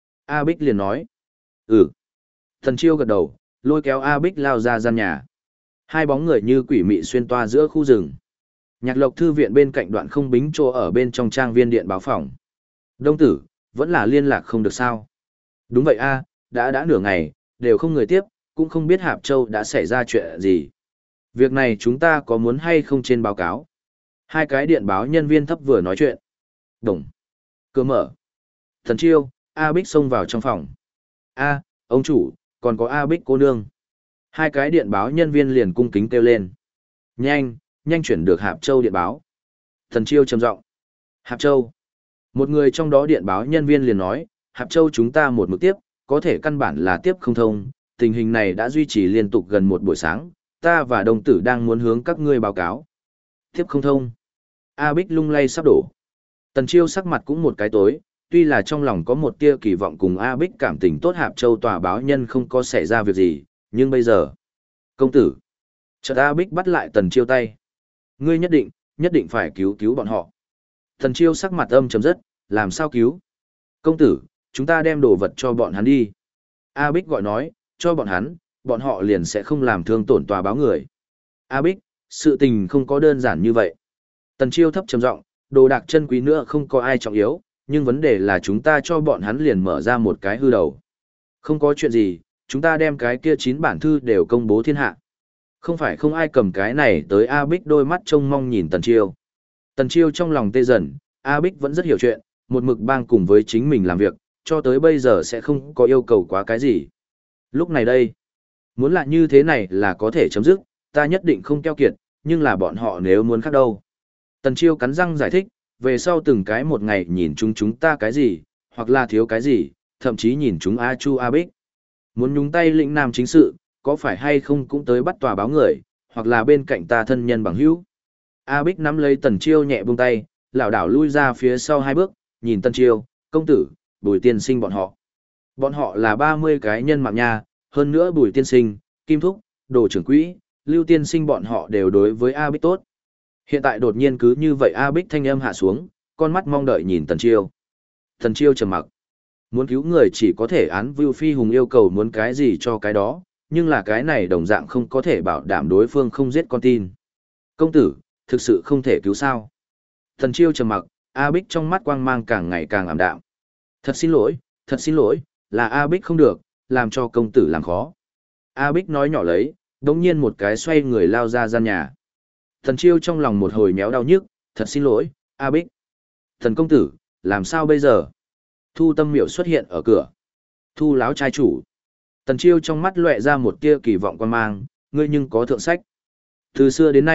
A Bích liền nói. Ừ. Tần Chiêu gật đầu, lôi kéo A Bích lao ra gian nhà. Hai bóng người như quỷ mị xuyên toa giữa khu rừng. Nhạc Lộc thư viện bên cạnh Đoạn Không Bính chỗ ở bên trong trang viên điện báo phòng. Đông tử, vẫn là liên lạc không được sao? Đúng vậy a, đã nửa ngày, đều không người tiếp, cũng không biết Hạp Châu đã xảy ra chuyện gì. Việc này chúng ta có muốn hay không trên báo cáo? Hai cái điện báo nhân viên thấp vừa nói chuyện. Đồng. Cửa mở. Thần Chiêu, A Bích xông vào trong phòng. A, ông chủ, còn có A Bích cô nương. Hai cái điện báo nhân viên liền cung kính kêu lên. Nhanh, nhanh chuyển được Hạp Châu điện báo. Thần Chiêu trầm giọng. Hạp Châu. Một người trong đó điện báo nhân viên liền nói, Hạp Châu chúng ta một mực tiếp, có thể căn bản là tiếp không thông, tình hình này đã duy trì liên tục gần một buổi sáng, ta và đồng tử đang muốn hướng các ngươi báo cáo. Tiếp không thông. A Bích lung lay sắp đổ. Tần Chiêu sắc mặt cũng một cái tối, tuy là trong lòng có một tia kỳ vọng cùng A Bích cảm tình tốt, Hạp Châu tòa báo nhân không có xảy ra việc gì, nhưng bây giờ. Công tử. Chợt A Bích bắt lại Tần Chiêu tay. Ngươi nhất định phải cứu cứu bọn họ. Tần Chiêu sắc mặt âm trầm rất, làm sao cứu? Công tử, chúng ta đem đồ vật cho bọn hắn đi. A Bích gọi nói, cho bọn họ liền sẽ không làm thương tổn tòa báo người. A Bích, sự tình không có đơn giản như vậy. Tần Chiêu thấp trầm giọng, đồ đạc chân quý nữa không có ai trọng yếu, nhưng vấn đề là chúng ta cho bọn hắn liền mở ra một cái hư đầu. Không có chuyện gì, chúng ta đem cái kia 9 bản thư đều công bố thiên hạ. Không phải không ai cầm cái này tới. A Bích đôi mắt trông mong nhìn Tần Chiêu. Tần Chiêu trong lòng tê dần, A Bích vẫn rất hiểu chuyện, một mực bang cùng với chính mình làm việc, cho tới bây giờ sẽ không có yêu cầu quá cái gì. Lúc này đây, muốn là như thế này là có thể chấm dứt, ta nhất định không keo kiệt, nhưng là bọn họ nếu muốn khác đâu. Tần Chiêu cắn răng giải thích, về sau từng cái một ngày nhìn chúng ta cái gì, hoặc là thiếu cái gì, thậm chí nhìn chúng A Chu A Bích. Muốn nhúng tay lĩnh nam chính sự, có phải hay không cũng tới bắt tòa báo người, hoặc là bên cạnh ta thân nhân bằng hữu. A Bích nắm lấy Tần Chiêu nhẹ buông tay, lảo đảo lui ra phía sau 2 bước, nhìn Tần Chiêu, công tử, Bùi tiên sinh bọn họ. Bọn họ là 30 cái nhân mạng nha, hơn nữa Bùi tiên sinh, Kim Thúc, Đồ trưởng quỹ, Lưu tiên sinh bọn họ đều đối với A Bích tốt. Hiện tại đột nhiên cứ như vậy A Bích thanh âm hạ xuống, con mắt mong đợi nhìn Tần Chiêu. Tần Chiêu trầm mặc. Muốn cứu người chỉ có thể án Vưu Phi Hùng yêu cầu muốn cái gì cho cái đó, nhưng là cái này đồng dạng không có thể bảo đảm đối phương không giết con tin. Công tử, thực sự không thể cứu sao? Tần Chiêu trầm mặc, A Bích trong mắt quang mang càng ngày càng ảm đạm. Thật xin lỗi, là A Bích không được, làm cho công tử làm khó. A Bích nói nhỏ lấy, đống nhiên một cái xoay người lao ra gian nhà. Tần Chiêu trong lòng một hồi méo đau nhức, thật xin lỗi, A Bích. Thần công tử, làm sao bây giờ? Thu Tâm Miểu xuất hiện ở cửa. Thu láo trai chủ. Tần Chiêu trong mắt lóe ra một tia kỳ vọng quan mang, ngươi nhưng có thượng sách. Từ xưa đến nay,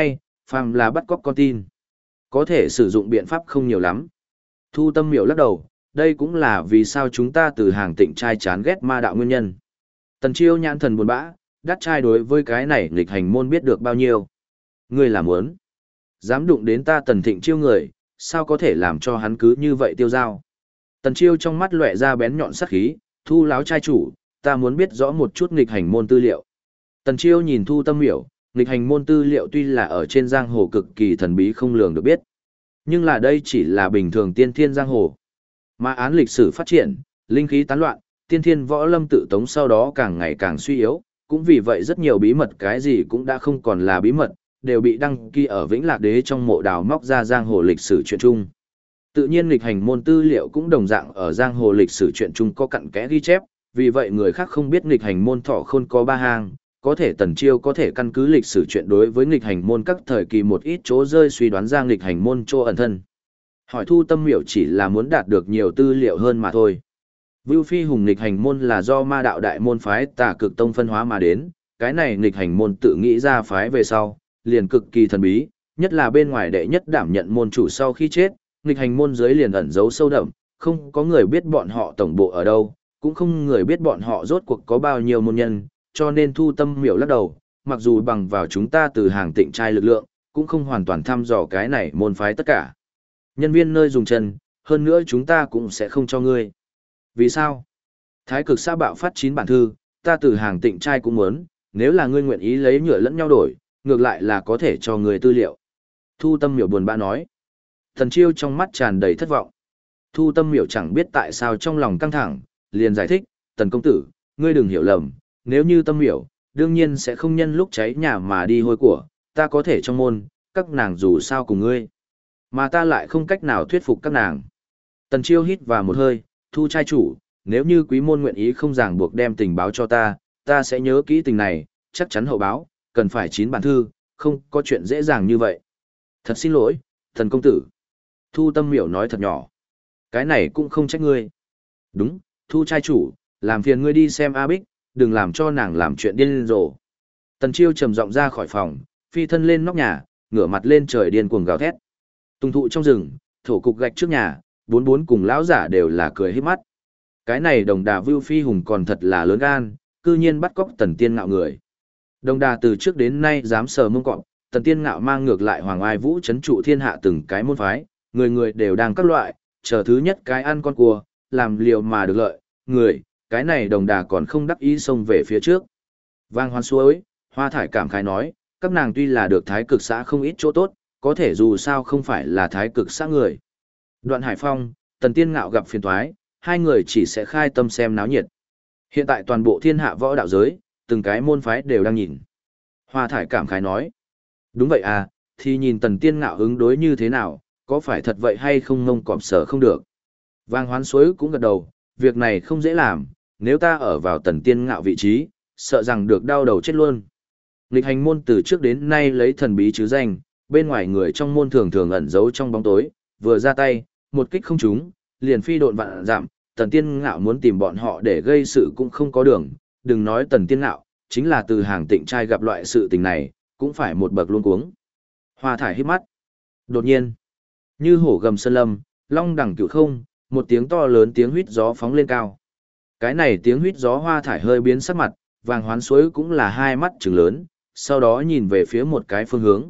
phàm là bắt cóc con tin. Có thể sử dụng biện pháp không nhiều lắm. Thu Tâm Miểu lắc đầu, đây cũng là vì sao chúng ta từ hàng tịnh trai chán ghét ma đạo nguyên nhân. Tần Chiêu nhãn thần buồn bã, đắt trai đối với cái này nghịch hành môn biết được bao nhiêu. Ngươi làm muốn. Dám đụng đến ta Tần Thịnh Chiêu người, sao có thể làm cho hắn cứ như vậy tiêu dao. Tần Chiêu trong mắt lóe ra bén nhọn sắc khí, Thu láo trai chủ, ta muốn biết rõ một chút nghịch hành môn tư liệu. Tần Chiêu nhìn Thu Tâm Miểu, nghịch hành môn tư liệu tuy là ở trên giang hồ cực kỳ thần bí không lường được biết. Nhưng là đây chỉ là bình thường tiên thiên giang hồ. Mà án lịch sử phát triển, linh khí tán loạn, tiên thiên võ lâm tự tống sau đó càng ngày càng suy yếu, cũng vì vậy rất nhiều bí mật cái gì cũng đã không còn là bí mật, đều bị đăng ký ở Vĩnh Lạc Đế trong mộ đào móc ra giang hồ lịch sử truyện chung. Tự nhiên nghịch hành môn tư liệu cũng đồng dạng ở giang hồ lịch sử truyện chung có cặn kẽ ghi chép, vì vậy người khác không biết nghịch hành môn Thọ Khôn có ba hang, có thể Tần Chiêu có thể căn cứ lịch sử chuyện đối với nghịch hành môn các thời kỳ một ít chỗ rơi suy đoán ra nghịch hành môn chỗ ẩn thân. Hỏi Thu Tâm Miểu chỉ là muốn đạt được nhiều tư liệu hơn mà thôi. Vưu Phi Hùng nghịch hành môn là do ma đạo đại môn phái Tà Cực Tông phân hóa mà đến, cái này nghịch hành môn tự nghĩ ra phái về sau, liền cực kỳ thần bí, nhất là bên ngoài đệ nhất đảm nhận môn chủ sau khi chết, nghịch hành môn dưới liền ẩn giấu sâu đậm, không có người biết bọn họ tổng bộ ở đâu, cũng không người biết bọn họ rốt cuộc có bao nhiêu môn nhân, cho nên Thu Tâm Miểu lắc đầu, mặc dù bằng vào chúng ta từ hàng tịnh trai lực lượng, cũng không hoàn toàn thăm dò cái này môn phái tất cả. Nhân viên nơi dùng chân, hơn nữa chúng ta cũng sẽ không cho ngươi. Vì sao? Thái cực xã bạo phát 9 bản thư, ta từ hàng tịnh trai cũng muốn, nếu là ngươi nguyện ý lấy nhựa lẫn nhau đổi, ngược lại là có thể cho người tư liệu. Thu Tâm Miểu buồn bã nói. Thần Chiêu trong mắt tràn đầy thất vọng. Thu Tâm Miểu chẳng biết tại sao trong lòng căng thẳng, liền giải thích, Tần công tử, ngươi đừng hiểu lầm, nếu như Tâm Miểu, đương nhiên sẽ không nhân lúc cháy nhà mà đi hôi của, ta có thể trong môn, các nàng dù sao cùng ngươi. Mà ta lại không cách nào thuyết phục các nàng. Tần Chiêu hít vào một hơi, Thu trai chủ, nếu như quý môn nguyện ý không ràng buộc đem tình báo cho ta sẽ nhớ kỹ tình này, chắc chắn hậu báo, cần phải 9 bản thư, không có chuyện dễ dàng như vậy. Thật xin lỗi, thần công tử. Thu Tâm Miểu nói thật nhỏ. Cái này cũng không trách ngươi. Đúng, Thu trai chủ, làm phiền ngươi đi xem A Bích, đừng làm cho nàng làm chuyện điên rồ. Tần Chiêu trầm giọng ra khỏi phòng, phi thân lên nóc nhà, ngửa mặt lên trời điên cuồng gào thét. Tùng thụ trong rừng, thổ cục gạch trước nhà, bốn cùng lão giả đều là cười híp mắt. Cái này Đồng Đà Vưu Phi Hùng còn thật là lớn gan, cư nhiên bắt cóc Tần Tiên Ngạo người. Đồng Đà từ trước đến nay dám sờ mông cọp, Tần Tiên Ngạo mang ngược lại Hoàng Oai Vũ trấn trụ thiên hạ từng cái môn phái, người người đều đang các loại, chờ thứ nhất cái ăn con cua, làm liều mà được lợi, người, cái này Đồng Đà còn không đắc ý xông về phía trước. Vang hoan suối, Hoa Thải cảm khái nói, các nàng tuy là được Thái Cực xã không ít chỗ tốt, có thể dù sao không phải là Thái Cực xã người. Đoạn Hải Phong, Tần Tiên Ngạo gặp phiền toái, hai người chỉ sẽ khai tâm xem náo nhiệt. Hiện tại toàn bộ thiên hạ võ đạo giới, từng cái môn phái đều đang nhìn. Hoa Thải cảm khái nói, đúng vậy à, thì nhìn Tần Tiên Ngạo ứng đối như thế nào, có phải thật vậy hay không ngông cọp sở không được. Vang hoán suối cũng gật đầu, việc này không dễ làm, nếu ta ở vào Tần Tiên Ngạo vị trí, sợ rằng được đau đầu chết luôn. Nghịch hành môn từ trước đến nay lấy thần bí chứ danh, bên ngoài người trong môn thường thường ẩn giấu trong bóng tối, vừa ra tay, một kích không trúng, liền phi độn vạn giảm, Tần Tiên Ngạo muốn tìm bọn họ để gây sự cũng không có đường, đừng nói Tần Tiên Ngạo, chính là từ hàng tịnh trai gặp loại sự tình này, cũng phải một bậc luôn cuống. Hoa Thải hít mắt. Đột nhiên, như hổ gầm sơn lâm, long đẳng cửu không, một tiếng to lớn tiếng huýt gió phóng lên cao. Cái này tiếng huýt gió Hoa Thải hơi biến sắc mặt, Vàng hoán suối cũng là hai mắt trừng lớn, sau đó nhìn về phía một cái phương hướng,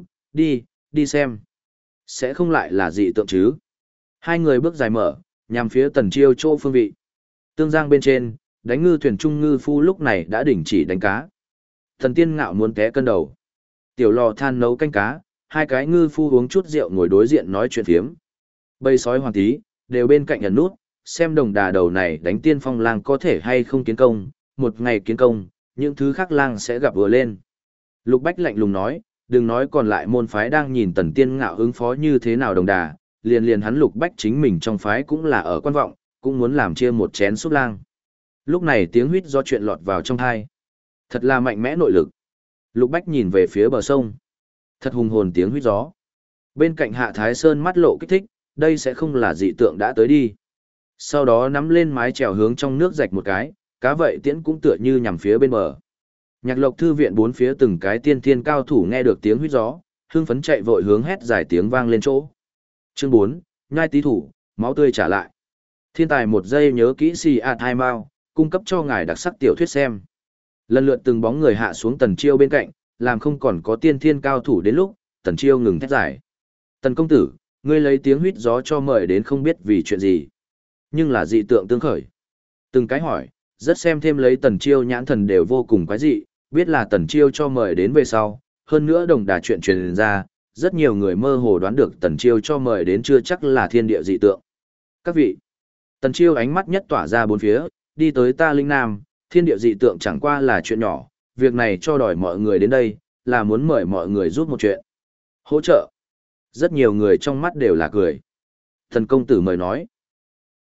đi xem. Sẽ không lại là dị tượng chứ. Hai người bước dài mở, nhằm phía Tần Chiêu chỗ phương vị. Tương giang bên trên, đánh ngư thuyền trung ngư phu lúc này đã đình chỉ đánh cá. Thần Tiên Ngạo muốn té cân đầu. Tiểu lò than nấu canh cá, hai cái ngư phu uống chút rượu ngồi đối diện nói chuyện phiếm. Bầy sói hoàng tí, đều bên cạnh ẩn nút, xem Đồng Đà đầu này đánh tiên phong lang có thể hay không kiến công, một ngày kiến công, những thứ khác lang sẽ gặp vừa lên. Lục Bách lạnh lùng nói, đừng nói còn lại môn phái đang nhìn Tần Tiên Ngạo ứng phó như thế nào Đồng Đà, liền hắn Lục Bách chính mình trong phái cũng là ở quan vọng, cũng muốn làm chia một chén súp lang. Lúc này tiếng huýt do chuyện lọt vào trong tai. Thật là mạnh mẽ nội lực. Lục Bách nhìn về phía bờ sông. Thật hùng hồn tiếng huýt gió. Bên cạnh Hạ Thái Sơn mắt lộ kích thích, đây sẽ không là dị tượng đã tới đi. Sau đó nắm lên mái chèo hướng trong nước rạch một cái, cá vậy tiễn cũng tựa như nhằm phía bên bờ. Nhạc Lộc thư viện bốn phía từng cái tiên thiên cao thủ nghe được tiếng huýt gió, hưng phấn chạy vội hướng hét dài tiếng vang lên chỗ. Chương 4, nhai tí thủ, máu tươi trả lại. Thiên tài một giây nhớ kỹ si ạt hai mao, cung cấp cho ngài đặc sắc tiểu thuyết xem. Lần lượt từng bóng người hạ xuống Tần Chiêu bên cạnh, làm không còn có tiên thiên cao thủ đến lúc, Tần Chiêu ngừng thét giải. Tần công tử, ngươi lấy tiếng huýt gió cho mời đến không biết vì chuyện gì. Nhưng là dị tượng tương khởi. Từng cái hỏi, rất xem thêm lấy Tần Chiêu nhãn thần đều vô cùng quái dị, biết là Tần Chiêu cho mời đến về sau. Hơn nữa đồng đà chuyện truyền ra, rất nhiều người mơ hồ đoán được Tần Chiêu cho mời đến chưa chắc là thiên địa dị tượng. Các vị, Tần Chiêu ánh mắt nhất tỏa ra bốn phía, đi tới ta Linh Nam, thiên địa dị tượng chẳng qua là chuyện nhỏ, việc này cho đòi mọi người đến đây, là muốn mời mọi người giúp một chuyện. Hỗ trợ. Rất nhiều người trong mắt đều là cười. Thần công tử mời nói.